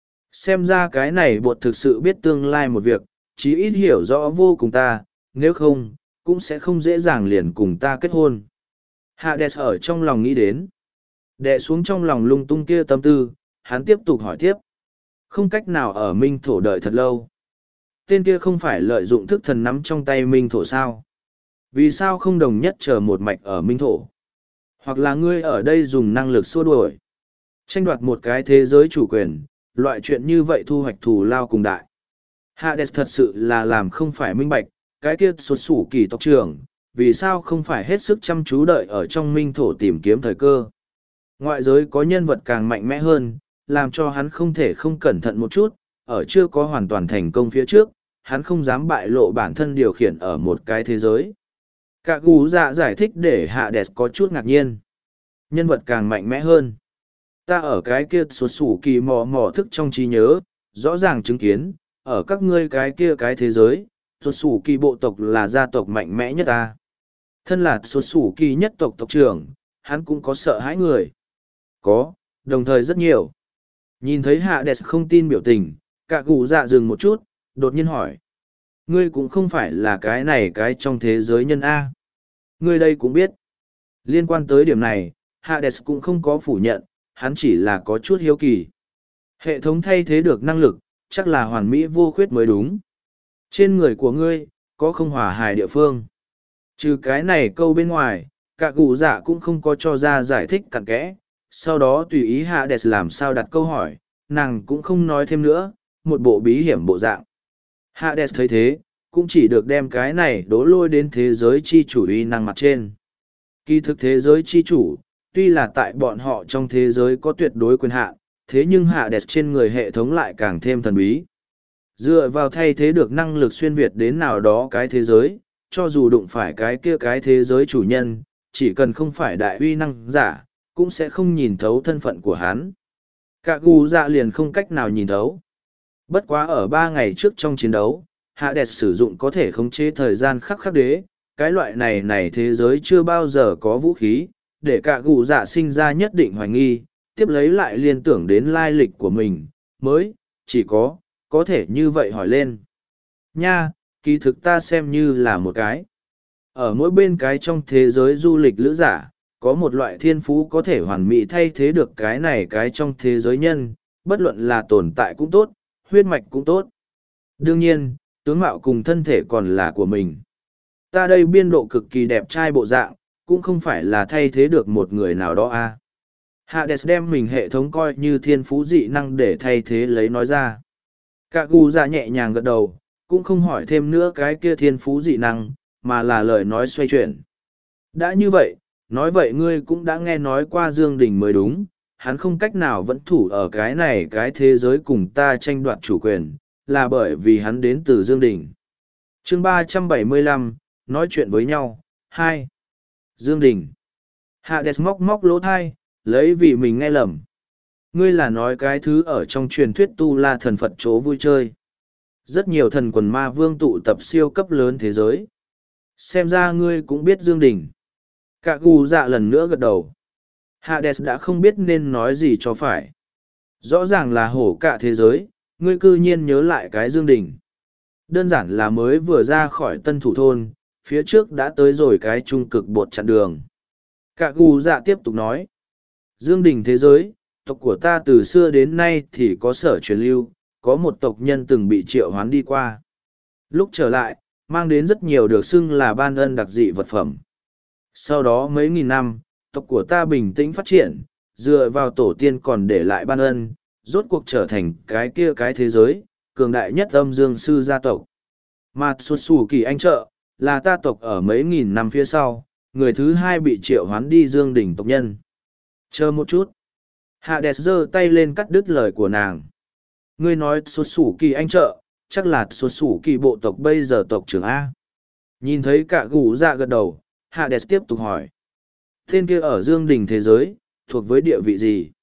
Xem ra cái này bột thực sự biết tương lai một việc, chí ít hiểu rõ vô cùng ta, nếu không, cũng sẽ không dễ dàng liền cùng ta kết hôn. Hades ở trong lòng nghĩ đến. Đè xuống trong lòng lung tung kia tâm tư, hắn tiếp tục hỏi tiếp. Không cách nào ở minh thổ đợi thật lâu. Tên kia không phải lợi dụng thức thần nắm trong tay minh thổ sao? Vì sao không đồng nhất chờ một mạch ở minh thổ? Hoặc là ngươi ở đây dùng năng lực xua đuổi. Tranh đoạt một cái thế giới chủ quyền, loại chuyện như vậy thu hoạch thù lao cùng đại. Hades thật sự là làm không phải minh bạch, cái kia xuất sủ kỳ tộc trưởng, vì sao không phải hết sức chăm chú đợi ở trong minh thổ tìm kiếm thời cơ. Ngoại giới có nhân vật càng mạnh mẽ hơn, làm cho hắn không thể không cẩn thận một chút, ở chưa có hoàn toàn thành công phía trước, hắn không dám bại lộ bản thân điều khiển ở một cái thế giới. Cả gù dạ giải thích để Hades có chút ngạc nhiên. Nhân vật càng mạnh mẽ hơn. Ta ở cái kia xuất sủ kỳ mò thức trong trí nhớ, rõ ràng chứng kiến, ở các ngươi cái kia cái thế giới, xuất sủ kỳ bộ tộc là gia tộc mạnh mẽ nhất ta. Thân là xuất sủ kỳ nhất tộc tộc trưởng, hắn cũng có sợ hãi người. Có, đồng thời rất nhiều. Nhìn thấy Hades không tin biểu tình, cả gù dạ dừng một chút, đột nhiên hỏi. Ngươi cũng không phải là cái này cái trong thế giới nhân A. Ngươi đây cũng biết. Liên quan tới điểm này, Hades cũng không có phủ nhận, hắn chỉ là có chút hiếu kỳ. Hệ thống thay thế được năng lực, chắc là hoàn mỹ vô khuyết mới đúng. Trên người của ngươi, có không hòa hài địa phương. Trừ cái này câu bên ngoài, cả gù dạ cũng không có cho ra giải thích cặn kẽ. Sau đó tùy ý Hades làm sao đặt câu hỏi, nàng cũng không nói thêm nữa, một bộ bí hiểm bộ dạng. Hades thấy thế, cũng chỉ được đem cái này đố lôi đến thế giới chi chủ uy năng mặt trên. Kỳ thực thế giới chi chủ, tuy là tại bọn họ trong thế giới có tuyệt đối quyền hạn, thế nhưng Hades trên người hệ thống lại càng thêm thần bí. Dựa vào thay thế được năng lực xuyên việt đến nào đó cái thế giới, cho dù đụng phải cái kia cái thế giới chủ nhân, chỉ cần không phải đại uy năng giả, cũng sẽ không nhìn thấu thân phận của hắn. Cả gù dạ liền không cách nào nhìn thấu. Bất quá ở 3 ngày trước trong chiến đấu, Hades sử dụng có thể khống chế thời gian khắc đế, cái loại này thế giới chưa bao giờ có vũ khí, để cả gù dạ sinh ra nhất định hoài nghi, tiếp lấy lại liên tưởng đến lai lịch của mình, mới, chỉ có thể như vậy hỏi lên. Nha, kỳ thực ta xem như là một cái. Ở mỗi bên cái trong thế giới du lịch lữ giả, có một loại thiên phú có thể hoàn mỹ thay thế được cái này cái trong thế giới nhân, bất luận là tồn tại cũng tốt, huyết mạch cũng tốt. Đương nhiên, tướng mạo cùng thân thể còn là của mình. Ta đây biên độ cực kỳ đẹp trai bộ dạng, cũng không phải là thay thế được một người nào đó a. Hades đem mình hệ thống coi như thiên phú dị năng để thay thế lấy nói ra. Cả gù dạ nhẹ nhàng gật đầu, cũng không hỏi thêm nữa cái kia thiên phú dị năng, mà là lời nói xoay chuyển. Đã như vậy, nói vậy ngươi cũng đã nghe nói qua Dương Đình mới đúng, hắn không cách nào vẫn thủ ở cái này cái thế giới cùng ta tranh đoạt chủ quyền, là bởi vì hắn đến từ Dương Đình. Chương 375, nói chuyện với nhau, 2. Dương Đình. Hades móc móc lỗ thai, lấy vì mình nghe lầm. Ngươi là nói cái thứ ở trong truyền thuyết Tu La thần Phật chỗ vui chơi. Rất nhiều thần quần ma vương tụ tập siêu cấp lớn thế giới. Xem ra ngươi cũng biết Dương Đình. Cả gù dạ lần nữa gật đầu. Hades đã không biết nên nói gì cho phải. Rõ ràng là hổ cả thế giới, ngươi cư nhiên nhớ lại cái Dương Đình. Đơn giản là mới vừa ra khỏi tân thủ thôn, phía trước đã tới rồi cái trung cực bột chặn đường. Cả gù dạ tiếp tục nói. Dương Đình thế giới, tộc của ta từ xưa đến nay thì có sở truyền lưu, có một tộc nhân từng bị triệu hoán đi qua. Lúc trở lại, mang đến rất nhiều được xưng là ban ân đặc dị vật phẩm. Sau đó mấy nghìn năm, tộc của ta bình tĩnh phát triển, dựa vào tổ tiên còn để lại ban ân, rốt cuộc trở thành cái kia cái thế giới, cường đại nhất âm dương sư gia tộc. Mà xuất xù kỳ anh trợ, là ta tộc ở mấy nghìn năm phía sau, người thứ hai bị triệu hoán đi Dương Đình tộc nhân. Chờ một chút. Hades giơ tay lên cắt đứt lời của nàng. Ngươi nói xuất xù kỳ anh trợ, chắc là xuất xù kỳ bộ tộc bây giờ tộc trưởng A. Nhìn thấy cả gù dạ gật đầu, Hades tiếp tục hỏi. Tên kia ở Dương Đình thế giới, thuộc với địa vị gì?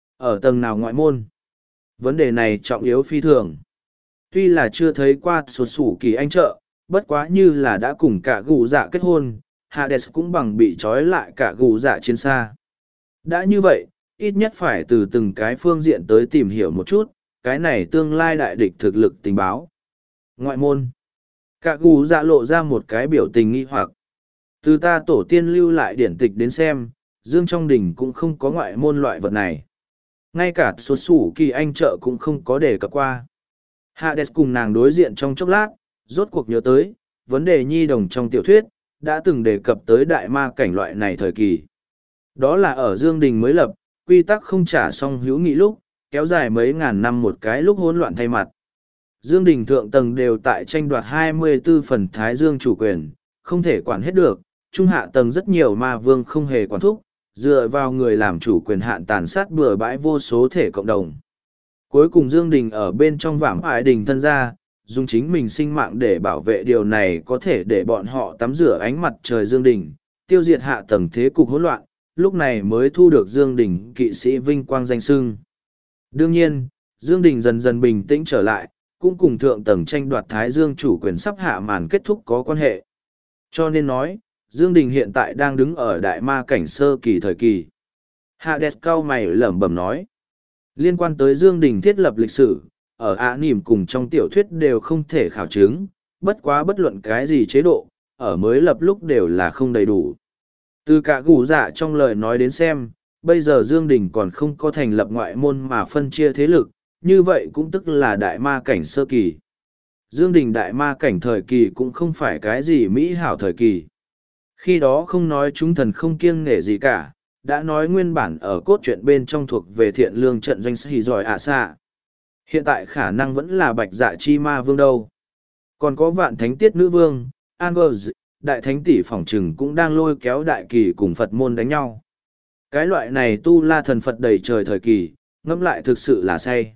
Ở tầng nào ngoại môn? Vấn đề này trọng yếu phi thường. Tuy là chưa thấy qua xuất xù kỳ anh trợ, bất quá như là đã cùng cả gù dạ kết hôn, Hades cũng bằng bị trói lại cả gù dạ trên xa. Đã như vậy, ít nhất phải từ từng cái phương diện tới tìm hiểu một chút, cái này tương lai đại địch thực lực tình báo. Ngoại môn. Cả gù dạ lộ ra một cái biểu tình nghi hoặc. Từ ta tổ tiên lưu lại điển tịch đến xem, Dương trong đình cũng không có ngoại môn loại vật này. Ngay cả xuất xù kỳ anh trợ cũng không có đề cập qua. Hades cùng nàng đối diện trong chốc lát, rốt cuộc nhớ tới, vấn đề nhi đồng trong tiểu thuyết, đã từng đề cập tới đại ma cảnh loại này thời kỳ. Đó là ở Dương Đình mới lập, quy tắc không trả xong hữu nghị lúc, kéo dài mấy ngàn năm một cái lúc hỗn loạn thay mặt. Dương Đình thượng tầng đều tại tranh đoạt 24 phần Thái Dương chủ quyền, không thể quản hết được, trung hạ tầng rất nhiều ma vương không hề quản thúc, dựa vào người làm chủ quyền hạn tàn sát bừa bãi vô số thể cộng đồng. Cuối cùng Dương Đình ở bên trong vảm ải đình thân ra, dùng chính mình sinh mạng để bảo vệ điều này có thể để bọn họ tắm rửa ánh mặt trời Dương Đình, tiêu diệt hạ tầng thế cục hỗn loạn, lúc này mới thu được Dương Đình kỵ sĩ vinh quang danh xưng. Đương nhiên, Dương Đình dần dần bình tĩnh trở lại, cũng cùng thượng tầng tranh đoạt Thái Dương chủ quyền sắp hạ màn kết thúc có quan hệ. Cho nên nói, Dương Đình hiện tại đang đứng ở đại ma cảnh sơ kỳ thời kỳ. Hades cau mày lẩm bẩm nói. Liên quan tới Dương Đình thiết lập lịch sử, ở anime cùng trong tiểu thuyết đều không thể khảo chứng, bất quá bất luận cái gì chế độ, ở mới lập lúc đều là không đầy đủ. Từ cả gù dạ trong lời nói đến xem, bây giờ Dương Đình còn không có thành lập ngoại môn mà phân chia thế lực, như vậy cũng tức là đại ma cảnh sơ kỳ. Dương Đình đại ma cảnh thời kỳ cũng không phải cái gì mỹ hảo thời kỳ. Khi đó không nói chúng thần không kiêng nể gì cả, đã nói nguyên bản ở cốt truyện bên trong thuộc về thiện lương trận doanh sĩ giỏi ạ xạ. Hiện tại khả năng vẫn là bạch dạ chi ma vương đâu. Còn có vạn thánh tiết nữ vương, Angers, đại thánh tỷ phỏng trừng cũng đang lôi kéo đại kỳ cùng Phật môn đánh nhau. Cái loại này tu la thần Phật đầy trời thời kỳ, ngẫm lại thực sự là say.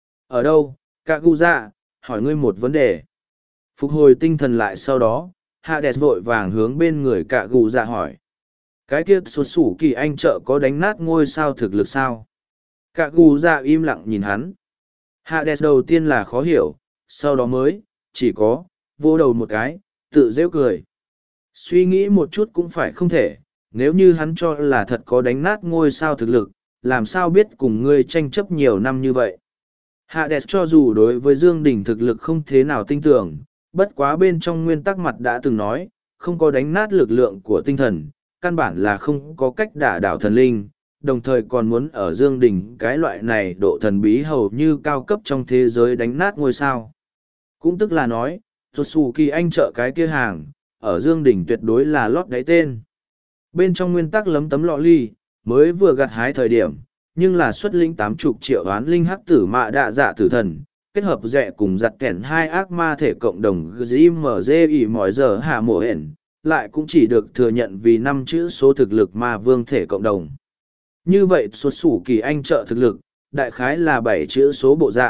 Ở đâu, Kaguya, hỏi ngươi một vấn đề. Phục hồi tinh thần lại sau đó, Hades vội vàng hướng bên người Kaguya hỏi. Cái kia xuất xủ kỳ anh trợ có đánh nát ngôi sao thực lực sao? Kaguya im lặng nhìn hắn. Hades đầu tiên là khó hiểu, sau đó mới, chỉ có, vô đầu một cái, tự rêu cười. Suy nghĩ một chút cũng phải không thể, nếu như hắn cho là thật có đánh nát ngôi sao thực lực, làm sao biết cùng ngươi tranh chấp nhiều năm như vậy. Hades cho dù đối với Dương Đình thực lực không thế nào tin tưởng, bất quá bên trong nguyên tắc mặt đã từng nói, không có đánh nát lực lượng của tinh thần, căn bản là không có cách đả đảo thần linh, đồng thời còn muốn ở Dương Đình cái loại này độ thần bí hầu như cao cấp trong thế giới đánh nát ngôi sao. Cũng tức là nói, Totsuki anh trợ cái kia hàng, ở Dương Đình tuyệt đối là lót đáy tên. Bên trong nguyên tắc lấm tấm lọ ly, mới vừa gặt hái thời điểm, nhưng là xuất linh 80 triệu oán linh hắc tử mạ đạ dạ tử thần, kết hợp rẻ cùng giặt kẻn hai ác ma thể cộng đồng GMGI mọi giờ hạ mộ hển, lại cũng chỉ được thừa nhận vì 5 chữ số thực lực ma vương thể cộng đồng. Như vậy xuất xủ kỳ anh trợ thực lực, đại khái là 7 chữ số bộ dạng,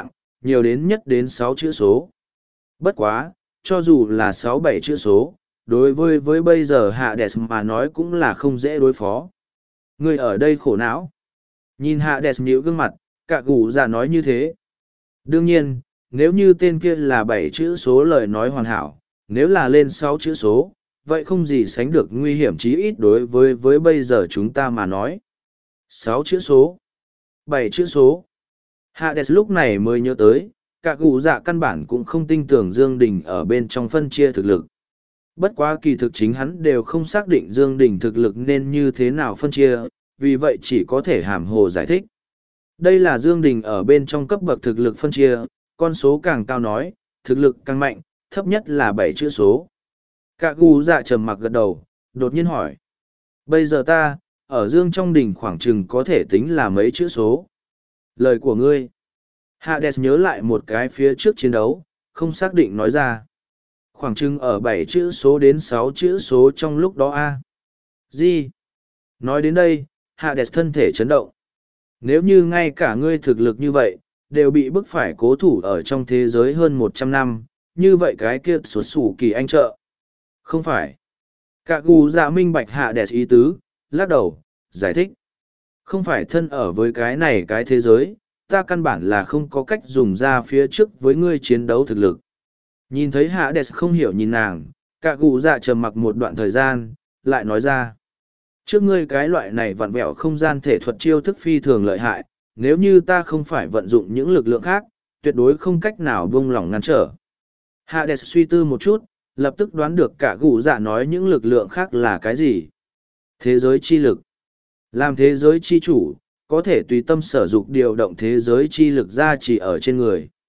nhiều đến 6 chữ số. Bất quá, cho dù là 6-7 chữ số, đối với bây giờ Hades mà nói cũng là không dễ đối phó. Người ở đây khổ não. Nhìn Hades nhíu gương mặt, cả gù dạ nói như thế. Đương nhiên, nếu như tên kia là 7 chữ số lời nói hoàn hảo, nếu là lên 6 chữ số, vậy không gì sánh được nguy hiểm chí ít đối với bây giờ chúng ta mà nói. 6 chữ số, 7 chữ số. Hades lúc này mới nhớ tới, cả gù dạ căn bản cũng không tin tưởng Dương Đình ở bên trong phân chia thực lực. Bất quá kỳ thực chính hắn đều không xác định Dương Đình thực lực nên như thế nào phân chia, vì vậy chỉ có thể hàm hồ giải thích. Đây là Dương Đình ở bên trong cấp bậc thực lực phân chia, con số càng cao nói, thực lực càng mạnh, thấp nhất là 7 chữ số. Cả gù dạ trầm mặc gật đầu, đột nhiên hỏi. Bây giờ ta, ở Dương trong đỉnh khoảng chừng có thể tính là mấy chữ số. Lời của ngươi. Hades nhớ lại một cái phía trước chiến đấu, không xác định nói ra. Khoảng chừng ở 7 chữ số đến 6 chữ số trong lúc đó a. Gì? Nói đến đây, Hades thân thể chấn động. Nếu như ngay cả ngươi thực lực như vậy, đều bị bức phải cố thủ ở trong thế giới hơn 100 năm, như vậy cái kia xuất xù kỳ anh trợ. Không phải. Cả gù dạ minh bạch Hades ý tứ, lắc đầu, giải thích. Không phải thân ở với cái này cái thế giới, ta căn bản là không có cách dùng ra phía trước với ngươi chiến đấu thực lực. Nhìn thấy Hades không hiểu nhìn nàng, cả gù dạ trầm mặc một đoạn thời gian, lại nói ra. Trước ngươi cái loại này vặn vẹo không gian thể thuật chiêu thức phi thường lợi hại, nếu như ta không phải vận dụng những lực lượng khác, tuyệt đối không cách nào buông lỏng ngăn trở. Hades suy tư một chút, lập tức đoán được cả gù dạ nói những lực lượng khác là cái gì. Thế giới chi lực. Làm thế giới chi chủ, có thể tùy tâm sở dục điều động thế giới chi lực ra chỉ ở trên người.